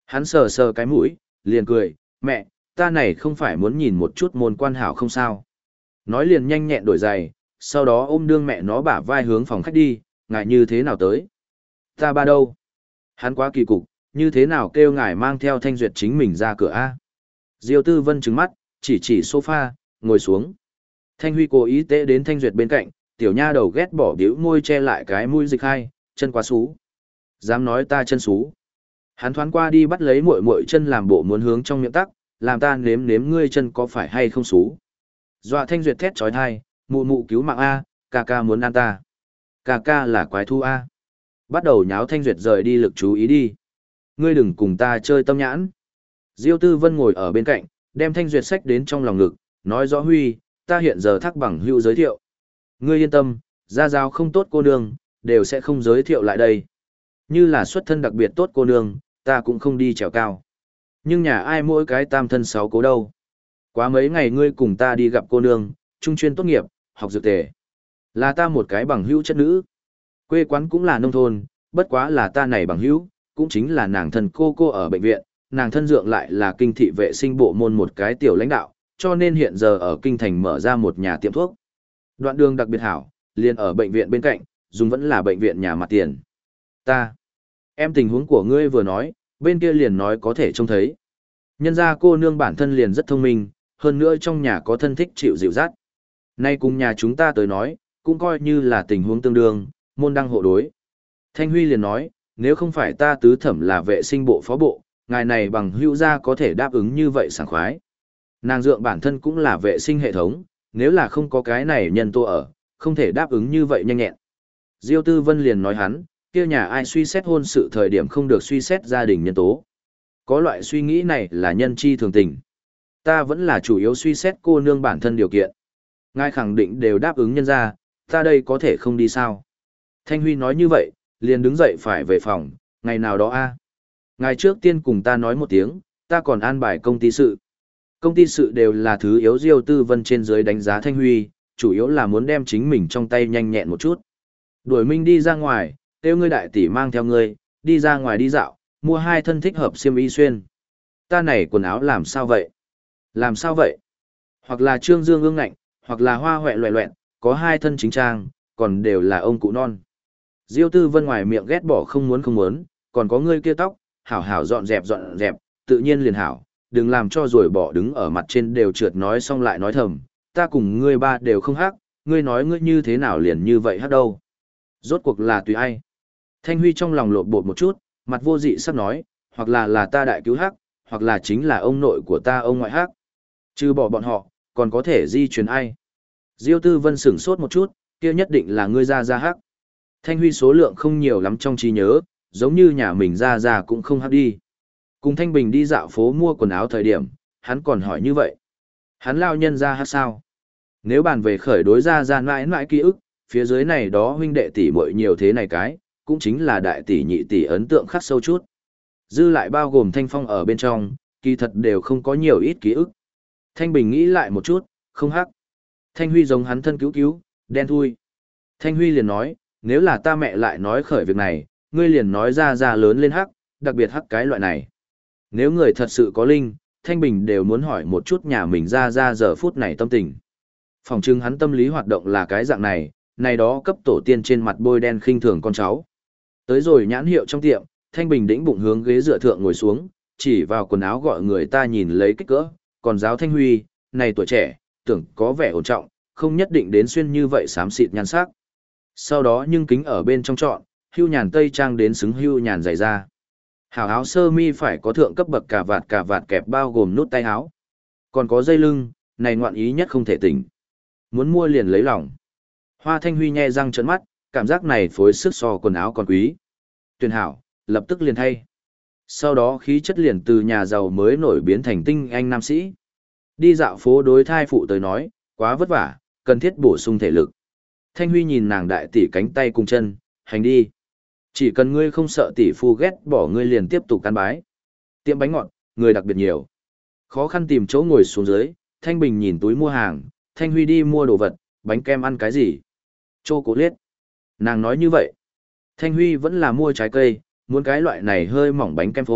Hắn sờ sờ cái mũi, liền cười, mẹ, ta này không phải muốn nhìn một chút môn quan hảo không sao. Nói liền nhanh nhẹn đổi giày, sau đó ôm đương mẹ nó bả vai hướng phòng khách đi, ngài như thế nào tới? Ta ba đâu? Hắn quá kỳ cục, như thế nào kêu ngài mang theo Thanh Duyệt chính mình ra cửa a? Diêu Tư Vân trừng mắt, chỉ chỉ sofa, ngồi xuống. Thanh Huy cố ý tế đến Thanh Duyệt bên cạnh, tiểu nha đầu ghét bỏ biểu môi che lại cái mũi dịch hai, chân quá xú. Dám nói ta chân xú. Hắn thoáng qua đi bắt lấy muội muội chân làm bộ muốn hướng trong miệng tắc, làm ta nếm nếm ngươi chân có phải hay không xú. Dọa Thanh Duyệt thét trói thai, mụ mụ cứu mạng A, ca ca muốn ăn ta. Ca ca là quái thu A. Bắt đầu nháo Thanh Duyệt rời đi lực chú ý đi. Ngươi đừng cùng ta chơi tâm nhãn. Diêu Tư Vân ngồi ở bên cạnh, đem Thanh Duyệt sách đến trong lòng ngực, nói rõ Huy, ta hiện giờ thắc bằng hữu giới thiệu. Ngươi yên tâm, gia giáo không tốt cô nương, đều sẽ không giới thiệu lại đây. Như là xuất thân đặc biệt tốt cô nương, ta cũng không đi trèo cao. Nhưng nhà ai mỗi cái tam thân sáu cố đâu. Quá mấy ngày ngươi cùng ta đi gặp cô nương, trung chuyên tốt nghiệp, học dược tề. Là ta một cái bằng hữu chất nữ. Quê quán cũng là nông thôn, bất quá là ta này bằng hữu, cũng chính là nàng thân cô cô ở bệnh viện, nàng thân dượng lại là kinh thị vệ sinh bộ môn một cái tiểu lãnh đạo, cho nên hiện giờ ở kinh thành mở ra một nhà tiệm thuốc. Đoạn đường đặc biệt hảo, liền ở bệnh viện bên cạnh, dùng vẫn là bệnh viện nhà mặt tiền. Ta, em tình huống của ngươi vừa nói, bên kia liền nói có thể trông thấy. Nhân ra cô nương bản thân liền rất thông minh, hơn nữa trong nhà có thân thích chịu dịu dắt. Nay cùng nhà chúng ta tới nói, cũng coi như là tình huống tương đương, môn đăng hộ đối. Thanh Huy liền nói, nếu không phải ta tứ thẩm là vệ sinh bộ phó bộ, ngài này bằng hữu gia có thể đáp ứng như vậy sảng khoái. Nàng dượng bản thân cũng là vệ sinh hệ thống, nếu là không có cái này nhân tô ở, không thể đáp ứng như vậy nhanh nhẹn. Diêu Tư Vân liền nói hắn, kia nhà ai suy xét hôn sự thời điểm không được suy xét gia đình nhân tố. Có loại suy nghĩ này là nhân chi thường tình. Ta vẫn là chủ yếu suy xét cô nương bản thân điều kiện. Ngài khẳng định đều đáp ứng nhân ra, ta đây có thể không đi sao. Thanh Huy nói như vậy, liền đứng dậy phải về phòng, ngày nào đó a. Ngài trước tiên cùng ta nói một tiếng, ta còn an bài công ty sự. Công ty sự đều là thứ yếu. Diêu Tư Vân trên dưới đánh giá Thanh Huy, chủ yếu là muốn đem chính mình trong tay nhanh nhẹn một chút. Đuổi Minh đi ra ngoài, kêu ngươi đại tỷ mang theo ngươi, đi ra ngoài đi dạo, mua hai thân thích hợp xiêm y xuyên. Ta này quần áo làm sao vậy? Làm sao vậy? Hoặc là trương dương ương ngạnh, hoặc là hoa hoẹ loẹ loẹn, có hai thân chính trang, còn đều là ông cụ non. Diêu Tư Vân ngoài miệng ghét bỏ không muốn không muốn, còn có ngươi kia tóc, hảo hảo dọn dẹp dọn dẹp, tự nhiên liền hảo, đừng làm cho rồi bỏ đứng ở mặt trên đều trượt nói xong lại nói thầm, ta cùng ngươi ba đều không hắc, ngươi nói ngươi như thế nào liền như vậy hắc đâu. Rốt cuộc là tùy ai. Thanh Huy trong lòng lộn bột một chút, mặt vô dị sắp nói, hoặc là là ta đại cứu hắc, hoặc là chính là ông nội của ta ông ngoại hắc. Trừ bỏ bọn họ, còn có thể di truyền ai. Diêu Tư Vân sửng sốt một chút, kia nhất định là ngươi ra ra hắc. Thanh Huy số lượng không nhiều lắm trong trí nhớ, giống như nhà mình ra ra cũng không hắc đi. Cùng Thanh Bình đi dạo phố mua quần áo thời điểm, hắn còn hỏi như vậy. Hắn lao nhân ra hắc sao? Nếu bàn về khởi đối ra ra mãi mãi ký ức, phía dưới này đó huynh đệ tỷ muội nhiều thế này cái, cũng chính là đại tỷ nhị tỷ ấn tượng khắc sâu chút. Dư lại bao gồm Thanh Phong ở bên trong, kỳ thật đều không có nhiều ít ký ức. Thanh Bình nghĩ lại một chút, không hắc. Thanh Huy giống hắn thân cứu cứu, đen thui. Thanh Huy liền nói, nếu là ta mẹ lại nói khởi việc này, ngươi liền nói ra ra lớn lên hắc, đặc biệt hắc cái loại này. Nếu người thật sự có linh, Thanh Bình đều muốn hỏi một chút nhà mình ra ra giờ phút này tâm tình. Phòng trưng hắn tâm lý hoạt động là cái dạng này, này đó cấp tổ tiên trên mặt bôi đen khinh thường con cháu. Tới rồi nhãn hiệu trong tiệm, Thanh Bình đĩnh bụng hướng ghế dựa thượng ngồi xuống, chỉ vào quần áo gọi người ta nhìn lấy kích cỡ, còn giáo Thanh Huy, này tuổi trẻ, tưởng có vẻ ổn trọng, không nhất định đến xuyên như vậy xám xịt nhan sắc. Sau đó nhưng kính ở bên trong chọn, hưu nhàn tây trang đến xứng hưu nhàn dày da. Hảo áo sơ mi phải có thượng cấp bậc cà vạt cà vạt kẹp bao gồm nút tay áo. Còn có dây lưng, này ngoạn ý nhất không thể tỉnh. Muốn mua liền lấy lòng. Hoa Thanh Huy nhe răng trợn mắt, cảm giác này phối sức so quần áo còn quý. Tuyển hảo, lập tức liền thay. Sau đó khí chất liền từ nhà giàu mới nổi biến thành tinh anh nam sĩ. Đi dạo phố đối thai phụ tới nói, quá vất vả, cần thiết bổ sung thể lực. Thanh Huy nhìn nàng đại tỷ cánh tay cùng chân, hành đi. Chỉ cần ngươi không sợ tỷ phu ghét bỏ ngươi liền tiếp tục căn bái. Tiệm bánh ngọt, người đặc biệt nhiều. Khó khăn tìm chỗ ngồi xuống dưới, Thanh Bình nhìn túi mua hàng, Thanh Huy đi mua đồ vật, bánh kem ăn cái gì? Chocolate. Nàng nói như vậy. Thanh Huy vẫn là mua trái cây, muốn cái loại này hơi mỏng bánh kem phôi,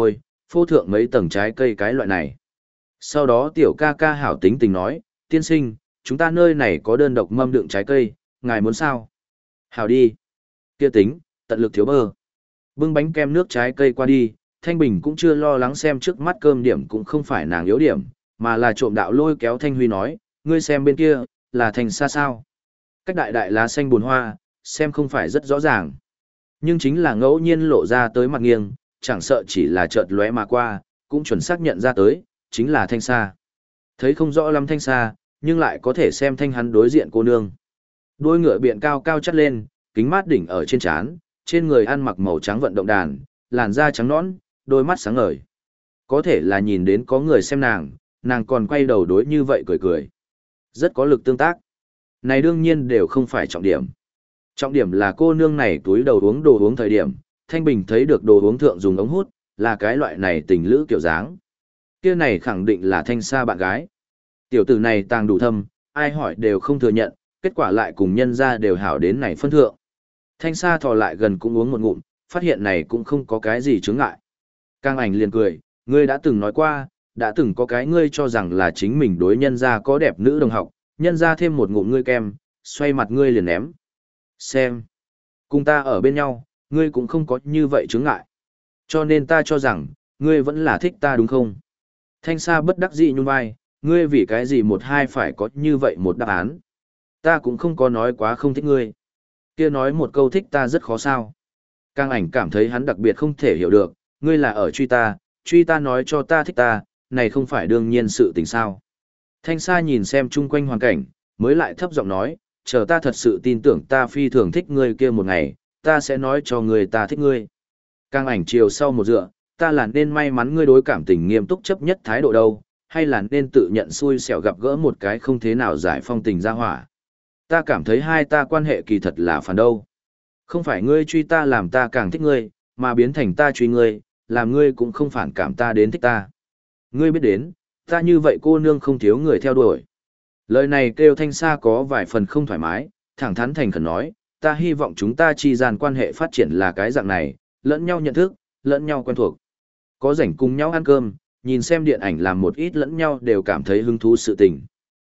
phô thượng mấy tầng trái cây cái loại này. Sau đó tiểu ca ca hảo tính tình nói, tiên sinh, chúng ta nơi này có đơn độc mâm đựng trái cây, ngài muốn sao? Hảo đi. Kia tính, tận lực thiếu bơ. Bưng bánh kem nước trái cây qua đi, Thanh Bình cũng chưa lo lắng xem trước mắt cơm điểm cũng không phải nàng yếu điểm, mà là trộm đạo lôi kéo Thanh Huy nói, ngươi xem bên kia, là thành xa sao. Cách đại đại lá xanh buồn hoa, xem không phải rất rõ ràng. Nhưng chính là ngẫu nhiên lộ ra tới mặt nghiêng, chẳng sợ chỉ là chợt lóe mà qua, cũng chuẩn xác nhận ra tới, chính là thanh xa. Thấy không rõ lắm thanh xa, nhưng lại có thể xem thanh hắn đối diện cô nương. Đôi ngựa biện cao cao chắt lên, kính mát đỉnh ở trên trán, trên người ăn mặc màu trắng vận động đàn, làn da trắng nõn, đôi mắt sáng ngời. Có thể là nhìn đến có người xem nàng, nàng còn quay đầu đối như vậy cười cười. Rất có lực tương tác. Này đương nhiên đều không phải trọng điểm. Trọng điểm là cô nương này túi đầu uống đồ uống thời điểm, Thanh Bình thấy được đồ uống thượng dùng ống hút, là cái loại này tình lữ kiểu dáng. Kia này khẳng định là thanh xa bạn gái. Tiểu tử này tàng đủ thâm, ai hỏi đều không thừa nhận, kết quả lại cùng nhân ra đều hảo đến này phân thượng. Thanh xa thò lại gần cũng uống một ngụm, phát hiện này cũng không có cái gì chướng ngại. Càng ảnh liền cười, ngươi đã từng nói qua, đã từng có cái ngươi cho rằng là chính mình đối nhân ra có đẹp nữ đồng học, nhân ra thêm một ngụm ngươi kem, xoay mặt ngươi liền ném. Xem, cùng ta ở bên nhau, ngươi cũng không có như vậy chướng ngại. Cho nên ta cho rằng, ngươi vẫn là thích ta đúng không? Thanh Sa bất đắc dĩ nhún vai, ngươi vì cái gì một hai phải có như vậy một đáp án. Ta cũng không có nói quá không thích ngươi. Kia nói một câu thích ta rất khó sao. Càng ảnh cảm thấy hắn đặc biệt không thể hiểu được, ngươi là ở truy ta, truy ta nói cho ta thích ta, này không phải đương nhiên sự tình sao. Thanh Sa nhìn xem chung quanh hoàn cảnh, mới lại thấp giọng nói, chờ ta thật sự tin tưởng ta phi thường thích ngươi kia một ngày, ta sẽ nói cho ngươi ta thích ngươi. Càng ảnh chiều sau một dựa, ta là nên may mắn ngươi đối cảm tình nghiêm túc chấp nhất thái độ đâu, hay là nên tự nhận xui xẻo gặp gỡ một cái không thế nào giải phong tình ra hỏa. Ta cảm thấy hai ta quan hệ kỳ thật là phản đâu. Không phải ngươi truy ta làm ta càng thích ngươi, mà biến thành ta truy ngươi, làm ngươi cũng không phản cảm ta đến thích ta. Ngươi biết đến, ta như vậy cô nương không thiếu người theo đuổi. Lời này kêu Thanh Sa có vài phần không thoải mái, thẳng thắn thành khẩn nói, ta hy vọng chúng ta chi gian quan hệ phát triển là cái dạng này, lẫn nhau nhận thức, lẫn nhau quen thuộc. Có rảnh cùng nhau ăn cơm, nhìn xem điện ảnh làm một ít lẫn nhau đều cảm thấy hứng thú sự tình.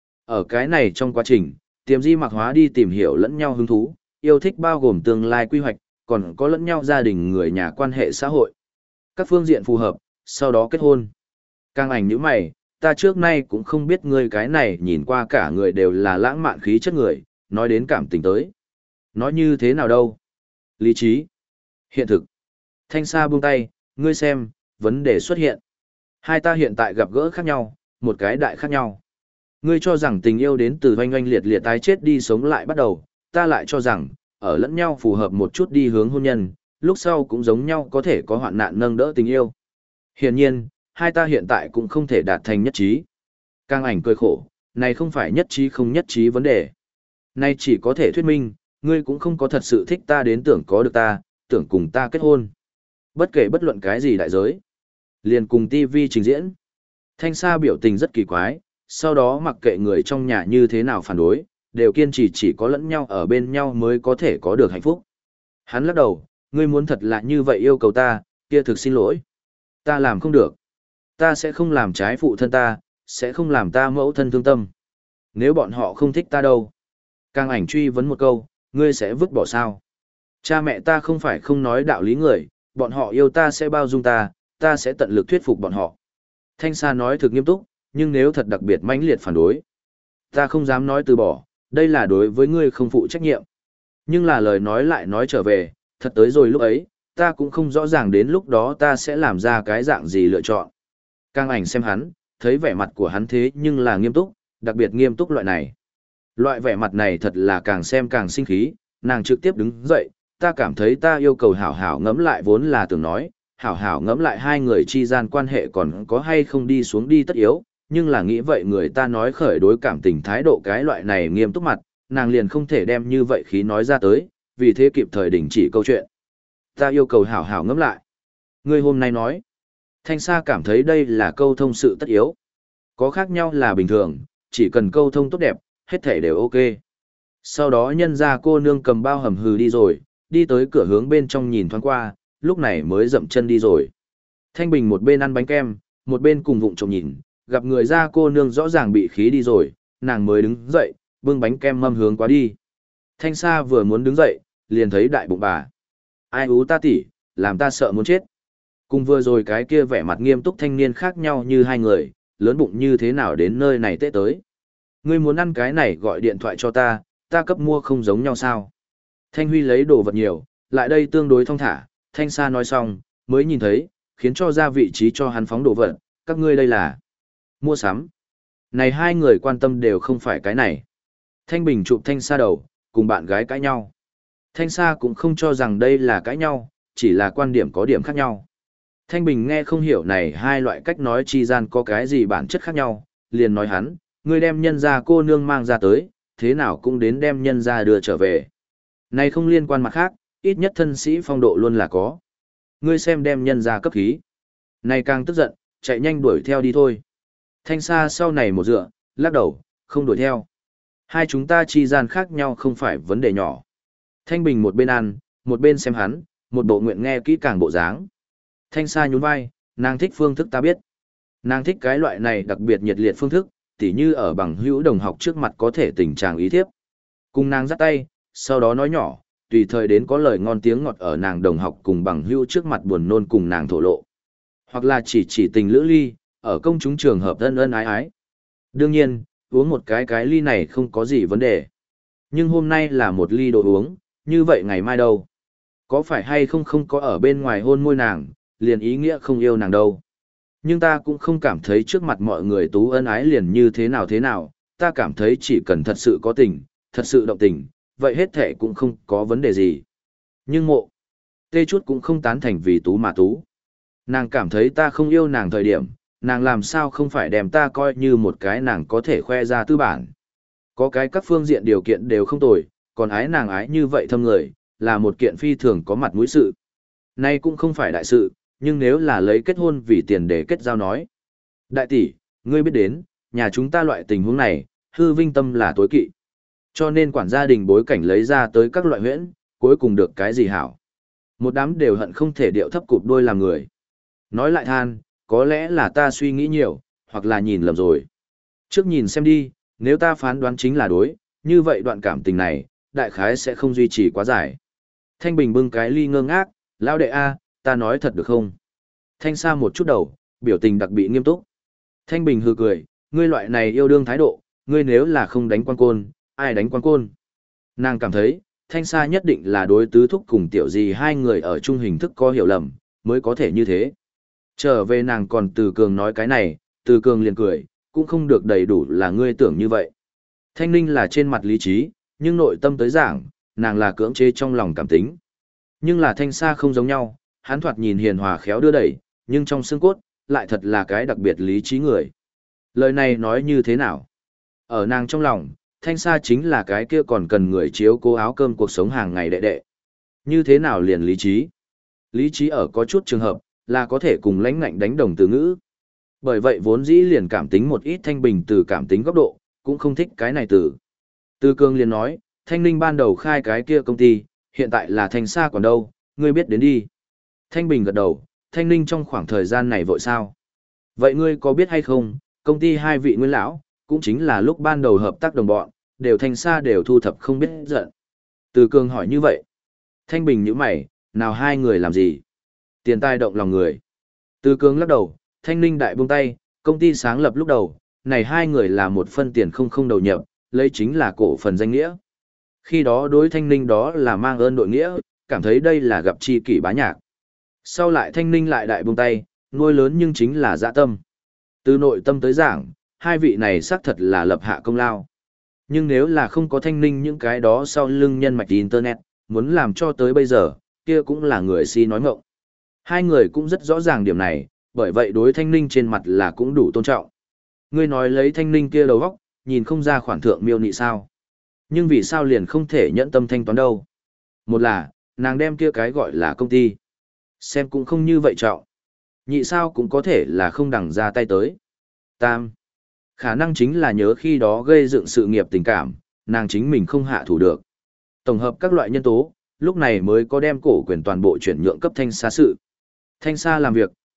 Ở cái này trong quá trình, tiềm di mặc hóa đi tìm hiểu lẫn nhau hứng thú, yêu thích bao gồm tương lai quy hoạch, còn có lẫn nhau gia đình người nhà quan hệ xã hội. Các phương diện phù hợp, sau đó kết hôn. Càng ảnh như mày, ta trước nay cũng không biết ngươi cái này nhìn qua cả người đều là lãng mạn khí chất người, nói đến cảm tình tới. Nói như thế nào đâu? Lý trí. Hiện thực. Thanh Sa buông tay, ngươi xem, vấn đề xuất hiện. Hai ta hiện tại gặp gỡ khác nhau, một cái đại khác nhau. Ngươi cho rằng tình yêu đến từ oanh oanh liệt liệt tái chết đi sống lại bắt đầu, ta lại cho rằng, ở lẫn nhau phù hợp một chút đi hướng hôn nhân, lúc sau cũng giống nhau có thể có hoạn nạn nâng đỡ tình yêu. Hiển nhiên, hai ta hiện tại cũng không thể đạt thành nhất trí. Càng ảnh cười khổ, này không phải nhất trí không nhất trí vấn đề. Này chỉ có thể thuyết minh, ngươi cũng không có thật sự thích ta đến tưởng có được ta, tưởng cùng ta kết hôn. Bất kể bất luận cái gì đại giới. Liền cùng ti vi trình diễn. Thanh Sa biểu tình rất kỳ quái, sau đó mặc kệ người trong nhà như thế nào phản đối, đều kiên trì chỉ có lẫn nhau ở bên nhau mới có thể có được hạnh phúc. Hắn lắc đầu, ngươi muốn thật là như vậy yêu cầu ta, kia thực xin lỗi. Ta làm không được. Ta sẽ không làm trái phụ thân ta, sẽ không làm ta mẫu thân thương tâm. Nếu bọn họ không thích ta đâu. Càng ảnh truy vấn một câu, ngươi sẽ vứt bỏ sao? Cha mẹ ta không phải không nói đạo lý người, bọn họ yêu ta sẽ bao dung ta, ta sẽ tận lực thuyết phục bọn họ. Thanh Sa nói thực nghiêm túc, nhưng nếu thật đặc biệt mãnh liệt phản đối, ta không dám nói từ bỏ, đây là đối với ngươi không phụ trách nhiệm. Nhưng là lời nói lại nói trở về, thật tới rồi lúc ấy, ta cũng không rõ ràng đến lúc đó ta sẽ làm ra cái dạng gì lựa chọn. Càng ảnh xem hắn, thấy vẻ mặt của hắn thế nhưng là nghiêm túc, đặc biệt nghiêm túc loại này. Loại vẻ mặt này thật là càng xem càng sinh khí, nàng trực tiếp đứng dậy, ta cảm thấy ta yêu cầu hảo hảo ngẫm lại vốn là tưởng nói, hảo hảo ngẫm lại hai người chi gian quan hệ còn có hay không đi xuống đi tất yếu, nhưng là nghĩ vậy người ta nói khởi đối cảm tình thái độ cái loại này nghiêm túc mặt, nàng liền không thể đem như vậy khí nói ra tới, vì thế kịp thời đình chỉ câu chuyện. Ta yêu cầu hảo hảo ngẫm lại. Người hôm nay nói, Thanh Sa cảm thấy đây là câu thông sự tất yếu. Có khác nhau là bình thường, chỉ cần câu thông tốt đẹp, hết thể đều ok. Sau đó nhân ra cô nương cầm bao hầm hừ đi rồi, đi tới cửa hướng bên trong nhìn thoáng qua, lúc này mới dậm chân đi rồi. Thanh Bình một bên ăn bánh kem, một bên cùng vụng trộm nhìn, gặp người ra cô nương rõ ràng bị khí đi rồi, nàng mới đứng dậy, bưng bánh kem mâm hướng quá đi. Thanh Sa vừa muốn đứng dậy, liền thấy đại bụng bà. Ai ú ta tỷ, làm ta sợ muốn chết. Cùng vừa rồi cái kia vẻ mặt nghiêm túc thanh niên khác nhau như hai người, lớn bụng như thế nào đến nơi này tết tới. Ngươi muốn ăn cái này gọi điện thoại cho ta, ta cấp mua không giống nhau sao. Thanh Huy lấy đồ vật nhiều, lại đây tương đối thong thả, Thanh Sa nói xong, mới nhìn thấy, khiến cho ra vị trí cho hắn phóng đồ vật, các ngươi đây là mua sắm. Này hai người quan tâm đều không phải cái này. Thanh Bình chụp Thanh Sa đầu, cùng bạn gái cãi nhau. Thanh Sa cũng không cho rằng đây là cãi nhau, chỉ là quan điểm có điểm khác nhau. Thanh Bình nghe không hiểu này hai loại cách nói chi gian có cái gì bản chất khác nhau, liền nói hắn, ngươi đem nhân ra cô nương mang ra tới, thế nào cũng đến đem nhân ra đưa trở về. Này không liên quan mặt khác, ít nhất thân sĩ phong độ luôn là có. Ngươi xem đem nhân ra cấp khí. Này càng tức giận, chạy nhanh đuổi theo đi thôi. Thanh Sa sau này một dựa, lắc đầu, không đuổi theo. Hai chúng ta chi gian khác nhau không phải vấn đề nhỏ. Thanh Bình một bên ăn, một bên xem hắn, một bộ nguyện nghe kỹ càng bộ dáng. Thanh Sa nhún vai, nàng thích phương thức ta biết. Nàng thích cái loại này đặc biệt nhiệt liệt phương thức, tỉ như ở bằng hữu đồng học trước mặt có thể tình trạng ý thiếp. Cùng nàng dắt tay, sau đó nói nhỏ, tùy thời đến có lời ngon tiếng ngọt ở nàng đồng học cùng bằng hữu trước mặt buồn nôn cùng nàng thổ lộ. Hoặc là chỉ chỉ tình lữ ly, ở công chúng trường hợp ân ân ái ái. Đương nhiên, uống một cái cái ly này không có gì vấn đề. Nhưng hôm nay là một ly đồ uống, như vậy ngày mai đâu? Có phải hay không không có ở bên ngoài hôn môi nàng, liền ý nghĩa không yêu nàng đâu. Nhưng ta cũng không cảm thấy trước mặt mọi người tú ân ái liền như thế nào thế nào, ta cảm thấy chỉ cần thật sự có tình, thật sự động tình, vậy hết thể cũng không có vấn đề gì. Nhưng mộ, tê chút cũng không tán thành vì tú mà tú. Nàng cảm thấy ta không yêu nàng thời điểm, nàng làm sao không phải đem ta coi như một cái nàng có thể khoe ra tư bản. Có cái các phương diện điều kiện đều không tồi, còn ái nàng ái như vậy thâm người, là một kiện phi thường có mặt mũi sự. Nay cũng không phải đại sự, nhưng nếu là lấy kết hôn vì tiền để kết giao nói. Đại tỷ, ngươi biết đến, nhà chúng ta loại tình huống này, hư vinh tâm là tối kỵ. Cho nên quản gia đình bối cảnh lấy ra tới các loại huyễn, cuối cùng được cái gì hảo. Một đám đều hận không thể điệu thấp cụp đôi làm người. Nói lại than, có lẽ là ta suy nghĩ nhiều, hoặc là nhìn lầm rồi. Trước nhìn xem đi, nếu ta phán đoán chính là đối, như vậy đoạn cảm tình này, đại khái sẽ không duy trì quá dài. Thanh Bình bưng cái ly ngơ ngác, lão đệ A, ta nói thật được không? Thanh Sa một chút đầu, biểu tình đặc biệt nghiêm túc. Thanh Bình hừ cười, ngươi loại này yêu đương thái độ, ngươi nếu là không đánh quan côn, ai đánh quan côn? Nàng cảm thấy, Thanh Sa nhất định là đối tứ thúc cùng tiểu gì hai người ở chung hình thức có hiểu lầm, mới có thể như thế. Trở về nàng còn Từ Cường nói cái này, Từ Cường liền cười, cũng không được đầy đủ là ngươi tưởng như vậy. Thanh Ninh là trên mặt lý trí, nhưng nội tâm tới giảng, nàng là cưỡng chế trong lòng cảm tính. Nhưng là Thanh Sa không giống nhau, hắn thoạt nhìn hiền hòa khéo đưa đẩy, nhưng trong xương cốt, lại thật là cái đặc biệt lý trí người. Lời này nói như thế nào? Ở nàng trong lòng, Thanh Sa chính là cái kia còn cần người chiếu cố áo cơm cuộc sống hàng ngày đệ đệ. Như thế nào liền lý trí? Lý trí ở có chút trường hợp, là có thể cùng lãnh ngạnh đánh đồng từ ngữ. Bởi vậy vốn dĩ liền cảm tính một ít Thanh Bình từ cảm tính góc độ, cũng không thích cái này từ. Từ Cương liền nói, Thanh Ninh ban đầu khai cái kia công ty, hiện tại là Thanh Sa còn đâu, ngươi biết đến đi. Thanh Bình gật đầu, Thanh Ninh trong khoảng thời gian này vội sao? Vậy ngươi có biết hay không, công ty hai vị nguyên lão, cũng chính là lúc ban đầu hợp tác đồng bọn, đều Thanh Sa đều thu thập không biết giận. Từ Cương hỏi như vậy. Thanh Bình nhíu mày, nào hai người làm gì? Tiền tài động lòng người. Từ Cương lắc đầu, Thanh Ninh đại buông tay, công ty sáng lập lúc đầu, này hai người là một phân tiền không không đầu nhập, lấy chính là cổ phần danh nghĩa. Khi đó đối Thanh Ninh đó là mang ơn đội nghĩa, cảm thấy đây là gặp chi kỷ bá nhạc. Sau lại Thanh Ninh lại đại buông tay, nuôi lớn nhưng chính là dạ tâm. Từ nội tâm tới giảng, hai vị này xác thật là lập hạ công lao. Nhưng nếu là không có Thanh Ninh những cái đó sau lưng nhân mạch internet, muốn làm cho tới bây giờ, kia cũng là người si nói ngọng. Hai người cũng rất rõ ràng điểm này, bởi vậy đối Thanh Ninh trên mặt là cũng đủ tôn trọng. Ngươi nói lấy Thanh Ninh kia đầu óc, nhìn không ra khoản thượng miêu nị sao. Nhưng vì sao liền không thể nhẫn tâm thanh toán đâu? Một là, nàng đem kia cái gọi là công ty. Xem cũng không như vậy trọng. Nhị sao cũng có thể là không đằng ra tay tới. Tam, khả năng chính là nhớ khi đó gây dựng sự nghiệp tình cảm, nàng chính mình không hạ thủ được. Tổng hợp các loại nhân tố, lúc này mới có đem cổ quyền toàn bộ chuyển nhượng cấp Thanh Sa sự. Thanh Sa làm việc,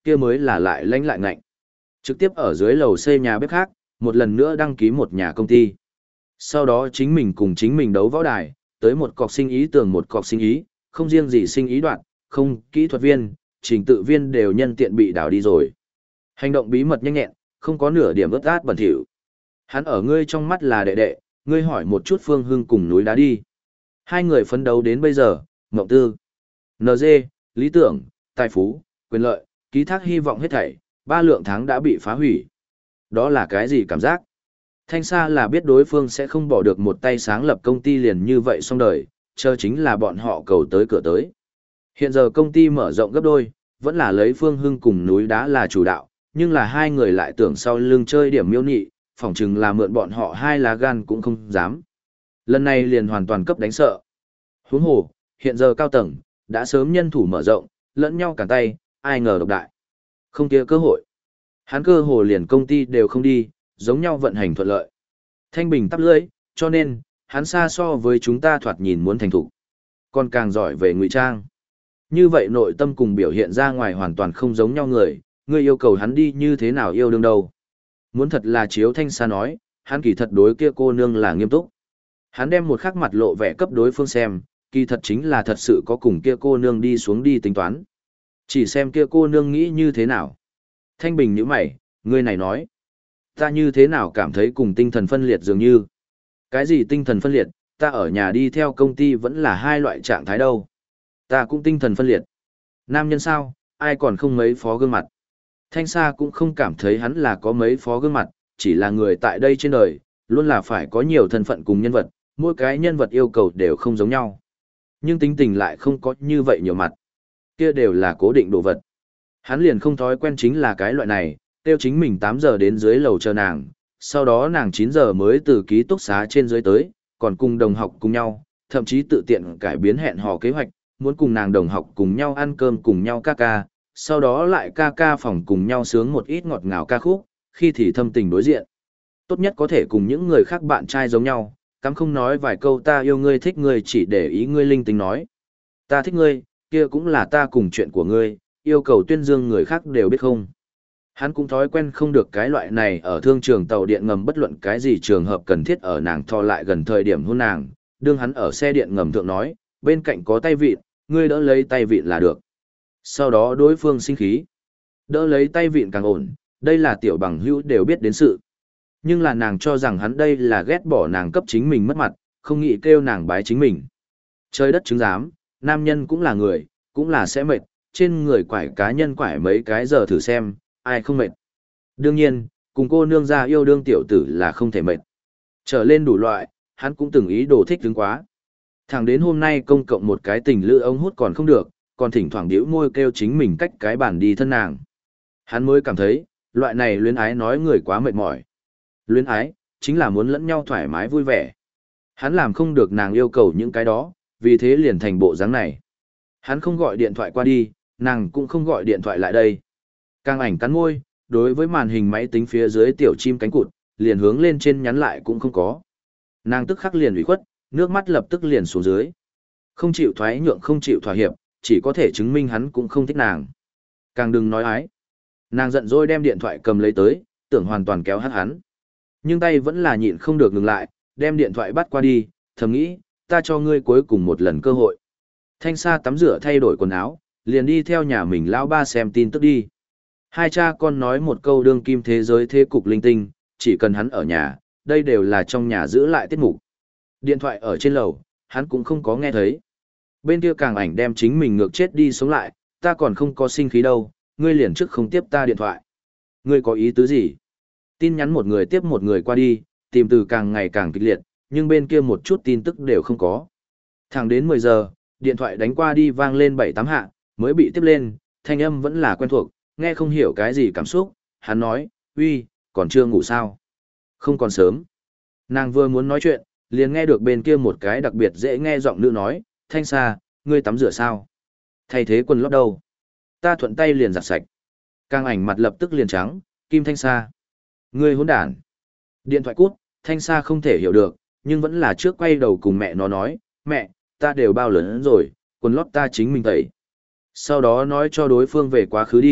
kia mới là lại lánh lại ngạnh. Trực tiếp ở dưới lầu xây nhà bếp khác, một lần nữa đăng ký một nhà công ty. Sau đó chính mình cùng chính mình đấu võ đài, tới một cọc sinh ý tường một cọc sinh ý, không riêng gì sinh ý đoạn, không, kỹ thuật viên, trình tự viên đều nhân tiện bị đào đi rồi. Hành động bí mật nhanh nhẹn, không có nửa điểm ướt át bẩn thỉu. Hắn ở ngươi trong mắt là đệ đệ, ngươi hỏi một chút Phương Hưng cùng núi đá đi. Hai người phấn đấu đến bây giờ, Ngộng Tư, en giê, lý tưởng, tài phú, quyền lợi, ký thác hy vọng hết thảy, ba lượng tháng đã bị phá hủy. Đó là cái gì cảm giác? Thanh Sa là biết đối phương sẽ không bỏ được một tay sáng lập công ty liền như vậy xong đời, chờ chính là bọn họ cầu tới cửa tới. Hiện giờ công ty mở rộng gấp đôi, vẫn là lấy Phương Hưng cùng núi đá là chủ đạo, nhưng là hai người lại tưởng sau lưng chơi điểm miêu nị, phỏng chừng là mượn bọn họ hai lá gan cũng không dám. Lần này liền hoàn toàn cấp đánh sợ. Huống hồ, hiện giờ cao tầng, đã sớm nhân thủ mở rộng, lẫn nhau cản tay, ai ngờ độc đại. Không kia cơ hội. Hắn cơ hồ liền công ty đều không đi, giống nhau vận hành thuận lợi. Thanh bình tắp lưỡi, cho nên, hắn xa so với chúng ta thoạt nhìn muốn thành thủ. Còn càng giỏi về ngụy trang. Như vậy nội tâm cùng biểu hiện ra ngoài hoàn toàn không giống nhau người, ngươi yêu cầu hắn đi như thế nào yêu đương đâu. Muốn thật là chiếu Thanh Sa nói, hắn kỳ thật đối kia cô nương là nghiêm túc. Hắn đem một khắc mặt lộ vẻ cấp đối phương xem, kỳ thật chính là thật sự có cùng kia cô nương đi xuống đi tính toán. Chỉ xem kia cô nương nghĩ như thế nào. Thanh bình nhíu mày, ngươi này nói. Ta như thế nào cảm thấy cùng tinh thần phân liệt dường như. Cái gì tinh thần phân liệt, ta ở nhà đi theo công ty vẫn là hai loại trạng thái đâu. Ta cũng tinh thần phân liệt. Nam nhân sao, ai còn không mấy phó gương mặt. Thanh Sa cũng không cảm thấy hắn là có mấy phó gương mặt, chỉ là người tại đây trên đời, luôn là phải có nhiều thân phận cùng nhân vật, mỗi cái nhân vật yêu cầu đều không giống nhau. Nhưng tính tình lại không có như vậy nhiều mặt. Kia đều là cố định đồ vật. Hắn liền không thói quen chính là cái loại này, tiêu chính mình tám giờ đến dưới lầu chờ nàng, sau đó nàng chín giờ mới từ ký túc xá trên dưới tới, còn cùng đồng học cùng nhau, thậm chí tự tiện cải biến hẹn hò kế hoạch, muốn cùng nàng đồng học cùng nhau ăn cơm cùng nhau ca ca, sau đó lại ca ca phòng cùng nhau sướng một ít ngọt ngào ca khúc, khi thì thâm tình đối diện. Tốt nhất có thể cùng những người khác bạn trai giống nhau, cắm không nói vài câu ta yêu ngươi thích ngươi chỉ để ý ngươi linh tính nói. Ta thích ngươi, kia cũng là ta cùng chuyện của ngươi, yêu cầu tuyên dương người khác đều biết không. Hắn cũng thói quen không được cái loại này ở thương trường tàu điện ngầm bất luận cái gì trường hợp cần thiết ở nàng thò lại gần thời điểm hôn nàng, đương hắn ở xe điện ngầm thượng nói, bên cạnh có tay vịn, ngươi đỡ lấy tay vịn là được. Sau đó đối phương sinh khí. Đỡ lấy tay vịn càng ổn, đây là tiểu bằng hữu đều biết đến sự. Nhưng là nàng cho rằng hắn đây là ghét bỏ nàng cấp chính mình mất mặt, không nghĩ kêu nàng bái chính mình. Trời đất chứng giám, nam nhân cũng là người, cũng là sẽ mệt, trên người quải cá nhân quải mấy cái giờ thử xem, ai không mệt. Đương nhiên, cùng cô nương ra yêu đương tiểu tử là không thể mệt. Trở lên đủ loại, hắn cũng từng ý đồ thích đứng quá. Thẳng đến hôm nay công cộng một cái tình lữ ống hút còn không được, còn thỉnh thoảng điếu môi kêu chính mình cách cái bàn đi thân nàng. Hắn mới cảm thấy, loại này luyến ái nói người quá mệt mỏi. Luyến ái, chính là muốn lẫn nhau thoải mái vui vẻ. Hắn làm không được nàng yêu cầu những cái đó, vì thế liền thành bộ dáng này. Hắn không gọi điện thoại qua đi, nàng cũng không gọi điện thoại lại đây. Càng ảnh cắn môi, đối với màn hình máy tính phía dưới tiểu chim cánh cụt, liền hướng lên trên nhắn lại cũng không có. Nàng tức khắc liền ủy khuất, nước mắt lập tức liền xuống dưới. Không chịu thoái nhượng không chịu thỏa hiệp, chỉ có thể chứng minh hắn cũng không thích nàng. Càng đừng nói ái. Nàng giận dỗi đem điện thoại cầm lấy tới, tưởng hoàn toàn kéo hát hắn. Nhưng tay vẫn là nhịn không được ngừng lại, đem điện thoại bắt qua đi, thầm nghĩ, ta cho ngươi cuối cùng một lần cơ hội. Thanh Sa tắm rửa thay đổi quần áo, liền đi theo nhà mình lão ba xem tin tức đi. Hai cha con nói một câu đương kim thế giới thế cục linh tinh, chỉ cần hắn ở nhà, đây đều là trong nhà giữ lại tiết mục. Điện thoại ở trên lầu, hắn cũng không có nghe thấy. Bên kia càng ảnh đem chính mình ngược chết đi sống lại, ta còn không có sinh khí đâu, ngươi liền trước không tiếp ta điện thoại. Ngươi có ý tứ gì? Tin nhắn một người tiếp một người qua đi, tìm từ càng ngày càng kịch liệt, nhưng bên kia một chút tin tức đều không có. Thẳng đến mười giờ, điện thoại đánh qua đi vang lên bảy tám hạ, mới bị tiếp lên, thanh âm vẫn là quen thuộc, nghe không hiểu cái gì cảm xúc, hắn nói, uy, còn chưa ngủ sao? Không còn sớm. Nàng vừa muốn nói chuyện, liền nghe được bên kia một cái đặc biệt dễ nghe giọng nữ nói, Thanh Sa, ngươi tắm rửa sao? Thay thế quần lót đâu? Ta thuận tay liền giặt sạch. Càng ảnh mặt lập tức liền trắng, Kim Thanh Sa. Ngươi hỗn đản. Điện thoại cút, Thanh Sa không thể hiểu được, nhưng vẫn là trước quay đầu cùng mẹ nó nói, mẹ, ta đều bao lớn rồi, quần lót ta chính mình tẩy. Sau đó nói cho đối phương về quá khứ đi,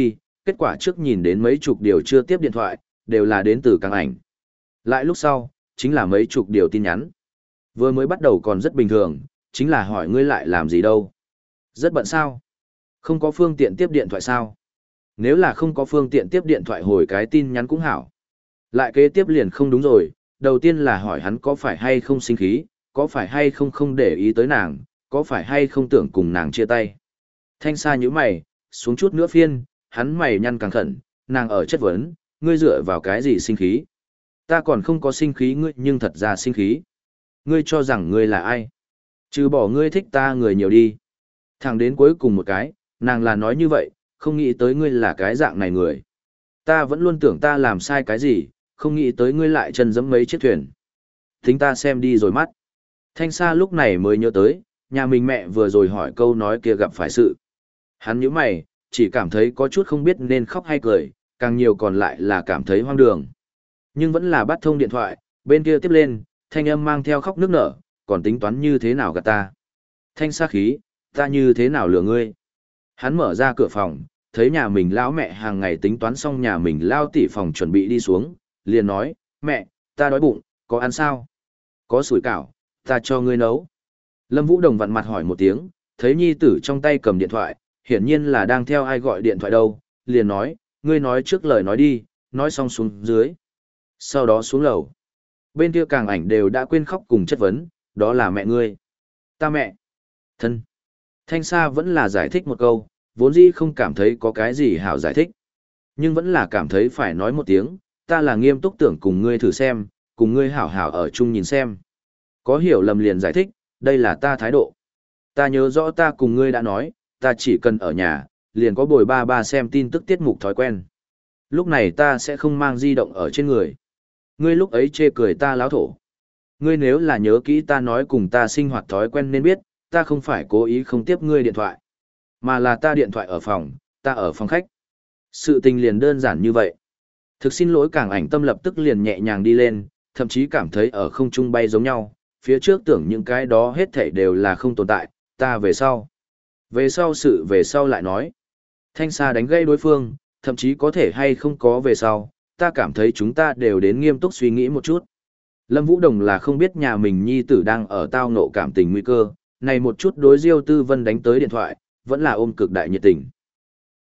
kết quả trước nhìn đến mấy chục điều chưa tiếp điện thoại, đều là đến từ càng ảnh. Lại lúc sau, chính là mấy chục điều tin nhắn. Vừa mới bắt đầu còn rất bình thường, chính là hỏi ngươi lại làm gì đâu. Rất bận sao? Không có phương tiện tiếp điện thoại sao? Nếu là không có phương tiện tiếp điện thoại hồi cái tin nhắn cũng hảo. Lại kế tiếp liền không đúng rồi, đầu tiên là hỏi hắn có phải hay không sinh khí, có phải hay không không để ý tới nàng, có phải hay không tưởng cùng nàng chia tay. Thanh Sa nhíu mày, xuống chút nữa phiên, hắn mày nhăn càng khẩn, nàng ở chất vấn, ngươi dựa vào cái gì sinh khí? Ta còn không có sinh khí ngươi nhưng thật ra sinh khí. Ngươi cho rằng ngươi là ai? Trừ bỏ ngươi thích ta người nhiều đi. Thẳng đến cuối cùng một cái, nàng là nói như vậy, không nghĩ tới ngươi là cái dạng này người. Ta vẫn luôn tưởng ta làm sai cái gì, không nghĩ tới ngươi lại chân giẫm mấy chiếc thuyền. Thính ta xem đi rồi mắt. Thanh Sa lúc này mới nhớ tới, nhà mình mẹ vừa rồi hỏi câu nói kia gặp phải sự. Hắn nhíu mày, chỉ cảm thấy có chút không biết nên khóc hay cười, càng nhiều còn lại là cảm thấy hoang đường. Nhưng vẫn là bắt thông điện thoại, bên kia tiếp lên, thanh âm mang theo khóc nước nở, còn tính toán như thế nào gạt ta. Thanh Sa khí, ta như thế nào lừa ngươi. Hắn mở ra cửa phòng, thấy nhà mình lão mẹ hàng ngày tính toán xong nhà mình lao tỉ phòng chuẩn bị đi xuống, liền nói, mẹ, ta đói bụng, có ăn sao? Có sủi cảo, ta cho ngươi nấu. Lâm Vũ Đồng vặn mặt hỏi một tiếng, thấy nhi tử trong tay cầm điện thoại, hiển nhiên là đang theo ai gọi điện thoại đâu, liền nói, ngươi nói trước lời nói đi, nói xong xuống dưới. Sau đó xuống lầu. Bên kia càng ảnh đều đã quên khóc cùng chất vấn, đó là mẹ ngươi. Ta mẹ. Thân. Thanh Sa vẫn là giải thích một câu, vốn dĩ không cảm thấy có cái gì hảo giải thích. Nhưng vẫn là cảm thấy phải nói một tiếng, ta là nghiêm túc tưởng cùng ngươi thử xem, cùng ngươi hảo hảo ở chung nhìn xem. Có hiểu lầm liền giải thích, đây là ta thái độ. Ta nhớ rõ ta cùng ngươi đã nói, ta chỉ cần ở nhà, liền có bồi ba ba xem tin tức tiết mục thói quen. Lúc này ta sẽ không mang di động ở trên người. Ngươi lúc ấy chê cười ta láo thổ. Ngươi nếu là nhớ kỹ ta nói cùng ta sinh hoạt thói quen nên biết, ta không phải cố ý không tiếp ngươi điện thoại. Mà là ta điện thoại ở phòng, ta ở phòng khách. Sự tình liền đơn giản như vậy. Thực xin lỗi càng ảnh tâm lập tức liền nhẹ nhàng đi lên, thậm chí cảm thấy ở không trung bay giống nhau, phía trước tưởng những cái đó hết thảy đều là không tồn tại, ta về sau. Về sau sự về sau lại nói. Thanh Sa đánh gây đối phương, thậm chí có thể hay không có về sau, ta cảm thấy chúng ta đều đến nghiêm túc suy nghĩ một chút. Lâm Vũ Đồng là không biết nhà mình nhi tử đang ở tao ngộ cảm tình nguy cơ, này một chút đối Diêu Tư Vân đánh tới điện thoại, vẫn là ôm cực đại nhiệt tình.